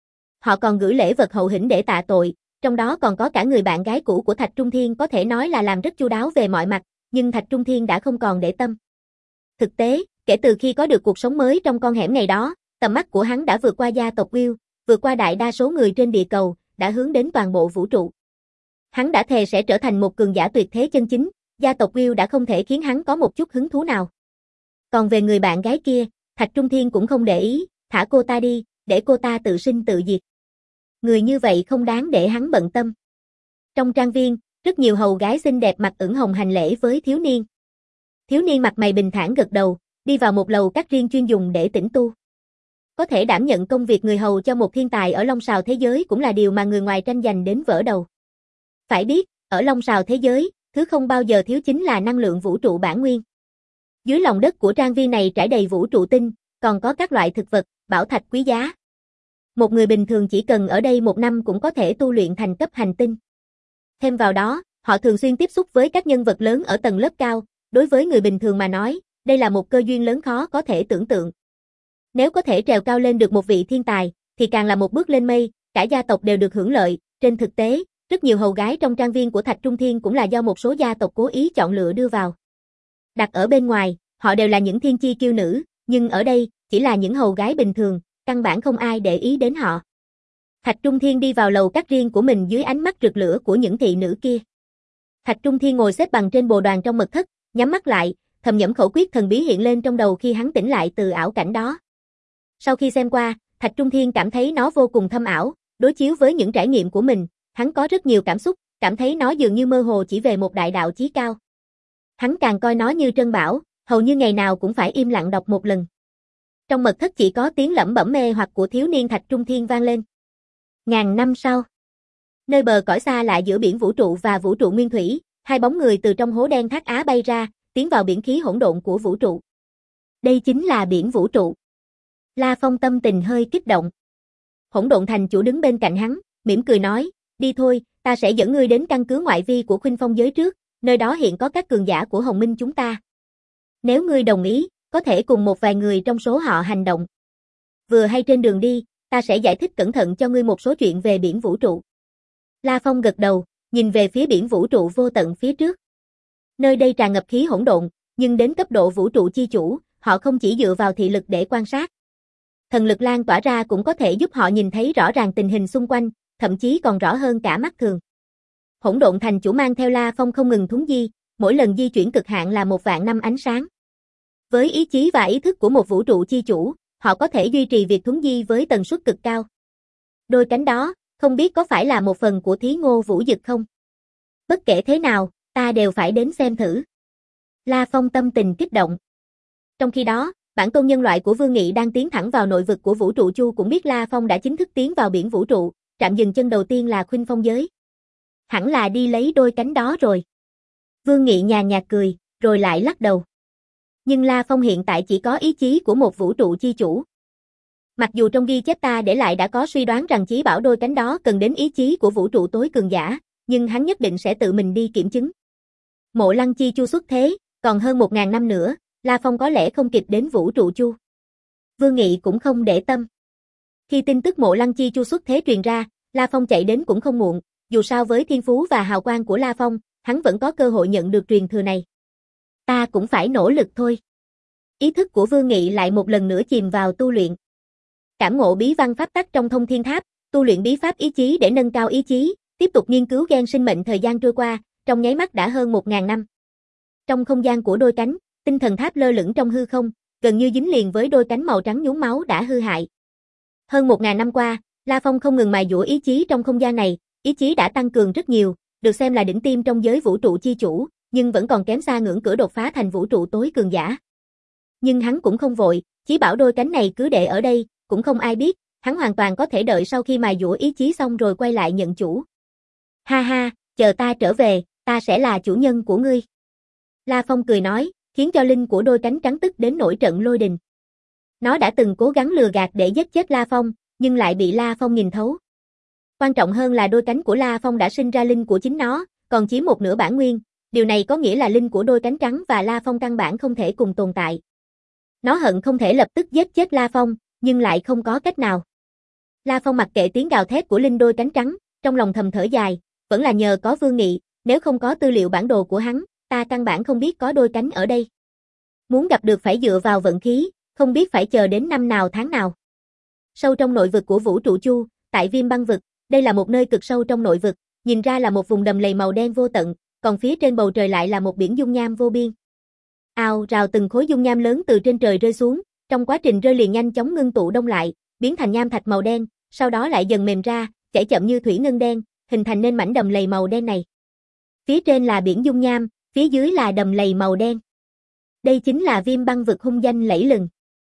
Họ còn gửi lễ vật hậu hĩnh để tạ tội, trong đó còn có cả người bạn gái cũ của Thạch Trung Thiên có thể nói là làm rất chu đáo về mọi mặt, nhưng Thạch Trung Thiên đã không còn để tâm. Thực tế, kể từ khi có được cuộc sống mới trong con hẻm ngày đó, tầm mắt của hắn đã vượt qua gia tộc Will, vượt qua đại đa số người trên địa cầu, đã hướng đến toàn bộ vũ trụ. Hắn đã thề sẽ trở thành một cường giả tuyệt thế chân chính, gia tộc Will đã không thể khiến hắn có một chút hứng thú nào. Còn về người bạn gái kia, Thạch Trung Thiên cũng không để ý, thả cô ta đi, để cô ta tự sinh tự diệt. Người như vậy không đáng để hắn bận tâm. Trong trang viên, rất nhiều hầu gái xinh đẹp mặt ửng hồng hành lễ với thiếu niên. Thiếu niên mặt mày bình thản gật đầu, đi vào một lầu các riêng chuyên dùng để tĩnh tu. Có thể đảm nhận công việc người hầu cho một thiên tài ở Long Sào thế giới cũng là điều mà người ngoài tranh giành đến vỡ đầu. Phải biết, ở Long Sào thế giới, thứ không bao giờ thiếu chính là năng lượng vũ trụ bản nguyên. Dưới lòng đất của trang viên này trải đầy vũ trụ tinh, còn có các loại thực vật, bảo thạch quý giá. Một người bình thường chỉ cần ở đây một năm cũng có thể tu luyện thành cấp hành tinh. Thêm vào đó, họ thường xuyên tiếp xúc với các nhân vật lớn ở tầng lớp cao, đối với người bình thường mà nói, đây là một cơ duyên lớn khó có thể tưởng tượng. Nếu có thể trèo cao lên được một vị thiên tài, thì càng là một bước lên mây, cả gia tộc đều được hưởng lợi. Trên thực tế, rất nhiều hầu gái trong trang viên của Thạch Trung Thiên cũng là do một số gia tộc cố ý chọn lựa đưa vào. Đặt ở bên ngoài, họ đều là những thiên chi kiêu nữ, nhưng ở đây, chỉ là những hầu gái bình thường, căn bản không ai để ý đến họ. Thạch Trung Thiên đi vào lầu các riêng của mình dưới ánh mắt rực lửa của những thị nữ kia. Thạch Trung Thiên ngồi xếp bằng trên bồ đoàn trong mật thất, nhắm mắt lại, thầm nhẩm khẩu quyết thần bí hiện lên trong đầu khi hắn tỉnh lại từ ảo cảnh đó. Sau khi xem qua, Thạch Trung Thiên cảm thấy nó vô cùng thâm ảo, đối chiếu với những trải nghiệm của mình, hắn có rất nhiều cảm xúc, cảm thấy nó dường như mơ hồ chỉ về một đại đạo chí cao. Hắn càng coi nó như trân bảo, hầu như ngày nào cũng phải im lặng đọc một lần. Trong mật thất chỉ có tiếng lẩm bẩm mê hoặc của thiếu niên Thạch Trung Thiên vang lên. Ngàn năm sau, nơi bờ cõi xa lạ giữa biển vũ trụ và vũ trụ nguyên thủy, hai bóng người từ trong hố đen thác á bay ra, tiến vào biển khí hỗn độn của vũ trụ. Đây chính là biển vũ trụ. La Phong tâm tình hơi kích động. Hỗn độn thành chủ đứng bên cạnh hắn, mỉm cười nói, đi thôi, ta sẽ dẫn ngươi đến căn cứ ngoại vi của Khuynh Phong giới trước, nơi đó hiện có các cường giả của Hồng Minh chúng ta. Nếu ngươi đồng ý, có thể cùng một vài người trong số họ hành động. Vừa hay trên đường đi, ta sẽ giải thích cẩn thận cho ngươi một số chuyện về biển vũ trụ. La Phong gật đầu, nhìn về phía biển vũ trụ vô tận phía trước. Nơi đây tràn ngập khí hỗn độn, nhưng đến cấp độ vũ trụ chi chủ, họ không chỉ dựa vào thị lực để quan sát. Thần lực lan tỏa ra cũng có thể giúp họ nhìn thấy rõ ràng tình hình xung quanh, thậm chí còn rõ hơn cả mắt thường. Hỗn độn thành chủ mang theo La Phong không ngừng thuấn di, mỗi lần di chuyển cực hạn là một vạn năm ánh sáng. Với ý chí và ý thức của một vũ trụ chi chủ, họ có thể duy trì việc thuấn di với tần suất cực cao. Đôi cánh đó, không biết có phải là một phần của thí ngô vũ dực không? Bất kể thế nào, ta đều phải đến xem thử. La Phong tâm tình kích động. Trong khi đó, bản tôn nhân loại của Vương Nghị đang tiến thẳng vào nội vực của vũ trụ Chu cũng biết La Phong đã chính thức tiến vào biển vũ trụ, trạm dừng chân đầu tiên là Khuynh Phong giới. Hẳn là đi lấy đôi cánh đó rồi. Vương Nghị nhàn nhạt cười, rồi lại lắc đầu. Nhưng La Phong hiện tại chỉ có ý chí của một vũ trụ chi chủ. Mặc dù trong ghi chép ta để lại đã có suy đoán rằng chí bảo đôi cánh đó cần đến ý chí của vũ trụ tối cường giả, nhưng hắn nhất định sẽ tự mình đi kiểm chứng. Mộ Lăng Chi Chu xuất thế, còn hơn một ngàn năm nữa, La Phong có lẽ không kịp đến vũ trụ Chu. Vương Nghị cũng không để tâm. Khi tin tức Mộ Lăng Chi Chu xuất thế truyền ra, La Phong chạy đến cũng không muộn, dù sao với thiên phú và hào quang của La Phong, hắn vẫn có cơ hội nhận được truyền thừa này. Ta cũng phải nỗ lực thôi. Ý thức của Vương Nghị lại một lần nữa chìm vào tu luyện. Cảm ngộ bí văn pháp tắc trong Thông Thiên Tháp, tu luyện bí pháp ý chí để nâng cao ý chí, tiếp tục nghiên cứu gen sinh mệnh. Thời gian trôi qua, trong nháy mắt đã hơn một ngàn năm. Trong không gian của đôi cánh, tinh thần tháp lơ lửng trong hư không, gần như dính liền với đôi cánh màu trắng nhuốm máu đã hư hại. Hơn một ngàn năm qua, La Phong không ngừng mài dũa ý chí trong không gian này, ý chí đã tăng cường rất nhiều, được xem là đỉnh tiêm trong giới vũ trụ chi chủ, nhưng vẫn còn kém xa ngưỡng cửa đột phá thành vũ trụ tối cường giả. Nhưng hắn cũng không vội, chí bảo đôi cánh này cứ để ở đây, cũng không ai biết, hắn hoàn toàn có thể đợi sau khi mài dũa ý chí xong rồi quay lại nhận chủ. Ha ha, chờ ta trở về, ta sẽ là chủ nhân của ngươi. La Phong cười nói, khiến cho linh của đôi cánh trắng tức đến nổi trận lôi đình. Nó đã từng cố gắng lừa gạt để giết chết La Phong, nhưng lại bị La Phong nhìn thấu. Quan trọng hơn là đôi cánh của La Phong đã sinh ra linh của chính nó, còn chiếm một nửa bản nguyên, điều này có nghĩa là linh của đôi cánh trắng và La Phong căn bản không thể cùng tồn tại. Nó hận không thể lập tức giết chết La Phong, nhưng lại không có cách nào. La Phong mặc kệ tiếng gào thét của linh đôi cánh trắng, trong lòng thầm thở dài, vẫn là nhờ có Vương Nghị, nếu không có tư liệu bản đồ của hắn, ta căn bản không biết có đôi cánh ở đây. Muốn gặp được phải dựa vào vận khí, không biết phải chờ đến năm nào tháng nào. Sâu trong nội vực của vũ trụ Chu, tại Viêm Băng vực, đây là một nơi cực sâu trong nội vực, nhìn ra là một vùng đầm lầy màu đen vô tận, còn phía trên bầu trời lại là một biển dung nham vô biên. Ào rào từng khối dung nham lớn từ trên trời rơi xuống, trong quá trình rơi liền nhanh chóng ngưng tụ đông lại, biến thành nham thạch màu đen, sau đó lại dần mềm ra, chảy chậm như thủy ngân đen, hình thành nên mảnh đầm lầy màu đen này. Phía trên là biển dung nham, phía dưới là đầm lầy màu đen. Đây chính là Viêm Băng vực hung danh lẫy lừng.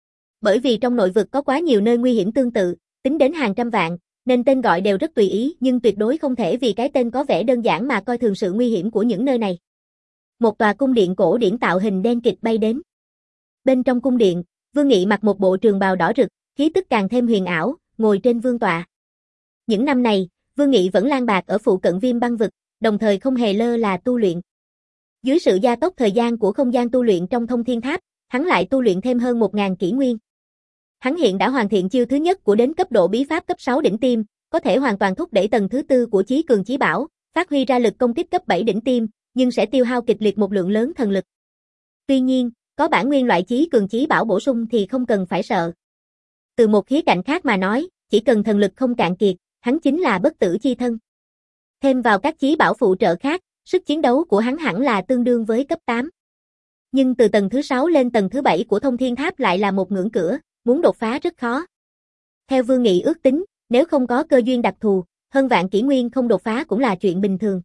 Bởi vì trong nội vực có quá nhiều nơi nguy hiểm tương tự, tính đến hàng trăm vạn, nên tên gọi đều rất tùy ý, nhưng tuyệt đối không thể vì cái tên có vẻ đơn giản mà coi thường sự nguy hiểm của những nơi này. Một tòa cung điện cổ điển tạo hình đen kịt bay đến. Bên trong cung điện, Vương Nghị mặc một bộ trường bào đỏ rực, khí tức càng thêm huyền ảo, ngồi trên vương tọa. Những năm này, Vương Nghị vẫn lang bạt ở phụ cận Viêm Băng vực, đồng thời không hề lơ là tu luyện. Dưới sự gia tốc thời gian của không gian tu luyện trong Thông Thiên Tháp, hắn lại tu luyện thêm hơn một nghìn kỷ nguyên. Hắn hiện đã hoàn thiện chiêu thứ nhất của đến cấp độ bí pháp cấp sáu đỉnh tiêm, có thể hoàn toàn thúc đẩy tầng thứ tư của chí cường chí bảo, phát huy ra lực công kích cấp bảy đỉnh tiêm, nhưng sẽ tiêu hao kịch liệt một lượng lớn thần lực. Tuy nhiên, có bản nguyên loại chí cường chí bảo bổ sung thì không cần phải sợ. Từ một khía cạnh khác mà nói, chỉ cần thần lực không cạn kiệt, hắn chính là bất tử chi thân. Thêm vào các chí bảo phụ trợ khác, sức chiến đấu của hắn hẳn là tương đương với cấp tám. Nhưng từ tầng thứ sáu lên tầng thứ bảy của Thông Thiên Tháp lại là một ngưỡng cửa, muốn đột phá rất khó. Theo Vương Nghị ước tính, nếu không có cơ duyên đặc thù, hơn vạn kỷ nguyên không đột phá cũng là chuyện bình thường.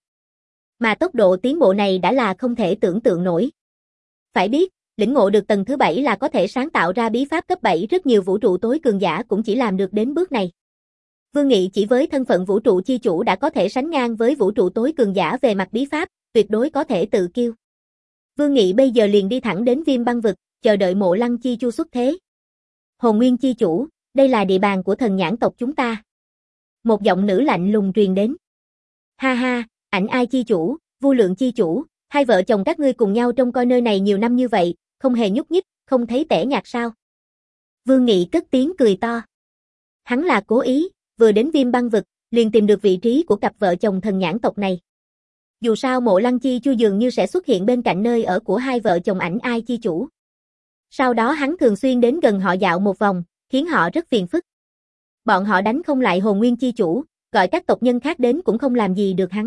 Mà tốc độ tiến bộ này đã là không thể tưởng tượng nổi. Phải biết, lĩnh ngộ được tầng thứ bảy là có thể sáng tạo ra bí pháp cấp bảy, rất nhiều vũ trụ tối cường giả cũng chỉ làm được đến bước này. Vương Nghị chỉ với thân phận vũ trụ chi chủ đã có thể sánh ngang với vũ trụ tối cường giả về mặt bí pháp, tuyệt đối có thể tự kiêu. Vương Nghị bây giờ liền đi thẳng đến Viêm Băng vực, chờ đợi Mộ Lăng Chi Chu xuất thế. Hồn Nguyên chi chủ, đây là địa bàn của thần nhãn tộc chúng ta. Một giọng nữ lạnh lùng truyền đến. Ha ha, Ảnh Ai chi chủ, Vô Lượng chi chủ, Hai vợ chồng các ngươi cùng nhau trông coi nơi này nhiều năm như vậy, không hề nhúc nhích, không thấy tẻ nhạt sao? Vương Nghị cất tiếng cười to. Hắn là cố ý, vừa đến Viêm Băng Vực, liền tìm được vị trí của cặp vợ chồng thần nhãn tộc này. Dù sao Mộ Lăng Chi Chu dường như sẽ xuất hiện bên cạnh nơi ở của hai vợ chồng Ảnh Ai chi chủ. Sau đó hắn thường xuyên đến gần họ dạo một vòng, khiến họ rất phiền phức. Bọn họ đánh không lại Hồn Nguyên chi chủ, gọi các tộc nhân khác đến cũng không làm gì được hắn.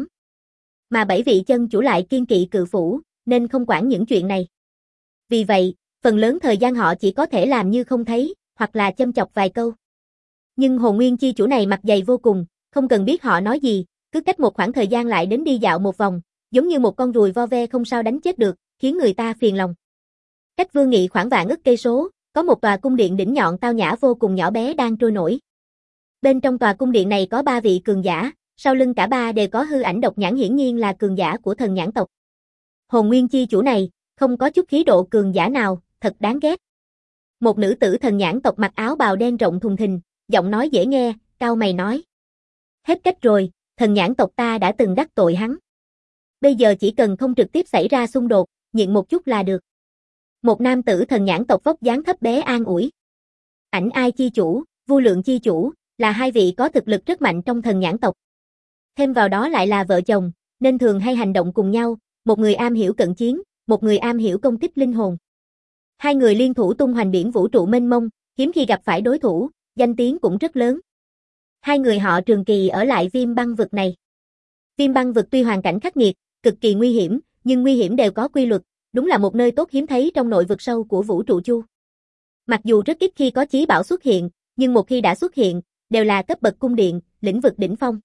Mà bảy vị chân chủ lại kiên kỵ cự phủ, nên không quản những chuyện này. Vì vậy, phần lớn thời gian họ chỉ có thể làm như không thấy, hoặc là châm chọc vài câu. Nhưng Hồn Nguyên chi chủ này mặt dày vô cùng, không cần biết họ nói gì, cứ cách một khoảng thời gian lại đến đi dạo một vòng, giống như một con ruồi vo ve không sao đánh chết được, khiến người ta phiền lòng. Cách Vương Nghị khoảng vạn ức cây số, có một tòa cung điện đỉnh nhọn tao nhã vô cùng nhỏ bé đang trôi nổi. Bên trong tòa cung điện này có ba vị cường giả, sau lưng cả ba đều có hư ảnh độc nhãn, hiển nhiên là cường giả của thần nhãn tộc. Hồn Nguyên chi chủ này, không có chút khí độ cường giả nào, thật đáng ghét. Một nữ tử thần nhãn tộc mặc áo bào đen rộng thùng thình, giọng nói dễ nghe, cau mày nói. Hết cách rồi, thần nhãn tộc ta đã từng đắc tội hắn. Bây giờ chỉ cần không trực tiếp xảy ra xung đột, nhịn một chút là được. Một nam tử thần nhãn tộc vóc dáng thấp bé an ủi. Ảnh Ai chi chủ, Vô Lượng chi chủ, là hai vị có thực lực rất mạnh trong thần nhãn tộc. Thêm vào đó lại là vợ chồng, nên thường hay hành động cùng nhau, một người am hiểu cận chiến, một người am hiểu công kích linh hồn. Hai người liên thủ tung hoành biển vũ trụ mênh mông, hiếm khi gặp phải đối thủ, danh tiếng cũng rất lớn. Hai người họ trường kỳ ở lại Viêm Băng Vực này. Viêm Băng Vực tuy hoàn cảnh khắc nghiệt, cực kỳ nguy hiểm, nhưng nguy hiểm đều có quy luật, đúng là một nơi tốt hiếm thấy trong nội vực sâu của vũ trụ chu. Mặc dù rất ít khi có chí bảo xuất hiện, nhưng một khi đã xuất hiện, đều là cấp bậc cung điện, lĩnh vực đỉnh phong.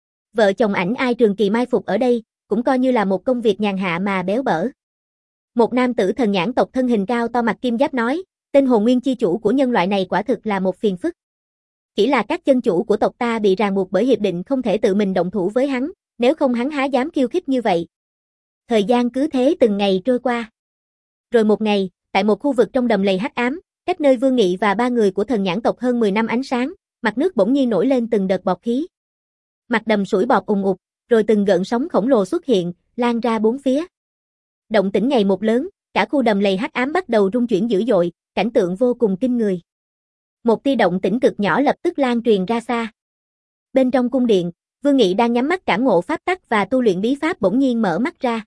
Vợ chồng Ảnh Ai trường kỳ mai phục ở đây, cũng coi như là một công việc nhàn hạ mà béo bở. Một nam tử thần nhãn tộc thân hình cao to mặc kim giáp nói, tên Hồn Nguyên chi chủ của nhân loại này quả thực là một phiền phức. Chỉ là các chân chủ của tộc ta bị ràng buộc bởi hiệp định không thể tự mình động thủ với hắn, nếu không hắn há dám khiêu khích như vậy. Thời gian cứ thế từng ngày trôi qua. Rồi một ngày, tại một khu vực trong đầm lầy hắc ám, cách nơi Vương Nghị và ba người của thần nhãn tộc hơn mười năm ánh sáng, mặt nước bỗng nhiên nổi lên từng đợt bọt khí. Mặt đầm sủi bọt ùn ụt, rồi từng gợn sóng khổng lồ xuất hiện, lan ra bốn phía. Động tĩnh ngày một lớn, cả khu đầm lầy hắc ám bắt đầu rung chuyển dữ dội, cảnh tượng vô cùng kinh người. Một tia động tĩnh cực nhỏ lập tức lan truyền ra xa. Bên trong cung điện, Vương Nghị đang nhắm mắt cảm ngộ pháp tắc và tu luyện bí pháp bỗng nhiên mở mắt ra.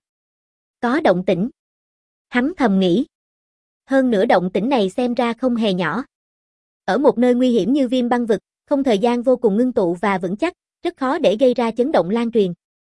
Có động tĩnh. Hắn thầm nghĩ. Hơn nữa động tĩnh này xem ra không hề nhỏ. Ở một nơi nguy hiểm như Viêm Băng Vực, không thời gian vô cùng ngưng tụ và vững chắc, rất khó để gây ra chấn động lan truyền.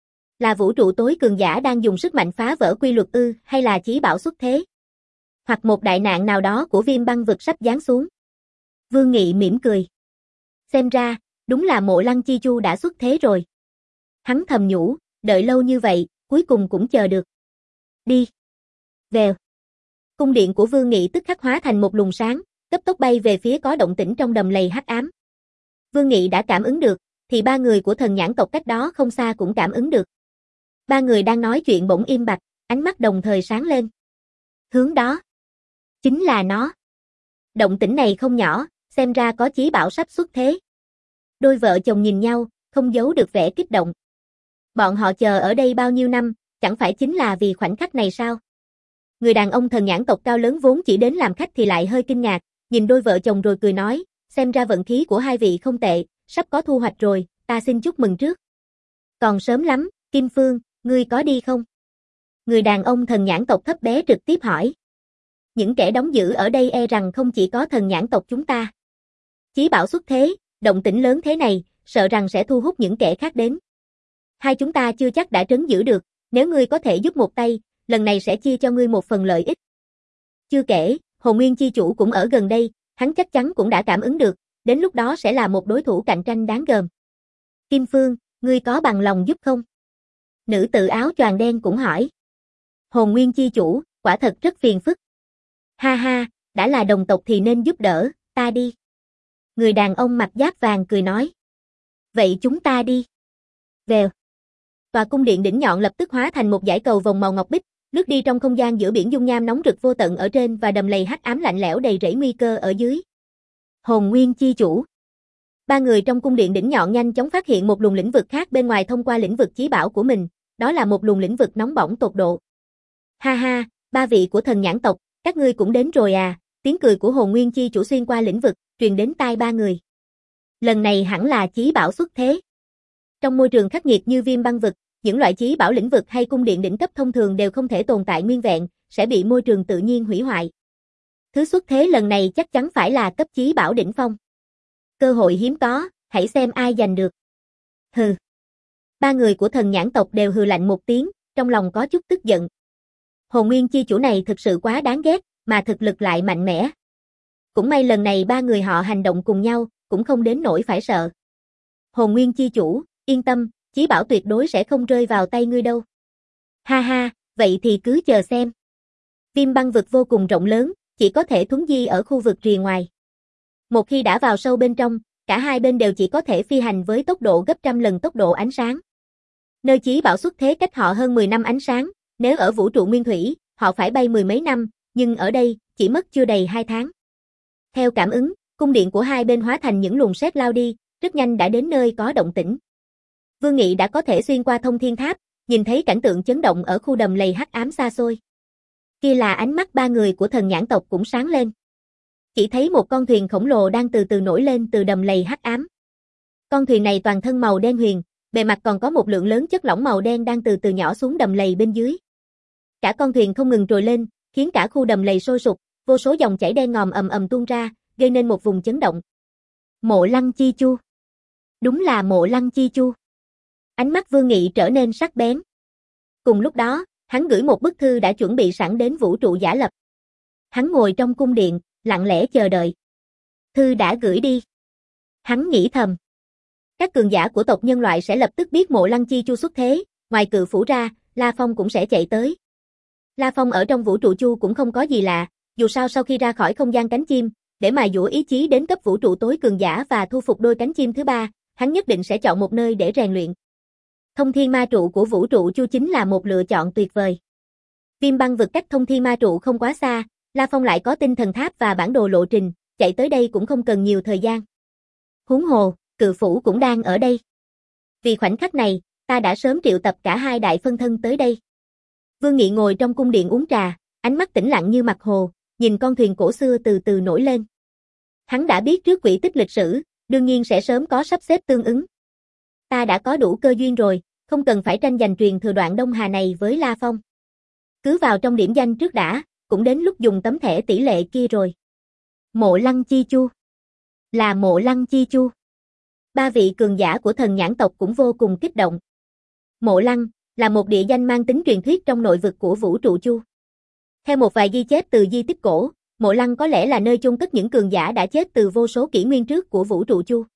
Là vũ trụ tối cường giả đang dùng sức mạnh phá vỡ quy luật ư, hay là chí bảo xuất thế? Hoặc một đại nạn nào đó của Viêm Băng Vực sắp giáng xuống? Vương Nghị mỉm cười. Xem ra, đúng là Mộ Lăng Chi Chu đã xuất thế rồi. Hắn thầm nhủ, đợi lâu như vậy, cuối cùng cũng chờ được. Đi. Vèo. Cung điện của Vương Nghị tức khắc hóa thành một luồng sáng, cấp tốc bay về phía có động tĩnh trong đầm lầy hắc ám. Vương Nghị đã cảm ứng được, thì ba người của thần nhãn tộc cách đó không xa cũng cảm ứng được. Ba người đang nói chuyện bỗng im bặt, ánh mắt đồng thời sáng lên. Hướng đó. Chính là nó. Động tĩnh này không nhỏ, xem ra có chí bảo sắp xuất thế. Đôi vợ chồng nhìn nhau, không giấu được vẻ kích động. Bọn họ chờ ở đây bao nhiêu năm, chẳng phải chính là vì khoảnh khắc này sao? Người đàn ông thần nhãn tộc cao lớn vốn chỉ đến làm khách thì lại hơi kinh ngạc, nhìn đôi vợ chồng rồi cười nói, xem ra vận khí của hai vị không tệ, sắp có thu hoạch rồi, ta xin chúc mừng trước. Còn sớm lắm, Kim Phương, ngươi có đi không? Người đàn ông thần nhãn tộc thấp bé trực tiếp hỏi. Những kẻ đóng giữ ở đây e rằng không chỉ có thần nhãn tộc chúng ta. Chí bảo xuất thế, động tĩnh lớn thế này, sợ rằng sẽ thu hút những kẻ khác đến. Hai chúng ta chưa chắc đã trấn giữ được, nếu ngươi có thể giúp một tay, lần này sẽ chia cho ngươi một phần lợi ích. Chưa kể, Hồn Nguyên chi chủ cũng ở gần đây, hắn chắc chắn cũng đã cảm ứng được, đến lúc đó sẽ là một đối thủ cạnh tranh đáng gờm. Kim Phương, ngươi có bằng lòng giúp không? Nữ tự áo choàng đen cũng hỏi. Hồn Nguyên chi chủ, quả thật rất phiền phức. Ha ha, đã là đồng tộc thì nên giúp đỡ, ta đi. Người đàn ông mặc giáp vàng cười nói. Vậy chúng ta đi. Vèo. Tòa cung điện đỉnh nhọn lập tức hóa thành một dải cầu vòng màu ngọc bích, lướt đi trong không gian giữa biển dung nham nóng rực vô tận ở trên và đầm lầy hắc ám lạnh lẽo đầy rẫy nguy cơ ở dưới. Hồn Nguyên chi chủ. Ba người trong cung điện đỉnh nhọn nhanh chóng phát hiện một luồng lĩnh vực khác bên ngoài thông qua lĩnh vực chí bảo của mình, đó là một luồng lĩnh vực nóng bỏng tột độ. Ha ha, ba vị của thần nhãn tộc, các ngươi cũng đến rồi à, tiếng cười của hồn nguyên chi chủ xuyên qua lĩnh vực, truyền đến tai ba người. Lần này hẳn là chí bảo xuất thế. Trong môi trường khắc nghiệt như viêm băng vực, những loại chí bảo lĩnh vực hay cung điện đỉnh cấp thông thường đều không thể tồn tại nguyên vẹn, sẽ bị môi trường tự nhiên hủy hoại. Thứ xuất thế lần này chắc chắn phải là cấp chí bảo đỉnh phong. Cơ hội hiếm có, hãy xem ai giành được. Hừ. Ba người của thần nhãn tộc đều hừ lạnh một tiếng, trong lòng có chút tức giận. Hồn nguyên chi chủ này thực sự quá đáng ghét, mà thực lực lại mạnh mẽ. Cũng may lần này ba người họ hành động cùng nhau, cũng không đến nỗi phải sợ. Hồn nguyên chi chủ, yên tâm, chí bảo tuyệt đối sẽ không rơi vào tay ngươi đâu. Ha ha, vậy thì cứ chờ xem. Viêm băng vực vô cùng rộng lớn, chỉ có thể thuấn di ở khu vực rìa ngoài. Một khi đã vào sâu bên trong, cả hai bên đều chỉ có thể phi hành với tốc độ gấp trăm lần tốc độ ánh sáng. Nơi chí bảo xuất thế cách họ hơn mười năm ánh sáng, nếu ở vũ trụ nguyên thủy, họ phải bay mười mấy năm, nhưng ở đây, chỉ mất chưa đầy hai tháng. Theo cảm ứng, cung điện của hai bên hóa thành những luồng sét lao đi, rất nhanh đã đến nơi có động tĩnh. Vương Nghị đã có thể xuyên qua thông thiên tháp, nhìn thấy cảnh tượng chấn động ở khu đầm lầy hắc ám xa xôi. Kia là ánh mắt ba người của thần nhãn tộc cũng sáng lên. Chỉ thấy một con thuyền khổng lồ đang từ từ nổi lên từ đầm lầy hắc ám. Con thuyền này toàn thân màu đen huyền, bề mặt còn có một lượng lớn chất lỏng màu đen đang từ từ nhỏ xuống đầm lầy bên dưới. Cả con thuyền không ngừng trồi lên, khiến cả khu đầm lầy sôi sục, vô số dòng chảy đen ngòm ầm ầm tuôn ra, gây nên một vùng chấn động. Mộ Lăng Chi Chu. Đúng là Mộ Lăng Chi Chu. Ánh mắt Vương Nghị trở nên sắc bén. Cùng lúc đó, hắn gửi một bức thư đã chuẩn bị sẵn đến vũ trụ giả lập. Hắn ngồi trong cung điện, lặng lẽ chờ đợi. Thư đã gửi đi. Hắn nghĩ thầm. Các cường giả của tộc nhân loại sẽ lập tức biết Mộ Lăng Chi Chu xuất thế, ngoài cự phủ ra, La Phong cũng sẽ chạy tới. La Phong ở trong vũ trụ chu cũng không có gì lạ, dù sao sau khi ra khỏi không gian cánh chim, để mài dũa ý chí đến cấp vũ trụ tối cường giả và thu phục đôi cánh chim thứ ba, hắn nhất định sẽ chọn một nơi để rèn luyện. Thông thiên ma trụ của vũ trụ chu chính là một lựa chọn tuyệt vời. Viêm băng vực cách thông thiên ma trụ không quá xa, La Phong lại có tinh thần tháp và bản đồ lộ trình, chạy tới đây cũng không cần nhiều thời gian. Huống hồ, cự phủ cũng đang ở đây. Vì khoảnh khắc này, ta đã sớm triệu tập cả hai đại phân thân tới đây. Vương Nghị ngồi trong cung điện uống trà, ánh mắt tĩnh lặng như mặt hồ, nhìn con thuyền cổ xưa từ từ nổi lên. Hắn đã biết trước quỹ tích lịch sử, đương nhiên sẽ sớm có sắp xếp tương ứng. Ta đã có đủ cơ duyên rồi, không cần phải tranh giành truyền thừa đoạn Đông Hà này với La Phong. Cứ vào trong điểm danh trước đã, cũng đến lúc dùng tấm thẻ tỷ lệ kia rồi. Mộ Lăng Chi Chu. Là Mộ Lăng Chi Chu. Ba vị cường giả của thần nhãn tộc cũng vô cùng kích động. Mộ Lăng là một địa danh mang tính truyền thuyết trong nội vực của vũ trụ chu. Theo một vài ghi chép từ di tích cổ, Mộ Lăng có lẽ là nơi chôn cất những cường giả đã chết từ vô số kỷ nguyên trước của vũ trụ chu.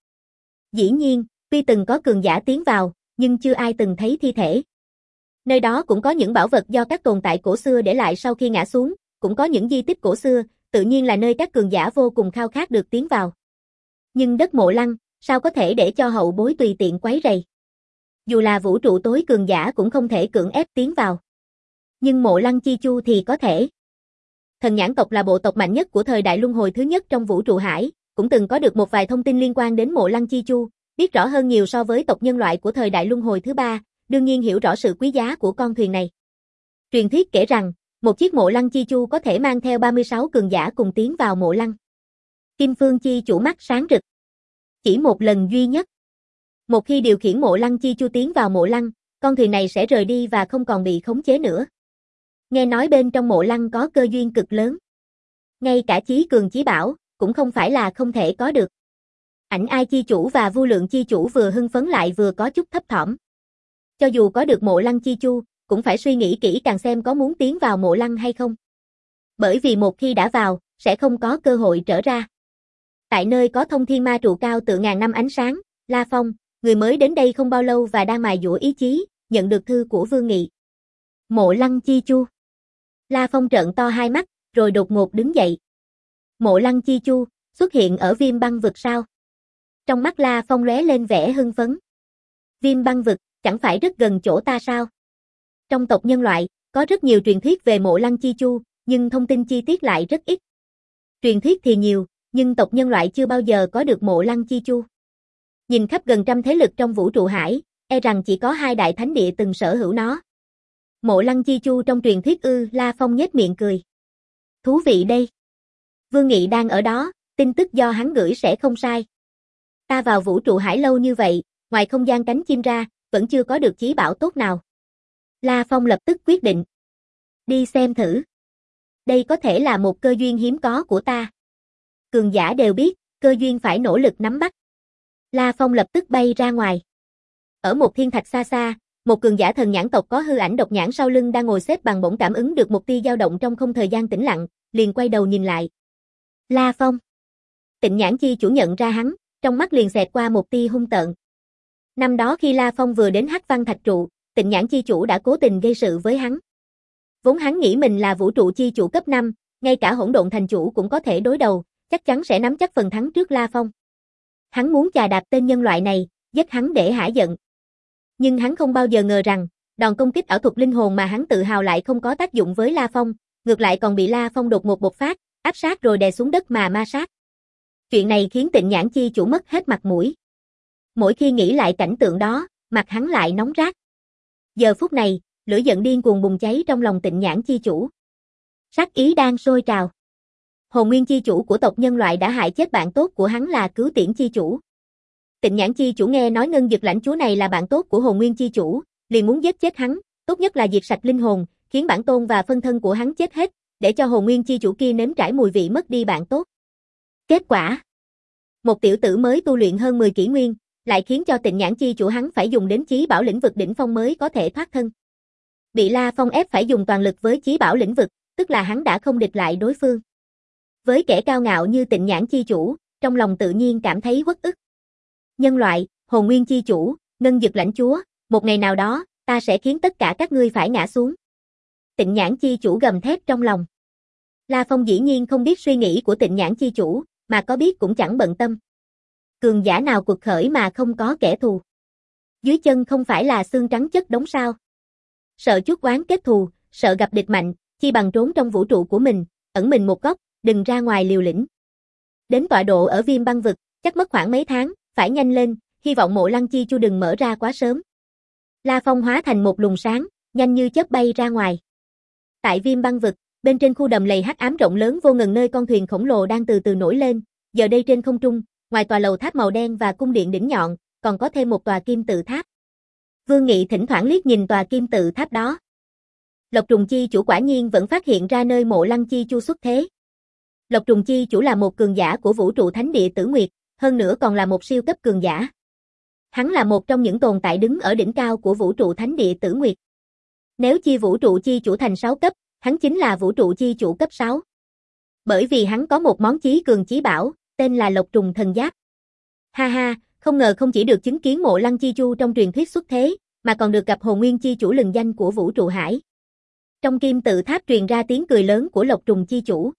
Dĩ nhiên, tuy từng có cường giả tiến vào, nhưng chưa ai từng thấy thi thể. Nơi đó cũng có những bảo vật do các tồn tại cổ xưa để lại sau khi ngã xuống, cũng có những di tích cổ xưa, tự nhiên là nơi các cường giả vô cùng khao khát được tiến vào. Nhưng đất Mộ Lăng, sao có thể để cho hậu bối tùy tiện quấy rầy? Dù là vũ trụ tối cường giả cũng không thể cưỡng ép tiến vào. Nhưng Mộ Lăng Chi Chu thì có thể. Thần nhãn tộc là bộ tộc mạnh nhất của thời đại luân hồi thứ nhất trong vũ trụ hải, cũng từng có được một vài thông tin liên quan đến Mộ Lăng Chi Chu, biết rõ hơn nhiều so với tộc nhân loại của thời đại luân hồi thứ ba, đương nhiên hiểu rõ sự quý giá của con thuyền này. Truyền thuyết kể rằng, một chiếc Mộ Lăng Chi Chu có thể mang theo ba mươi sáu cường giả cùng tiến vào Mộ Lăng. Kim Phương Chi chủ mắt sáng rực. Chỉ một lần duy nhất. Một khi điều khiển Mộ Lăng Chi Chu tiến vào Mộ Lăng, con thuyền này sẽ rời đi và không còn bị khống chế nữa. Nghe nói bên trong Mộ Lăng có cơ duyên cực lớn. Ngay cả chí cường chí bảo, cũng không phải là không thể có được. Ảnh Ai Chi chủ và Vô Lượng Chi chủ vừa hưng phấn lại vừa có chút thấp thỏm. Cho dù có được Mộ Lăng Chi Chu, cũng phải suy nghĩ kỹ càng xem có muốn tiến vào Mộ Lăng hay không. Bởi vì một khi đã vào, sẽ không có cơ hội trở ra. Tại nơi có thông thiên ma trụ cao tự ngàn năm ánh sáng, La Phong, người mới đến đây không bao lâu và đang mài dũa ý chí, nhận được thư của Vương Nghị. Mộ Lăng Chi Chu. La Phong trợn to hai mắt, rồi đột ngột đứng dậy. Mộ Lăng Chi Chu, xuất hiện ở Viêm băng vực sao? Trong mắt La Phong lóe lên vẻ hưng phấn. Viêm băng vực, chẳng phải rất gần chỗ ta sao? Trong tộc nhân loại, có rất nhiều truyền thuyết về Mộ Lăng Chi Chu, nhưng thông tin chi tiết lại rất ít. Truyền thuyết thì nhiều, nhưng tộc nhân loại chưa bao giờ có được Mộ Lăng Chi Chu. Nhìn khắp gần trăm thế lực trong vũ trụ hải, e rằng chỉ có hai đại thánh địa từng sở hữu nó. Mộ Lăng Chi Chu trong truyền thuyết ư? La Phong nhếch miệng cười. Thú vị đây. Vương Nghị đang ở đó, tin tức do hắn gửi sẽ không sai. Ta vào vũ trụ hải lâu như vậy, ngoài không gian cánh chim ra, vẫn chưa có được chí bảo tốt nào. La Phong lập tức quyết định. Đi xem thử. Đây có thể là một cơ duyên hiếm có của ta. Cường giả đều biết, cơ duyên phải nỗ lực nắm bắt. La Phong lập tức bay ra ngoài. Ở một thiên thạch xa xa, một cường giả thần nhãn tộc có hư ảnh độc nhãn sau lưng đang ngồi xếp bằng bỗng cảm ứng được một tia dao động trong không thời gian tĩnh lặng, liền quay đầu nhìn lại. La Phong. Tịnh Nhãn Chi chủ nhận ra hắn, trong mắt liền xẹt qua một tia hung tợn. Năm đó khi La Phong vừa đến Hắc Văn Thạch trụ, Tịnh Nhãn Chi chủ đã cố tình gây sự với hắn. Vốn hắn nghĩ mình là vũ trụ chi chủ cấp năm, ngay cả hỗn độn thành chủ cũng có thể đối đầu, chắc chắn sẽ nắm chắc phần thắng trước La Phong. Hắn muốn chà đạp tên nhân loại này, giết hắn để hả giận. Nhưng hắn không bao giờ ngờ rằng, đòn công kích ảo thuật linh hồn mà hắn tự hào lại không có tác dụng với La Phong, ngược lại còn bị La Phong đột ngột bộc phát, áp sát rồi đè xuống đất mà ma sát. Chuyện này khiến Tịnh Nhãn Chi chủ mất hết mặt mũi. Mỗi khi nghĩ lại cảnh tượng đó, mặt hắn lại nóng rát. Giờ phút này, lửa giận điên cuồng bùng cháy trong lòng Tịnh Nhãn Chi chủ. Sát ý đang sôi trào. Hồn Nguyên Chi chủ của tộc nhân loại đã hại chết bạn tốt của hắn là Cứu Tiễn Chi chủ. Tịnh Nhãn Chi chủ nghe nói Ngân Dực lãnh chúa này là bạn tốt của Hồn Nguyên Chi chủ, liền muốn giết chết hắn, tốt nhất là diệt sạch linh hồn, khiến bản tôn và phân thân của hắn chết hết, để cho Hồn Nguyên Chi chủ kia nếm trải mùi vị mất đi bạn tốt. Kết quả, một tiểu tử mới tu luyện hơn mười kỷ nguyên, lại khiến cho Tịnh Nhãn Chi chủ hắn phải dùng đến chí bảo lĩnh vực đỉnh phong mới có thể thoát thân. Bị La Phong ép phải dùng toàn lực với chí bảo lĩnh vực, tức là hắn đã không địch lại đối phương. Với kẻ cao ngạo như Tịnh Nhãn Chi chủ, trong lòng tự nhiên cảm thấy uất ức. Nhân loại, Hồn Nguyên Chi chủ, Ngân Dực lãnh chúa, một ngày nào đó, ta sẽ khiến tất cả các ngươi phải ngã xuống. Tịnh Nhãn Chi chủ gầm thét trong lòng. La Phong dĩ nhiên không biết suy nghĩ của Tịnh Nhãn Chi chủ, mà có biết cũng chẳng bận tâm. Cường giả nào cuộc khởi mà không có kẻ thù. Dưới chân không phải là xương trắng chất đống sao. Sợ chuốc oán kết thù, sợ gặp địch mạnh, chi bằng trốn trong vũ trụ của mình, ẩn mình một góc, đừng ra ngoài liều lĩnh. Đến tọa độ ở Viêm Băng vực, chắc mất khoảng mấy tháng, phải nhanh lên, hy vọng Mộ Lăng Chi Chu đừng mở ra quá sớm. La Phong hóa thành một luồng sáng, nhanh như chớp bay ra ngoài. Tại Viêm Băng vực, bên trên khu đầm lầy hắc ám rộng lớn vô ngần nơi con thuyền khổng lồ đang từ từ nổi lên, giờ đây trên không trung, ngoài tòa lầu tháp màu đen và cung điện đỉnh nhọn, còn có thêm một tòa kim tự tháp. Vương Nghị thỉnh thoảng liếc nhìn tòa kim tự tháp đó. Lộc Trùng Chi chủ quả nhiên vẫn phát hiện ra nơi Mộ Lăng Chi Chu xuất thế. Lộc Trùng Chi chủ là một cường giả của vũ trụ thánh địa Tử Nguyệt, hơn nữa còn là một siêu cấp cường giả. Hắn là một trong những tồn tại đứng ở đỉnh cao của vũ trụ thánh địa Tử Nguyệt. Nếu chia vũ trụ chi chủ thành sáu cấp, hắn chính là vũ trụ chi chủ cấp sáu. Bởi vì hắn có một món chí cường chí bảo, tên là Lộc Trùng Thần Giáp. Ha ha, không ngờ không chỉ được chứng kiến Mộ Lăng Chi Chu trong truyền thuyết xuất thế, mà còn được gặp Hồn Nguyên Chi chủ lừng danh của vũ trụ hải. Trong kim tự tháp truyền ra tiếng cười lớn của Lộc Trùng Chi chủ.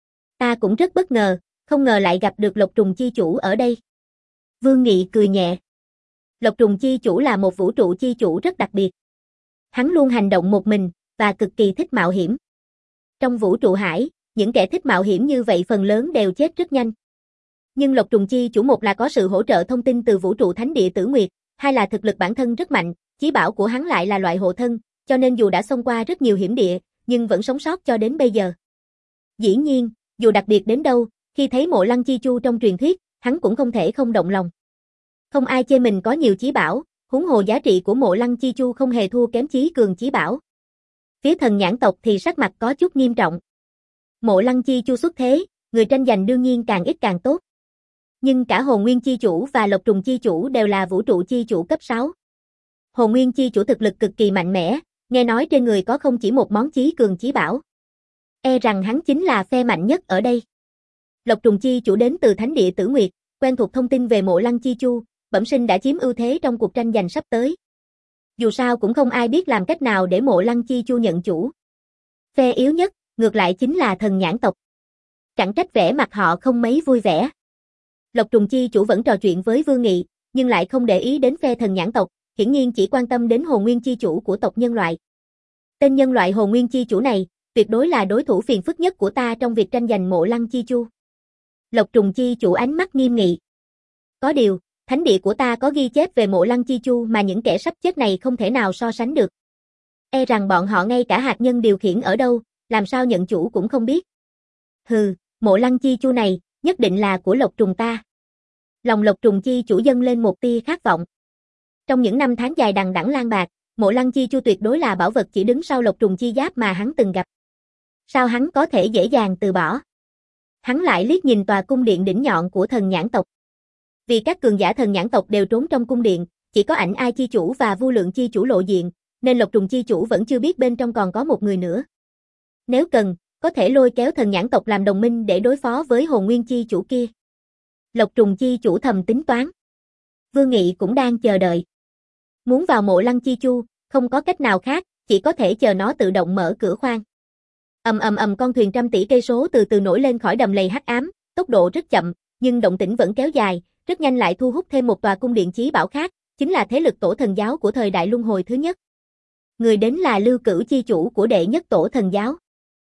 Ta cũng rất bất ngờ, không ngờ lại gặp được Lộc Trùng Chi chủ ở đây. Vương Nghị cười nhẹ. Lộc Trùng Chi chủ là một vũ trụ chi chủ rất đặc biệt. Hắn luôn hành động một mình, và cực kỳ thích mạo hiểm. Trong vũ trụ hải, những kẻ thích mạo hiểm như vậy phần lớn đều chết rất nhanh. Nhưng Lộc Trùng Chi chủ một là có sự hỗ trợ thông tin từ vũ trụ thánh địa Tử Nguyệt, hai là thực lực bản thân rất mạnh, chí bảo của hắn lại là loại hộ thân, cho nên dù đã xông qua rất nhiều hiểm địa, nhưng vẫn sống sót cho đến bây giờ. Dĩ nhiên, dù đặc biệt đến đâu, khi thấy Mộ Lăng Chi Chu trong truyền thuyết, hắn cũng không thể không động lòng. Không ai chê mình có nhiều chí bảo, huống hồ giá trị của Mộ Lăng Chi Chu không hề thua kém chí cường chí bảo. Phía thần nhãn tộc thì sắc mặt có chút nghiêm trọng. Mộ Lăng Chi Chu xuất thế, người tranh giành đương nhiên càng ít càng tốt. Nhưng cả Hồn Nguyên Chi chủ và Lộc Trùng Chi chủ đều là vũ trụ chi chủ cấp sáu. Hồn Nguyên Chi chủ thực lực cực kỳ mạnh mẽ, nghe nói trên người có không chỉ một món chí cường chí bảo. E rằng hắn chính là phe mạnh nhất ở đây. Lộc Trùng Chi chủ đến từ thánh địa Tử Nguyệt, quen thuộc thông tin về Mộ Lăng Chi Chu, bẩm sinh đã chiếm ưu thế trong cuộc tranh giành sắp tới. Dù sao cũng không ai biết làm cách nào để Mộ Lăng Chi Chu nhận chủ. Phe yếu nhất, ngược lại chính là thần nhãn tộc. Chẳng trách vẻ mặt họ không mấy vui vẻ. Lộc Trùng Chi chủ vẫn trò chuyện với Vương Nghị, nhưng lại không để ý đến phe thần nhãn tộc, hiển nhiên chỉ quan tâm đến Hồn Nguyên Chi chủ của tộc nhân loại. Tên nhân loại Hồn Nguyên Chi chủ này, tuyệt đối là đối thủ phiền phức nhất của ta trong việc tranh giành Mộ Lăng Chi Chu. Lộc Trùng Chi chủ ánh mắt nghiêm nghị. Có điều, thánh địa của ta có ghi chép về Mộ Lăng Chi Chu mà những kẻ sắp chết này không thể nào so sánh được. E rằng bọn họ ngay cả hạt nhân điều khiển ở đâu, làm sao nhận chủ cũng không biết. Hừ, Mộ Lăng Chi Chu này, nhất định là của Lộc Trùng ta. Lòng Lộc Trùng Chi chủ dâng lên một tia khát vọng. Trong những năm tháng dài đằng đẵng lang bạc, Mộ Lăng Chi Chu tuyệt đối là bảo vật chỉ đứng sau Lộc Trùng Chi giáp mà hắn từng gặp. Sao hắn có thể dễ dàng từ bỏ? Hắn lại liếc nhìn tòa cung điện đỉnh nhọn của thần nhãn tộc. Vì các cường giả thần nhãn tộc đều trốn trong cung điện, chỉ có Ảnh Ai Chi chủ và Vô Lượng Chi chủ lộ diện, nên Lộc Trùng Chi chủ vẫn chưa biết bên trong còn có một người nữa. Nếu cần, có thể lôi kéo thần nhãn tộc làm đồng minh để đối phó với Hồn Nguyên Chi chủ kia. Lộc Trùng Chi chủ thầm tính toán. Vương Nghị cũng đang chờ đợi. Muốn vào Mộ Lăng Chi Chu, không có cách nào khác, chỉ có thể chờ nó tự động mở cửa khoang. Ầm ầm ầm, con thuyền trăm tỷ cây số từ từ nổi lên khỏi đầm lầy hắc ám, tốc độ rất chậm, nhưng động tĩnh vẫn kéo dài, rất nhanh lại thu hút thêm một tòa cung điện chí bảo khác, chính là thế lực tổ thần giáo của thời đại luân hồi thứ nhất. Người đến là Lưu Cửu chi chủ của đệ nhất tổ thần giáo.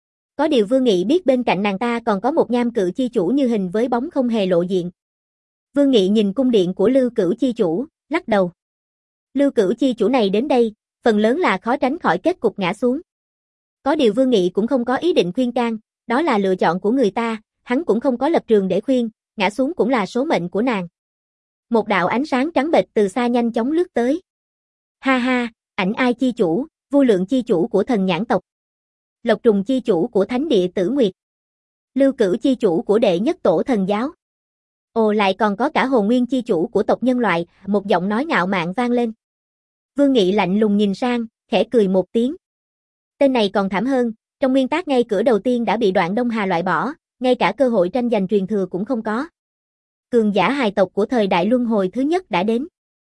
Có điều Vương Nghị biết bên cạnh nàng ta còn có một nham cự chi chủ như hình với bóng không hề lộ diện. Vương Nghị nhìn cung điện của Lưu Cửu chi chủ, lắc đầu. Lưu Cửu chi chủ này đến đây, phần lớn là khó tránh khỏi kết cục ngã xuống. Có điều Vương Nghị cũng không có ý định khuyên can, đó là lựa chọn của người ta, hắn cũng không có lập trường để khuyên, ngã xuống cũng là số mệnh của nàng. Một đạo ánh sáng trắng bệch từ xa nhanh chóng lướt tới. Ha ha, Ảnh Ai chi chủ, Vô Lượng chi chủ của thần nhãn tộc. Lộc Trùng chi chủ của Thánh địa Tử Nguyệt. Lưu Cửu chi chủ của đệ nhất tổ thần giáo. Ồ, lại còn có cả Hồn Nguyên chi chủ của tộc nhân loại, một giọng nói ngạo mạn vang lên. Vương Nghị lạnh lùng nhìn sang, khẽ cười một tiếng. Tên này còn thảm hơn, trong nguyên tắc ngay cửa đầu tiên đã bị Đoạn Đông Hà loại bỏ, ngay cả cơ hội tranh giành truyền thừa cũng không có. Cường giả hài tộc của thời đại luân hồi thứ nhất đã đến.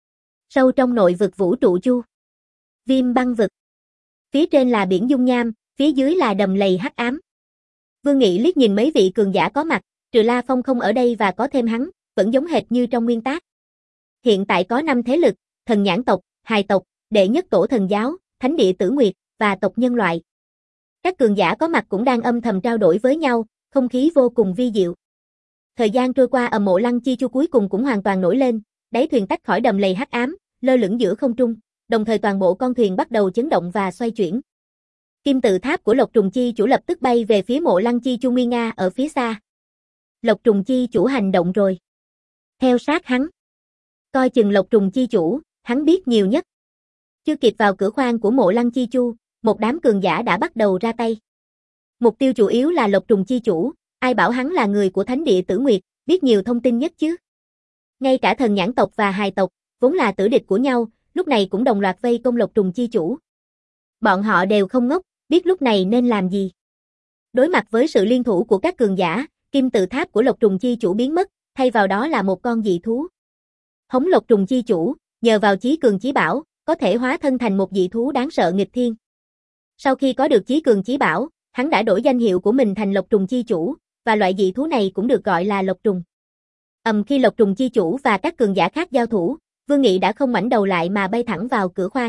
Sâu trong nội vực vũ trụ chu. Viêm băng vực. Phía trên là biển dung nham, phía dưới là đầm lầy hắc ám. Vương Nghị liếc nhìn mấy vị cường giả có mặt, trừ La Phong không ở đây và có thêm hắn, vẫn giống hệt như trong nguyên tác. Hiện tại có năm thế lực, thần nhãn tộc, hài tộc, đệ nhất tổ thần giáo, Thánh địa Tử Nguyệt và tộc nhân loại. Các cường giả có mặt cũng đang âm thầm trao đổi với nhau, không khí vô cùng vi diệu. Thời gian trôi qua, ầm Mộ Lăng Chi Chu cuối cùng cũng hoàn toàn nổi lên, đáy thuyền tách khỏi đầm lầy hắc ám, lơ lửng giữa không trung, đồng thời toàn bộ con thuyền bắt đầu chấn động và xoay chuyển. Kim tự tháp của Lộc Trùng Chi chủ lập tức bay về phía Mộ Lăng Chi Chu nguy nga ở phía xa. Lộc Trùng Chi chủ hành động rồi. Theo sát hắn. Coi chừng Lộc Trùng Chi chủ, hắn biết nhiều nhất. Chưa kịp vào cửa khoang của Mộ Lăng Chi Chu, một đám cường giả đã bắt đầu ra tay. Mục tiêu chủ yếu là Lộc Trùng Chi chủ, ai bảo hắn là người của Thánh địa Tử Nguyệt, biết nhiều thông tin nhất chứ. Ngay cả thần nhãn tộc và hài tộc, vốn là tử địch của nhau, lúc này cũng đồng loạt vây công Lộc Trùng Chi chủ. Bọn họ đều không ngốc, biết lúc này nên làm gì. Đối mặt với sự liên thủ của các cường giả, kim tự tháp của Lộc Trùng Chi chủ biến mất, thay vào đó là một con dị thú. Hống Lộc Trùng Chi chủ, nhờ vào chí cường chí bảo, có thể hóa thân thành một dị thú đáng sợ nghịch thiên. Sau khi có được chí cường chí bảo, hắn đã đổi danh hiệu của mình thành Lộc Trùng Chi chủ, và loại dị thú này cũng được gọi là Lộc Trùng. Ầm khi Lộc Trùng Chi chủ và các cường giả khác giao thủ, Vương Nghị đã không ngoảnh đầu lại mà bay thẳng vào cửa khoang.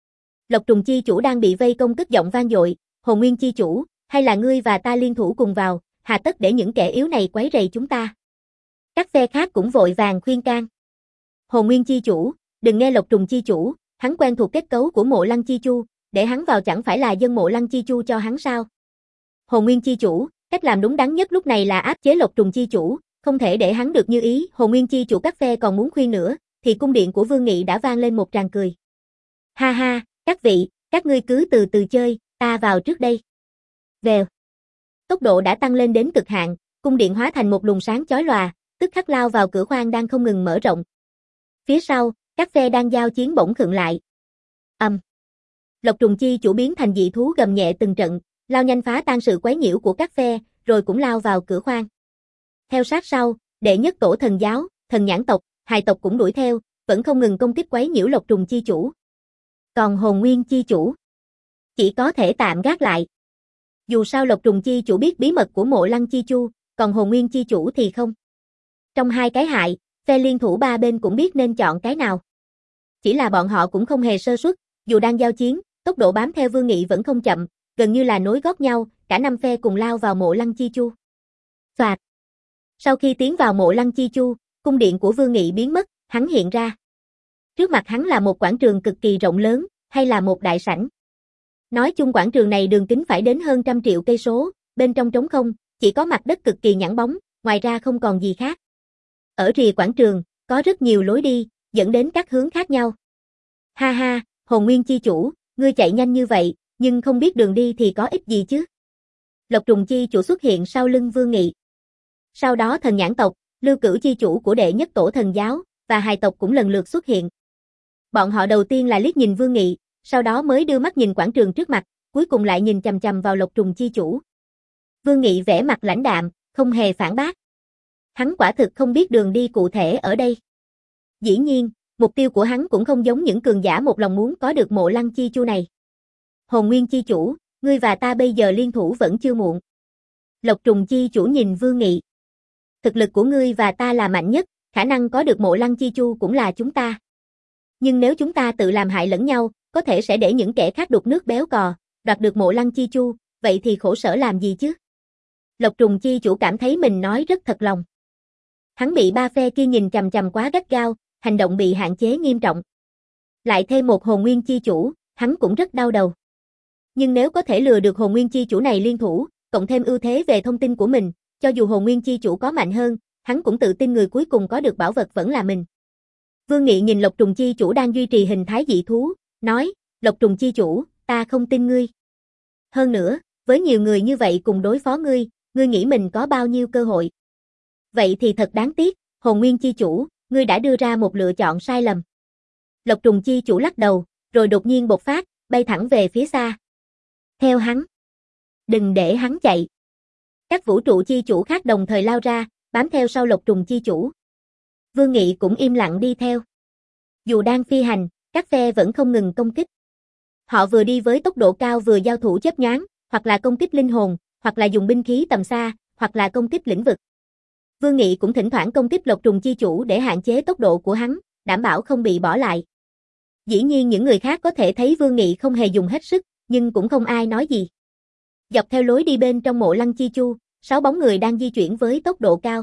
Lộc Trùng Chi chủ đang bị vây công, cất giọng vang dội, Hồn Nguyên chi chủ, hay là ngươi và ta liên thủ cùng vào, hà tất để những kẻ yếu này quấy rầy chúng ta. Các phe khác cũng vội vàng khuyên can. Hồn Nguyên chi chủ, đừng nghe Lộc Trùng Chi chủ, hắn quen thuộc kết cấu của Mộ Lăng Chi Chu, để hắn vào chẳng phải là dâng Mộ Lăng Chi Chu cho hắn sao? Hồn Nguyên chi chủ, cách làm đúng đắn nhất lúc này là áp chế Lộc Trùng Chi chủ, không thể để hắn được như ý. Hồn Nguyên chi chủ các phe còn muốn khuyên nữa, thì cung điện của Vương Nghị đã vang lên một tràng cười. Ha ha, các vị, các ngươi cứ từ từ chơi, ta vào trước đây. Vèo. Tốc độ đã tăng lên đến cực hạn, cung điện hóa thành một luồng sáng chói lòa, tức khắc lao vào cửa khoang đang không ngừng mở rộng. Phía sau, các phe đang giao chiến bỗng khựng lại. Ầm. Um. Lộc Trùng Chi chủ biến thành dị thú gầm nhẹ từng trận, lao nhanh phá tan sự quấy nhiễu của các phe, rồi cũng lao vào cửa khoang. Theo sát sau, đệ nhất tổ thần giáo, thần nhãn tộc, hài tộc cũng đuổi theo, vẫn không ngừng công kích quấy nhiễu Lộc Trùng Chi chủ. Còn Hồn Nguyên chi chủ chỉ có thể tạm gác lại. Dù sao Lộc Trùng Chi chủ biết bí mật của Mộ Lăng Chi Chu, còn Hồn Nguyên chi chủ thì không. Trong hai cái hại, phe liên thủ ba bên cũng biết nên chọn cái nào. Chỉ là bọn họ cũng không hề sơ suất, dù đang giao chiến, tốc độ bám theo Vương Nghị vẫn không chậm, gần như là nối gót nhau, cả năm phe cùng lao vào Mộ Lăng Chi Chu. Soạt. Sau khi tiến vào Mộ Lăng Chi Chu, cung điện của Vương Nghị biến mất, hắn hiện ra. Trước mặt hắn là một quảng trường cực kỳ rộng lớn, hay là một đại sảnh. Nói chung quảng trường này đường kính phải đến hơn trăm triệu cây số, bên trong trống không, chỉ có mặt đất cực kỳ nhẵn bóng, ngoài ra không còn gì khác. Ở rìa quảng trường, có rất nhiều lối đi, dẫn đến các hướng khác nhau. Ha ha, Hồn Nguyên chi chủ, ngươi chạy nhanh như vậy, nhưng không biết đường đi thì có ích gì chứ? Lộc Trùng chi chủ xuất hiện sau lưng Vương Nghị. Sau đó Thần Nhãn tộc, Lưu Cửu chi chủ của đệ nhất tổ thần giáo, và Hài tộc cũng lần lượt xuất hiện. Bọn họ đầu tiên là liếc nhìn Vương Nghị, sau đó mới đưa mắt nhìn quảng trường trước mặt, cuối cùng lại nhìn chằm chằm vào Lộc Trùng chi chủ. Vương Nghị vẻ mặt lãnh đạm, không hề phản bác. Hắn quả thực không biết đường đi cụ thể ở đây. Dĩ nhiên, mục tiêu của hắn cũng không giống những cường giả một lòng muốn có được Mộ Lăng chi chu này. Hồn Nguyên chi chủ, ngươi và ta bây giờ liên thủ vẫn chưa muộn. Lộc Trùng chi chủ nhìn Vương Nghị. Thực lực của ngươi và ta là mạnh nhất, khả năng có được Mộ Lăng chi chu cũng là chúng ta. Nhưng nếu chúng ta tự làm hại lẫn nhau, có thể sẽ để những kẻ khác đục nước béo cò, đoạt được Mộ Lăng chi chu, vậy thì khổ sở làm gì chứ? Lộc Trùng chi chủ cảm thấy mình nói rất thật lòng. Hắn bị ba phe kia nhìn chằm chằm quá gắt gao, hành động bị hạn chế nghiêm trọng. Lại thêm một Hồn Nguyên chi chủ, hắn cũng rất đau đầu. Nhưng nếu có thể lừa được Hồn Nguyên chi chủ này liên thủ, cộng thêm ưu thế về thông tin của mình, cho dù Hồn Nguyên chi chủ có mạnh hơn, hắn cũng tự tin người cuối cùng có được bảo vật vẫn là mình. Vương Nghị nhìn Lộc Trùng chi chủ đang duy trì hình thái dị thú, nói, Lộc Trùng chi chủ, ta không tin ngươi. Hơn nữa, với nhiều người như vậy cùng đối phó ngươi, ngươi nghĩ mình có bao nhiêu cơ hội? Vậy thì thật đáng tiếc, Hồn Nguyên chi chủ, ngươi đã đưa ra một lựa chọn sai lầm. Lộc Trùng chi chủ lắc đầu, rồi đột nhiên bộc phát, bay thẳng về phía xa. Theo hắn. Đừng để hắn chạy. Các vũ trụ chi chủ khác đồng thời lao ra, bám theo sau Lộc Trùng chi chủ. Vương Nghị cũng im lặng đi theo. Dù đang phi hành, các phe vẫn không ngừng công kích. Họ vừa đi với tốc độ cao vừa giao thủ chớp nhoáng, hoặc là công kích linh hồn, hoặc là dùng binh khí tầm xa, hoặc là công kích lĩnh vực. Vương Nghị cũng thỉnh thoảng công kích Lộc Trùng chi chủ để hạn chế tốc độ của hắn, đảm bảo không bị bỏ lại. Dĩ nhiên những người khác có thể thấy Vương Nghị không hề dùng hết sức, nhưng cũng không ai nói gì. Dọc theo lối đi bên trong Mộ Lăng chi chu, sáu bóng người đang di chuyển với tốc độ cao.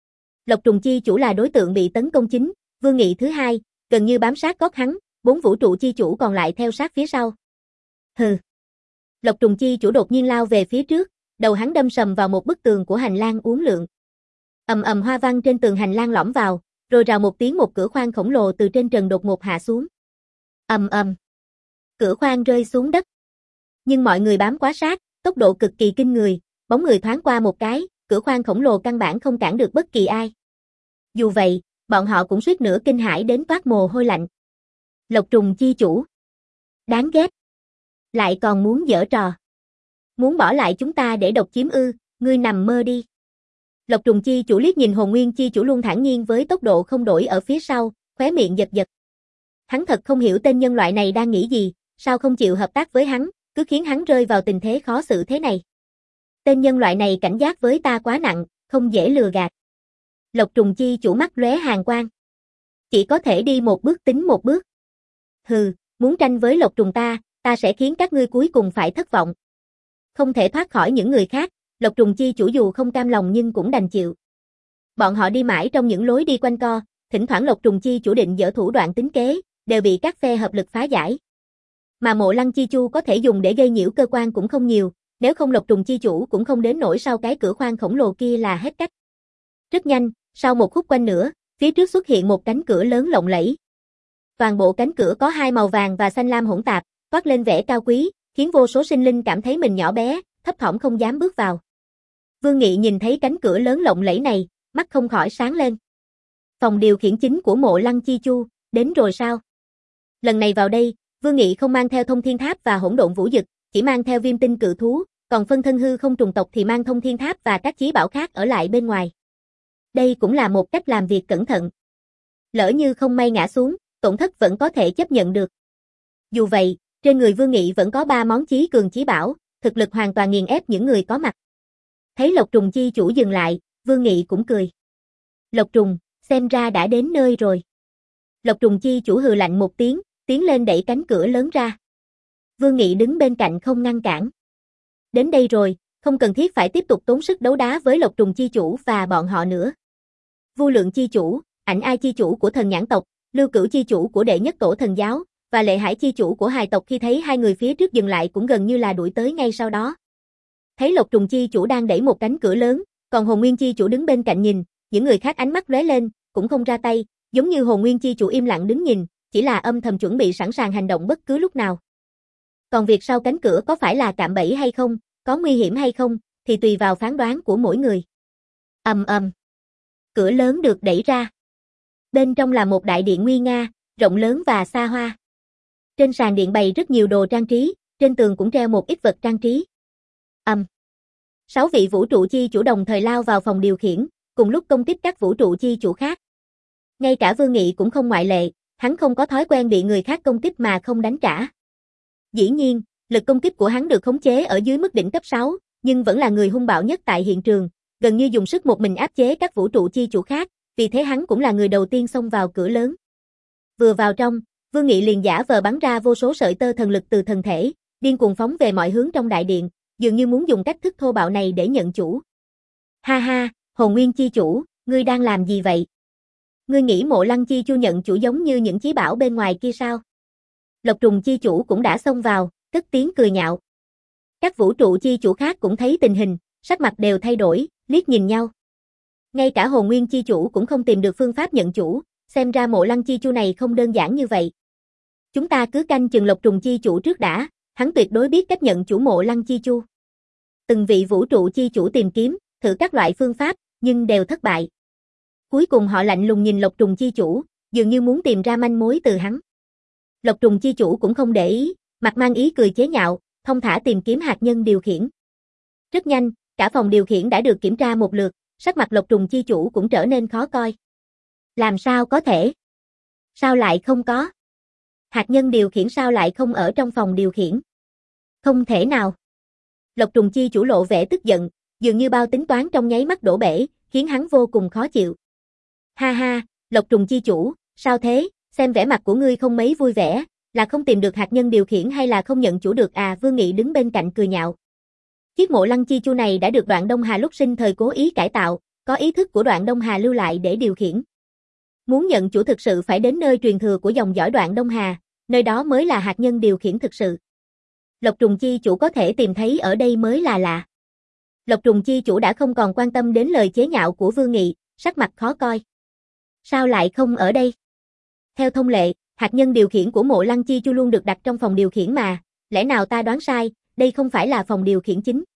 Lộc Trùng chi chủ là đối tượng bị tấn công chính, Vương Nghị thứ hai, gần như bám sát gót hắn, bốn vũ trụ chi chủ còn lại theo sát phía sau. Hừ. Lộc Trùng chi chủ đột nhiên lao về phía trước, đầu hắn đâm sầm vào một bức tường của hành lang uốn lượn. Ầm ầm hoa văn trên tường hành lang lõm vào, rồi rào một tiếng một cửa khoang khổng lồ từ trên trần đột ngột hạ xuống. Ầm ầm. Cửa khoang rơi xuống đất. Nhưng mọi người bám quá sát, tốc độ cực kỳ kinh người, bóng người thoáng qua một cái, cửa khoang khổng lồ căn bản không cản được bất kỳ ai. Dù vậy, bọn họ cũng suýt nữa kinh hãi đến toát mồ hôi lạnh. Lộc Trùng chi chủ. Đáng ghét. Lại còn muốn giở trò. Muốn bỏ lại chúng ta để độc chiếm ư, ngươi nằm mơ đi. Lộc Trùng chi chủ liếc nhìn Hồn Nguyên chi chủ luôn thản nhiên với tốc độ không đổi ở phía sau, khóe miệng giật giật. Hắn thật không hiểu tên nhân loại này đang nghĩ gì, sao không chịu hợp tác với hắn, cứ khiến hắn rơi vào tình thế khó xử thế này. Tên nhân loại này cảnh giác với ta quá nặng, không dễ lừa gạt. Lộc Trùng chi chủ mắt lóe hàn quang. Chỉ có thể đi một bước tính một bước. Hừ, muốn tranh với Lộc Trùng ta, ta sẽ khiến các ngươi cuối cùng phải thất vọng. Không thể thoát khỏi những người khác, Lộc Trùng chi chủ dù không cam lòng nhưng cũng đành chịu. Bọn họ đi mãi trong những lối đi quanh co, thỉnh thoảng Lộc Trùng chi chủ định dở thủ đoạn tính kế, đều bị các phe hợp lực phá giải. Mà Mộ Lăng chi chu có thể dùng để gây nhiễu cơ quan cũng không nhiều, nếu không Lộc Trùng chi chủ cũng không đến nổi sau cái cửa khoang khổng lồ kia là hết cách. Rất nhanh, sau một khúc quanh nữa, phía trước xuất hiện một cánh cửa lớn lộng lẫy. Toàn bộ cánh cửa có hai màu vàng và xanh lam hỗn tạp, toát lên vẻ cao quý, khiến vô số sinh linh cảm thấy mình nhỏ bé, thấp thỏm không dám bước vào. Vương Nghị nhìn thấy cánh cửa lớn lộng lẫy này, mắt không khỏi sáng lên. Phòng điều khiển chính của Mộ Lăng chi chu, đến rồi sao? Lần này vào đây, Vương Nghị không mang theo Thông Thiên Tháp và Hỗn Độn Vũ Dực, chỉ mang theo Viêm Tinh Cự Thú, còn phân thân hư không trùng tộc thì mang Thông Thiên Tháp và các chí bảo khác ở lại bên ngoài. Đây cũng là một cách làm việc cẩn thận. Lỡ như không may ngã xuống, tổn thất vẫn có thể chấp nhận được. Dù vậy, trên người Vương Nghị vẫn có ba món chí cường chí bảo, thực lực hoàn toàn nghiền ép những người có mặt. Thấy Lộc Trùng chi chủ dừng lại, Vương Nghị cũng cười. Lộc Trùng, xem ra đã đến nơi rồi. Lộc Trùng chi chủ hừ lạnh một tiếng, tiến lên đẩy cánh cửa lớn ra. Vương Nghị đứng bên cạnh không ngăn cản. Đến đây rồi, không cần thiết phải tiếp tục tốn sức đấu đá với Lộc Trùng chi chủ và bọn họ nữa. Vô Lượng chi chủ, Ảnh Ai chi chủ của Thần Nhãn tộc, Lưu Cửu chi chủ của đệ nhất tổ thần giáo, và Lệ Hải chi chủ của hài tộc khi thấy hai người phía trước dừng lại cũng gần như là đuổi tới ngay sau đó. Thấy Lộc Trùng chi chủ đang đẩy một cánh cửa lớn, còn Hồn Nguyên chi chủ đứng bên cạnh nhìn, những người khác ánh mắt lóe lên, cũng không ra tay, giống như Hồn Nguyên chi chủ im lặng đứng nhìn, chỉ là âm thầm chuẩn bị sẵn sàng hành động bất cứ lúc nào. Còn việc sau cánh cửa có phải là cạm bẫy hay không, có nguy hiểm hay không, thì tùy vào phán đoán của mỗi người. Ầm ầm. Cửa lớn được đẩy ra. Bên trong là một đại điện nguy nga, rộng lớn và xa hoa. Trên sàn điện bày rất nhiều đồ trang trí, trên tường cũng treo một ít vật trang trí. Ầm. Sáu vị vũ trụ chi chủ đồng thời lao vào phòng điều khiển, cùng lúc công kích các vũ trụ chi chủ khác. Ngay cả Vương Nghị cũng không ngoại lệ, hắn không có thói quen bị người khác công kích mà không đánh trả. Dĩ nhiên, lực công kích của hắn được khống chế ở dưới mức đỉnh cấp sáu, nhưng vẫn là người hung bạo nhất tại hiện trường, gần như dùng sức một mình áp chế các vũ trụ chi chủ khác, vì thế hắn cũng là người đầu tiên xông vào cửa lớn. Vừa vào trong, Vương Nghị liền giả vờ bắn ra vô số sợi tơ thần lực từ thân thể, điên cuồng phóng về mọi hướng trong đại điện, dường như muốn dùng cách thức thô bạo này để nhận chủ. Ha ha, Hồn Nguyên chi chủ, ngươi đang làm gì vậy? Ngươi nghĩ Mộ Lăng chi chu nhận chủ giống như những chí bảo bên ngoài kia sao? Lộc Trùng chi chủ cũng đã xông vào, cất tiếng cười nhạo. Các vũ trụ chi chủ khác cũng thấy tình hình, sắc mặt đều thay đổi, liếc nhìn nhau. Ngay cả Hồn Nguyên chi chủ cũng không tìm được phương pháp nhận chủ, xem ra Mộ Lăng chi chu này không đơn giản như vậy. Chúng ta cứ canh chừng Lộc Trùng chi chủ trước đã, hắn tuyệt đối biết cách nhận chủ Mộ Lăng chi chu. Từng vị vũ trụ chi chủ tìm kiếm, thử các loại phương pháp, nhưng đều thất bại. Cuối cùng họ lạnh lùng nhìn Lộc Trùng chi chủ, dường như muốn tìm ra manh mối từ hắn. Lộc Trùng chi chủ cũng không để ý, mặt mang ý cười chế nhạo, thông thả tìm kiếm hạt nhân điều khiển. Rất nhanh, cả phòng điều khiển đã được kiểm tra một lượt, sắc mặt Lộc Trùng chi chủ cũng trở nên khó coi. Làm sao có thể? Sao lại không có? Hạt nhân điều khiển sao lại không ở trong phòng điều khiển? Không thể nào. Lộc Trùng chi chủ lộ vẻ tức giận, dường như bao tính toán trong nháy mắt đổ bể, khiến hắn vô cùng khó chịu. Ha ha, Lộc Trùng chi chủ, sao thế, xem vẻ mặt của ngươi không mấy vui vẻ, là không tìm được hạt nhân điều khiển hay là không nhận chủ được à? Vương Nghị đứng bên cạnh cười nhạo. Chiếc Mộ Lăng chi chu này đã được Đoạn Đông Hà lúc sinh thời cố ý cải tạo, có ý thức của Đoạn Đông Hà lưu lại để điều khiển. Muốn nhận chủ thực sự phải đến nơi truyền thừa của dòng dõi Đoạn Đông Hà, nơi đó mới là hạt nhân điều khiển thực sự. Lộc Trùng chi chủ có thể tìm thấy ở đây mới là lạ. Lộc Trùng chi chủ đã không còn quan tâm đến lời chế nhạo của Vương Nghị, sắc mặt khó coi. Sao lại không ở đây? Theo thông lệ, hạt nhân điều khiển của Mộ Lăng chi chu luôn được đặt trong phòng điều khiển mà, lẽ nào ta đoán sai, đây không phải là phòng điều khiển chính?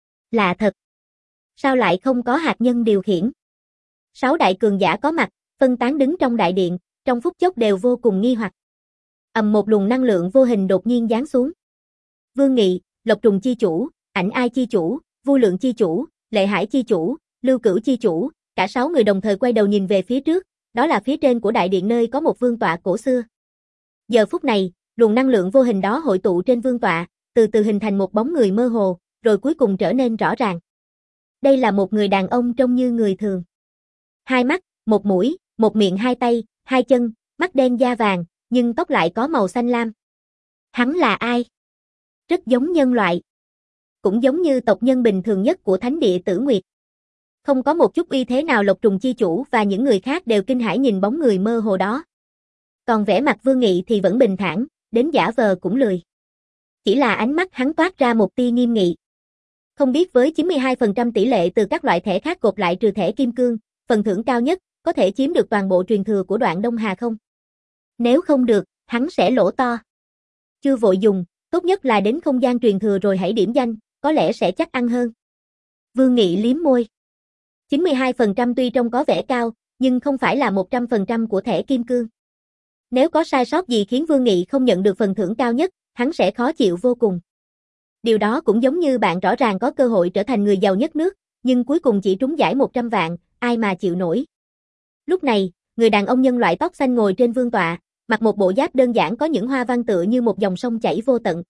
Lạ thật. Sao lại không có hạt nhân điều khiển? Sáu đại cường giả có mặt, phân tán đứng trong đại điện, trong phút chốc đều vô cùng nghi hoặc. Ầm, một luồng năng lượng vô hình đột nhiên giáng xuống. Vương Nghị, Lộc Trùng chi chủ, Ảnh Ai chi chủ, Vu Lượng chi chủ, Lệ Hải chi chủ, Lưu Cửu chi chủ, cả sáu người đồng thời quay đầu nhìn về phía trước, đó là phía trên của đại điện nơi có một vương tọa cổ xưa. Giờ phút này, luồng năng lượng vô hình đó hội tụ trên vương tọa, từ từ hình thành một bóng người mơ hồ, rồi cuối cùng trở nên rõ ràng. Đây là một người đàn ông trông như người thường. Hai mắt, một mũi, một miệng, hai tay, hai chân, mắt đen da vàng, nhưng tóc lại có màu xanh lam. Hắn là ai? Rất giống nhân loại. Cũng giống như tộc nhân bình thường nhất của thánh địa Tử Nguyệt. Không có một chút uy thế nào. Lộc Trùng chi chủ và những người khác đều kinh hãi nhìn bóng người mơ hồ đó. Còn vẻ mặt Vương Nghị thì vẫn bình thản, đến giả vờ cũng lười. Chỉ là ánh mắt hắn toát ra một tia nghiêm nghị. Không biết với chín mươi hai phần trăm tỷ lệ từ các loại thẻ khác gộp lại trừ thẻ kim cương, phần thưởng cao nhất, có thể chiếm được toàn bộ truyền thừa của Đoạn Đông Hà không? Nếu không được, hắn sẽ lỗ to. Chưa vội dùng, tốt nhất là đến không gian truyền thừa rồi hãy điểm danh, có lẽ sẽ chắc ăn hơn. Vương Nghị liếm môi. chín mươi hai phần trăm tuy trông có vẻ cao, nhưng không phải là một trăm phần trăm của thẻ kim cương. Nếu có sai sót gì khiến Vương Nghị không nhận được phần thưởng cao nhất, hắn sẽ khó chịu vô cùng. Điều đó cũng giống như bạn rõ ràng có cơ hội trở thành người giàu nhất nước, nhưng cuối cùng chỉ trúng giải một trăm vạn, ai mà chịu nổi. Lúc này, người đàn ông nhân loại tóc xanh ngồi trên vương tọa, mặc một bộ giáp đơn giản có những hoa văn tựa như một dòng sông chảy vô tận.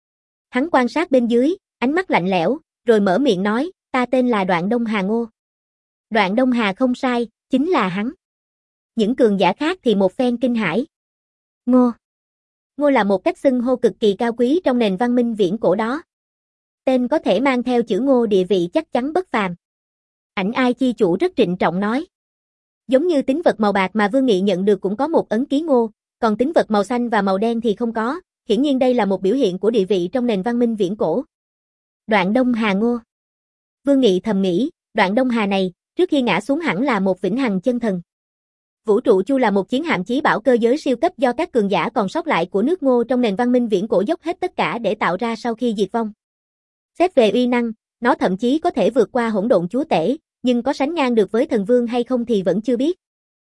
Hắn quan sát bên dưới, ánh mắt lạnh lẽo, rồi mở miệng nói, ta tên là Đoạn Đông Hà Ngô. Đoạn Đông Hà không sai, chính là hắn. Những cường giả khác thì một phen kinh hãi. Ngô. Ngô là một cách xưng hô cực kỳ cao quý trong nền văn minh viễn cổ đó. Tên có thể mang theo chữ Ngô địa vị chắc chắn bất phàm. Ảnh Ai chi chủ rất trịnh trọng nói. Giống như tín vật màu bạc mà Vương Nghị nhận được cũng có một ấn ký Ngô, còn tính vật màu xanh và màu đen thì không có, hiển nhiên đây là một biểu hiện của địa vị trong nền văn minh viễn cổ. Đoạn Đông Hà Ngô. Vương Nghị thầm nghĩ, Đoạn Đông Hà này, trước khi ngã xuống hẳn là một vĩnh hằng chân thần. Vũ trụ Chu là một chiến hạm chí bảo cơ giới siêu cấp do các cường giả còn sót lại của nước Ngô trong nền văn minh viễn cổ dốc hết tất cả để tạo ra sau khi diệt vong. Xét về uy năng, nó thậm chí có thể vượt qua hỗn độn chúa tể, nhưng có sánh ngang được với thần vương hay không thì vẫn chưa biết.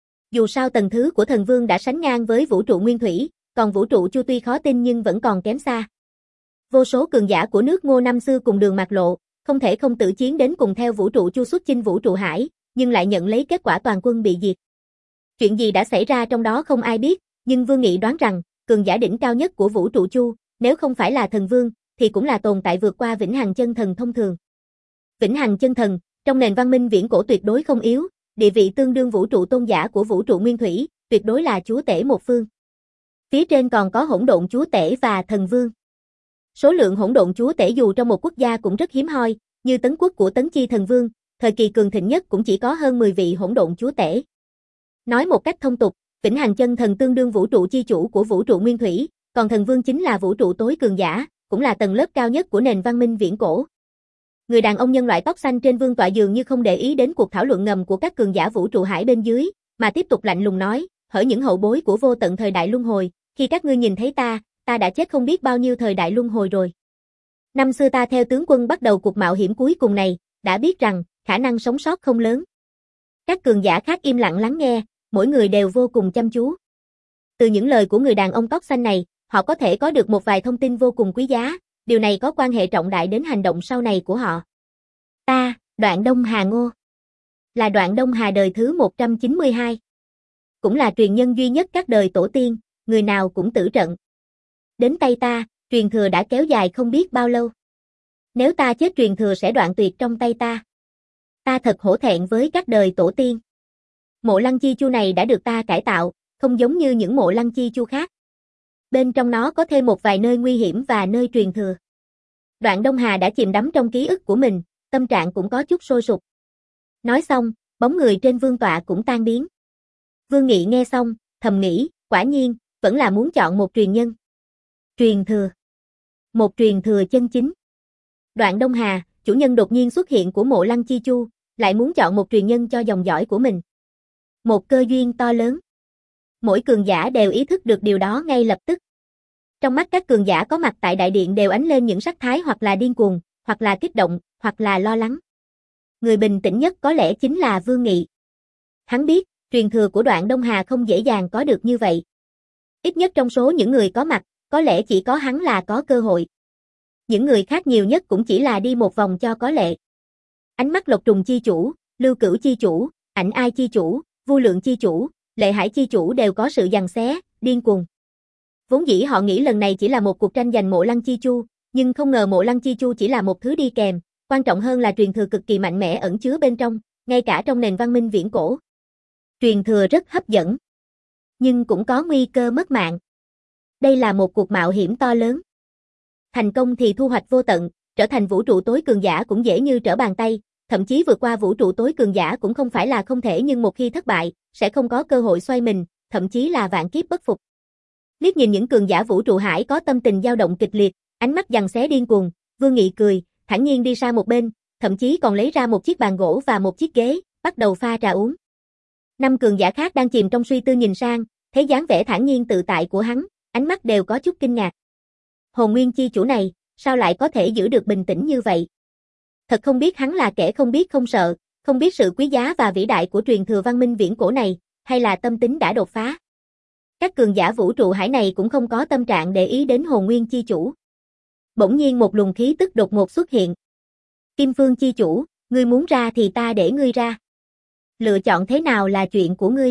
Dù sao tầng thứ của thần vương đã sánh ngang với vũ trụ nguyên thủy, còn vũ trụ Chu tuy khó tin nhưng vẫn còn kém xa. Vô số cường giả của nước Ngô năm xưa cùng đường mạt lộ, không thể không tự chiến đến cùng theo vũ trụ Chu xuất chinh vũ trụ hải, nhưng lại nhận lấy kết quả toàn quân bị diệt. Chuyện gì đã xảy ra trong đó không ai biết, nhưng Vương Nghị đoán rằng, cường giả đỉnh cao nhất của vũ trụ Chu, nếu không phải là thần vương, thì cũng là tồn tại vượt qua vĩnh hằng chân thần thông thường. Vĩnh hằng chân thần, trong nền văn minh viễn cổ tuyệt đối không yếu, địa vị tương đương vũ trụ tôn giả của vũ trụ nguyên thủy, tuyệt đối là chúa tể một phương. Phía trên còn có hỗn độn chúa tể và thần vương. Số lượng hỗn độn chúa tể dù trong một quốc gia cũng rất hiếm hoi, như Tấn quốc của Tấn Chi thần vương, thời kỳ cường thịnh nhất cũng chỉ có hơn mười vị hỗn độn chúa tể. Nói một cách thông tục, vĩnh hằng chân thần tương đương vũ trụ chi chủ của vũ trụ nguyên thủy, còn thần vương chính là vũ trụ tối cường giả, cũng là tầng lớp cao nhất của nền văn minh viễn cổ. Người đàn ông nhân loại tóc xanh trên vương tọa dường như không để ý đến cuộc thảo luận ngầm của các cường giả vũ trụ hải bên dưới, mà tiếp tục lạnh lùng nói, hỡi những hậu bối của vô tận thời đại luân hồi, khi các ngươi nhìn thấy ta, ta đã chết không biết bao nhiêu thời đại luân hồi rồi. Năm xưa ta theo tướng quân bắt đầu cuộc mạo hiểm cuối cùng này, đã biết rằng, khả năng sống sót không lớn. Các cường giả khác im lặng lắng nghe, mỗi người đều vô cùng chăm chú. Từ những lời của người đàn ông tóc xanh này, họ có thể có được một vài thông tin vô cùng quý giá, điều này có quan hệ trọng đại đến hành động sau này của họ. Ta, Đoạn Đông Hà Ngô, là Đoạn Đông Hà đời thứ một trăm chín mươi hai. Cũng là truyền nhân duy nhất các đời tổ tiên, người nào cũng tử trận. Đến tay ta, truyền thừa đã kéo dài không biết bao lâu. Nếu ta chết truyền thừa sẽ đoạn tuyệt trong tay ta. Ta thật hổ thẹn với các đời tổ tiên. Mộ Lăng Chi Chu này đã được ta cải tạo, không giống như những mộ Lăng Chi Chu khác. Bên trong nó có thêm một vài nơi nguy hiểm và nơi truyền thừa. Đoạn Đông Hà đã chìm đắm trong ký ức của mình, tâm trạng cũng có chút sôi sục. Nói xong, bóng người trên vương tọa cũng tan biến. Vương Nghị nghe xong, thầm nghĩ, quả nhiên, vẫn là muốn chọn một truyền nhân. Truyền thừa. Một truyền thừa chân chính. Đoạn Đông Hà, chủ nhân đột nhiên xuất hiện của mộ Lăng Chi Chu, lại muốn chọn một truyền nhân cho dòng dõi của mình. Một cơ duyên to lớn. Mỗi cường giả đều ý thức được điều đó ngay lập tức. Trong mắt các cường giả có mặt tại đại điện đều ánh lên những sắc thái hoặc là điên cuồng, hoặc là kích động, hoặc là lo lắng. Người bình tĩnh nhất có lẽ chính là Vương Nghị. Hắn biết, truyền thừa của Đoạn Đông Hà không dễ dàng có được như vậy. Ít nhất trong số những người có mặt, có lẽ chỉ có hắn là có cơ hội. Những người khác nhiều nhất cũng chỉ là đi một vòng cho có lệ. Ánh mắt Lộc Trùng chi chủ, Lưu Cửu chi chủ, Ảnh Ai chi chủ, Vu Lượng chi chủ, Lệ Hải chi chủ đều có sự giằng xé, điên cuồng. Vốn dĩ họ nghĩ lần này chỉ là một cuộc tranh giành mộ Lăng Chi Chu, nhưng không ngờ mộ Lăng Chi Chu chỉ là một thứ đi kèm, quan trọng hơn là truyền thừa cực kỳ mạnh mẽ ẩn chứa bên trong, ngay cả trong nền văn minh viễn cổ. Truyền thừa rất hấp dẫn, nhưng cũng có nguy cơ mất mạng. Đây là một cuộc mạo hiểm to lớn. Thành công thì thu hoạch vô tận, trở thành vũ trụ tối cường giả cũng dễ như trở bàn tay, thậm chí vượt qua vũ trụ tối cường giả cũng không phải là không thể, nhưng một khi thất bại, sẽ không có cơ hội xoay mình, thậm chí là vạn kiếp bất phục. Liếc nhìn những cường giả vũ trụ hải có tâm tình dao động kịch liệt, ánh mắt giằng xé điên cuồng, Vương Nghị cười, thản nhiên đi sang một bên, thậm chí còn lấy ra một chiếc bàn gỗ và một chiếc ghế, bắt đầu pha trà uống. Năm cường giả khác đang chìm trong suy tư nhìn sang, thấy dáng vẻ thản nhiên tự tại của hắn, ánh mắt đều có chút kinh ngạc. Hồn Nguyên chi chủ này, sao lại có thể giữ được bình tĩnh như vậy? Thật không biết hắn là kẻ không biết không sợ, không biết sự quý giá và vĩ đại của truyền thừa văn minh viễn cổ này, hay là tâm tính đã đột phá. Các cường giả vũ trụ hải này cũng không có tâm trạng để ý đến Hồn Nguyên chi chủ. Bỗng nhiên một luồng khí tức đột ngột xuất hiện. Kim Phương chi chủ, ngươi muốn ra thì ta để ngươi ra. Lựa chọn thế nào là chuyện của ngươi.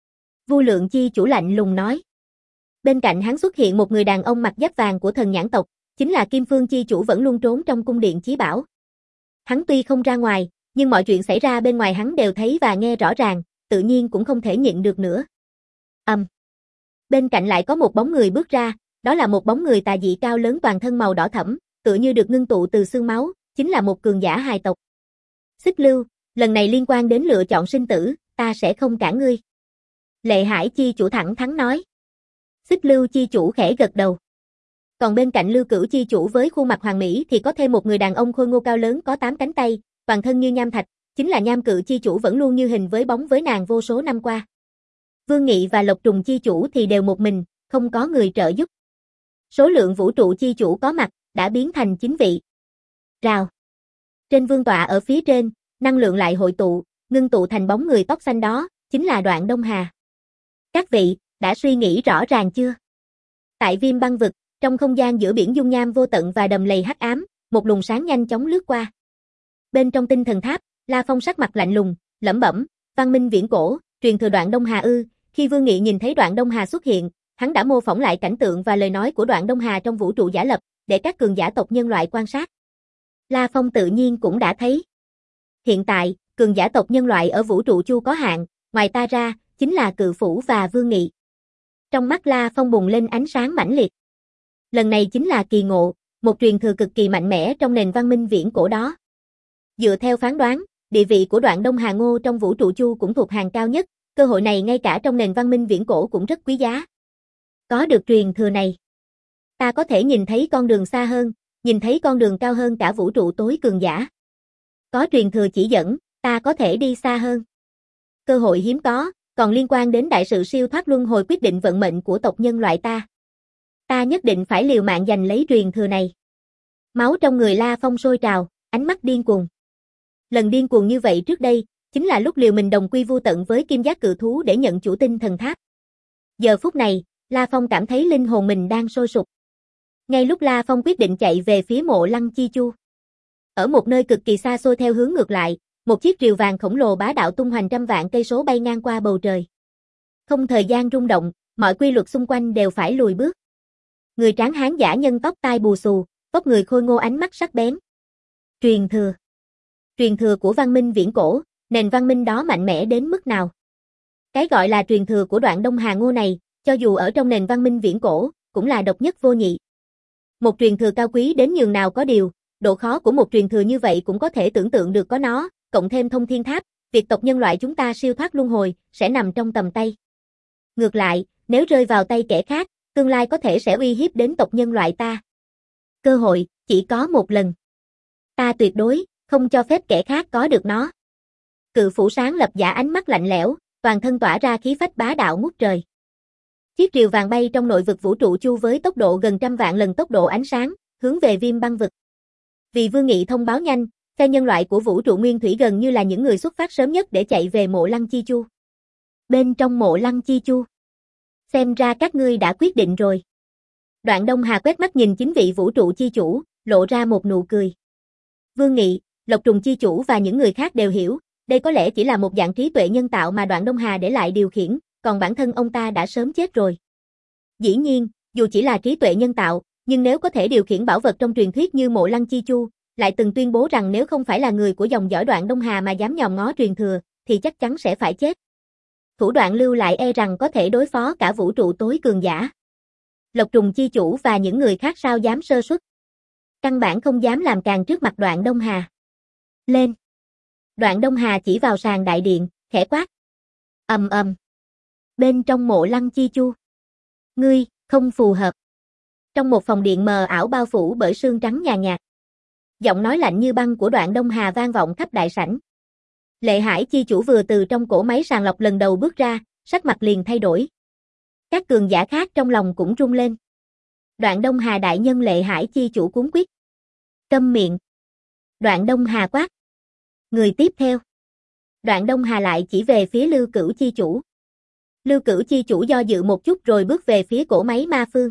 Vu Lượng chi chủ lạnh lùng nói. Bên cạnh hắn xuất hiện một người đàn ông mặc giáp vàng của thần nhãn tộc, chính là Kim Phương chi chủ vẫn luôn trốn trong cung điện chí bảo. Hắn tuy không ra ngoài, nhưng mọi chuyện xảy ra bên ngoài hắn đều thấy và nghe rõ ràng, tự nhiên cũng không thể nhịn được nữa. Ầm. Um. Bên cạnh lại có một bóng người bước ra, đó là một bóng người tà dị cao lớn toàn thân màu đỏ thẫm, tựa như được ngưng tụ từ xương máu, chính là một cường giả hài tộc. Xích Lưu, lần này liên quan đến lựa chọn sinh tử, ta sẽ không cản ngươi. Lệ Hải chi chủ thẳng thắn nói. Xích Lưu chi chủ khẽ gật đầu. Còn bên cạnh Lưu Cửu chi chủ với khuôn mặt hoàn mỹ thì có thêm một người đàn ông khôi ngô cao lớn có tám cánh tay, toàn thân như nham thạch, chính là Nham Cự chi chủ vẫn luôn như hình với bóng với nàng vô số năm qua. Vương Nghị và Lộc Trùng chi chủ thì đều một mình, không có người trợ giúp. Số lượng vũ trụ chi chủ có mặt đã biến thành chín vị. Rào. Trên vương tọa ở phía trên, năng lượng lại hội tụ, ngưng tụ thành bóng người tóc xanh đó, chính là Đoạn Đông Hà. Các vị, đã suy nghĩ rõ ràng chưa? Tại Viêm Băng vực, trong không gian giữa biển dung nham vô tận và đầm lầy hắc ám, một luồng sáng nhanh chóng lướt qua. Bên trong tinh thần tháp, La Phong sắc mặt lạnh lùng, lẩm bẩm, văn minh viễn cổ, truyền thừa Đoạn Đông Hà ư? Khi Vương Nghị nhìn thấy Đoạn Đông Hà xuất hiện, hắn đã mô phỏng lại cảnh tượng và lời nói của Đoạn Đông Hà trong vũ trụ giả lập, để các cường giả tộc nhân loại quan sát. La Phong tự nhiên cũng đã thấy. Hiện tại, cường giả tộc nhân loại ở vũ trụ chu có hạn, ngoài ta ra, chính là Cự Phủ và Vương Nghị. Trong mắt La Phong bùng lên ánh sáng mãnh liệt. Lần này chính là kỳ ngộ, một truyền thừa cực kỳ mạnh mẽ trong nền văn minh viễn cổ đó. Dựa theo phán đoán, địa vị của Đoạn Đông Hà Ngô trong vũ trụ chu cũng thuộc hàng cao nhất, cơ hội này ngay cả trong nền văn minh viễn cổ cũng rất quý giá. Có được truyền thừa này, ta có thể nhìn thấy con đường xa hơn, nhìn thấy con đường cao hơn cả vũ trụ tối cường giả. Có truyền thừa chỉ dẫn, ta có thể đi xa hơn. Cơ hội hiếm có, còn liên quan đến đại sự siêu thoát luân hồi quyết định vận mệnh của tộc nhân loại ta. Ta nhất định phải liều mạng giành lấy truyền thừa này. Máu trong người La Phong sôi trào, ánh mắt điên cuồng. Lần điên cuồng như vậy trước đây, chính là lúc liều mình đồng quy vu tận với Kim Giác Cự Thú để nhận chủ tinh thần tháp. Giờ phút này, La Phong cảm thấy linh hồn mình đang sôi sục. Ngay lúc La Phong quyết định chạy về phía Mộ Lăng Chi Chu. Ở một nơi cực kỳ xa xôi theo hướng ngược lại, một chiếc rìu vàng khổng lồ bá đạo tung hoành trăm vạn cây số bay ngang qua bầu trời. Không thời gian rung động, mọi quy luật xung quanh đều phải lùi bước. Người tráng hán giả nhân tóc tai bù xù, vóc người khôi ngô ánh mắt sắc bén. Truyền thừa. Truyền thừa của văn minh viễn cổ, nền văn minh đó mạnh mẽ đến mức nào? Cái gọi là truyền thừa của Đoạn Đông Hà Ngô này, cho dù ở trong nền văn minh viễn cổ, cũng là độc nhất vô nhị. Một truyền thừa cao quý đến nhường nào có điều, độ khó của một truyền thừa như vậy cũng có thể tưởng tượng được có nó, cộng thêm thông thiên tháp, việc tộc nhân loại chúng ta siêu thoát luân hồi, sẽ nằm trong tầm tay. Ngược lại, nếu rơi vào tay kẻ khác, tương lai có thể sẽ uy hiếp đến tộc nhân loại ta. Cơ hội, chỉ có một lần. Ta tuyệt đối, không cho phép kẻ khác có được nó. Cự Phủ sáng lập giả ánh mắt lạnh lẽo, toàn thân tỏa ra khí phách bá đạo ngút trời. Chiếc rìu vàng bay trong nội vực vũ trụ chu với tốc độ gần trăm vạn lần tốc độ ánh sáng, hướng về Viêm Băng vực. Vì Vương Nghị thông báo nhanh, phe nhân loại của vũ trụ nguyên thủy gần như là những người xuất phát sớm nhất để chạy về Mộ Lăng Chi Chu. Bên trong Mộ Lăng Chi Chu, xem ra các ngươi đã quyết định rồi. Đoạn Đông Hà quét mắt nhìn chính vị vũ trụ chi chủ, lộ ra một nụ cười. Vương Nghị, Lộc Trùng chi chủ và những người khác đều hiểu, đây có lẽ chỉ là một dạng trí tuệ nhân tạo mà Đoạn Đông Hà để lại điều khiển, còn bản thân ông ta đã sớm chết rồi. Dĩ nhiên, dù chỉ là trí tuệ nhân tạo, nhưng nếu có thể điều khiển bảo vật trong truyền thuyết như Mộ Lăng Chi Chu, lại từng tuyên bố rằng nếu không phải là người của dòng dõi Đoạn Đông Hà mà dám nhòm ngó truyền thừa, thì chắc chắn sẽ phải chết. Thủ đoạn lưu lại e rằng có thể đối phó cả vũ trụ tối cường giả. Lộc Trùng chi chủ và những người khác sao dám sơ suất. Căn bản không dám làm càng trước mặt Đoạn Đông Hà. Lên. Đoạn Đông Hà chỉ vào sàn đại điện, khẽ quát. Ầm ầm. Bên trong Mộ Lăng Chi Chu. Ngươi, không phù hợp. Trong một phòng điện mờ ảo bao phủ bởi sương trắng nhàn nhạt. Giọng nói lạnh như băng của Đoạn Đông Hà vang vọng khắp đại sảnh. Lệ Hải chi chủ vừa từ trong cổ máy sàng lọc lần đầu bước ra, sắc mặt liền thay đổi. Các cường giả khác trong lòng cũng rung lên. Đoạn Đông Hà đại nhân Lệ Hải chi chủ cuống quýt. Câm miệng. Đoạn Đông Hà quát. Người tiếp theo. Đoạn Đông Hà lại chỉ về phía Lưu Cửu chi chủ. Lưu Cửu chi chủ do dự một chút rồi bước về phía cổ máy ma phương.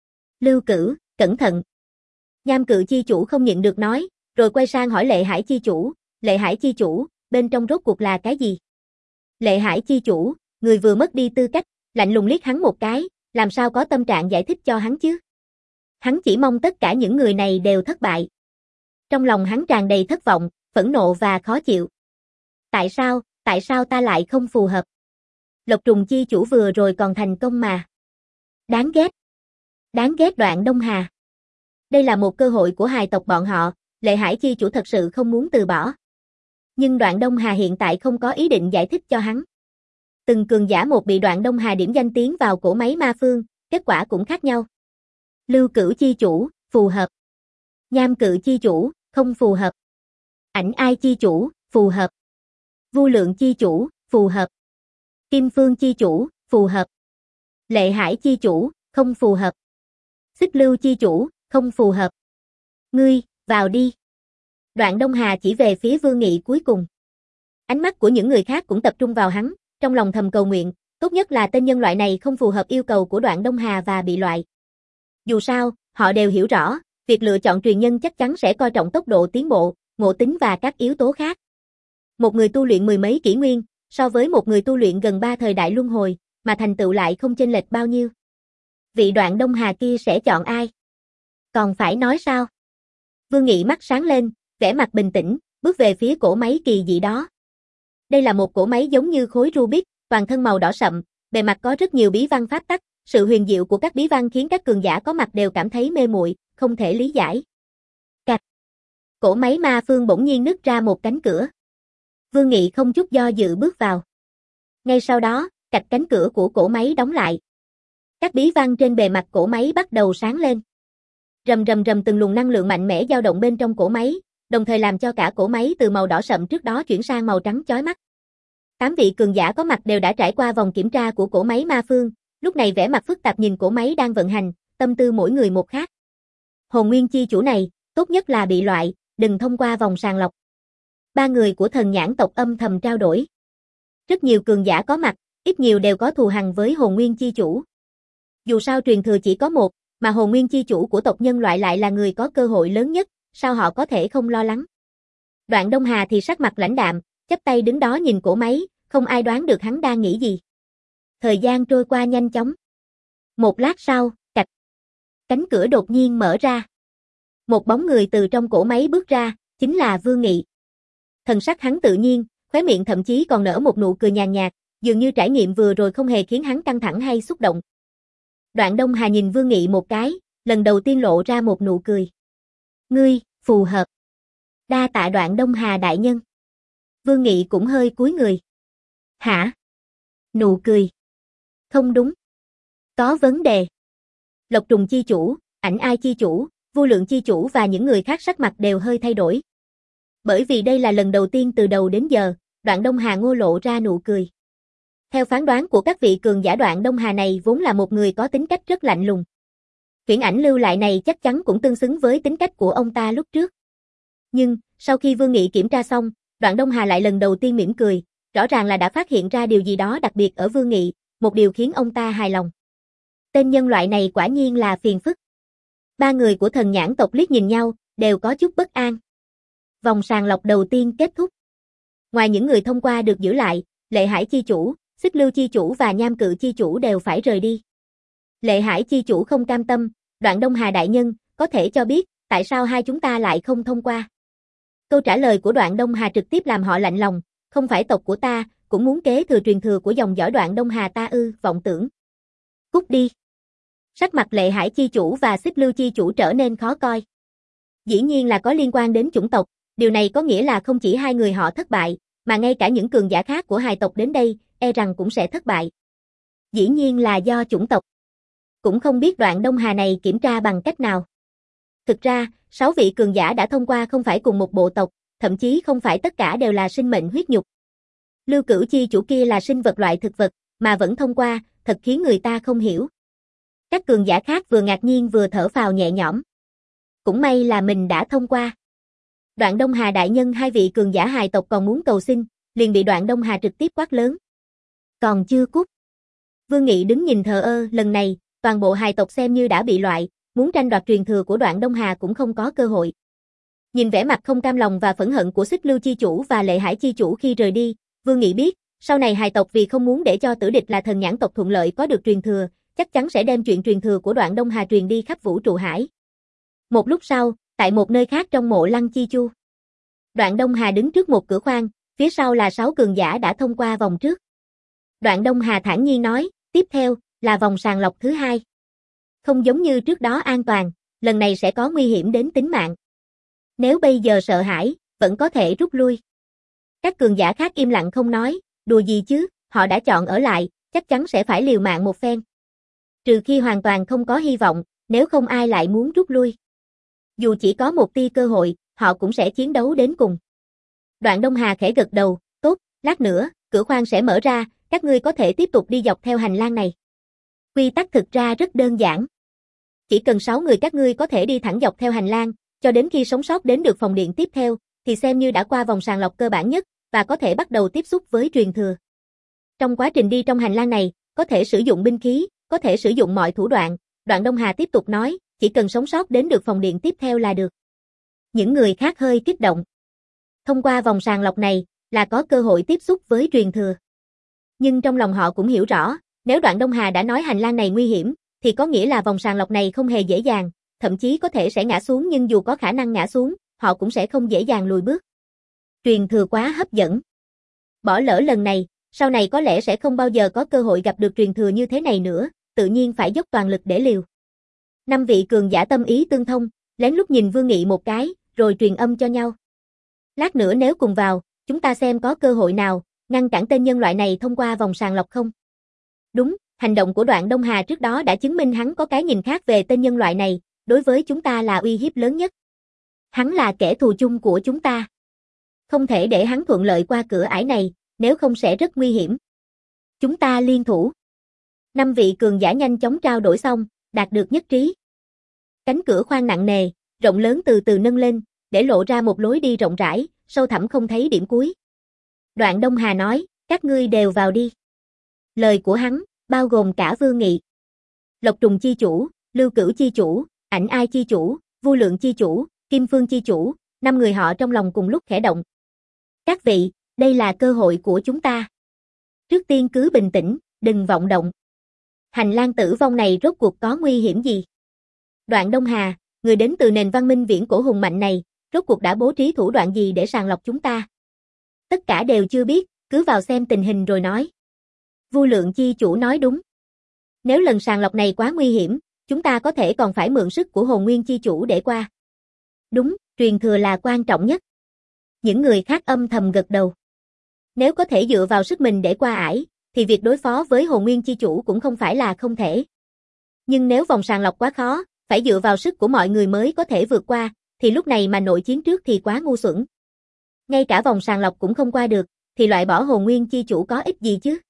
Lưu Cửu, cẩn thận. Nham Cự chi chủ không nhịn được nói, rồi quay sang hỏi Lệ Hải chi chủ, Lệ Hải chi chủ, bên trong rốt cuộc là cái gì? Lệ Hải chi chủ, người vừa mất đi tư cách, lạnh lùng liếc hắn một cái, làm sao có tâm trạng giải thích cho hắn chứ? Hắn chỉ mong tất cả những người này đều thất bại. Trong lòng hắn tràn đầy thất vọng, phẫn nộ và khó chịu. Tại sao, tại sao ta lại không phù hợp? Lộc Trùng chi chủ vừa rồi còn thành công mà. Đáng ghét. Đáng ghét Đoạn Đông Hà. Đây là một cơ hội của hài tộc bọn họ, Lệ Hải chi chủ thật sự không muốn từ bỏ. Nhưng Đoạn Đông Hà hiện tại không có ý định giải thích cho hắn. Từng cường giả một bị Đoạn Đông Hà điểm danh tiến vào cổ máy ma phương, kết quả cũng khác nhau. Lưu Cửu chi chủ, phù hợp. Nham Cự chi chủ, không phù hợp. Ảnh Ai chi chủ, phù hợp. Vu Lượng chi chủ, phù hợp. Kim Phương chi chủ, phù hợp. Lệ Hải chi chủ, không phù hợp. Xích Lưu chi chủ, không phù hợp. Ngươi, vào đi. Đoạn Đông Hà chỉ về phía Vương Nghị cuối cùng. Ánh mắt của những người khác cũng tập trung vào hắn, trong lòng thầm cầu nguyện, tốt nhất là tên nhân loại này không phù hợp yêu cầu của Đoạn Đông Hà và bị loại. Dù sao, họ đều hiểu rõ, việc lựa chọn truyền nhân chắc chắn sẽ coi trọng tốc độ tiến bộ, ngộ tính và các yếu tố khác. Một người tu luyện mười mấy kỷ nguyên, so với một người tu luyện gần ba thời đại luân hồi, mà thành tựu lại không chênh lệch bao nhiêu. Vị Đoạn Đông Hà kia sẽ chọn ai? Còn phải nói sao? Vương Nghị mắt sáng lên, vẻ mặt bình tĩnh, bước về phía cỗ máy kỳ dị đó. Đây là một cỗ máy giống như khối Rubik, toàn thân màu đỏ sậm, bề mặt có rất nhiều bí văn pháp tắc, sự huyền diệu của các bí văn khiến các cường giả có mặt đều cảm thấy mê muội, không thể lý giải. Cạch. Cỗ máy ma phương bỗng nhiên nứt ra một cánh cửa. Vương Nghị không chút do dự bước vào. Ngay sau đó, cạch cánh cửa của cỗ máy đóng lại. Các bí văn trên bề mặt cỗ máy bắt đầu sáng lên. Rầm rầm rầm từng luồng năng lượng mạnh mẽ dao động bên trong cỗ máy, đồng thời làm cho cả cỗ máy từ màu đỏ sậm trước đó chuyển sang màu trắng chói mắt. Tám vị cường giả có mặt đều đã trải qua vòng kiểm tra của cỗ máy ma phương, lúc này vẻ mặt phức tạp nhìn cỗ máy đang vận hành, tâm tư mỗi người một khác. Hồn Nguyên chi chủ này, tốt nhất là bị loại, đừng thông qua vòng sàng lọc. Ba người của Thần Nhãn tộc âm thầm trao đổi. Rất nhiều cường giả có mặt, ít nhiều đều có thù hằn với Hồn Nguyên chi chủ. Dù sao truyền thừa chỉ có một, mà Hồn Nguyên chi chủ của tộc nhân loại lại là người có cơ hội lớn nhất, sao họ có thể không lo lắng. Đoạn Đông Hà thì sắc mặt lãnh đạm, chắp tay đứng đó nhìn cỗ máy, không ai đoán được hắn đang nghĩ gì. Thời gian trôi qua nhanh chóng. Một lát sau, cạch. Cánh cửa đột nhiên mở ra. Một bóng người từ trong cỗ máy bước ra, chính là Vương Nghị. Thần sắc hắn tự nhiên, khóe miệng thậm chí còn nở một nụ cười nhàn nhạt, dường như trải nghiệm vừa rồi không hề khiến hắn căng thẳng hay xúc động. Đoạn Đông Hà nhìn Vương Nghị một cái, lần đầu tiên lộ ra một nụ cười. Ngươi, phù hợp. Đa tạ Đoạn Đông Hà đại nhân. Vương Nghị cũng hơi cúi người. Hả? Nụ cười. Không đúng. Có vấn đề. Lộc Trùng chi chủ, Ảnh Ai chi chủ, Vu Lượng chi chủ và những người khác sắc mặt đều hơi thay đổi. Bởi vì đây là lần đầu tiên từ đầu đến giờ, Đoạn Đông Hà ngô lộ ra nụ cười. Theo phán đoán của các vị cường giả, Đoạn Đông Hà này vốn là một người có tính cách rất lạnh lùng. Huyễn ảnh lưu lại này chắc chắn cũng tương xứng với tính cách của ông ta lúc trước. Nhưng, sau khi Vương Nghị kiểm tra xong, Đoạn Đông Hà lại lần đầu tiên mỉm cười, rõ ràng là đã phát hiện ra điều gì đó đặc biệt ở Vương Nghị, một điều khiến ông ta hài lòng. Tên nhân loại này quả nhiên là phiền phức. Ba người của Thần Nhãn tộc liếc nhìn nhau, đều có chút bất an. Vòng sàng lọc đầu tiên kết thúc. Ngoài những người thông qua được giữ lại, Lệ Hải chi chủ, Xích Lưu chi chủ và Nham Cự chi chủ đều phải rời đi. Lệ Hải chi chủ không cam tâm, Đoạn Đông Hà đại nhân, có thể cho biết, tại sao hai chúng ta lại không thông qua? Câu trả lời của Đoạn Đông Hà trực tiếp làm họ lạnh lòng, không phải tộc của ta, cũng muốn kế thừa truyền thừa của dòng dõi Đoạn Đông Hà ta ư, vọng tưởng. Cút đi. Sắc mặt Lệ Hải chi chủ và Xích Lưu chi chủ trở nên khó coi. Dĩ nhiên là có liên quan đến chủng tộc, điều này có nghĩa là không chỉ hai người họ thất bại, mà ngay cả những cường giả khác của hài tộc đến đây, e rằng cũng sẽ thất bại. Dĩ nhiên là do chủng tộc. Cũng không biết Đoạn Đông Hà này kiểm tra bằng cách nào. Thực ra, sáu vị cường giả đã thông qua không phải cùng một bộ tộc, thậm chí không phải tất cả đều là sinh mệnh huyết nhục. Lưu Cửu chi chủ kia là sinh vật loại thực vật, mà vẫn thông qua, thật khiến người ta không hiểu. Các cường giả khác vừa ngạc nhiên vừa thở phào nhẹ nhõm. Cũng may là mình đã thông qua. Đoạn Đông Hà đại nhân, hai vị cường giả hài tộc còn muốn cầu xin, liền bị Đoạn Đông Hà trực tiếp quát lớn. Còn chưa cút. Vương Nghị đứng nhìn thờ ơ, lần này, toàn bộ hài tộc xem như đã bị loại, muốn tranh đoạt truyền thừa của Đoạn Đông Hà cũng không có cơ hội. Nhìn vẻ mặt không cam lòng và phẫn hận của Xích Lưu chi chủ và Lệ Hải chi chủ khi rời đi, Vương Nghị biết, sau này hài tộc vì không muốn để cho tử địch là Thần Nhãn tộc thuận lợi có được truyền thừa, chắc chắn sẽ đem chuyện truyền thừa của Đoạn Đông Hà truyền đi khắp vũ trụ hải. Một lúc sau, tại một nơi khác trong mộ Lăng Chi Chu, Đoạn Đông Hà đứng trước một cửa khoang, phía sau là sáu cường giả đã thông qua vòng trước. Đoạn Đông Hà thản nhiên nói, tiếp theo, là vòng sàng lọc thứ hai. Không giống như trước đó an toàn, lần này sẽ có nguy hiểm đến tính mạng. Nếu bây giờ sợ hãi, vẫn có thể rút lui. Các cường giả khác im lặng không nói, đùa gì chứ, họ đã chọn ở lại, chắc chắn sẽ phải liều mạng một phen. Trừ khi hoàn toàn không có hy vọng, nếu không ai lại muốn rút lui. Dù chỉ có một tia cơ hội, họ cũng sẽ chiến đấu đến cùng. Đoạn Đông Hà khẽ gật đầu, tốt, lát nữa, cửa khoang sẽ mở ra, các ngươi có thể tiếp tục đi dọc theo hành lang này. Quy tắc thực ra rất đơn giản. Chỉ cần sáu người các ngươi có thể đi thẳng dọc theo hành lang, cho đến khi sống sót đến được phòng điện tiếp theo, thì xem như đã qua vòng sàng lọc cơ bản nhất, và có thể bắt đầu tiếp xúc với truyền thừa. Trong quá trình đi trong hành lang này, có thể sử dụng binh khí, có thể sử dụng mọi thủ đoạn, Đoạn Đông Hà tiếp tục nói, chỉ cần sống sót đến được phòng điện tiếp theo là được. Những người khác hơi kích động. Thông qua vòng sàng lọc này, là có cơ hội tiếp xúc với truyền thừa. Nhưng trong lòng họ cũng hiểu rõ, nếu Đoạn Đông Hà đã nói hành lang này nguy hiểm, thì có nghĩa là vòng sàng lọc này không hề dễ dàng, thậm chí có thể sẽ ngã xuống, nhưng dù có khả năng ngã xuống, họ cũng sẽ không dễ dàng lùi bước. Truyền thừa quá hấp dẫn. Bỏ lỡ lần này, sau này có lẽ sẽ không bao giờ có cơ hội gặp được truyền thừa như thế này nữa, tự nhiên phải dốc toàn lực để liều. Năm vị cường giả tâm ý tương thông, lén lút nhìn Vương Nghị một cái, rồi truyền âm cho nhau. Lát nữa nếu cùng vào, chúng ta xem có cơ hội nào ngăn cản tên nhân loại này thông qua vòng sàng lọc không? Đúng, hành động của Đoạn Đông Hà trước đó đã chứng minh hắn có cái nhìn khác về tên nhân loại này, đối với chúng ta là uy hiếp lớn nhất. Hắn là kẻ thù chung của chúng ta. Không thể để hắn thuận lợi qua cửa ải này, nếu không sẽ rất nguy hiểm. Chúng ta liên thủ. Năm vị cường giả nhanh chóng trao đổi xong, đạt được nhất trí. Cánh cửa khoang nặng nề, rộng lớn từ từ nâng lên, để lộ ra một lối đi rộng rãi, sâu thẳm không thấy điểm cuối. Đoạn Đông Hà nói, các ngươi đều vào đi. Lời của hắn, bao gồm cả Vương Nghị. Lộc Trùng chi chủ, Lưu Cửu chi chủ, Ảnh Ai chi chủ, Vu Lượng chi chủ, Kim Phương chi chủ, năm người họ trong lòng cùng lúc khẽ động. Các vị, đây là cơ hội của chúng ta. Trước tiên cứ bình tĩnh, đừng vọng động. Hành lang tử vong này rốt cuộc có nguy hiểm gì? Đoạn Đông Hà, người đến từ nền văn minh viễn cổ hùng mạnh này, rốt cuộc đã bố trí thủ đoạn gì để sàng lọc chúng ta? Tất cả đều chưa biết, cứ vào xem tình hình rồi nói. Vu Lượng chi chủ nói đúng. Nếu lần sàng lọc này quá nguy hiểm, chúng ta có thể còn phải mượn sức của Hồn Nguyên chi chủ để qua. Đúng, truyền thừa là quan trọng nhất. Những người khác âm thầm gật đầu. Nếu có thể dựa vào sức mình để qua ải, thì việc đối phó với Hồn Nguyên chi chủ cũng không phải là không thể. Nhưng nếu vòng sàng lọc quá khó, phải dựa vào sức của mọi người mới có thể vượt qua, thì lúc này mà nội chiến trước thì quá ngu xuẩn. Ngay cả vòng sàng lọc cũng không qua được, thì loại bỏ Hồn Nguyên chi chủ có ích gì chứ?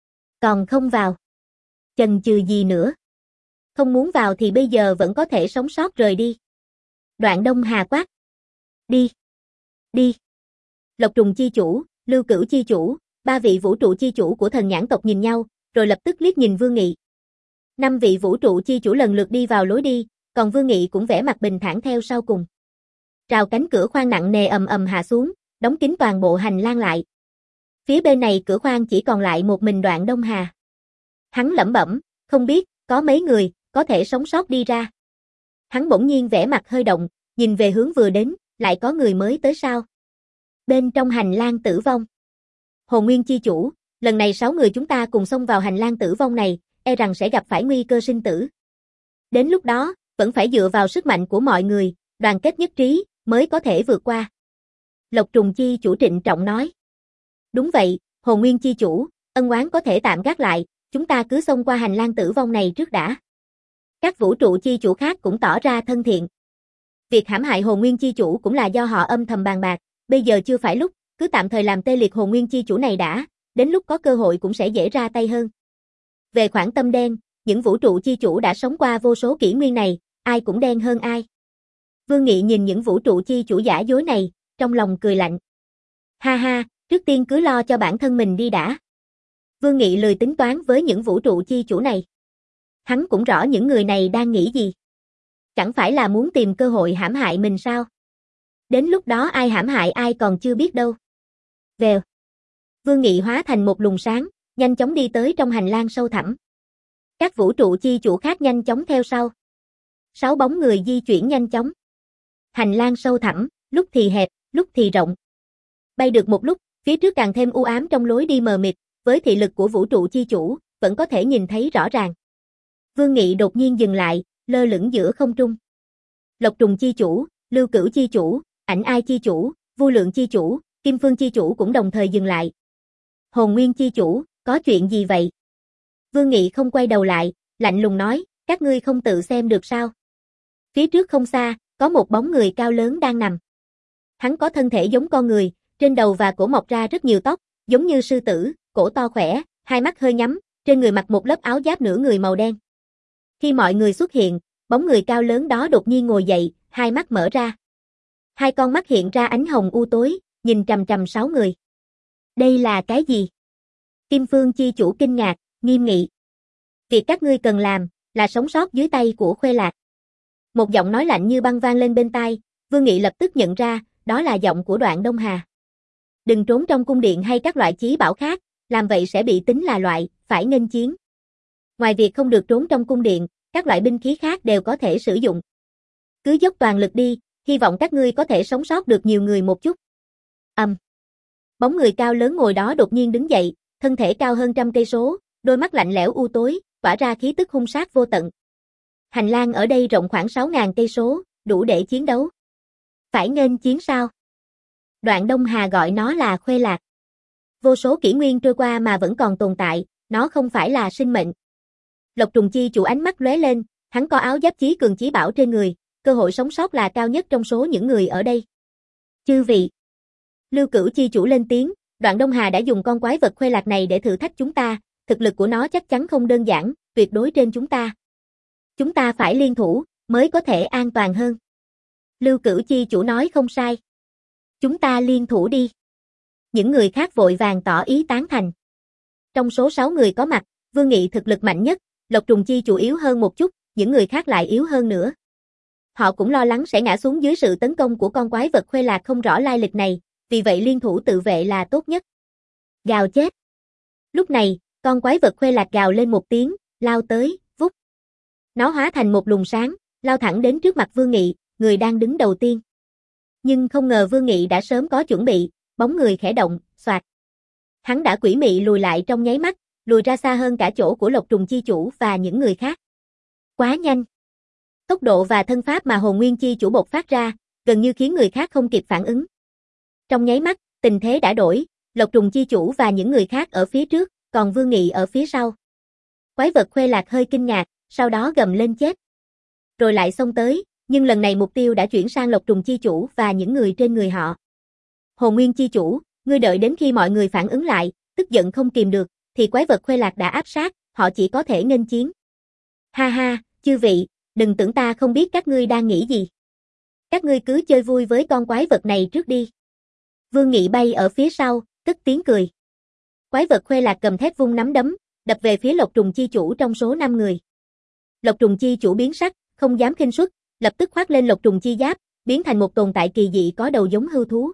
Còn không vào. Chần chừ gì nữa? Không muốn vào thì bây giờ vẫn có thể sống sót rời đi. Đoạn Đông Hà quát. Đi. Đi. Lộc Trùng chi chủ, Lưu Cửu chi chủ, ba vị vũ trụ chi chủ của thần nhãn tộc nhìn nhau, rồi lập tức liếc nhìn Vương Nghị. Năm vị vũ trụ chi chủ lần lượt đi vào lối đi, còn Vương Nghị cũng vẻ mặt bình thản theo sau cùng. Rào cánh cửa khoang nặng nề ầm ầm hạ xuống, đóng kín toàn bộ hành lang lại. Phía bên này cửa khoang chỉ còn lại một mình Đoạn Đông Hà. Hắn lẩm bẩm, không biết, có mấy người, có thể sống sót đi ra. Hắn bỗng nhiên vẻ mặt hơi động, nhìn về hướng vừa đến, lại có người mới tới sao? Bên trong hành lang tử vong. Hồn Nguyên chi chủ, lần này sáu người chúng ta cùng xông vào hành lang tử vong này, e rằng sẽ gặp phải nguy cơ sinh tử. Đến lúc đó, vẫn phải dựa vào sức mạnh của mọi người, đoàn kết nhất trí, mới có thể vượt qua. Lộc Trùng chi chủ trịnh trọng nói. Đúng vậy, Hồn Nguyên chi chủ, ân oán có thể tạm gác lại, chúng ta cứ xông qua hành lang tử vong này trước đã. Các vũ trụ chi chủ khác cũng tỏ ra thân thiện. Việc hãm hại Hồn Nguyên chi chủ cũng là do họ âm thầm bàn bạc, bây giờ chưa phải lúc, cứ tạm thời làm tê liệt Hồn Nguyên chi chủ này đã, đến lúc có cơ hội cũng sẽ dễ ra tay hơn. Về khoảng tâm đen, những vũ trụ chi chủ đã sống qua vô số kỷ nguyên này, ai cũng đen hơn ai. Vương Nghị nhìn những vũ trụ chi chủ giả dối này, trong lòng cười lạnh. Ha ha, trước tiên cứ lo cho bản thân mình đi đã. Vương Nghị lười tính toán với những vũ trụ chi chủ này. Hắn cũng rõ những người này đang nghĩ gì. Chẳng phải là muốn tìm cơ hội hãm hại mình sao? Đến lúc đó ai hãm hại ai còn chưa biết đâu. Vèo. Vương Nghị hóa thành một luồng sáng, nhanh chóng đi tới trong hành lang sâu thẳm. Các vũ trụ chi chủ khác nhanh chóng theo sau. Sáu bóng người di chuyển nhanh chóng. Hành lang sâu thẳm, lúc thì hẹp, lúc thì rộng. Bay được một lúc, phía trước càng thêm u ám trong lối đi mờ mịt, với thị lực của vũ trụ chi chủ, vẫn có thể nhìn thấy rõ ràng. Vương Nghị đột nhiên dừng lại, lơ lửng giữa không trung. Lộc Trùng chi chủ, Lưu Cửu chi chủ, Ảnh Ai chi chủ, Vu Lượng chi chủ, Kim Phương chi chủ cũng đồng thời dừng lại. Hồn Nguyên chi chủ, có chuyện gì vậy? Vương Nghị không quay đầu lại, lạnh lùng nói, các ngươi không tự xem được sao? Phía trước không xa, có một bóng người cao lớn đang nằm. Hắn có thân thể giống con người, trên đầu và cổ mọc ra rất nhiều tóc, giống như sư tử, cổ to khỏe, hai mắt hơi nhắm, trên người mặc một lớp áo giáp nửa người màu đen. Khi mọi người xuất hiện, bóng người cao lớn đó đột nhiên ngồi dậy, hai mắt mở ra. Hai con mắt hiện ra ánh hồng u tối, nhìn trầm trầm sáu người. Đây là cái gì? Kim Phương chi chủ kinh ngạc, nghiêm nghị. Việc các ngươi cần làm, là sống sót dưới tay của Khuê Lạc. Một giọng nói lạnh như băng vang lên bên tai, Vương Nghị lập tức nhận ra, đó là giọng của Đoạn Đông Hà. Đừng trốn trong cung điện hay các loại chí bảo khác, làm vậy sẽ bị tính là loại, phải nghênh chiến. Ngoài việc không được trốn trong cung điện, các loại binh khí khác đều có thể sử dụng. Cứ dốc toàn lực đi, hy vọng các ngươi có thể sống sót được nhiều người một chút. Ầm. Um. Bóng người cao lớn ngồi đó đột nhiên đứng dậy, thân thể cao hơn trăm cây số, đôi mắt lạnh lẽo u tối, tỏa ra khí tức hung sát vô tận. Hành lang ở đây rộng khoảng sáu nghìn cây số, đủ để chiến đấu. Phải nghênh chiến sao? Đoạn Đông Hà gọi nó là Khuê Lạc. Vô số kỷ nguyên trôi qua mà vẫn còn tồn tại, nó không phải là sinh mệnh. Lộc Trùng Chi chủ ánh mắt lóe lên, hắn có áo giáp chí cường chí bảo trên người, cơ hội sống sót là cao nhất trong số những người ở đây. Chư vị. Lưu Cửu Chi chủ lên tiếng, Đoạn Đông Hà đã dùng con quái vật Khuê Lạc này để thử thách chúng ta, thực lực của nó chắc chắn không đơn giản, tuyệt đối trên chúng ta. Chúng ta phải liên thủ, mới có thể an toàn hơn. Lưu Cửu Chi chủ nói không sai. Chúng ta liên thủ đi. Những người khác vội vàng tỏ ý tán thành. Trong số sáu người có mặt, Vương Nghị thực lực mạnh nhất, Lộc Trùng Chi chủ yếu hơn một chút, những người khác lại yếu hơn nữa. Họ cũng lo lắng sẽ ngã xuống dưới sự tấn công của con quái vật Khuê Lạc không rõ lai lịch này, vì vậy liên thủ tự vệ là tốt nhất. Gào chết. Lúc này, con quái vật Khuê Lạc gào lên một tiếng, lao tới, vút. Nó hóa thành một luồng sáng, lao thẳng đến trước mặt Vương Nghị, người đang đứng đầu tiên. Nhưng không ngờ Vương Nghị đã sớm có chuẩn bị, bóng người khẽ động, xoạt. Hắn đã quỷ mị lùi lại trong nháy mắt, lùi ra xa hơn cả chỗ của Lộc Trùng Chi chủ và những người khác. Quá nhanh. Tốc độ và thân pháp mà Hồn Nguyên Chi chủ bộc phát ra, gần như khiến người khác không kịp phản ứng. Trong nháy mắt, tình thế đã đổi, Lộc Trùng Chi chủ và những người khác ở phía trước, còn Vương Nghị ở phía sau. Quái vật Khuê Lạc hơi kinh ngạc, sau đó gầm lên chết. Rồi lại xông tới, nhưng lần này mục tiêu đã chuyển sang Lộc Trùng Chi chủ và những người trên người họ. Hồn Nguyên Chi chủ, ngươi đợi đến khi mọi người phản ứng lại, tức giận không kìm được, thì quái vật Khuê Lạc đã áp sát, họ chỉ có thể nghênh chiến. Ha ha, chư vị, đừng tưởng ta không biết các ngươi đang nghĩ gì. Các ngươi cứ chơi vui với con quái vật này trước đi. Vương Nghị bay ở phía sau, cất tiếng cười. Quái vật Khuê Lạc cầm thét vung nắm đấm, đập về phía Lộc Trùng Chi chủ trong số năm người. Lộc Trùng Chi chủ biến sắc, không dám khinh suất, lập tức khoác lên Lộc Trùng Chi giáp, biến thành một tồn tại kỳ dị có đầu giống hưu thú.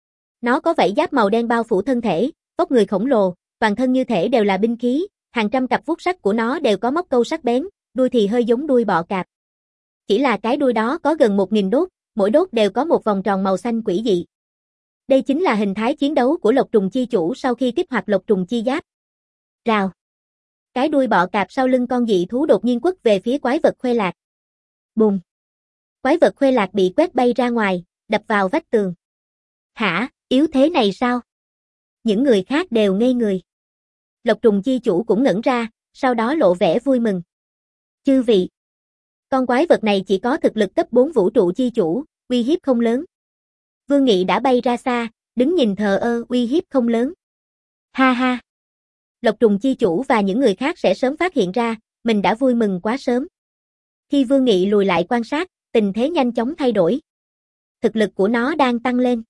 Nó có vảy giáp màu đen bao phủ thân thể, vóc người khổng lồ, toàn thân như thể đều là binh khí, hàng trăm cặp vuốt sắc của nó đều có móc câu sắc bén, đuôi thì hơi giống đuôi bọ cạp. Chỉ là cái đuôi đó có gần một nghìn đốt, mỗi đốt đều có một vòng tròn màu xanh quỷ dị. Đây chính là hình thái chiến đấu của Lộc Trùng Chi chủ sau khi kích hoạt Lộc Trùng Chi giáp. Rào. Cái đuôi bọ cạp sau lưng con dị thú đột nhiên quất về phía quái vật Khuê Lạc. Bùm. Quái vật Khuê Lạc bị quét bay ra ngoài, đập vào vách tường. Hả, yếu thế này sao? Những người khác đều ngây người. Lộc Trùng Chi chủ cũng ngẩn ra, sau đó lộ vẻ vui mừng. Chư vị. Con quái vật này chỉ có thực lực cấp bốn vũ trụ chi chủ, uy hiếp không lớn. Vương Nghị đã bay ra xa, đứng nhìn thờ ơ, uy hiếp không lớn. Ha ha. Lộc Trùng Chi chủ và những người khác sẽ sớm phát hiện ra, mình đã vui mừng quá sớm. Khi Vương Nghị lùi lại quan sát, tình thế nhanh chóng thay đổi. Thực lực của nó đang tăng lên.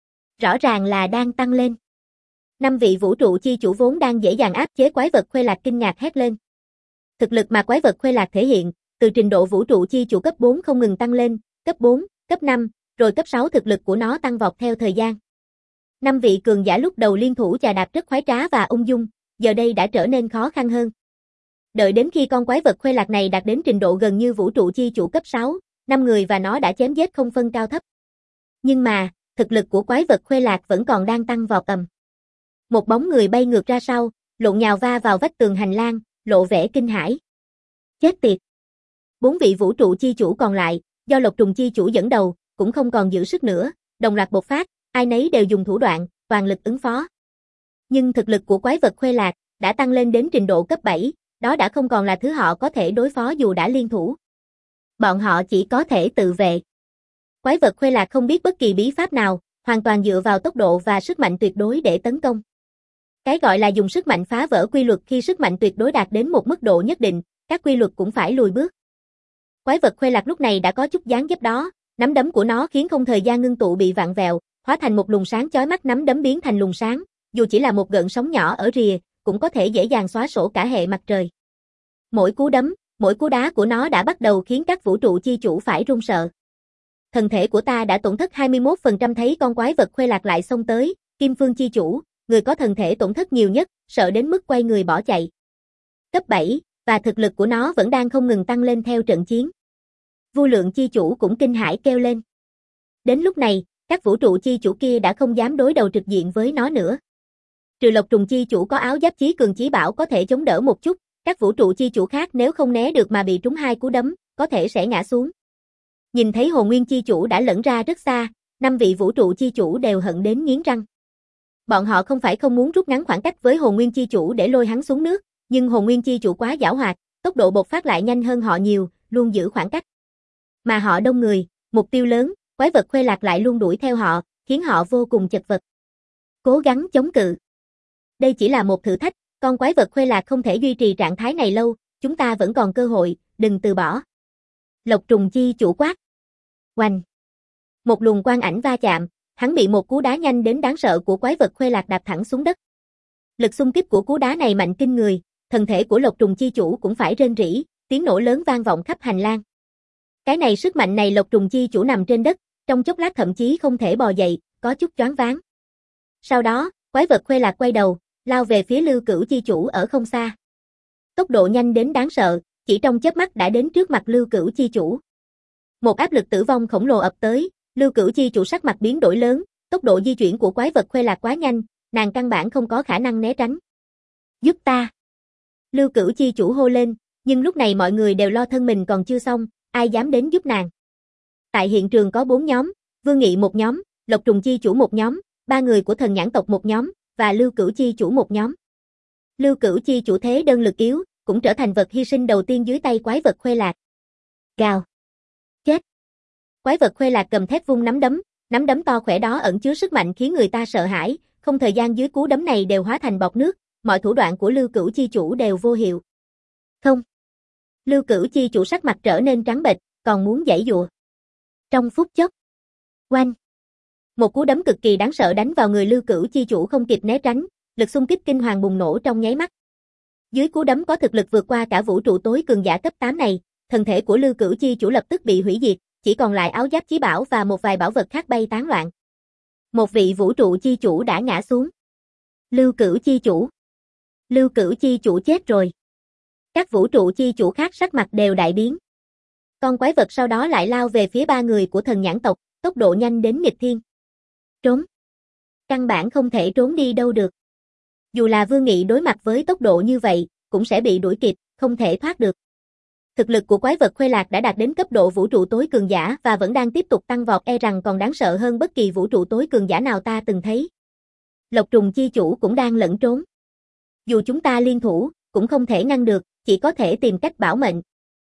Rõ ràng là đang tăng lên. Năm vị vũ trụ chi chủ vốn đang dễ dàng áp chế quái vật Khuê Lạc kinh ngạc hét lên. Thực lực mà quái vật Khuê Lạc thể hiện, từ trình độ vũ trụ chi chủ cấp bốn không ngừng tăng lên, cấp bốn, cấp năm, rồi cấp sáu thực lực của nó tăng vọt theo thời gian. Năm vị cường giả lúc đầu liên thủ chà đạp rất khoái trá và ung dung, giờ đây đã trở nên khó khăn hơn. Đợi đến khi con quái vật Khuê Lạc này đạt đến trình độ gần như vũ trụ chi chủ cấp sáu, năm người và nó đã chém giết không phân cao thấp. Nhưng mà, thực lực của quái vật Khuê Lạc vẫn còn đang tăng vọt ầm. Một bóng người bay ngược ra sau, lộn nhào va vào vách tường hành lang, lộ vẻ kinh hãi. Chết tiệt. Bốn vị vũ trụ chi chủ còn lại, do Lộc Trùng Chi chủ dẫn đầu, cũng không còn giữ sức nữa, đồng loạt bộc phát, ai nấy đều dùng thủ đoạn, toàn lực ứng phó. Nhưng thực lực của quái vật Khuê Lạc đã tăng lên đến trình độ cấp bảy, đó đã không còn là thứ họ có thể đối phó dù đã liên thủ. Bọn họ chỉ có thể tự vệ. Quái vật Khuê Lạc không biết bất kỳ bí pháp nào, hoàn toàn dựa vào tốc độ và sức mạnh tuyệt đối để tấn công. Cái gọi là dùng sức mạnh phá vỡ quy luật, khi sức mạnh tuyệt đối đạt đến một mức độ nhất định, các quy luật cũng phải lùi bước. Quái vật Khuê Lạc lúc này đã có chút dáng dấp đó, nắm đấm của nó khiến không thời gian ngưng tụ bị vặn vẹo, hóa thành một luồng sáng chói mắt, nắm đấm biến thành luồng sáng, dù chỉ là một gợn sóng nhỏ ở rìa, cũng có thể dễ dàng xóa sổ cả hệ mặt trời. Mỗi cú đấm, mỗi cú đá của nó đã bắt đầu khiến các vũ trụ chi chủ phải run sợ. Thân thể của ta đã tổn thất hai mươi mốt phần trăm, thấy con quái vật Khuê Lạc lại xông tới, Kim Phương chi chủ, người có thân thể tổn thất nhiều nhất, sợ đến mức quay người bỏ chạy. Cấp bảy, và thực lực của nó vẫn đang không ngừng tăng lên theo trận chiến. Vô Lượng chi chủ cũng kinh hãi kêu lên. Đến lúc này, các vũ trụ chi chủ kia đã không dám đối đầu trực diện với nó nữa. Trừ Lộc Trùng chi chủ có áo giáp chí cường chí bảo có thể chống đỡ một chút, các vũ trụ chi chủ khác nếu không né được mà bị trúng hai cú đấm, có thể sẽ ngã xuống. Nhìn thấy Hồn Nguyên chi chủ đã lẫn ra rất xa, năm vị vũ trụ chi chủ đều hận đến nghiến răng. Bọn họ không phải không muốn rút ngắn khoảng cách với Hồn Nguyên chi chủ để lôi hắn xuống nước, nhưng Hồn Nguyên chi chủ quá giảo hoạt, tốc độ bộc phát lại nhanh hơn họ nhiều, luôn giữ khoảng cách. Mà họ đông người, mục tiêu lớn, quái vật Khuê Lạc lại luôn đuổi theo họ, khiến họ vô cùng chật vật. Cố gắng chống cự. Đây chỉ là một thử thách, con quái vật Khuê Lạc không thể duy trì trạng thái này lâu, chúng ta vẫn còn cơ hội, đừng từ bỏ. Lộc Trùng chi chủ quát. Oanh. Một luồng quang ảnh va chạm, hắn bị một cú đá nhanh đến đáng sợ của quái vật Khuê Lạc đạp thẳng xuống đất. Lực xung kích của cú đá này mạnh kinh người, thân thể của Lộc Trùng chi chủ cũng phải rên rỉ, tiếng nổ lớn vang vọng khắp hành lang. Cái này sức mạnh này Lộc Trùng chi chủ nằm trên đất, trong chốc lát thậm chí không thể bò dậy, có chút choáng váng. Sau đó, quái vật Khuê Lạc quay đầu, lao về phía Lưu Cửu chi chủ ở không xa. Tốc độ nhanh đến đáng sợ, chỉ trong chớp mắt đã đến trước mặt Lưu Cửu chi chủ. Một áp lực tử vong khổng lồ ập tới, Lưu Cửu chi chủ sắc mặt biến đổi lớn, tốc độ di chuyển của quái vật Khuê Lạc quá nhanh, nàng căn bản không có khả năng né tránh. Giúp ta! Lưu Cửu chi chủ hô lên, nhưng lúc này mọi người đều lo thân mình còn chưa xong, ai dám đến giúp nàng. Tại hiện trường có bốn nhóm, Vương Nghị một nhóm, Lộc Trùng chi chủ một nhóm, ba người của thần nhãn tộc một nhóm, và Lưu Cửu chi chủ một nhóm. Lưu Cửu chi chủ thế đơn lực yếu, cũng trở thành vật hy sinh đầu tiên dưới tay quái vật Khuê Lạc. Gào. Chết. Quái vật Khuê Lạc cầm thép vung nắm đấm, nắm đấm to khỏe đó ẩn chứa sức mạnh khiến người ta sợ hãi, không thời gian dưới cú đấm này đều hóa thành bọt nước, mọi thủ đoạn của Lưu Cửu chi chủ đều vô hiệu. Không. Lưu Cửu chi chủ sắc mặt trở nên trắng bệch, còn muốn giãy giụa. Trong phút chốc. Oanh. Một cú đấm cực kỳ đáng sợ đánh vào người Lưu Cửu chi chủ không kịp né tránh, lực xung kích kinh hoàng bùng nổ trong nháy mắt. Dưới cú đấm có thực lực vượt qua cả vũ trụ tối cường giả cấp tám này, thân thể của Lưu Cửu chi chủ lập tức bị hủy diệt, chỉ còn lại áo giáp chí bảo và một vài bảo vật khác bay tán loạn. Một vị vũ trụ chi chủ đã ngã xuống. Lưu Cửu chi chủ. Lưu Cửu chi chủ chết rồi. Các vũ trụ chi chủ khác sắc mặt đều đại biến. Con quái vật sau đó lại lao về phía ba người của thần nhãn tộc, tốc độ nhanh đến nghịch thiên. Trốn. Căn bản không thể trốn đi đâu được. Dù là Vương Nghị đối mặt với tốc độ như vậy, cũng sẽ bị đuổi kịp, không thể thoát được. Thực lực của quái vật Khuê Lạc đã đạt đến cấp độ vũ trụ tối cường giả và vẫn đang tiếp tục tăng vọt, e rằng còn đáng sợ hơn bất kỳ vũ trụ tối cường giả nào ta từng thấy. Lộc Trùng chi chủ cũng đang lẫn trốn. Dù chúng ta liên thủ, cũng không thể ngăn được, chỉ có thể tìm cách bảo mệnh.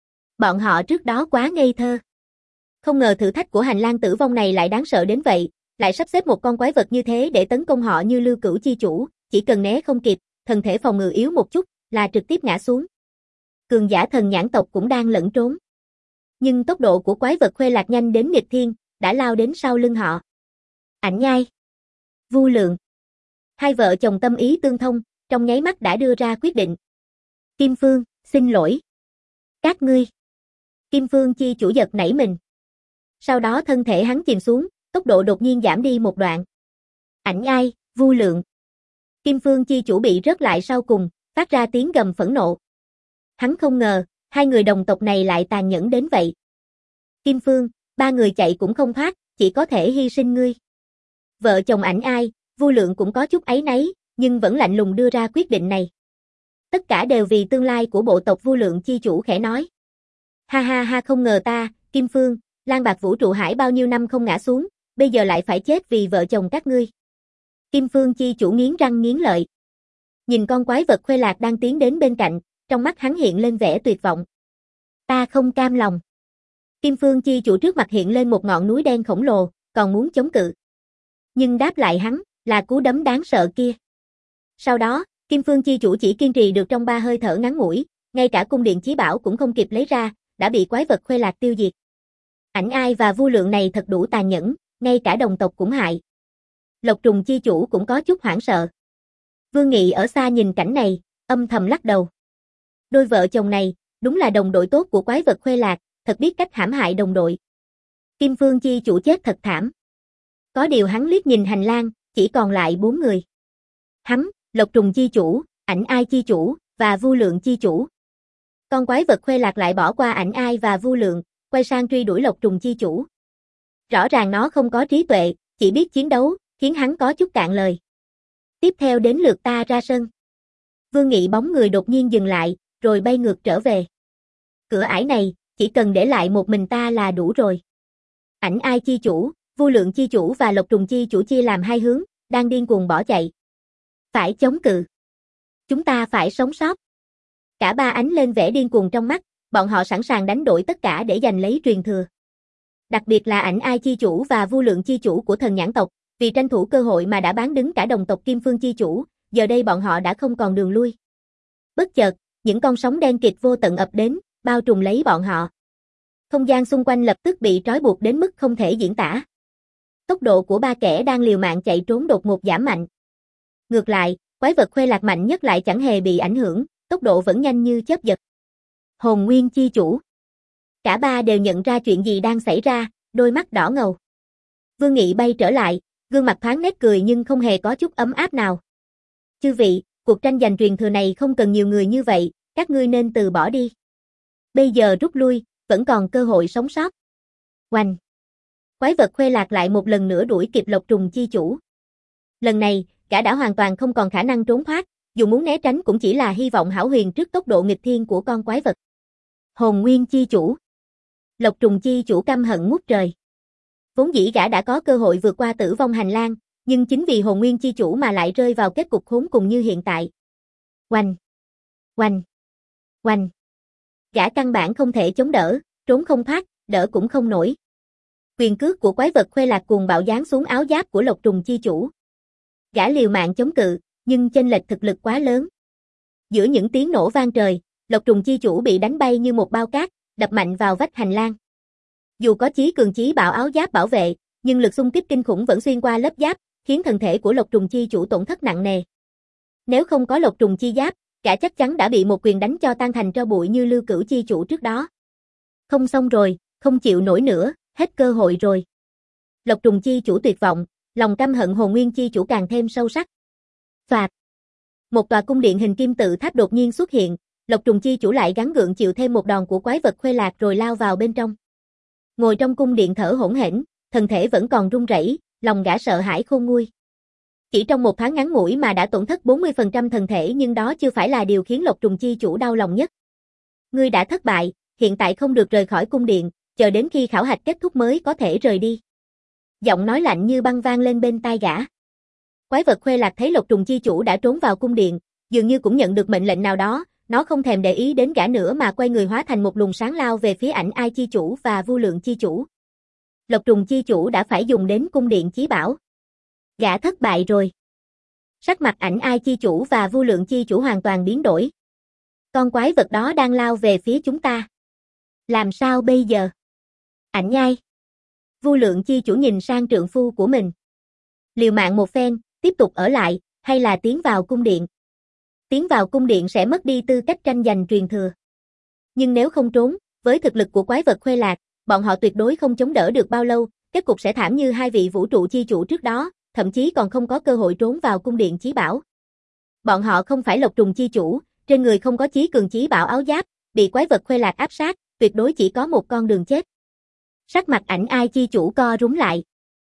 Bọn họ trước đó quá ngây thơ. Không ngờ thử thách của hành lang tử vong này lại đáng sợ đến vậy, lại sắp xếp một con quái vật như thế để tấn công họ như Lưu Cửu chi chủ, chỉ cần né không kịp, thân thể phòng ngự yếu một chút, là trực tiếp ngã xuống. Cường giả thần nhãn tộc cũng đang lẫn trốn. Nhưng tốc độ của quái vật Khuê Lạc nhanh đến nghịch thiên, đã lao đến sau lưng họ. Ảnh Nhai, Vu Lượng. Hai vợ chồng tâm ý tương thông, trong nháy mắt đã đưa ra quyết định. Kim Phương, xin lỗi. Các ngươi. Kim Phương chi chủ giật nảy mình. Sau đó thân thể hắn chìm xuống, tốc độ đột nhiên giảm đi một đoạn. Ảnh Nhai, Vu Lượng. Kim Phương chi chủ bị rớt lại sau cùng, phát ra tiếng gầm phẫn nộ. Hắn không ngờ, hai người đồng tộc này lại tàn nhẫn đến vậy. Kim Phương, ba người chạy cũng không thoát, chỉ có thể hy sinh ngươi. Vợ chồng Ảnh Ai, Vu Lượng cũng có chút áy náy, nhưng vẫn lạnh lùng đưa ra quyết định này. Tất cả đều vì tương lai của bộ tộc Vu Lượng chi chủ khẽ nói. Ha ha ha, không ngờ ta, Kim Phương, Lan Bạc vũ trụ hải bao nhiêu năm không ngã xuống, bây giờ lại phải chết vì vợ chồng các ngươi. Kim Phương chi chủ nghiến răng nghiến lợi. Nhìn con quái vật Khuê Lạc đang tiến đến bên cạnh, trong mắt hắn hiện lên vẻ tuyệt vọng. Ta không cam lòng. Kim Phương Chi Chủ trước mặt hiện lên một ngọn núi đen khổng lồ, còn muốn chống cự. Nhưng đáp lại hắn, là cú đấm đáng sợ kia. Sau đó, Kim Phương Chi Chủ chỉ kiên trì được trong ba hơi thở ngắn ngủi, ngay cả cung điện chí bảo cũng không kịp lấy ra, đã bị quái vật Khuê Lạc tiêu diệt. Ảnh Ai và Vu Lượng này thật đủ tàn nhẫn, ngay cả đồng tộc cũng hại. Lộc Trùng Chi Chủ cũng có chút hoảng sợ. Vương Nghị ở xa nhìn cảnh này, âm thầm lắc đầu. Đôi vợ chồng này, đúng là đồng đội tốt của quái vật Khuê Lạc, thật biết cách hãm hại đồng đội. Kim Phương Chi Chủ chết thật thảm. Có điều hắn liếc nhìn hành lang, chỉ còn lại bốn người. Hắn, Lộc Trùng Chi Chủ, Ảnh Ai Chi Chủ, và Vu Lượng Chi Chủ. Con quái vật Khuê Lạc lại bỏ qua Ảnh Ai và Vu Lượng, quay sang truy đuổi Lộc Trùng Chi Chủ. Rõ ràng nó không có trí tuệ, chỉ biết chiến đấu, khiến hắn có chút cạn lời. Tiếp theo đến lượt ta ra sân. Vương Nghị bóng người đột nhiên dừng lại, rồi bay ngược trở về. Cửa ải này, chỉ cần để lại một mình ta là đủ rồi. Ảnh Ai Chi Chủ, Vu Lượng Chi Chủ và Lộc Trùng Chi Chủ chia làm hai hướng, đang điên cuồng bỏ chạy. Phải chống cự. Chúng ta phải sống sót. Cả ba ánh lên vẻ điên cuồng trong mắt, bọn họ sẵn sàng đánh đổi tất cả để giành lấy truyền thừa. Đặc biệt là Ảnh Ai Chi Chủ và Vu Lượng Chi Chủ của thần nhãn tộc, vì tranh thủ cơ hội mà đã bán đứng cả đồng tộc Kim Phương Chi Chủ, giờ đây bọn họ đã không còn đường lui. Bất chợt, những con sóng đen kịt vô tận ập đến, bao trùm lấy bọn họ. Không gian xung quanh lập tức bị trói buộc đến mức không thể diễn tả. Tốc độ của ba kẻ đang liều mạng chạy trốn đột ngột giảm mạnh. Ngược lại, quái vật Khuê Lạc mạnh nhất lại chẳng hề bị ảnh hưởng, tốc độ vẫn nhanh như chớp giật. Hồn Nguyên Chi Chủ. Cả ba đều nhận ra chuyện gì đang xảy ra, đôi mắt đỏ ngầu. Vương Nghị bay trở lại, gương mặt thoáng nét cười nhưng không hề có chút ấm áp nào. Chư vị, cuộc tranh giành truyền thừa này không cần nhiều người như vậy, các ngươi nên từ bỏ đi. Bây giờ rút lui, vẫn còn cơ hội sống sót. Oanh! Quái vật Khuê Lạc lại một lần nữa đuổi kịp Lộc Trùng Chi Chủ. Lần này, gã đã hoàn toàn không còn khả năng trốn thoát, dù muốn né tránh cũng chỉ là hy vọng hão huyền trước tốc độ nghịch thiên của con quái vật. Hồn Nguyên Chi Chủ. Lộc Trùng Chi Chủ căm hận ngút trời. Vốn dĩ gã đã có cơ hội vượt qua tử vong hành lang, nhưng chính vì Hồn Nguyên Chi Chủ mà lại rơi vào kết cục khốn cùng như hiện tại. Oanh! Oanh! Oanh! Gã căn bản không thể chống đỡ, trốn không thoát, đỡ cũng không nổi. Quyền cước của quái vật Khuê Lạc cuồng bạo giáng xuống áo giáp của Lộc Trùng Chi Chủ. Gã liều mạng chống cự, nhưng chênh lệch thực lực quá lớn. Giữa những tiếng nổ vang trời, Lộc Trùng Chi Chủ bị đánh bay như một bao cát, đập mạnh vào vách hành lang. Dù có chí cường chí bạo áo giáp bảo vệ, nhưng lực xung kích kinh khủng vẫn xuyên qua lớp giáp, khiến thân thể của Lộc Trùng Chi Chủ tổn thất nặng nề. Nếu không có Lộc Trùng Chi giáp, gã chắc chắn đã bị một quyền đánh cho tan thành tro bụi như Lưu Cửu Chi Chủ trước đó. Không xong rồi, không chịu nổi nữa, hết cơ hội rồi. Lộc Trùng Chi Chủ tuyệt vọng, lòng căm hận Hồn Nguyên Chi Chủ càng thêm sâu sắc. Phạt. Một tòa cung điện hình kim tự tháp đột nhiên xuất hiện, Lộc Trùng Chi Chủ lại gắng gượng chịu thêm một đòn của quái vật Khuê Lạc rồi lao vào bên trong. Ngồi trong cung điện thở hổn hển, thân thể vẫn còn run rẩy, lòng gã sợ hãi khôn nguôi. Chỉ trong một tháng ngắn ngủi mà đã tổn thất bốn mươi phần trăm thân thể, nhưng đó chưa phải là điều khiến Lộc Trùng Chi Chủ đau lòng nhất. Ngươi đã thất bại, hiện tại không được rời khỏi cung điện, chờ đến khi khảo hạch kết thúc mới có thể rời đi. Giọng nói lạnh như băng vang lên bên tai gã. Quái vật Khuê Lạc thấy Lộc Trùng Chi Chủ đã trốn vào cung điện, dường như cũng nhận được mệnh lệnh nào đó, nó không thèm để ý đến gã nữa mà quay người hóa thành một luồng sáng lao về phía Ảnh Ai Chi Chủ và Vu Lượng Chi Chủ. Lộc Trùng Chi Chủ đã phải dùng đến cung điện chí bảo. Gã thất bại rồi. Sắc mặt Ảnh Ai Chi Chủ và Vu Lượng Chi Chủ hoàn toàn biến đổi. Con quái vật đó đang lao về phía chúng ta. Làm sao bây giờ? Ảnh Ai. Vu Lượng Chi Chủ nhìn sang trượng phu của mình. Liều mạng một phen, tiếp tục ở lại, hay là tiến vào cung điện? Tiến vào cung điện sẽ mất đi tư cách tranh giành truyền thừa. Nhưng nếu không trốn, với thực lực của quái vật Khuê Lạc, bọn họ tuyệt đối không chống đỡ được bao lâu, kết cục sẽ thảm như hai vị vũ trụ chi chủ trước đó, thậm chí còn không có cơ hội trốn vào cung điện chí bảo. Bọn họ không phải Lộc Trùng Chi Chủ, trên người không có chí cường chí bảo áo giáp, bị quái vật Khuê Lạc áp sát, tuyệt đối chỉ có một con đường chết. Sắc mặt Ảnh Ai Chi Chủ co rúm lại.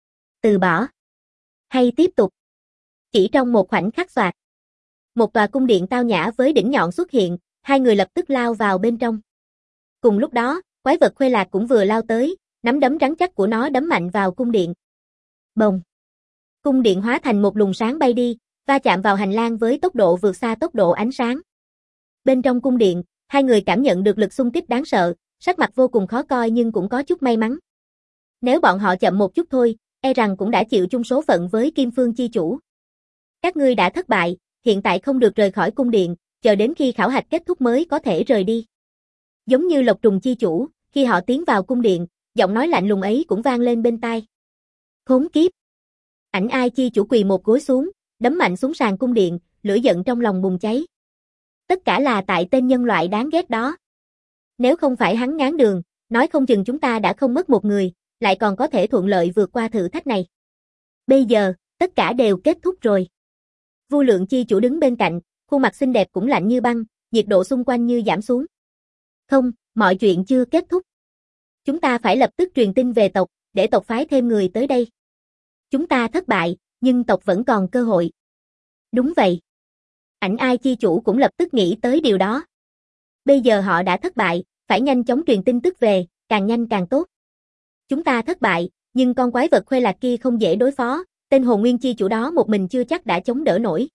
Từ bỏ. Hay tiếp tục. Chỉ trong một khoảnh khắc xoạt. Một tòa cung điện tao nhã với đỉnh nhọn xuất hiện, hai người lập tức lao vào bên trong. Cùng lúc đó, quái vật Khuê Lạc cũng vừa lao tới, nắm đấm rắn chắc của nó đấm mạnh vào cung điện. Bồng. Cung điện hóa thành một luồng sáng bay đi, va chạm vào hành lang với tốc độ vượt xa tốc độ ánh sáng. Bên trong cung điện, hai người cảm nhận được lực xung kích đáng sợ, sắc mặt vô cùng khó coi nhưng cũng có chút may mắn. Nếu bọn họ chậm một chút thôi, e rằng cũng đã chịu chung số phận với Kim Phương chi chủ. Các ngươi đã thất bại, hiện tại không được rời khỏi cung điện, chờ đến khi khảo hạch kết thúc mới có thể rời đi. Giống như Lộc Trùng chi chủ, khi họ tiến vào cung điện, giọng nói lạnh lùng ấy cũng vang lên bên tai. Khốn kiếp! Ảnh Ai chi chủ quỳ một gối xuống, đấm mạnh xuống sàn cung điện, lửa giận trong lòng bùng cháy. Tất cả là tại tên nhân loại đáng ghét đó. Nếu không phải hắn ngáng đường, nói không chừng chúng ta đã không mất một người, lại còn có thể thuận lợi vượt qua thử thách này. Bây giờ, tất cả đều kết thúc rồi. Vô Lượng chi chủ đứng bên cạnh, khuôn mặt xinh đẹp cũng lạnh như băng, nhiệt độ xung quanh như giảm xuống. Không, mọi chuyện chưa kết thúc. Chúng ta phải lập tức truyền tin về tộc, để tộc phái thêm người tới đây. Chúng ta thất bại, nhưng tộc vẫn còn cơ hội. Đúng vậy. Ảnh Ai chi chủ cũng lập tức nghĩ tới điều đó. Bây giờ họ đã thất bại, phải nhanh chóng truyền tin tức về, càng nhanh càng tốt. Chúng ta thất bại, nhưng con quái vật Khuê Lạc kia không dễ đối phó, tên Hồn Nguyên chi chủ đó một mình chưa chắc đã chống đỡ nổi.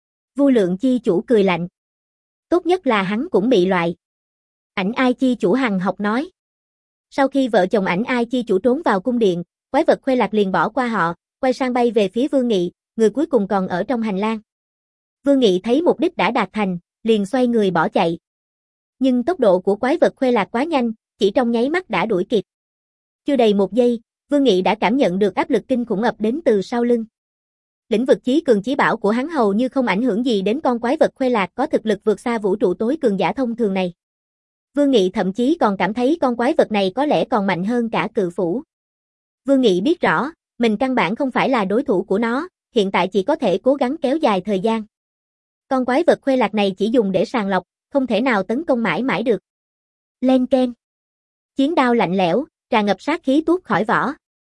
Vô Lượng chi chủ cười lạnh. Tốt nhất là hắn cũng bị loại. Ảnh Ai chi chủ hằng học nói. Sau khi vợ chồng Ảnh Ai chi chủ trốn vào cung điện, quái vật Khuê Lạc liền bỏ qua họ, quay sang bay về phía Vương Nghị, người cuối cùng còn ở trong hành lang. Vương Nghị thấy mục đích đã đạt thành, liền xoay người bỏ chạy. Nhưng tốc độ của quái vật Khuê Lạc quá nhanh, chỉ trong nháy mắt đã đuổi kịp. Chưa đầy một giây, Vương Nghị đã cảm nhận được áp lực kinh khủng ập đến từ sau lưng. Lĩnh vực chí cường chí bảo của hắn hầu như không ảnh hưởng gì đến con quái vật Khuê Lạc có thực lực vượt xa vũ trụ tối cường giả thông thường này. Vương Nghị thậm chí còn cảm thấy con quái vật này có lẽ còn mạnh hơn cả cự phủ. Vương Nghị biết rõ, mình căn bản không phải là đối thủ của nó, hiện tại chỉ có thể cố gắng kéo dài thời gian. Con quái vật Khuê Lạc này chỉ dùng để sàng lọc, không thể nào tấn công mãi mãi được. Len keng. Chiến đao lạnh lẽo, tràn ngập sát khí tuốt khỏi vỏ.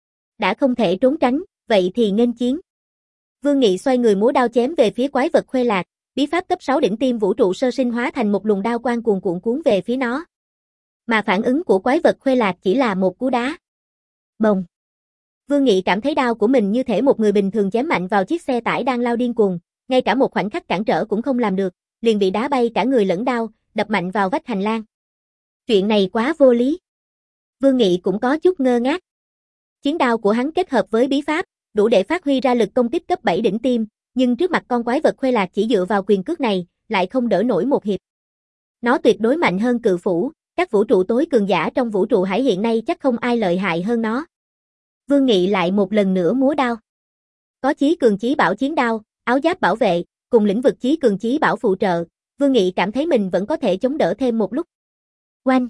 Đã không thể trốn tránh, vậy thì nghênh chiến. Vương Nghị xoay người múa đao chém về phía quái vật Khuê Lạc, bí pháp cấp sáu đỉnh tiêm vũ trụ sơ sinh hóa thành một luồng đao quang cuồn cuộn cuốn về phía nó. Mà phản ứng của quái vật Khuê Lạc chỉ là một cú đá. Bồng. Vương Nghị cảm thấy đao của mình như thể một người bình thường chém mạnh vào chiếc xe tải đang lao điên cuồng, ngay cả một khoảnh khắc cản trở cũng không làm được, liền bị đá bay cả người lẫn đao, đập mạnh vào vách hành lang. Chuyện này quá vô lý. Vương Nghị cũng có chút ngơ ngác. Chiến đao của hắn kết hợp với bí pháp, đủ để phát huy ra lực công kích cấp bảy đỉnh tiêm, nhưng trước mặt con quái vật Khuê Lạc chỉ dựa vào quyền cước này, lại không đỡ nổi một hiệp. Nó tuyệt đối mạnh hơn cự phủ, các vũ trụ tối cường giả trong vũ trụ hải hiện nay chắc không ai lợi hại hơn nó. Vương Nghị lại một lần nữa múa đao. Có chí cường chí bảo chiến đao, áo giáp bảo vệ, cùng lĩnh vực chí cường chí bảo phụ trợ, Vương Nghị cảm thấy mình vẫn có thể chống đỡ thêm một lúc. Oanh!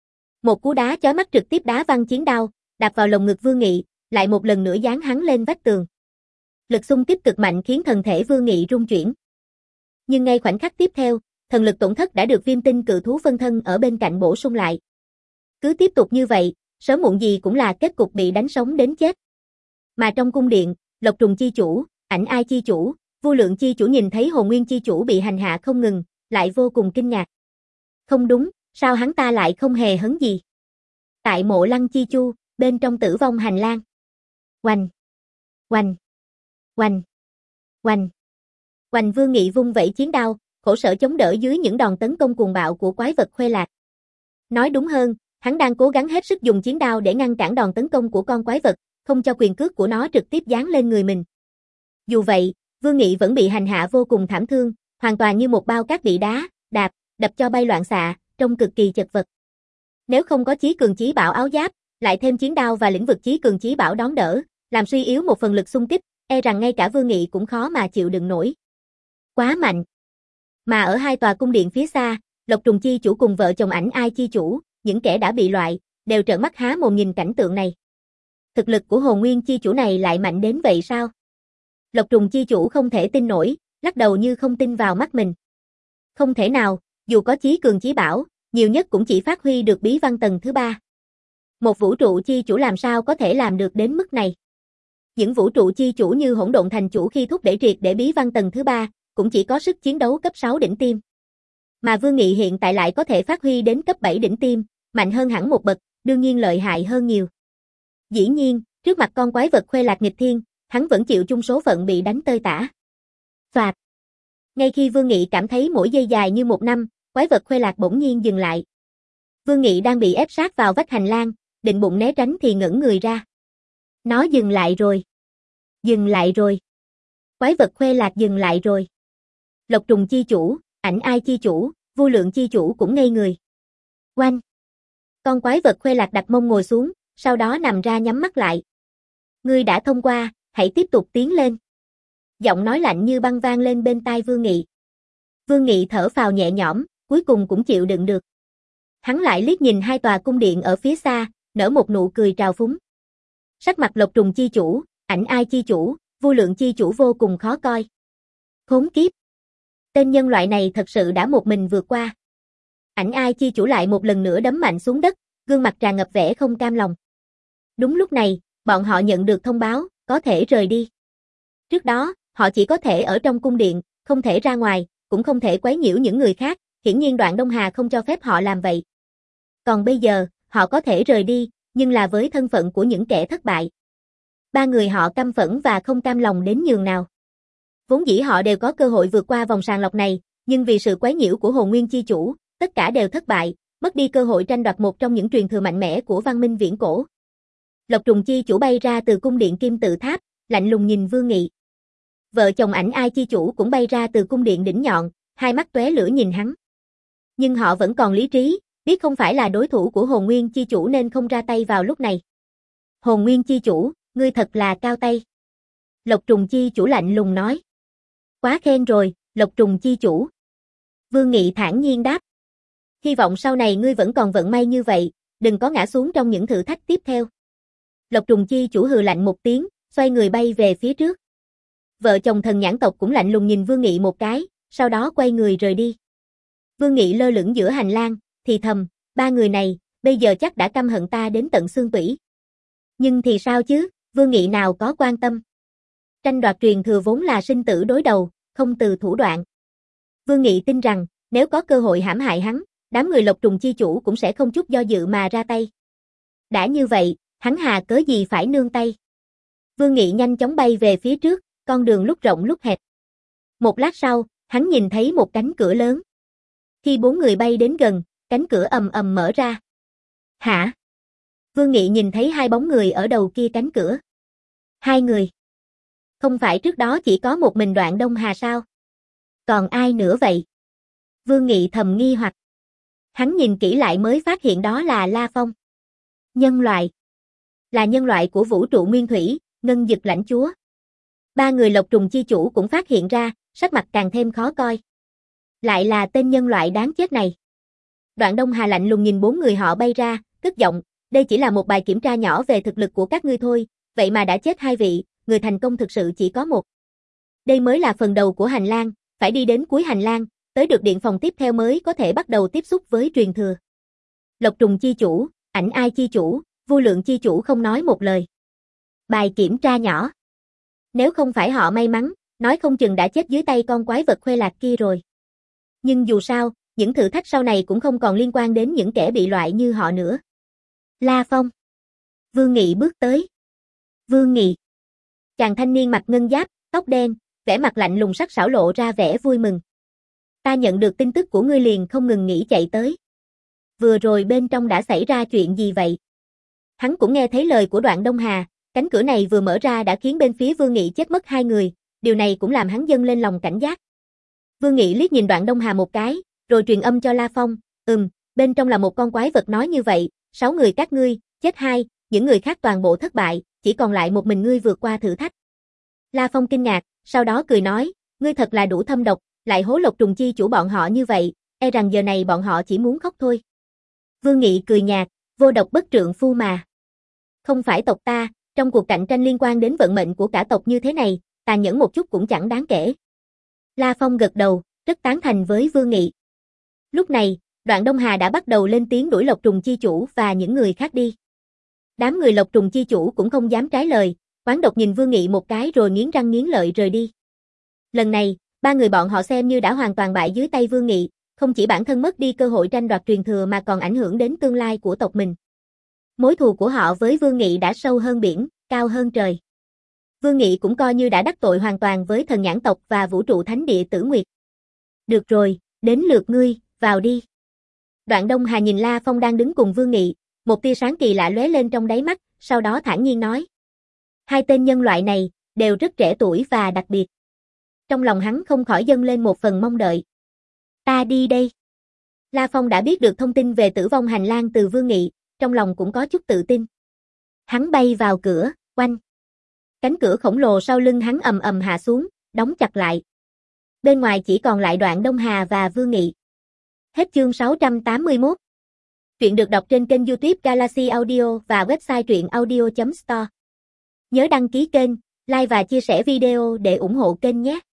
Một cú đá chói mắt trực tiếp đá văng chiến đao, đạp vào lồng ngực Vương Nghị, lại một lần nữa giáng hắn lên vách tường. Lực xung kích cực mạnh khiến thân thể Vương Nghị rung chuyển. Nhưng ngay khoảnh khắc tiếp theo, thần lực tổn thất đã được Viêm Tinh cự thú phân thân ở bên cạnh bổ sung lại. Cứ tiếp tục như vậy, sớm muộn gì cũng là kết cục bị đánh sống đến chết. Mà trong cung điện, Lộc Trùng chi chủ, Ảnh Ai chi chủ, Vô Lượng chi chủ nhìn thấy Hồn Nguyên chi chủ bị hành hạ không ngừng, lại vô cùng kinh ngạc. Không đúng, sao hắn ta lại không hề hấn gì? Tại Mộ Lăng chi chu, bên trong tử vong hành lang. Oanh! Oanh! Oanh! Oanh! Oanh! Vương Nghị vung vẩy chiến đao, khổ sở chống đỡ dưới những đòn tấn công cuồng bạo của quái vật Khuê Lạc. Nói đúng hơn, hắn đang cố gắng hết sức dùng chiến đao để ngăn cản đòn tấn công của con quái vật, không cho quyền cước của nó trực tiếp giáng lên người mình. Dù vậy, Vương Nghị vẫn bị hành hạ vô cùng thảm thương, hoàn toàn như một bao cát bị đá, đạp, đập cho bay loạn xạ, trông cực kỳ chật vật. Nếu không có chí cường chí bảo áo giáp, lại thêm chiến đao và lĩnh vực chí cường chí bảo đón đỡ, làm suy yếu một phần lực xung kích, e rằng ngay cả Vương Nghị cũng khó mà chịu đựng nổi. Quá mạnh. Mà ở hai tòa cung điện phía xa, Lộc Trùng chi chủ cùng vợ chồng Ảnh Ai chi chủ, những kẻ đã bị loại, đều trợn mắt há mồm nhìn cảnh tượng này. Thực lực của Hồn Nguyên chi chủ này lại mạnh đến vậy sao? Lộc Trùng chi chủ không thể tin nổi, lắc đầu như không tin vào mắt mình. Không thể nào, dù có chí cường chí bảo, nhiều nhất cũng chỉ phát huy được bí văn tầng thứ ba. Một vũ trụ chi chủ làm sao có thể làm được đến mức này? Những vũ trụ chi chủ như Hỗn Độn Thành chủ khi thúc đẩy triệt để bí văn tầng thứ ba, cũng chỉ có sức chiến đấu cấp sáu đỉnh tiêm. Mà Vương Nghị hiện tại lại có thể phát huy đến cấp bảy đỉnh tiêm, mạnh hơn hẳn một bậc, đương nhiên lợi hại hơn nhiều. Dĩ nhiên, trước mặt con quái vật Khuê Lạc nghịch thiên, hắn vẫn chịu chung số phận bị đánh tơi tả. Phạt. Ngay khi Vương Nghị cảm thấy mỗi giây dài như một năm, Quái vật Khuê Lạc bỗng nhiên dừng lại. Vương Nghị đang bị ép sát vào vách hành lang, định bụng né tránh thì ngẩng người ra. Nó dừng lại rồi. Dừng lại rồi. Quái vật Khuê Lạc dừng lại rồi. Lộc Trùng chi chủ, Ảnh Ai chi chủ, Vô Lượng chi chủ cũng ngây người. Oanh! Con quái vật Khuê Lạc đặt mông ngồi xuống, sau đó nằm ra nhắm mắt lại. Ngươi đã thông qua, hãy tiếp tục tiến lên. Giọng nói lạnh như băng vang lên bên tai Vương Nghị. Vương Nghị thở phào nhẹ nhõm, cuối cùng cũng chịu đựng được. Hắn lại liếc nhìn hai tòa cung điện ở phía xa, nở một nụ cười trào phúng. Sắc mặt Lộc Trùng chi chủ, Ảnh Ai chi chủ, Vô Lượng chi chủ vô cùng khó coi. Khốn kiếp! Tên nhân loại này thật sự đã một mình vượt qua. Ảnh Ai chi chủ lại một lần nữa đấm mạnh xuống đất, gương mặt tràn ngập vẻ không cam lòng. Đúng lúc này, bọn họ nhận được thông báo, có thể rời đi. Trước đó, họ chỉ có thể ở trong cung điện, không thể ra ngoài, cũng không thể quấy nhiễu những người khác, hiển nhiên Đoạn Đông Hà không cho phép họ làm vậy. Còn bây giờ, họ có thể rời đi, nhưng là với thân phận của những kẻ thất bại. Ba người họ căm phẫn và không cam lòng đến nhường nào. Vốn dĩ họ đều có cơ hội vượt qua vòng sàng lọc này, nhưng vì sự quấy nhiễu của Hồn Nguyên chi chủ, tất cả đều thất bại, mất đi cơ hội tranh đoạt một trong những truyền thừa mạnh mẽ của văn minh viễn cổ. Lộc Trùng chi chủ bay ra từ cung điện Kim Tự Tháp, lạnh lùng nhìn Vương Nghị. Vợ chồng Ảnh Ai chi chủ cũng bay ra từ cung điện đỉnh nhọn, hai mắt tóe lửa nhìn hắn. Nhưng họ vẫn còn lý trí, biết không phải là đối thủ của Hồn Nguyên chi chủ nên không ra tay vào lúc này. Hồn Nguyên chi chủ, ngươi thật là cao tay. Lộc Trùng chi chủ lạnh lùng nói. Quá khen rồi, Lộc Trùng chi chủ. Vương Nghị thản nhiên đáp. Hy vọng sau này ngươi vẫn còn vận may như vậy, đừng có ngã xuống trong những thử thách tiếp theo. Lộc Trùng chi chủ hừ lạnh một tiếng, xoay người bay về phía trước. Vợ chồng Thần Nhãn tộc cũng lạnh lùng nhìn Vương Nghị một cái, sau đó quay người rời đi. Vương Nghị lơ lửng giữa hành lang, thì thầm, ba người này, bây giờ chắc đã căm hận ta đến tận xương tủy. Nhưng thì sao chứ, Vương Nghị nào có quan tâm. Tranh đoạt truyền thừa vốn là sinh tử đối đầu, không từ thủ đoạn. Vương Nghị tin rằng, nếu có cơ hội hãm hại hắn, đám người Lộc Trùng chi chủ cũng sẽ không chút do dự mà ra tay. Đã như vậy, hắn hà cớ gì phải nương tay. Vương Nghị nhanh chóng bay về phía trước, con đường lúc rộng lúc hẹp. Một lát sau, hắn nhìn thấy một cánh cửa lớn. Khi bốn người bay đến gần, cánh cửa ầm ầm mở ra. Hả? Vương Nghị nhìn thấy hai bóng người ở đầu kia cánh cửa. Hai người. Không phải trước đó chỉ có một mình Đoạn Đông Hà sao? Còn ai nữa vậy? Vương Nghị thầm nghi hoặc. Hắn nhìn kỹ lại mới phát hiện đó là La Phong. Nhân loại. Là nhân loại của vũ trụ nguyên thủy, Ngân Dực lãnh chúa. Ba người Lộc Trùng chi chủ cũng phát hiện ra, sắc mặt càng thêm khó coi. Lại là tên nhân loại đáng chết này. Đoạn Đông Hà lạnh lùng nhìn bốn người họ bay ra, cất giọng, đây chỉ là một bài kiểm tra nhỏ về thực lực của các ngươi thôi, vậy mà đã chết hai vị, người thành công thực sự chỉ có một. Đây mới là phần đầu của hành lang, phải đi đến cuối hành lang, tới được điện phòng tiếp theo mới có thể bắt đầu tiếp xúc với truyền thừa. Lộc Trùng chi chủ, Ảnh Ai chi chủ, Vô Lượng chi chủ không nói một lời. Bài kiểm tra nhỏ. Nếu không phải họ may mắn, nói không chừng đã chết dưới tay con quái vật Khuê Lạc kia rồi. Nhưng dù sao, những thử thách sau này cũng không còn liên quan đến những kẻ bị loại như họ nữa. La Phong. Vương Nghị bước tới. Vương Nghị. Chàng thanh niên mặc ngân giáp, tóc đen, vẻ mặt lạnh lùng sắc sảo lộ ra vẻ vui mừng. Ta nhận được tin tức của ngươi liền không ngừng nghỉ chạy tới. Vừa rồi bên trong đã xảy ra chuyện gì vậy? Hắn cũng nghe thấy lời của Đoạn Đông Hà, cánh cửa này vừa mở ra đã khiến bên phía Vương Nghị chết mất hai người, điều này cũng làm hắn dâng lên lòng cảnh giác. Vương Nghị liếc nhìn Đoạn Đông Hà một cái, rồi truyền âm cho La Phong, ừm, bên trong là một con quái vật nói như vậy, sáu người các ngươi, chết hai, những người khác toàn bộ thất bại, chỉ còn lại một mình ngươi vượt qua thử thách. La Phong kinh ngạc, sau đó cười nói, ngươi thật là đủ thâm độc, lại hố Lộc Trùng chi chủ bọn họ như vậy, e rằng giờ này bọn họ chỉ muốn khóc thôi. Vương Nghị cười nhạt, vô độc bất trượng phu mà. Không phải tộc ta, trong cuộc cạnh tranh liên quan đến vận mệnh của cả tộc như thế này, tàn nhẫn một chút cũng chẳng đáng kể. La Phong gật đầu, rất tán thành với Vương Nghị. Lúc này, Đoạn Đông Hà đã bắt đầu lên tiếng đuổi Lộc Trùng chi chủ và những người khác đi. Đám người Lộc Trùng chi chủ cũng không dám trái lời, oán độc nhìn Vương Nghị một cái rồi nghiến răng nghiến lợi rời đi. Lần này, ba người bọn họ xem như đã hoàn toàn bại dưới tay Vương Nghị, không chỉ bản thân mất đi cơ hội tranh đoạt truyền thừa mà còn ảnh hưởng đến tương lai của tộc mình. Mối thù của họ với Vương Nghị đã sâu hơn biển, cao hơn trời. Vương Nghị cũng coi như đã đắc tội hoàn toàn với Thần Nhãn tộc và vũ trụ thánh địa Tử Nguyệt. Được rồi, đến lượt ngươi, vào đi. Đoạn Đông Hà nhìn La Phong đang đứng cùng Vương Nghị, một tia sáng kỳ lạ lóe lên trong đáy mắt, sau đó thản nhiên nói. Hai tên nhân loại này, đều rất trẻ tuổi và đặc biệt. Trong lòng hắn không khỏi dâng lên một phần mong đợi. Ta đi đây. La Phong đã biết được thông tin về tử vong hành lang từ Vương Nghị, trong lòng cũng có chút tự tin. Hắn bay vào cửa, oanh. Cánh cửa khổng lồ sau lưng hắn ầm ầm hạ xuống, đóng chặt lại. Bên ngoài chỉ còn lại Đoạn Đông Hà và Vương Nghị. Hết chương sáu trăm tám mươi mốt. Truyện được đọc trên kênh YouTube Galaxy Audio và website truyện audio chấm store. Nhớ đăng ký kênh, like và chia sẻ video để ủng hộ kênh nhé.